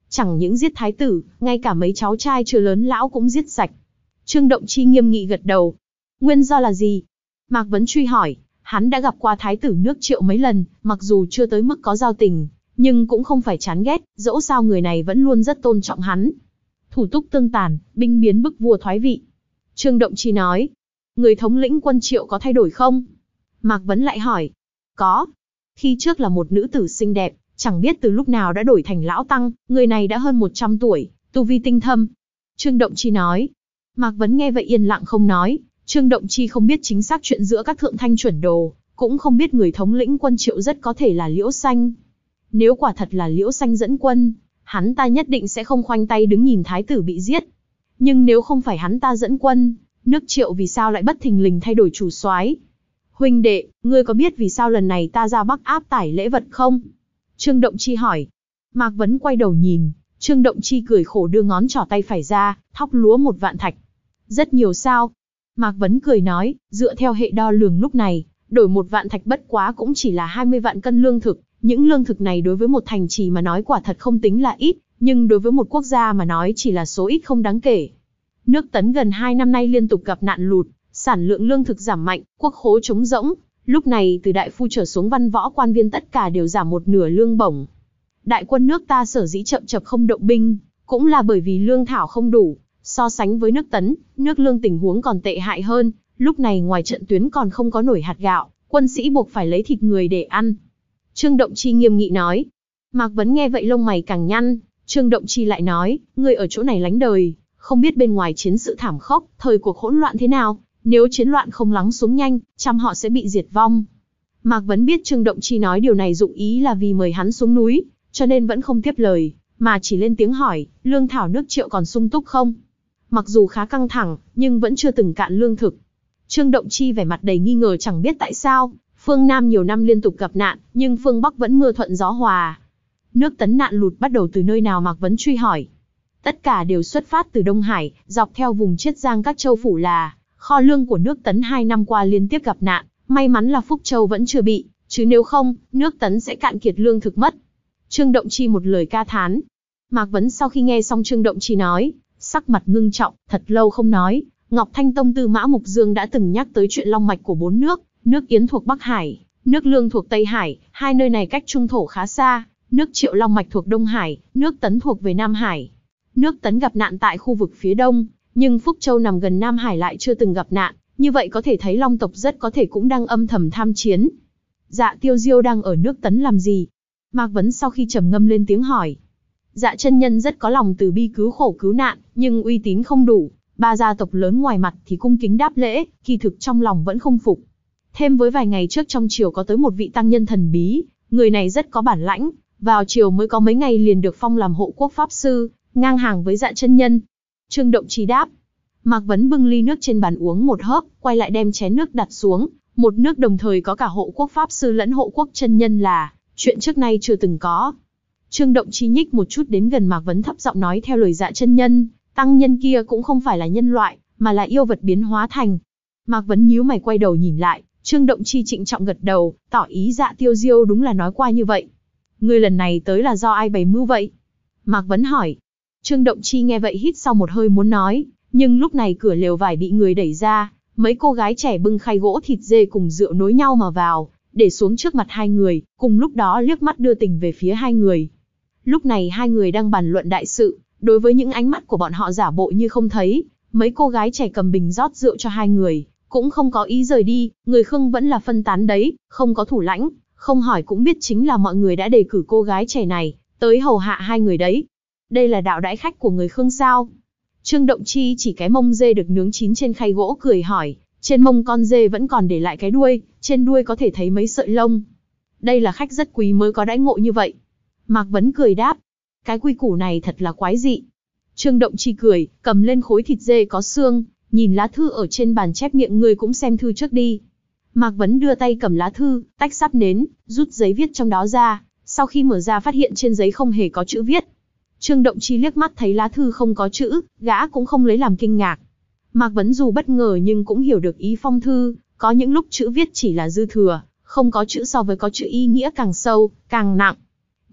Chẳng những giết thái tử, ngay cả mấy cháu trai chưa lớn lão cũng giết sạch. Trương Động Chi nghiêm nghị gật đầu. Nguyên do là gì? Mạc Vấn truy hỏi. Hắn đã gặp qua thái tử nước Triệu mấy lần, mặc dù chưa tới mức có giao tình, nhưng cũng không phải chán ghét, dẫu sao người này vẫn luôn rất tôn trọng hắn. Thủ túc tương tàn, binh biến bức vua thoái vị. Trương Động Chi nói. Người thống lĩnh quân Triệu có thay đổi không? Mạc Vấn lại hỏi. Có. Khi trước là một nữ tử xinh đẹp, chẳng biết từ lúc nào đã đổi thành lão tăng, người này đã hơn một trăm tuổi, tu vi tinh thâm. Trương Động Chi nói. Mạc Vấn nghe vậy yên lặng không nói. Trương Động Chi không biết chính xác chuyện giữa các thượng thanh chuẩn đồ, cũng không biết người thống lĩnh quân Triệu rất có thể là Liễu Xanh. Nếu quả thật là Liễu Xanh dẫn quân, hắn ta nhất định sẽ không khoanh tay đứng nhìn thái tử bị giết. Nhưng nếu không phải hắn ta dẫn quân, nước Triệu vì sao lại bất thình lình thay đổi chủ soái? Huynh đệ, ngươi có biết vì sao lần này ta ra Bắc áp tải lễ vật không? Trương Động Chi hỏi. Mạc Vấn quay đầu nhìn, Trương Động Chi cười khổ đưa ngón trỏ tay phải ra, thóc lúa một vạn thạch. Rất nhiều sao? Mạc Vấn cười nói, dựa theo hệ đo lường lúc này, đổi một vạn thạch bất quá cũng chỉ là hai mươi vạn cân lương thực. Những lương thực này đối với một thành trì mà nói quả thật không tính là ít, nhưng đối với một quốc gia mà nói chỉ là số ít không đáng kể. Nước Tấn gần hai năm nay liên tục gặp nạn lụt, sản lượng lương thực giảm mạnh, quốc khố trống rỗng. Lúc này từ đại phu trở xuống văn võ quan viên tất cả đều giảm một nửa lương bổng. Đại quân nước ta sở dĩ chậm chậm không động binh, cũng là bởi vì lương thảo không đủ. So sánh với nước Tấn, nước Lương tình huống còn tệ hại hơn. Lúc này ngoài trận tuyến còn không có nổi hạt gạo, quân sĩ buộc phải lấy thịt người để ăn. Trương Động Chi nghiêm nghị nói. Mạc Vấn nghe vậy lông mày càng nhăn. Trương Động Chi lại nói, ngươi ở chỗ này lánh đời, không biết bên ngoài chiến sự thảm khốc, thời cuộc hỗn loạn thế nào. Nếu chiến loạn không lắng xuống nhanh, trăm họ sẽ bị diệt vong. Mạc Vấn biết Trương Động Chi nói điều này dụng ý là vì mời hắn xuống núi, cho nên vẫn không tiếp lời, mà chỉ lên tiếng hỏi, lương thảo nước Triệu còn sung túc không? Mặc dù khá căng thẳng, nhưng vẫn chưa từng cạn lương thực. Trương Động Chi vẻ mặt đầy nghi ngờ chẳng biết tại sao, phương Nam nhiều năm liên tục gặp nạn, nhưng phương Bắc vẫn mưa thuận gió hòa. Nước Tấn nạn lụt bắt đầu từ nơi nào Mạc Vấn truy hỏi. Tất cả đều xuất phát từ Đông Hải, dọc theo vùng Chiết Giang các châu phủ là kho lương của nước Tấn hai năm qua liên tiếp gặp nạn, may mắn là Phúc Châu vẫn chưa bị, chứ nếu không, nước Tấn sẽ cạn kiệt lương thực mất. Trương Động Chi một lời ca thán. Mạc Vấn sau khi nghe xong Trương Động Chi nói, sắc mặt ngưng trọng, thật lâu không nói. Ngọc Thanh Tông Tư Mã Mục Dương đã từng nhắc tới chuyện long mạch của bốn nước, nước Yến thuộc Bắc Hải, nước Lương thuộc Tây Hải, hai nơi này cách trung thổ khá xa, nước Triệu long mạch thuộc Đông Hải, nước Tấn thuộc về Nam Hải. Nước Tấn gặp nạn tại khu vực phía đông, nhưng Phúc Châu nằm gần Nam Hải lại chưa từng gặp nạn, như vậy có thể thấy Long tộc rất có thể cũng đang âm thầm tham chiến. Dạ Tiêu Diêu đang ở nước Tấn làm gì? Mạc Vấn sau khi trầm ngâm lên tiếng hỏi. Dạ chân nhân rất có lòng từ bi cứu khổ cứu nạn, nhưng uy tín không đủ. Ba gia tộc lớn ngoài mặt thì cung kính đáp lễ, kỳ thực trong lòng vẫn không phục. Thêm với vài ngày trước trong triều có tới một vị tăng nhân thần bí, người này rất có bản lãnh, vào triều mới có mấy ngày liền được phong làm hộ quốc pháp sư, ngang hàng với Dạ chân nhân. Trương Động Chi đáp. Mạc Vấn bưng ly nước trên bàn uống một hớp, quay lại đem chén nước đặt xuống, một nước đồng thời có cả hộ quốc pháp sư lẫn hộ quốc chân nhân là chuyện trước nay chưa từng có. Trương Động Chi nhích một chút đến gần Mạc Vấn thấp giọng nói theo lời Dạ chân nhân, tăng nhân kia cũng không phải là nhân loại, mà là yêu vật biến hóa thành. Mạc Vấn nhíu mày quay đầu nhìn lại, Trương Động Chi trịnh trọng gật đầu, tỏ ý Dạ Tiêu Diêu đúng là nói qua như vậy. Ngươi lần này tới là do ai bày mưu vậy? Mạc Vấn hỏi. Trương Động Chi nghe vậy hít sau một hơi muốn nói, nhưng lúc này cửa lều vải bị người đẩy ra, mấy cô gái trẻ bưng khay gỗ thịt dê cùng rượu nối nhau mà vào, để xuống trước mặt hai người, cùng lúc đó liếc mắt đưa tình về phía hai người. Lúc này hai người đang bàn luận đại sự, đối với những ánh mắt của bọn họ giả bộ như không thấy, mấy cô gái trẻ cầm bình rót rượu cho hai người, cũng không có ý rời đi, người Khương vẫn là phân tán đấy, không có thủ lãnh, không hỏi cũng biết chính là mọi người đã đề cử cô gái trẻ này, tới hầu hạ hai người đấy. Đây là đạo đãi khách của người Khương sao? Trương Động Chi chỉ cái mông dê được nướng chín trên khay gỗ cười hỏi, trên mông con dê vẫn còn để lại cái đuôi, trên đuôi có thể thấy mấy sợi lông. Đây là khách rất quý mới có đãi ngộ như vậy. Mạc Vấn cười đáp, cái quy củ này thật là quái dị. Trương Động Chi cười, cầm lên khối thịt dê có xương, nhìn lá thư ở trên bàn chép miệng người cũng xem thư trước đi. Mạc Vấn đưa tay cầm lá thư, tách sắp nến, rút giấy viết trong đó ra, sau khi mở ra phát hiện trên giấy không hề có chữ viết. Trương Động Chi liếc mắt thấy lá thư không có chữ, gã cũng không lấy làm kinh ngạc. Mạc Vấn dù bất ngờ nhưng cũng hiểu được ý phong thư, có những lúc chữ viết chỉ là dư thừa, không có chữ so với có chữ ý nghĩa càng sâu, càng nặng.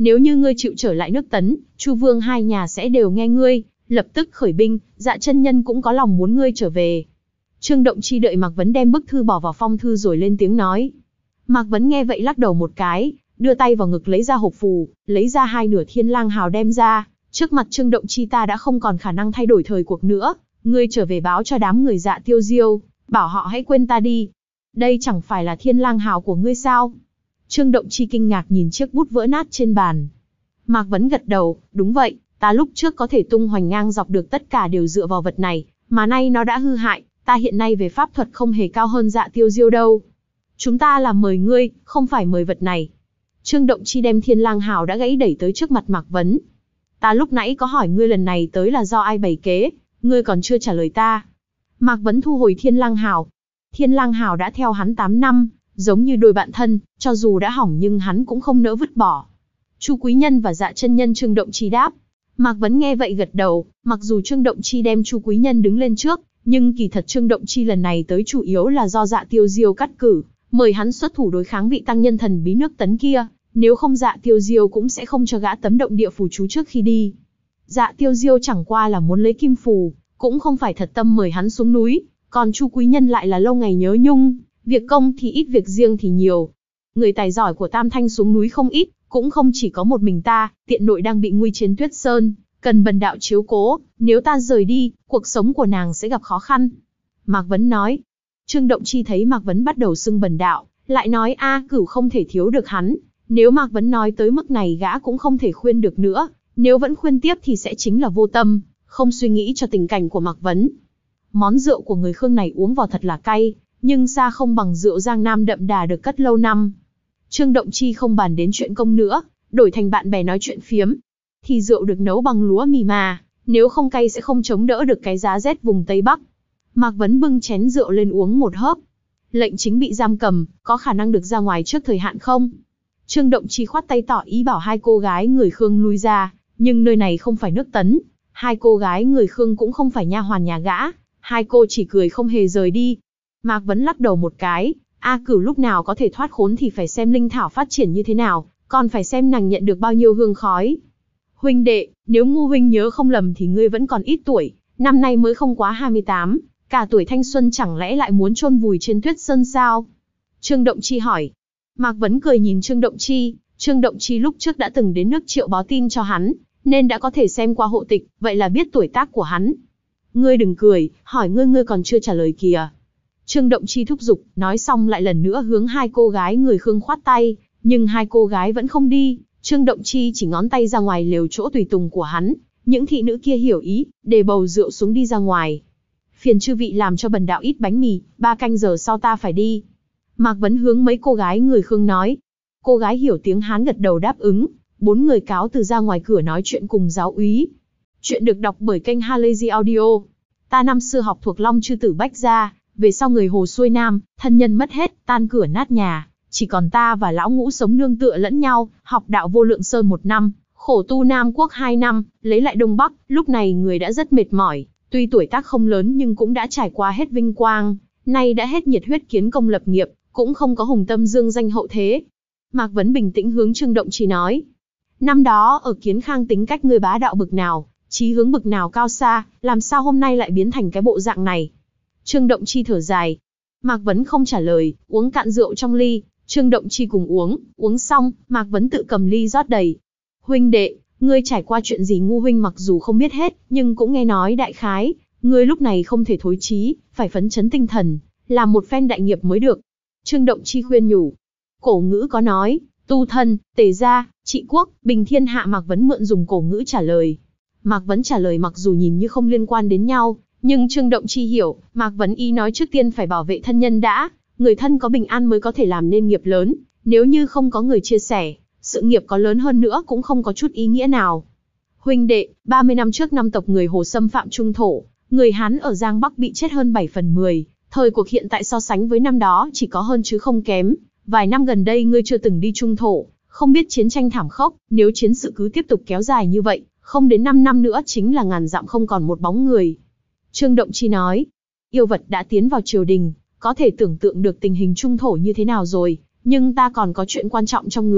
Nếu như ngươi chịu trở lại nước Tấn, Chu Vương hai nhà sẽ đều nghe ngươi, lập tức khởi binh, Dạ chân nhân cũng có lòng muốn ngươi trở về. Trương Động Chi đợi Mạc Vấn đem bức thư bỏ vào phong thư rồi lên tiếng nói. Mạc Vấn nghe vậy lắc đầu một cái, đưa tay vào ngực lấy ra hộp phù, lấy ra hai nửa thiên lang hào đem ra. Trước mặt Trương Động Chi ta đã không còn khả năng thay đổi thời cuộc nữa, ngươi trở về báo cho đám người Dạ Tiêu Diêu, bảo họ hãy quên ta đi. Đây chẳng phải là thiên lang hào của ngươi sao? Trương Động Chi kinh ngạc nhìn chiếc bút vỡ nát trên bàn. Mạc Vấn gật đầu, đúng vậy, ta lúc trước có thể tung hoành ngang dọc được tất cả đều dựa vào vật này, mà nay nó đã hư hại, ta hiện nay về pháp thuật không hề cao hơn Dạ Tiêu Diêu đâu. Chúng ta là mời ngươi, không phải mời vật này. Trương Động Chi đem thiên lang hào đã gãy đẩy tới trước mặt Mạc Vấn. Ta lúc nãy có hỏi ngươi lần này tới là do ai bày kế, ngươi còn chưa trả lời ta. Mạc Vấn thu hồi thiên lang hào. Thiên lang hào đã theo hắn tám năm, giống như đôi bạn thân, cho dù đã hỏng nhưng hắn cũng không nỡ vứt bỏ. Chu Quý Nhân và Dạ chân nhân Trương Động Chi đáp. Mạc Vấn nghe vậy gật đầu, mặc dù Trương Động Chi đem Chu Quý Nhân đứng lên trước, nhưng kỳ thật Trương Động Chi lần này tới chủ yếu là do Dạ Tiêu Diêu cắt cử, mời hắn xuất thủ đối kháng vị tăng nhân thần bí nước Tấn kia, nếu không Dạ Tiêu Diêu cũng sẽ không cho gã tấm động địa phù chú trước khi đi. Dạ Tiêu Diêu chẳng qua là muốn lấy kim phù, cũng không phải thật tâm mời hắn xuống núi, còn Chu Quý Nhân lại là lâu ngày nhớ nhung, việc công thì ít việc riêng thì nhiều. Người tài giỏi của Tam Thanh xuống núi không ít, cũng không chỉ có một mình ta, tiện nội đang bị nguy trên Tuyết Sơn, cần bần đạo chiếu cố, nếu ta rời đi, cuộc sống của nàng sẽ gặp khó khăn. Mạc Vấn nói. Trương Động Chi thấy Mạc Vấn bắt đầu xưng bần đạo, lại nói a cửu không thể thiếu được hắn, nếu Mạc Vấn nói tới mức này gã cũng không thể khuyên được nữa, nếu vẫn khuyên tiếp thì sẽ chính là vô tâm, không suy nghĩ cho tình cảnh của Mạc Vấn. Món rượu của người Khương này uống vào thật là cay, nhưng xa không bằng rượu Giang Nam đậm đà được cất lâu năm. Trương Động Chi không bàn đến chuyện công nữa, đổi thành bạn bè nói chuyện phiếm. Thì rượu được nấu bằng lúa mì mà, nếu không cay sẽ không chống đỡ được cái giá rét vùng Tây Bắc. Mạc Vấn bưng chén rượu lên uống một hớp. Lệnh chính bị giam cầm, có khả năng được ra ngoài trước thời hạn không? Trương Động Chi khoát tay tỏ ý bảo hai cô gái người Khương lui ra, nhưng nơi này không phải nước Tấn, hai cô gái người Khương cũng không phải nha hoàn nhà gã, hai cô chỉ cười không hề rời đi. Mạc Vấn lắc đầu một cái, A Cửu lúc nào có thể thoát khốn thì phải xem linh thảo phát triển như thế nào, còn phải xem nàng nhận được bao nhiêu hương khói. Huynh đệ, nếu ngu huynh nhớ không lầm thì ngươi vẫn còn ít tuổi, năm nay mới không quá hai mươi tám, cả tuổi thanh xuân chẳng lẽ lại muốn chôn vùi trên Tuyết Sơn sao? Trương Động Chi hỏi. Mạc Vấn cười nhìn Trương Động Chi, Trương Động Chi lúc trước đã từng đến nước Triệu báo tin cho hắn, nên đã có thể xem qua hộ tịch, vậy là biết tuổi tác của hắn. Ngươi đừng cười, hỏi ngươi ngươi còn chưa trả lời kìa. Trương Động Chi thúc giục, nói xong lại lần nữa hướng hai cô gái người Khương khoát tay, nhưng hai cô gái vẫn không đi. Trương Động Chi chỉ ngón tay ra ngoài lều chỗ tùy tùng của hắn, những thị nữ kia hiểu ý, để bầu rượu xuống đi ra ngoài. Phiền chư vị làm cho bần đạo ít bánh mì, ba canh giờ sau ta phải đi. Mạc Vấn hướng mấy cô gái người Khương nói. Cô gái hiểu tiếng Hán gật đầu đáp ứng, bốn người cáo từ ra ngoài cửa nói chuyện cùng giáo úy. Chuyện được đọc bởi kênh Halazy Audio. Ta năm xưa học thuộc Long Chư Tử Bách Gia, về sau người Hồ xuôi Nam, thân nhân mất hết, tan cửa nát nhà, chỉ còn ta và lão ngũ sống nương tựa lẫn nhau, học đạo Vô Lượng Sơn một năm, khổ tu Nam Quốc hai năm, lấy lại Đông Bắc, lúc này người đã rất mệt mỏi, tuy tuổi tác không lớn nhưng cũng đã trải qua hết vinh quang, nay đã hết nhiệt huyết kiến công lập nghiệp, cũng không có hùng tâm dương danh hậu thế. Mạc Vấn bình tĩnh hướng Trương Động Chi nói. Năm đó ở Kiến Khang tính cách ngươi bá đạo bực nào, chí hướng bực nào cao xa, làm sao hôm nay lại biến thành cái bộ dạng này? Trương Động Chi thở dài. Mạc Vấn không trả lời, uống cạn rượu trong ly, Trương Động Chi cùng uống, uống xong, Mạc Vấn tự cầm ly rót đầy. Huynh đệ, ngươi trải qua chuyện gì ngu huynh mặc dù không biết hết, nhưng cũng nghe nói đại khái, ngươi lúc này không thể thối chí, phải phấn chấn tinh thần, làm một phen đại nghiệp mới được. Trương Động Chi khuyên nhủ. Cổ ngữ có nói, tu thân, tề gia, trị quốc, bình thiên hạ. Mạc Vấn mượn dùng cổ ngữ trả lời. Mạc Vấn trả lời mặc dù nhìn như không liên quan đến nhau, nhưng Trương Động Chi hiểu, Mạc Vấn ý nói trước tiên phải bảo vệ thân nhân đã, người thân có bình an mới có thể làm nên nghiệp lớn, nếu như không có người chia sẻ, sự nghiệp có lớn hơn nữa cũng không có chút ý nghĩa nào. Huynh đệ, ba mươi năm trước năm tộc người Hồ xâm phạm Trung thổ, người Hán ở Giang Bắc bị chết hơn bảy phần mười, thời cuộc hiện tại so sánh với năm đó chỉ có hơn chứ không kém, vài năm gần đây ngươi chưa từng đi Trung thổ, không biết chiến tranh thảm khốc, nếu chiến sự cứ tiếp tục kéo dài như vậy, không đến năm năm nữa chính là ngàn dặm không còn một bóng người. Trương Động Chi nói, yêu vật đã tiến vào triều đình, có thể tưởng tượng được tình hình Trung thổ như thế nào rồi, nhưng ta còn có chuyện quan trọng trong người,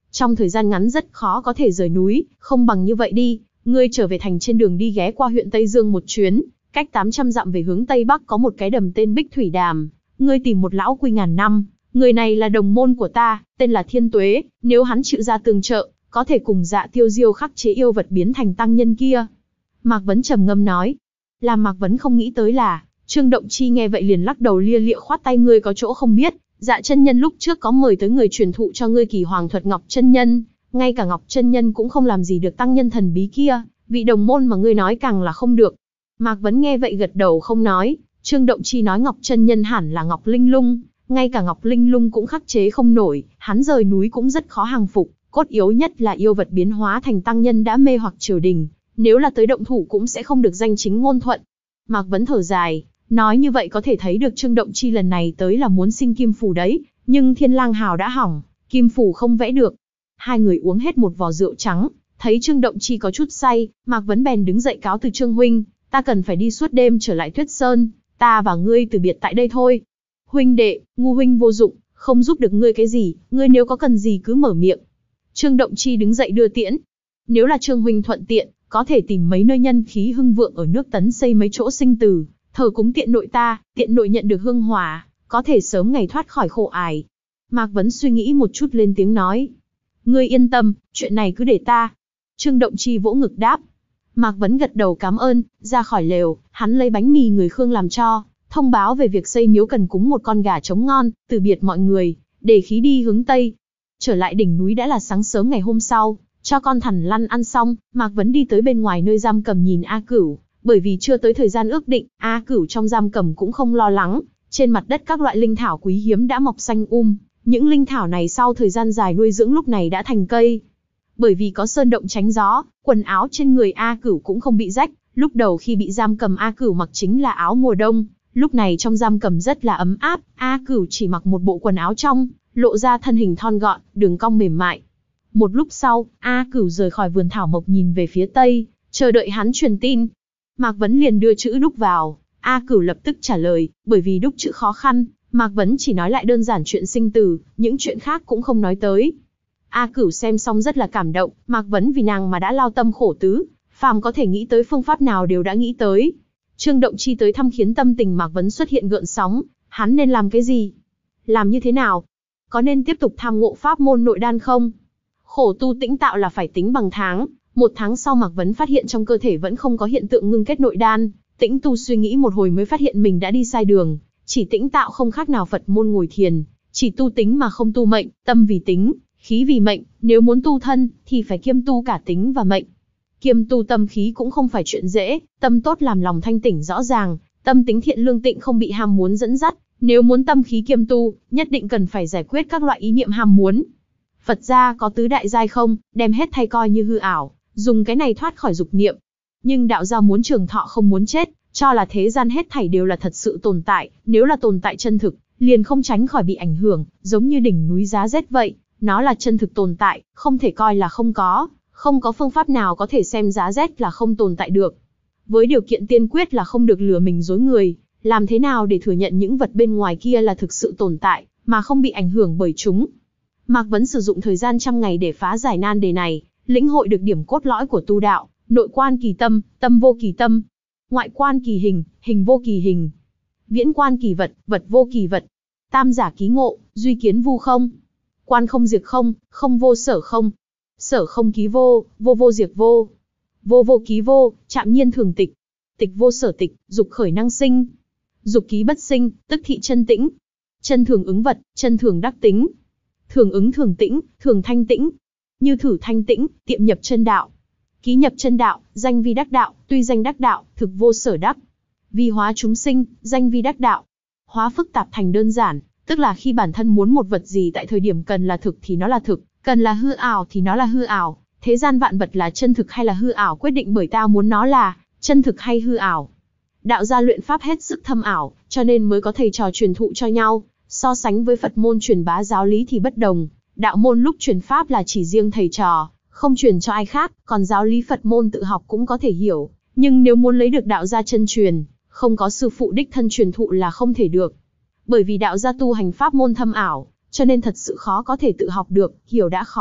Trong thời gian ngắn rất khó có thể rời núi, không bằng như vậy đi, ngươi trở về thành trên đường đi ghé qua huyện Tây Dương một chuyến, cách tám trăm dặm về hướng Tây Bắc có một cái đầm tên Bích Thủy Đàm, ngươi tìm một lão quy ngàn năm, người này là đồng môn của ta, tên là Thiên Tuế, nếu hắn chịu ra tương trợ, có thể cùng Dạ Tiêu Diêu khắc chế yêu vật biến thành tăng nhân kia. Mạc Vấn trầm ngâm nói. Làm Mạc Vấn không nghĩ tới là, Trương Động Chi nghe vậy liền lắc đầu lia lịa khoát tay, ngươi có chỗ không biết, Dạ chân nhân lúc trước có mời tới người truyền thụ cho ngươi Kỳ Hoàng thuật Ngọc chân nhân, ngay cả Ngọc chân nhân cũng không làm gì được tăng nhân thần bí kia, vị đồng môn mà ngươi nói càng là không được. Mạc Vấn nghe vậy gật đầu không nói. Trương Động Chi nói Ngọc chân nhân hẳn là Ngọc Linh Lung, ngay cả Ngọc Linh Lung cũng khắc chế không nổi, hắn rời núi cũng rất khó hàng phục, cốt yếu nhất là yêu vật biến hóa thành tăng nhân đã mê hoặc triều đình, nếu là tới động thủ cũng sẽ không được danh chính ngôn thuận. Mạc Vấn thở dài, nói như vậy có thể thấy được Trương Động Chi lần này tới là muốn xin kim phù đấy, nhưng Thiên Lang Hào đã hỏng, kim phù không vẽ được. Hai người uống hết một vò rượu trắng, thấy Trương Động Chi có chút say, Mạc Vấn bèn đứng dậy cáo từ Trương huynh, ta cần phải đi suốt đêm trở lại Tuyết Sơn, ta và ngươi từ biệt tại đây thôi. Huynh đệ, ngu huynh vô dụng, không giúp được ngươi cái gì, ngươi nếu có cần gì cứ mở miệng. Trương Động Chi đứng dậy đưa tiễn. Nếu là Trương huynh thuận tiện, có thể tìm mấy nơi nhân khí hưng vượng ở nước Tấn xây mấy chỗ sinh tử, thờ cúng tiện nội ta, tiện nội nhận được hương hỏa, có thể sớm ngày thoát khỏi khổ ải. Mạc Vấn suy nghĩ một chút lên tiếng nói. Ngươi yên tâm, chuyện này cứ để ta. Trương Động Chi vỗ ngực đáp. Mạc Vấn gật đầu cảm ơn, ra khỏi lều, hắn lấy bánh mì người Khương làm cho, thông báo về việc xây miếu cần cúng một con gà trống ngon, từ biệt mọi người, để khí đi hướng Tây. Trở lại đỉnh núi đã là sáng sớm ngày hôm sau, cho con thằn lằn ăn xong, Mạc Vấn đi tới bên ngoài nơi giam cầm nhìn A Cửu, bởi vì chưa tới thời gian ước định, A Cửu trong giam cầm cũng không lo lắng, trên mặt đất các loại linh thảo quý hiếm đã mọc xanh um, những linh thảo này sau thời gian dài nuôi dưỡng lúc này đã thành cây. Bởi vì có sơn động tránh gió, quần áo trên người A Cửu cũng không bị rách, lúc đầu khi bị giam cầm A Cửu mặc chính là áo mùa đông, lúc này trong giam cầm rất là ấm áp, A Cửu chỉ mặc một bộ quần áo trong, lộ ra thân hình thon gọn, đường cong mềm mại. Một lúc sau, A Cửu rời khỏi vườn thảo mộc nhìn về phía tây, chờ đợi hắn truyền tin. Mạc Vấn liền đưa chữ đúc vào, A Cửu lập tức trả lời, bởi vì đúc chữ khó khăn, Mạc Vấn chỉ nói lại đơn giản chuyện sinh tử, những chuyện khác cũng không nói tới. A Cửu xem xong rất là cảm động, Mạc Vấn vì nàng mà đã lao tâm khổ tứ, phàm có thể nghĩ tới phương pháp nào đều đã nghĩ tới. Trương Động Chi tới thăm khiến tâm tình Mạc Vấn xuất hiện gợn sóng, hắn nên làm cái gì? Làm như thế nào? Có nên tiếp tục tham ngộ pháp môn nội đan không? Khổ tu tĩnh tạo là phải tính bằng tháng, một tháng sau Mạc Vấn phát hiện trong cơ thể vẫn không có hiện tượng ngưng kết nội đan, tĩnh tu suy nghĩ một hồi mới phát hiện mình đã đi sai đường, chỉ tĩnh tạo không khác nào Phật môn ngồi thiền, chỉ tu tính mà không tu mệnh, tâm vì tính, khí vì mệnh, nếu muốn tu thân, thì phải kiêm tu cả tính và mệnh. Kiêm tu tâm khí cũng không phải chuyện dễ, tâm tốt làm lòng thanh tỉnh rõ ràng, tâm tính thiện lương tịnh không bị ham muốn dẫn dắt, nếu muốn tâm khí kiêm tu, nhất định cần phải giải quyết các loại ý niệm ham muốn. Phật gia có tứ đại giai không, đem hết thay coi như hư ảo, dùng cái này thoát khỏi dục niệm. Nhưng đạo gia muốn trường thọ không muốn chết, cho là thế gian hết thảy đều là thật sự tồn tại, nếu là tồn tại chân thực, liền không tránh khỏi bị ảnh hưởng, giống như đỉnh núi giá rét vậy, nó là chân thực tồn tại, không thể coi là không có, không có phương pháp nào có thể xem giá rét là không tồn tại được. Với điều kiện tiên quyết là không được lừa mình dối người, làm thế nào để thừa nhận những vật bên ngoài kia là thực sự tồn tại, mà không bị ảnh hưởng bởi chúng. Mạc Vấn sử dụng thời gian trăm ngày để phá giải nan đề này, lĩnh hội được điểm cốt lõi của tu đạo, nội quan kỳ tâm, tâm vô kỳ tâm, ngoại quan kỳ hình, hình vô kỳ hình, viễn quan kỳ vật, vật vô kỳ vật, tam giả ký ngộ, duy kiến vu không, quan không diệt không, không vô sở không, sở không ký vô, vô vô diệt vô, vô vô ký vô, chạm nhiên thường tịch, tịch vô sở tịch, dục khởi năng sinh, dục ký bất sinh, tức thị chân tĩnh, chân thường ứng vật, chân thường đắc tính, thường ứng thường tĩnh, thường thanh tĩnh, như thử thanh tĩnh, tiệm nhập chân đạo, ký nhập chân đạo, danh vi đắc đạo, tuy danh đắc đạo, thực vô sở đắc, vi hóa chúng sinh, danh vi đắc đạo, hóa phức tạp thành đơn giản, tức là khi bản thân muốn một vật gì tại thời điểm cần là thực thì nó là thực, cần là hư ảo thì nó là hư ảo, thế gian vạn vật là chân thực hay là hư ảo quyết định bởi ta muốn nó là chân thực hay hư ảo. Đạo gia luyện pháp hết sức thâm ảo, cho nên mới có thầy trò truyền thụ cho nhau, so sánh với Phật môn truyền bá giáo lý thì bất đồng, đạo môn lúc truyền pháp là chỉ riêng thầy trò, không truyền cho ai khác, còn giáo lý Phật môn tự học cũng có thể hiểu, nhưng nếu muốn lấy được đạo gia chân truyền, không có sư phụ đích thân truyền thụ là không thể được. Bởi vì đạo gia tu hành pháp môn thâm ảo, cho nên thật sự khó có thể tự học được, hiểu đã khó,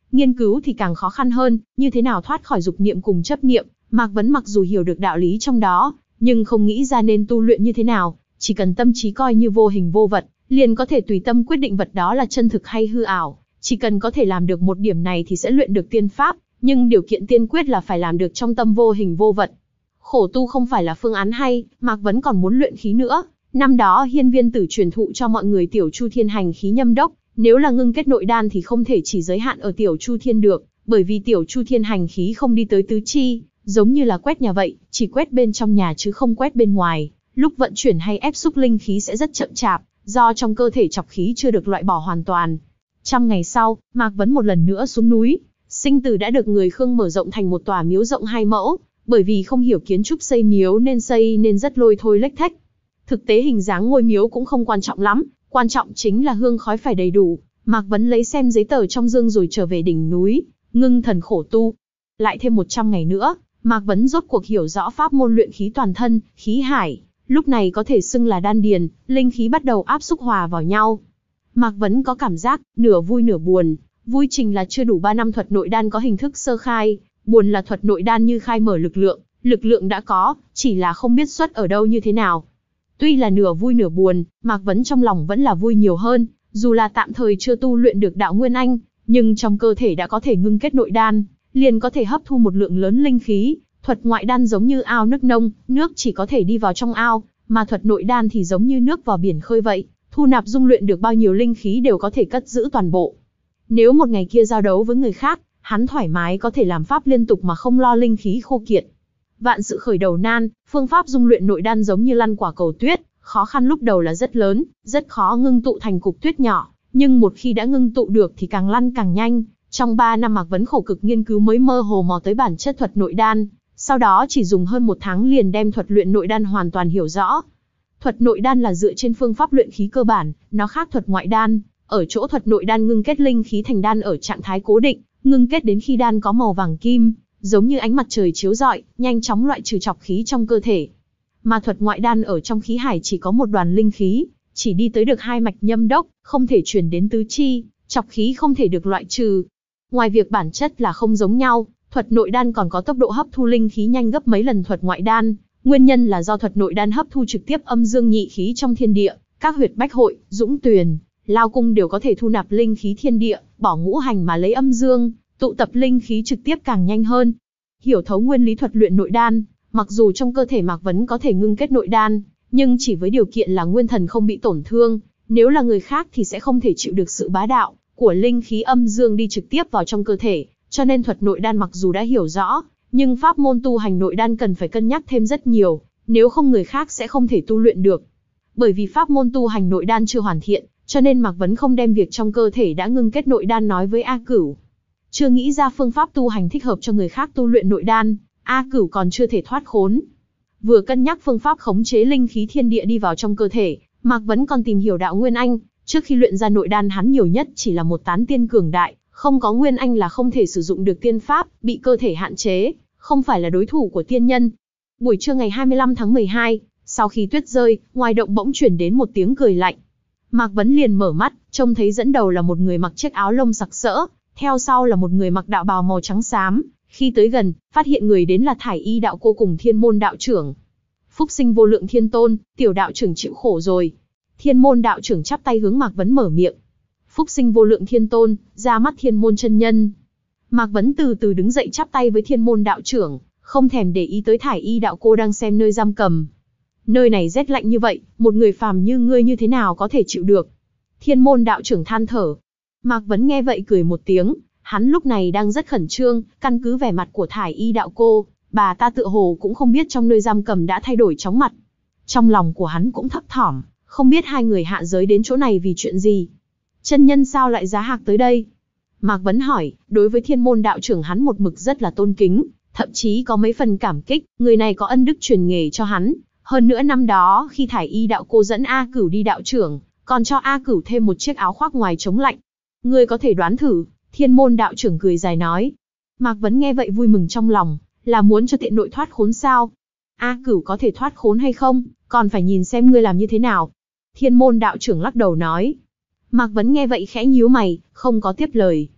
nghiên cứu thì càng khó khăn hơn, như thế nào thoát khỏi dục niệm cùng chấp niệm. Mạc Vấn mặc dù hiểu được đạo lý trong đó, nhưng không nghĩ ra nên tu luyện như thế nào, chỉ cần tâm trí coi như vô hình vô vật, liền có thể tùy tâm quyết định vật đó là chân thực hay hư ảo. Chỉ cần có thể làm được một điểm này thì sẽ luyện được tiên pháp, nhưng điều kiện tiên quyết là phải làm được trong tâm vô hình vô vật. Khổ tu không phải là phương án hay, Mạc Vấn còn muốn luyện khí nữa. Năm đó Hiên Viên Tử truyền thụ cho mọi người Tiểu Chu Thiên hành khí nhâm đốc, nếu là ngưng kết nội đan thì không thể chỉ giới hạn ở Tiểu Chu Thiên được, bởi vì Tiểu Chu Thiên hành khí không đi tới tứ chi, giống như là quét nhà vậy, chỉ quét bên trong nhà chứ không quét bên ngoài. Lúc vận chuyển hay ép xúc linh khí sẽ rất chậm chạp, do trong cơ thể trọc khí chưa được loại bỏ hoàn toàn. Trăm ngày sau, Mạc Vấn một lần nữa xuống núi, Sinh Tử đã được người Khương mở rộng thành một tòa miếu rộng hai mẫu, bởi vì không hiểu kiến trúc xây miếu nên xây nên rất lôi thôi lếch thếch. Thực tế hình dáng ngôi miếu cũng không quan trọng lắm, quan trọng chính là hương khói phải đầy đủ. Mạc Vấn lấy xem giấy tờ trong dương rồi trở về đỉnh núi, ngưng thần khổ tu. Lại thêm một trăm ngày nữa, Mạc Vấn rốt cuộc hiểu rõ pháp môn luyện khí toàn thân, khí hải, lúc này có thể xưng là đan điền, linh khí bắt đầu áp xúc hòa vào nhau. Mạc Vấn có cảm giác, nửa vui nửa buồn, vui trình là chưa đủ ba năm thuật nội đan có hình thức sơ khai, buồn là thuật nội đan như khai mở lực lượng, lực lượng đã có, chỉ là không biết xuất ở đâu như thế nào. Tuy là nửa vui nửa buồn, Mạc Vấn trong lòng vẫn là vui nhiều hơn, dù là tạm thời chưa tu luyện được đạo Nguyên Anh, nhưng trong cơ thể đã có thể ngưng kết nội đan, liền có thể hấp thu một lượng lớn linh khí. Thuật ngoại đan giống như ao nước nông, nước chỉ có thể đi vào trong ao, mà thuật nội đan thì giống như nước vào biển khơi vậy, thu nạp dung luyện được bao nhiêu linh khí đều có thể cất giữ toàn bộ. Nếu một ngày kia giao đấu với người khác, hắn thoải mái có thể làm pháp liên tục mà không lo linh khí khô kiệt. Vạn sự khởi đầu nan, phương pháp dung luyện nội đan giống như lăn quả cầu tuyết, khó khăn lúc đầu là rất lớn, rất khó ngưng tụ thành cục tuyết nhỏ, nhưng một khi đã ngưng tụ được thì càng lăn càng nhanh. Trong ba năm Mạc Vấn khổ cực nghiên cứu mới mơ hồ mò tới bản chất thuật nội đan, sau đó chỉ dùng hơn một tháng liền đem thuật luyện nội đan hoàn toàn hiểu rõ. Thuật nội đan là dựa trên phương pháp luyện khí cơ bản, nó khác thuật ngoại đan, ở chỗ thuật nội đan ngưng kết linh khí thành đan ở trạng thái cố định, ngưng kết đến khi đan có màu vàng kim, giống như ánh mặt trời chiếu rọi, nhanh chóng loại trừ trọc khí trong cơ thể. Mà thuật ngoại đan ở trong khí hải chỉ có một đoàn linh khí, chỉ đi tới được hai mạch nhâm đốc, không thể truyền đến tứ chi, trọc khí không thể được loại trừ. Ngoài việc bản chất là không giống nhau, thuật nội đan còn có tốc độ hấp thu linh khí nhanh gấp mấy lần thuật ngoại đan, nguyên nhân là do thuật nội đan hấp thu trực tiếp âm dương nhị khí trong thiên địa, các huyệt bách hội, dũng tuyền, lao cung đều có thể thu nạp linh khí thiên địa, bỏ ngũ hành mà lấy âm dương, tụ tập linh khí trực tiếp càng nhanh hơn. Hiểu thấu nguyên lý thuật luyện nội đan, mặc dù trong cơ thể Mạc Vấn có thể ngưng kết nội đan, nhưng chỉ với điều kiện là nguyên thần không bị tổn thương, nếu là người khác thì sẽ không thể chịu được sự bá đạo của linh khí âm dương đi trực tiếp vào trong cơ thể, cho nên thuật nội đan mặc dù đã hiểu rõ, nhưng pháp môn tu hành nội đan cần phải cân nhắc thêm rất nhiều, nếu không người khác sẽ không thể tu luyện được. Bởi vì pháp môn tu hành nội đan chưa hoàn thiện, cho nên Mạc Vấn không đem việc trong cơ thể đã ngưng kết nội đan nói với A Cửu. Chưa nghĩ ra phương pháp tu hành thích hợp cho người khác tu luyện nội đan, A Cửu còn chưa thể thoát khốn. Vừa cân nhắc phương pháp khống chế linh khí thiên địa đi vào trong cơ thể, Mạc Vấn còn tìm hiểu đạo Nguyên Anh, trước khi luyện ra nội đan hắn nhiều nhất chỉ là một tán tiên cường đại, không có Nguyên Anh là không thể sử dụng được tiên pháp, bị cơ thể hạn chế, không phải là đối thủ của tiên nhân. Buổi trưa ngày hai mươi lăm tháng mười hai, sau khi tuyết rơi, ngoài động bỗng chuyển đến một tiếng cười lạnh. Mạc Vấn liền mở mắt, trông thấy dẫn đầu là một người mặc chiếc áo lông sặc sỡ, theo sau là một người mặc đạo bào màu trắng xám. Khi tới gần, phát hiện người đến là Thải Y đạo cô cùng Thiên Môn đạo trưởng. Phúc sinh vô lượng thiên tôn, tiểu đạo trưởng chịu khổ rồi. Thiên Môn đạo trưởng chắp tay hướng Mạc Vấn mở miệng. Phúc sinh vô lượng thiên tôn, ra mắt Thiên Môn chân nhân. Mạc Vấn từ từ đứng dậy chắp tay với Thiên Môn đạo trưởng, không thèm để ý tới Thải Y đạo cô đang xem nơi giam cầm. Nơi này rét lạnh như vậy, một người phàm như ngươi như thế nào có thể chịu được? Thiên Môn đạo trưởng than thở. Mạc Vấn nghe vậy cười một tiếng, hắn lúc này đang rất khẩn trương, căn cứ vẻ mặt của Thải Y đạo cô, bà ta tựa hồ cũng không biết trong nơi giam cầm đã thay đổi chóng mặt. Trong lòng của hắn cũng thấp thỏm, không biết hai người hạ giới đến chỗ này vì chuyện gì. Chân nhân sao lại giá hạc tới đây? Mạc Vấn hỏi, đối với Thiên Môn đạo trưởng hắn một mực rất là tôn kính, thậm chí có mấy phần cảm kích, người này có ân đức truyền nghề cho hắn. Hơn nữa năm đó khi Thải Y đạo cô dẫn A Cửu đi đạo trưởng, còn cho A Cửu thêm một chiếc áo khoác ngoài chống lạnh. Ngươi có thể đoán thử. Thiên Môn đạo trưởng cười dài nói. Mạc Vấn nghe vậy vui mừng trong lòng, là muốn cho tiện nội thoát khốn sao? A Cửu có thể thoát khốn hay không, còn phải nhìn xem ngươi làm như thế nào. Thiên Môn đạo trưởng lắc đầu nói. Mạc Vấn nghe vậy khẽ nhíu mày, không có tiếp lời.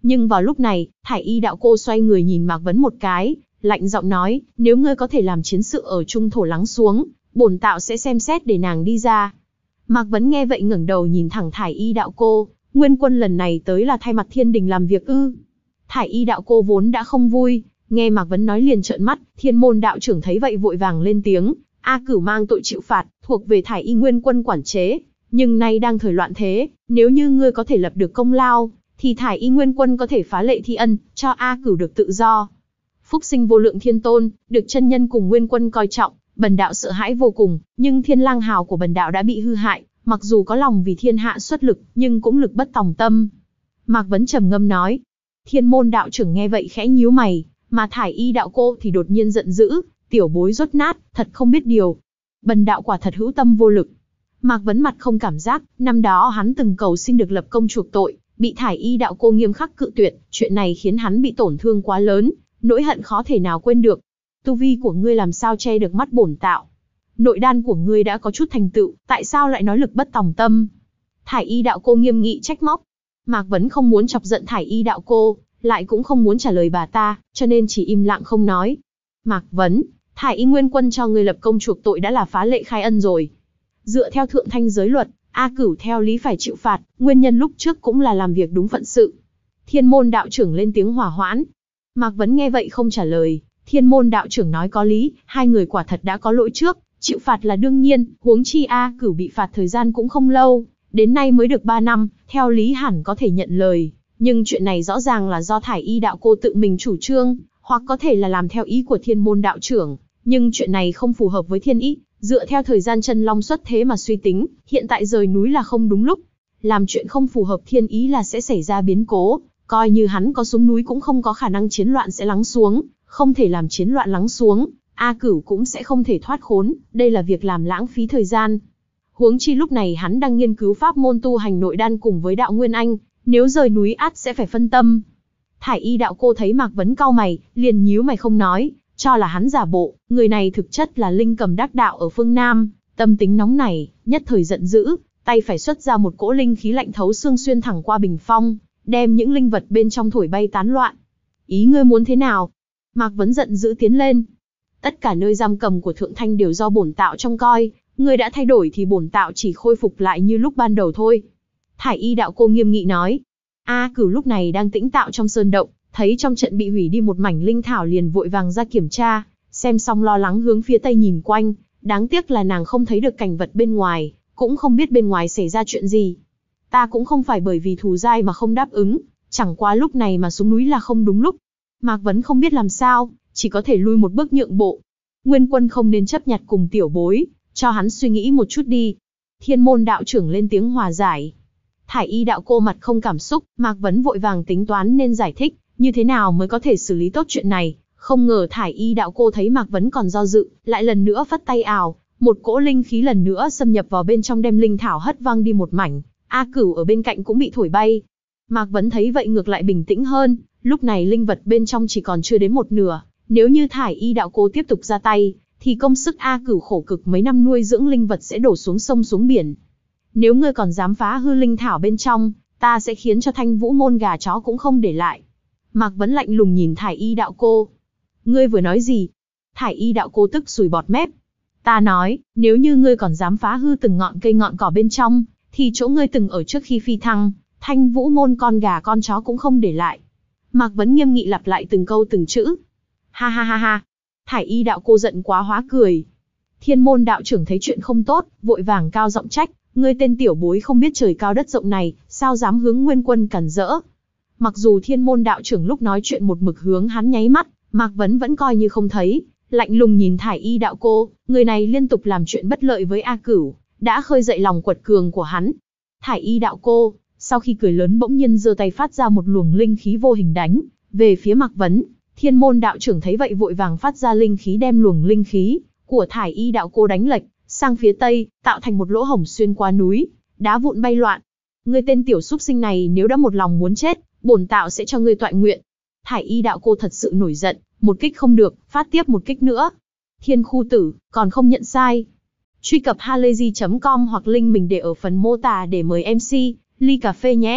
Nhưng vào lúc này, Thải Y đạo cô xoay người nhìn Mạc Vấn một cái, lạnh giọng nói, nếu ngươi có thể làm chiến sự ở trung thổ lắng xuống, bổn tạo sẽ xem xét để nàng đi ra. Mạc Vấn nghe vậy ngẩng đầu nhìn thẳng Thải Y đạo cô, Nguyên Quân lần này tới là thay mặt thiên đình làm việc ư? Thải Y đạo cô vốn đã không vui, nghe Mạc Vấn nói liền trợn mắt, Thiên Môn đạo trưởng thấy vậy vội vàng lên tiếng, A Cửu mang tội chịu phạt, thuộc về Thải Y Nguyên Quân quản chế, nhưng nay đang thời loạn thế, nếu như ngươi có thể lập được công lao, thì Thải Y Nguyên Quân có thể phá lệ thi ân, cho A Cửu được tự do. Phúc sinh vô lượng thiên tôn, được chân nhân cùng Nguyên Quân coi trọng, bần đạo sợ hãi vô cùng, nhưng thiên lang hào của bần đạo đã bị hư hại, mặc dù có lòng vì thiên hạ xuất lực, nhưng cũng lực bất tòng tâm. Mạc Vấn trầm ngâm nói. Thiên Môn đạo trưởng nghe vậy khẽ nhíu mày, mà Thải Y đạo cô thì đột nhiên giận dữ, tiểu bối rốt nát, thật không biết điều. Bần đạo quả thật hữu tâm vô lực. Mạc Vấn mặt không cảm giác, năm đó hắn từng cầu xin được lập công chuộc tội, bị Thải Y đạo cô nghiêm khắc cự tuyệt, chuyện này khiến hắn bị tổn thương quá lớn, nỗi hận khó thể nào quên được. Tu vi của ngươi làm sao che được mắt bổn tạo? Nội đan của ngươi đã có chút thành tựu, tại sao lại nói lực bất tòng tâm? Thải Y đạo cô nghiêm nghị trách móc. Mạc Vấn không muốn chọc giận Thải Y đạo cô, lại cũng không muốn trả lời bà ta, cho nên chỉ im lặng không nói. Mạc Vấn, Thải Y Nguyên Quân cho ngươi lập công chuộc tội đã là phá lệ khai ân rồi. Dựa theo thượng thanh giới luật, A Cửu theo lý phải chịu phạt, nguyên nhân lúc trước cũng là làm việc đúng phận sự. Thiên Môn đạo trưởng lên tiếng hỏa hoãn. Mạc Vấn nghe vậy không trả lời, Thiên Môn đạo trưởng nói có lý, hai người quả thật đã có lỗi trước, chịu phạt là đương nhiên, huống chi A Cửu bị phạt thời gian cũng không lâu, đến nay mới được ba năm, theo lý hẳn có thể nhận lời, nhưng chuyện này rõ ràng là do Thải Y đạo cô tự mình chủ trương, hoặc có thể là làm theo ý của Thiên Môn đạo trưởng, nhưng chuyện này không phù hợp với thiên ý, dựa theo thời gian chân long xuất thế mà suy tính, hiện tại rời núi là không đúng lúc, làm chuyện không phù hợp thiên ý là sẽ xảy ra biến cố, coi như hắn có xuống núi cũng không có khả năng chiến loạn sẽ lắng xuống, không thể làm chiến loạn lắng xuống, A Cửu cũng sẽ không thể thoát khốn, đây là việc làm lãng phí thời gian. Huống chi lúc này hắn đang nghiên cứu pháp môn tu hành nội đan cùng với đạo Nguyên Anh, nếu rời núi ắt sẽ phải phân tâm. Thải Y đạo cô thấy Mạc Vấn cau mày, liền nhíu mày không nói, cho là hắn giả bộ, người này thực chất là linh cầm đắc đạo ở phương Nam, tâm tính nóng nảy, nhất thời giận dữ, tay phải xuất ra một cỗ linh khí lạnh thấu xương xuyên thẳng qua bình phong, đem những linh vật bên trong thổi bay tán loạn. Ý ngươi muốn thế nào? Mạc Vấn giận dữ tiến lên. Tất cả nơi giam cầm của Thượng Thanh đều do bổn tạo trông coi, ngươi đã thay đổi thì bổn tạo chỉ khôi phục lại như lúc ban đầu thôi. Thải Y đạo cô nghiêm nghị nói. A Cửu lúc này đang tĩnh tạo trong sơn động, thấy trong trận bị hủy đi một mảnh linh thảo liền vội vàng ra kiểm tra, xem xong lo lắng hướng phía tây nhìn quanh, đáng tiếc là nàng không thấy được cảnh vật bên ngoài, cũng không biết bên ngoài xảy ra chuyện gì. Ta cũng không phải bởi vì thù dai mà không đáp ứng, chẳng qua lúc này mà xuống núi là không đúng lúc. Mạc Vấn không biết làm sao, chỉ có thể lui một bước nhượng bộ. Nguyên Quân không nên chấp nhặt cùng tiểu bối, cho hắn suy nghĩ một chút đi. Thiên Môn đạo trưởng lên tiếng hòa giải. Thải Y đạo cô mặt không cảm xúc, Mạc Vấn vội vàng tính toán nên giải thích, như thế nào mới có thể xử lý tốt chuyện này. Không ngờ Thải Y đạo cô thấy Mạc Vấn còn do dự, lại lần nữa phất tay ào, một cỗ linh khí lần nữa xâm nhập vào bên trong đem linh thảo hất văng đi một mảnh. A Cửu ở bên cạnh cũng bị thổi bay. Mạc Vấn thấy vậy ngược lại bình tĩnh hơn, lúc này linh vật bên trong chỉ còn chưa đến một nửa, nếu như Thải Y đạo cô tiếp tục ra tay, thì công sức A Cửu khổ cực mấy năm nuôi dưỡng linh vật sẽ đổ xuống sông xuống biển. Nếu ngươi còn dám phá hư linh thảo bên trong, ta sẽ khiến cho Thanh Vũ môn gà chó cũng không để lại. Mạc Vấn lạnh lùng nhìn Thải Y đạo cô. Ngươi vừa nói gì? Thải Y đạo cô tức sùi bọt mép. Ta nói, nếu như ngươi còn dám phá hư từng ngọn cây ngọn cỏ bên trong, thì chỗ ngươi từng ở trước khi phi thăng, Thanh Vũ môn con gà con chó cũng không để lại. Mạc Vấn nghiêm nghị lặp lại từng câu từng chữ. Ha ha ha ha. Thải Y đạo cô giận quá hóa cười. Thiên Môn đạo trưởng thấy chuyện không tốt, vội vàng cao giọng trách, ngươi tên tiểu bối không biết trời cao đất rộng này, sao dám hướng Nguyên Quân cản rỡ? Mặc dù Thiên Môn đạo trưởng lúc nói chuyện một mực hướng hắn nháy mắt, Mạc Vấn vẫn coi như không thấy, lạnh lùng nhìn Thải Y đạo cô, người này liên tục làm chuyện bất lợi với A Cửu, đã khơi dậy lòng quật cường của hắn. Thải Y đạo cô, sau khi cười lớn bỗng nhiên giơ tay phát ra một luồng linh khí vô hình đánh về phía Mạc Vấn. Thiên Môn đạo trưởng thấy vậy vội vàng phát ra linh khí đem luồng linh khí của Thải Y đạo cô đánh lệch sang phía tây, tạo thành một lỗ hổng xuyên qua núi, đá vụn bay loạn. Ngươi tên tiểu súc sinh này nếu đã một lòng muốn chết, bổn tạo sẽ cho ngươi toại nguyện. Thải Y đạo cô thật sự nổi giận, một kích không được, phát tiếp một kích nữa. Thiên khu tử, còn không nhận sai. Truy cập halayzi chấm com hoặc link mình để ở phần mô tả để mời em xê, ly cà phê nhé.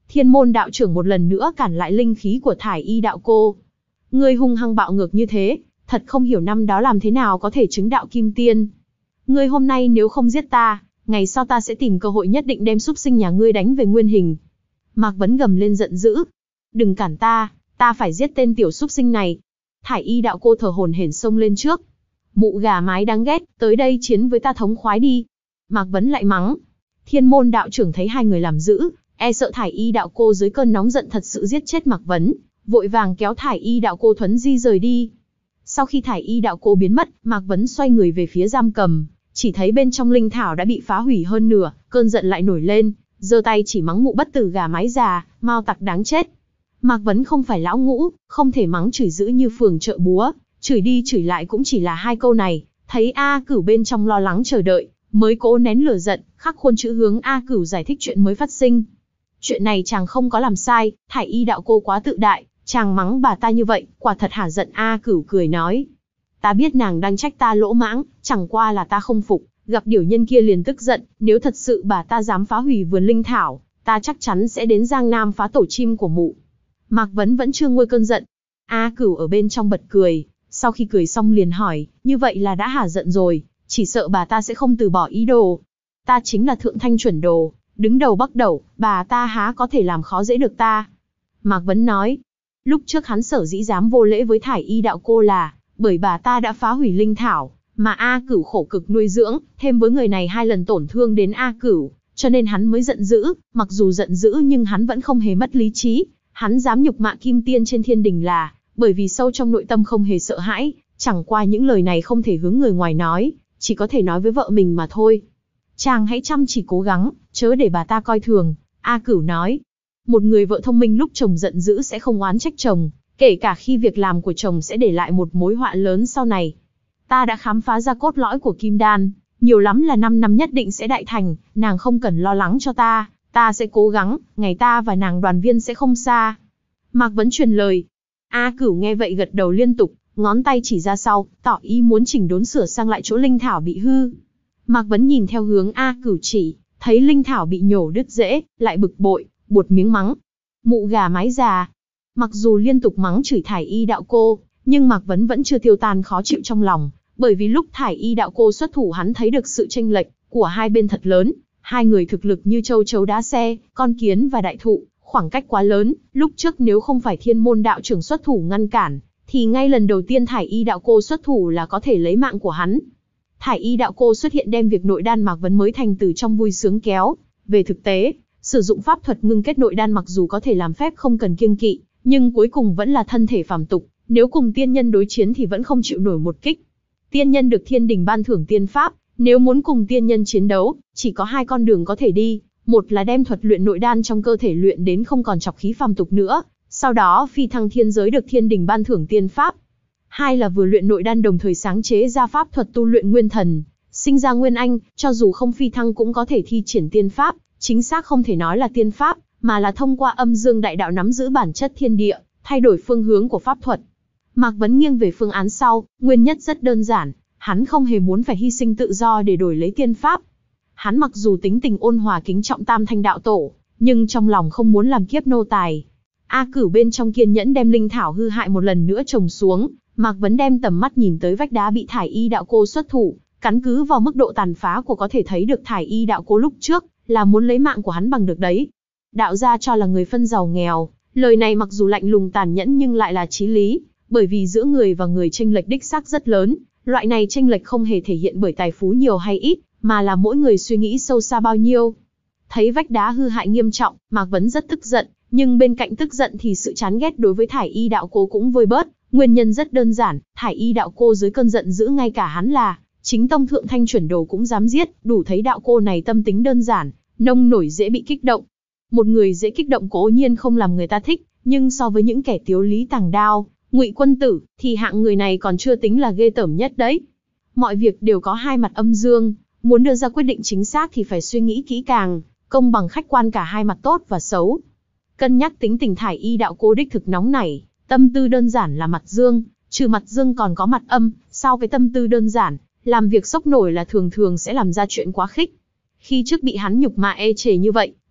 Thiên môn đạo trưởng một lần nữa cản lại linh khí của thải y đạo cô. Ngươi hung hăng bạo ngược như thế, thật không hiểu năm đó làm thế nào có thể chứng đạo kim tiên. Ngươi hôm nay nếu không giết ta, ngày sau ta sẽ tìm cơ hội nhất định đem súc sinh nhà ngươi đánh về nguyên hình. Mạc Vấn gầm lên giận dữ. Đừng cản ta, ta phải giết tên tiểu súc sinh này. Thải y đạo cô thở hổn hển xông lên trước. Mụ gà mái đáng ghét, tới đây chiến với ta thống khoái đi. Mạc Vấn lại mắng. Thiên môn đạo trưởng thấy hai người làm dữ, e sợ thải y đạo cô dưới cơn nóng giận thật sự giết chết Mạc Vấn, vội vàng kéo thải y đạo cô thuấn di rời đi. Sau khi thải y đạo cô biến mất, Mạc Vấn xoay người về phía giam cầm, chỉ thấy bên trong linh thảo đã bị phá hủy hơn nửa, cơn giận lại nổi lên, giơ tay chỉ mắng mụ bất tử gà mái già, mau tặc đáng chết. Mạc Vấn không phải lão ngũ, không thể mắng chửi dữ như phường chợ búa, chửi đi chửi lại cũng chỉ là hai câu này. Thấy A Cửu bên trong lo lắng chờ đợi, mới cố nén lửa giận, khắc khuôn chữ hướng A Cửu giải thích chuyện mới phát sinh. Chuyện này chàng không có làm sai, thải y đạo cô quá tự đại, chàng mắng bà ta như vậy, quả thật hả giận. A Cửu cười nói. Ta biết nàng đang trách ta lỗ mãng, chẳng qua là ta không phục, gặp điểu nhân kia liền tức giận, nếu thật sự bà ta dám phá hủy vườn linh thảo, ta chắc chắn sẽ đến Giang Nam phá tổ chim của mụ. Mạc Vấn vẫn chưa nguôi cơn giận. A Cửu ở bên trong bật cười, sau khi cười xong liền hỏi, như vậy là đã hả giận rồi, chỉ sợ bà ta sẽ không từ bỏ ý đồ. Ta chính là thượng thanh chuẩn đồ, đứng đầu bắc đẩu, bà ta há có thể làm khó dễ được ta. Mạc Vấn nói, lúc trước hắn sở dĩ dám vô lễ với thải y đạo cô là, bởi bà ta đã phá hủy linh thảo, mà A Cửu khổ cực nuôi dưỡng, thêm với người này hai lần tổn thương đến A Cửu, cho nên hắn mới giận dữ, mặc dù giận dữ nhưng hắn vẫn không hề mất lý trí, hắn dám nhục mạ kim tiên trên thiên đình là, bởi vì sâu trong nội tâm không hề sợ hãi, chẳng qua những lời này không thể hướng người ngoài nói, chỉ có thể nói với vợ mình mà thôi. Chàng hãy chăm chỉ cố gắng, chớ để bà ta coi thường, A Cửu nói. Một người vợ thông minh lúc chồng giận dữ sẽ không oán trách chồng, kể cả khi việc làm của chồng sẽ để lại một mối họa lớn sau này. Ta đã khám phá ra cốt lõi của kim đan, nhiều lắm là năm năm nhất định sẽ đại thành, nàng không cần lo lắng cho ta, ta sẽ cố gắng, ngày ta và nàng đoàn viên sẽ không xa. Mạc Vấn truyền lời. A Cửu nghe vậy gật đầu liên tục, ngón tay chỉ ra sau, tỏ ý muốn chỉnh đốn sửa sang lại chỗ linh thảo bị hư. Mạc Vấn nhìn theo hướng A Cửu chỉ, thấy linh thảo bị nhổ đứt rễ, lại bực bội, buột miếng mắng. Mụ gà mái già. Mặc dù liên tục mắng chửi thải y đạo cô, nhưng Mạc Vấn vẫn chưa tiêu tan khó chịu trong lòng, bởi vì lúc thải y đạo cô xuất thủ hắn thấy được sự chênh lệch của hai bên thật lớn, hai người thực lực như châu chấu đá xe, con kiến và đại thụ, khoảng cách quá lớn, lúc trước nếu không phải thiên môn đạo trưởng xuất thủ ngăn cản, thì ngay lần đầu tiên thải y đạo cô xuất thủ là có thể lấy mạng của hắn. Thải y đạo cô xuất hiện đem việc nội đan Mạc Vấn mới thành từ trong vui sướng kéo về thực tế, sử dụng pháp thuật ngưng kết nội đan mặc dù có thể làm phép không cần kiêng kỵ, nhưng cuối cùng vẫn là thân thể phàm tục, nếu cùng tiên nhân đối chiến thì vẫn không chịu nổi một kích. Tiên nhân được thiên đình ban thưởng tiên pháp, nếu muốn cùng tiên nhân chiến đấu, chỉ có hai con đường có thể đi, một là đem thuật luyện nội đan trong cơ thể luyện đến không còn trọc khí phàm tục nữa, sau đó phi thăng thiên giới được thiên đình ban thưởng tiên pháp. Hai là vừa luyện nội đan đồng thời sáng chế ra pháp thuật tu luyện nguyên thần, sinh ra nguyên anh, cho dù không phi thăng cũng có thể thi triển tiên pháp, chính xác không thể nói là tiên pháp, mà là thông qua âm dương đại đạo nắm giữ bản chất thiên địa, thay đổi phương hướng của pháp thuật. Mạc Vấn nghiêng về phương án sau, nguyên nhất rất đơn giản, hắn không hề muốn phải hy sinh tự do để đổi lấy tiên pháp. Hắn mặc dù tính tình ôn hòa kính trọng Tam Thanh đạo tổ, nhưng trong lòng không muốn làm kiếp nô tài. A Cửu bên trong kiên nhẫn đem linh thảo hư hại một lần nữa trồng xuống, Mạc Vấn đem tầm mắt nhìn tới vách đá bị thải y đạo cô xuất thủ, căn cứ vào mức độ tàn phá của có thể thấy được thải y đạo cô lúc trước, là muốn lấy mạng của hắn bằng được đấy. Đạo gia cho là người phân giàu nghèo, lời này mặc dù lạnh lùng tàn nhẫn nhưng lại là chí lý, bởi vì giữa người và người chênh lệch đích xác rất lớn, loại này chênh lệch không hề thể hiện bởi tài phú nhiều hay ít, mà là mỗi người suy nghĩ sâu xa bao nhiêu. Thấy vách đá hư hại nghiêm trọng, Mạc Vấn rất tức giận, nhưng bên cạnh tức giận thì sự chán ghét đối với thải y đạo cô cũng vơi bớt, nguyên nhân rất đơn giản, thải y đạo cô dưới cơn giận dữ ngay cả hắn là chính tông thượng thanh chuẩn đồ cũng dám giết, đủ thấy đạo cô này tâm tính đơn giản, nông nổi dễ bị kích động. Một người dễ kích động cố nhiên không làm người ta thích, nhưng so với những kẻ tiếu lý tàng đao, Ngụy Quân Tử, thì hạng người này còn chưa tính là ghê tởm nhất đấy. Mọi việc đều có hai mặt âm dương, muốn đưa ra quyết định chính xác thì phải suy nghĩ kỹ càng, công bằng khách quan cả hai mặt tốt và xấu. Cân nhắc tính tình thải y đạo cô đích thực nóng nảy, tâm tư đơn giản là mặt dương, trừ mặt dương còn có mặt âm, sau cái tâm tư đơn giản, làm việc sốc nổi là thường thường sẽ làm ra chuyện quá khích. Khi trước bị hắn nhục mạ ê chề như vậy,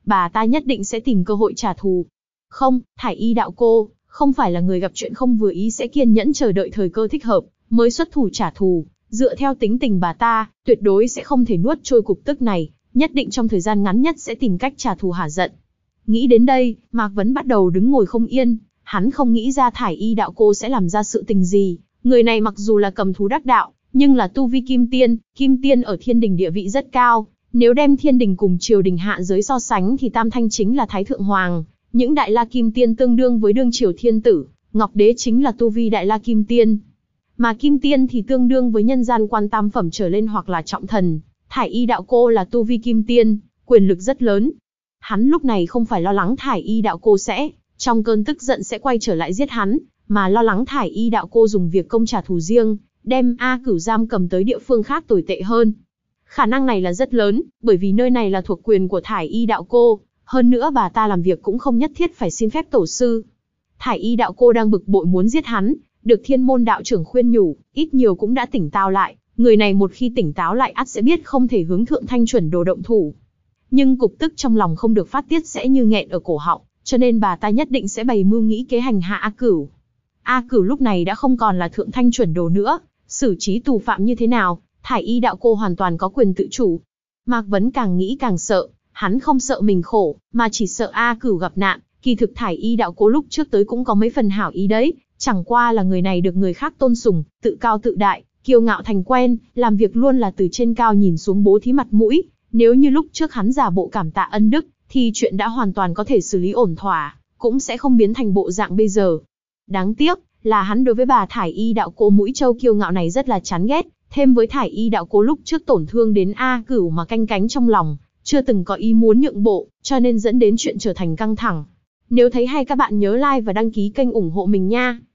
bà ta nhất định sẽ tìm cơ hội trả thù. Không, Thải Y đạo cô, không phải là người gặp chuyện không vừa ý sẽ kiên nhẫn chờ đợi thời cơ thích hợp, mới xuất thủ trả thù. Dựa theo tính tình bà ta, tuyệt đối sẽ không thể nuốt trôi cục tức này, nhất định trong thời gian ngắn nhất sẽ tìm cách trả thù hả giận. Nghĩ đến đây, Mạc Vấn bắt đầu đứng ngồi không yên, hắn không nghĩ ra Thải Y đạo cô sẽ làm ra sự tình gì. Người này mặc dù là cầm thú đắc đạo, nhưng là tu vi kim tiên, kim tiên ở thiên đình địa vị rất cao. Nếu đem thiên đình cùng triều đình hạ giới so sánh thì Tam Thanh chính là Thái Thượng Hoàng, những đại la kim tiên tương đương với đương triều thiên tử, Ngọc Đế chính là tu vi đại la kim tiên. Mà kim tiên thì tương đương với nhân gian quan tam phẩm trở lên hoặc là trọng thần. Thải Y đạo cô là tu vi kim tiên, quyền lực rất lớn. Hắn lúc này không phải lo lắng Thải Y đạo cô sẽ, trong cơn tức giận sẽ quay trở lại giết hắn, mà lo lắng Thải Y đạo cô dùng việc công trả thù riêng, đem A Cửu giam cầm tới địa phương khác tồi tệ hơn. Khả năng này là rất lớn, bởi vì nơi này là thuộc quyền của Thải Y đạo cô, hơn nữa bà ta làm việc cũng không nhất thiết phải xin phép tổ sư. Thải Y đạo cô đang bực bội muốn giết hắn, được Thiên Môn đạo trưởng khuyên nhủ, ít nhiều cũng đã tỉnh táo lại, người này một khi tỉnh táo lại ắt sẽ biết không thể hướng Thượng Thanh chuẩn đồ động thủ. Nhưng cục tức trong lòng không được phát tiết sẽ như nghẹn ở cổ họng, cho nên bà ta nhất định sẽ bày mưu nghĩ kế hành hạ A Cửu. A Cửu lúc này đã không còn là Thượng Thanh chuẩn đồ nữa, xử trí tù phạm như thế nào, Thải Y đạo cô hoàn toàn có quyền tự chủ. Mạc Vấn càng nghĩ càng sợ, hắn không sợ mình khổ, mà chỉ sợ A Cửu gặp nạn. Kỳ thực Thải Y đạo cô lúc trước tới cũng có mấy phần hảo ý đấy, chẳng qua là người này được người khác tôn sùng, tự cao tự đại, kiêu ngạo thành quen, làm việc luôn là từ trên cao nhìn xuống bố thí mặt mũi. Nếu như lúc trước hắn giả bộ cảm tạ ân đức, thì chuyện đã hoàn toàn có thể xử lý ổn thỏa, cũng sẽ không biến thành bộ dạng bây giờ. Đáng tiếc là hắn đối với bà Thải Y đạo cô mũi trâu kiêu ngạo này rất là chán ghét, thêm với Thải Y đạo cô lúc trước tổn thương đến A Cửu mà canh cánh trong lòng, chưa từng có ý muốn nhượng bộ, cho nên dẫn đến chuyện trở thành căng thẳng. Nếu thấy hay các bạn nhớ like và đăng ký kênh ủng hộ mình nha.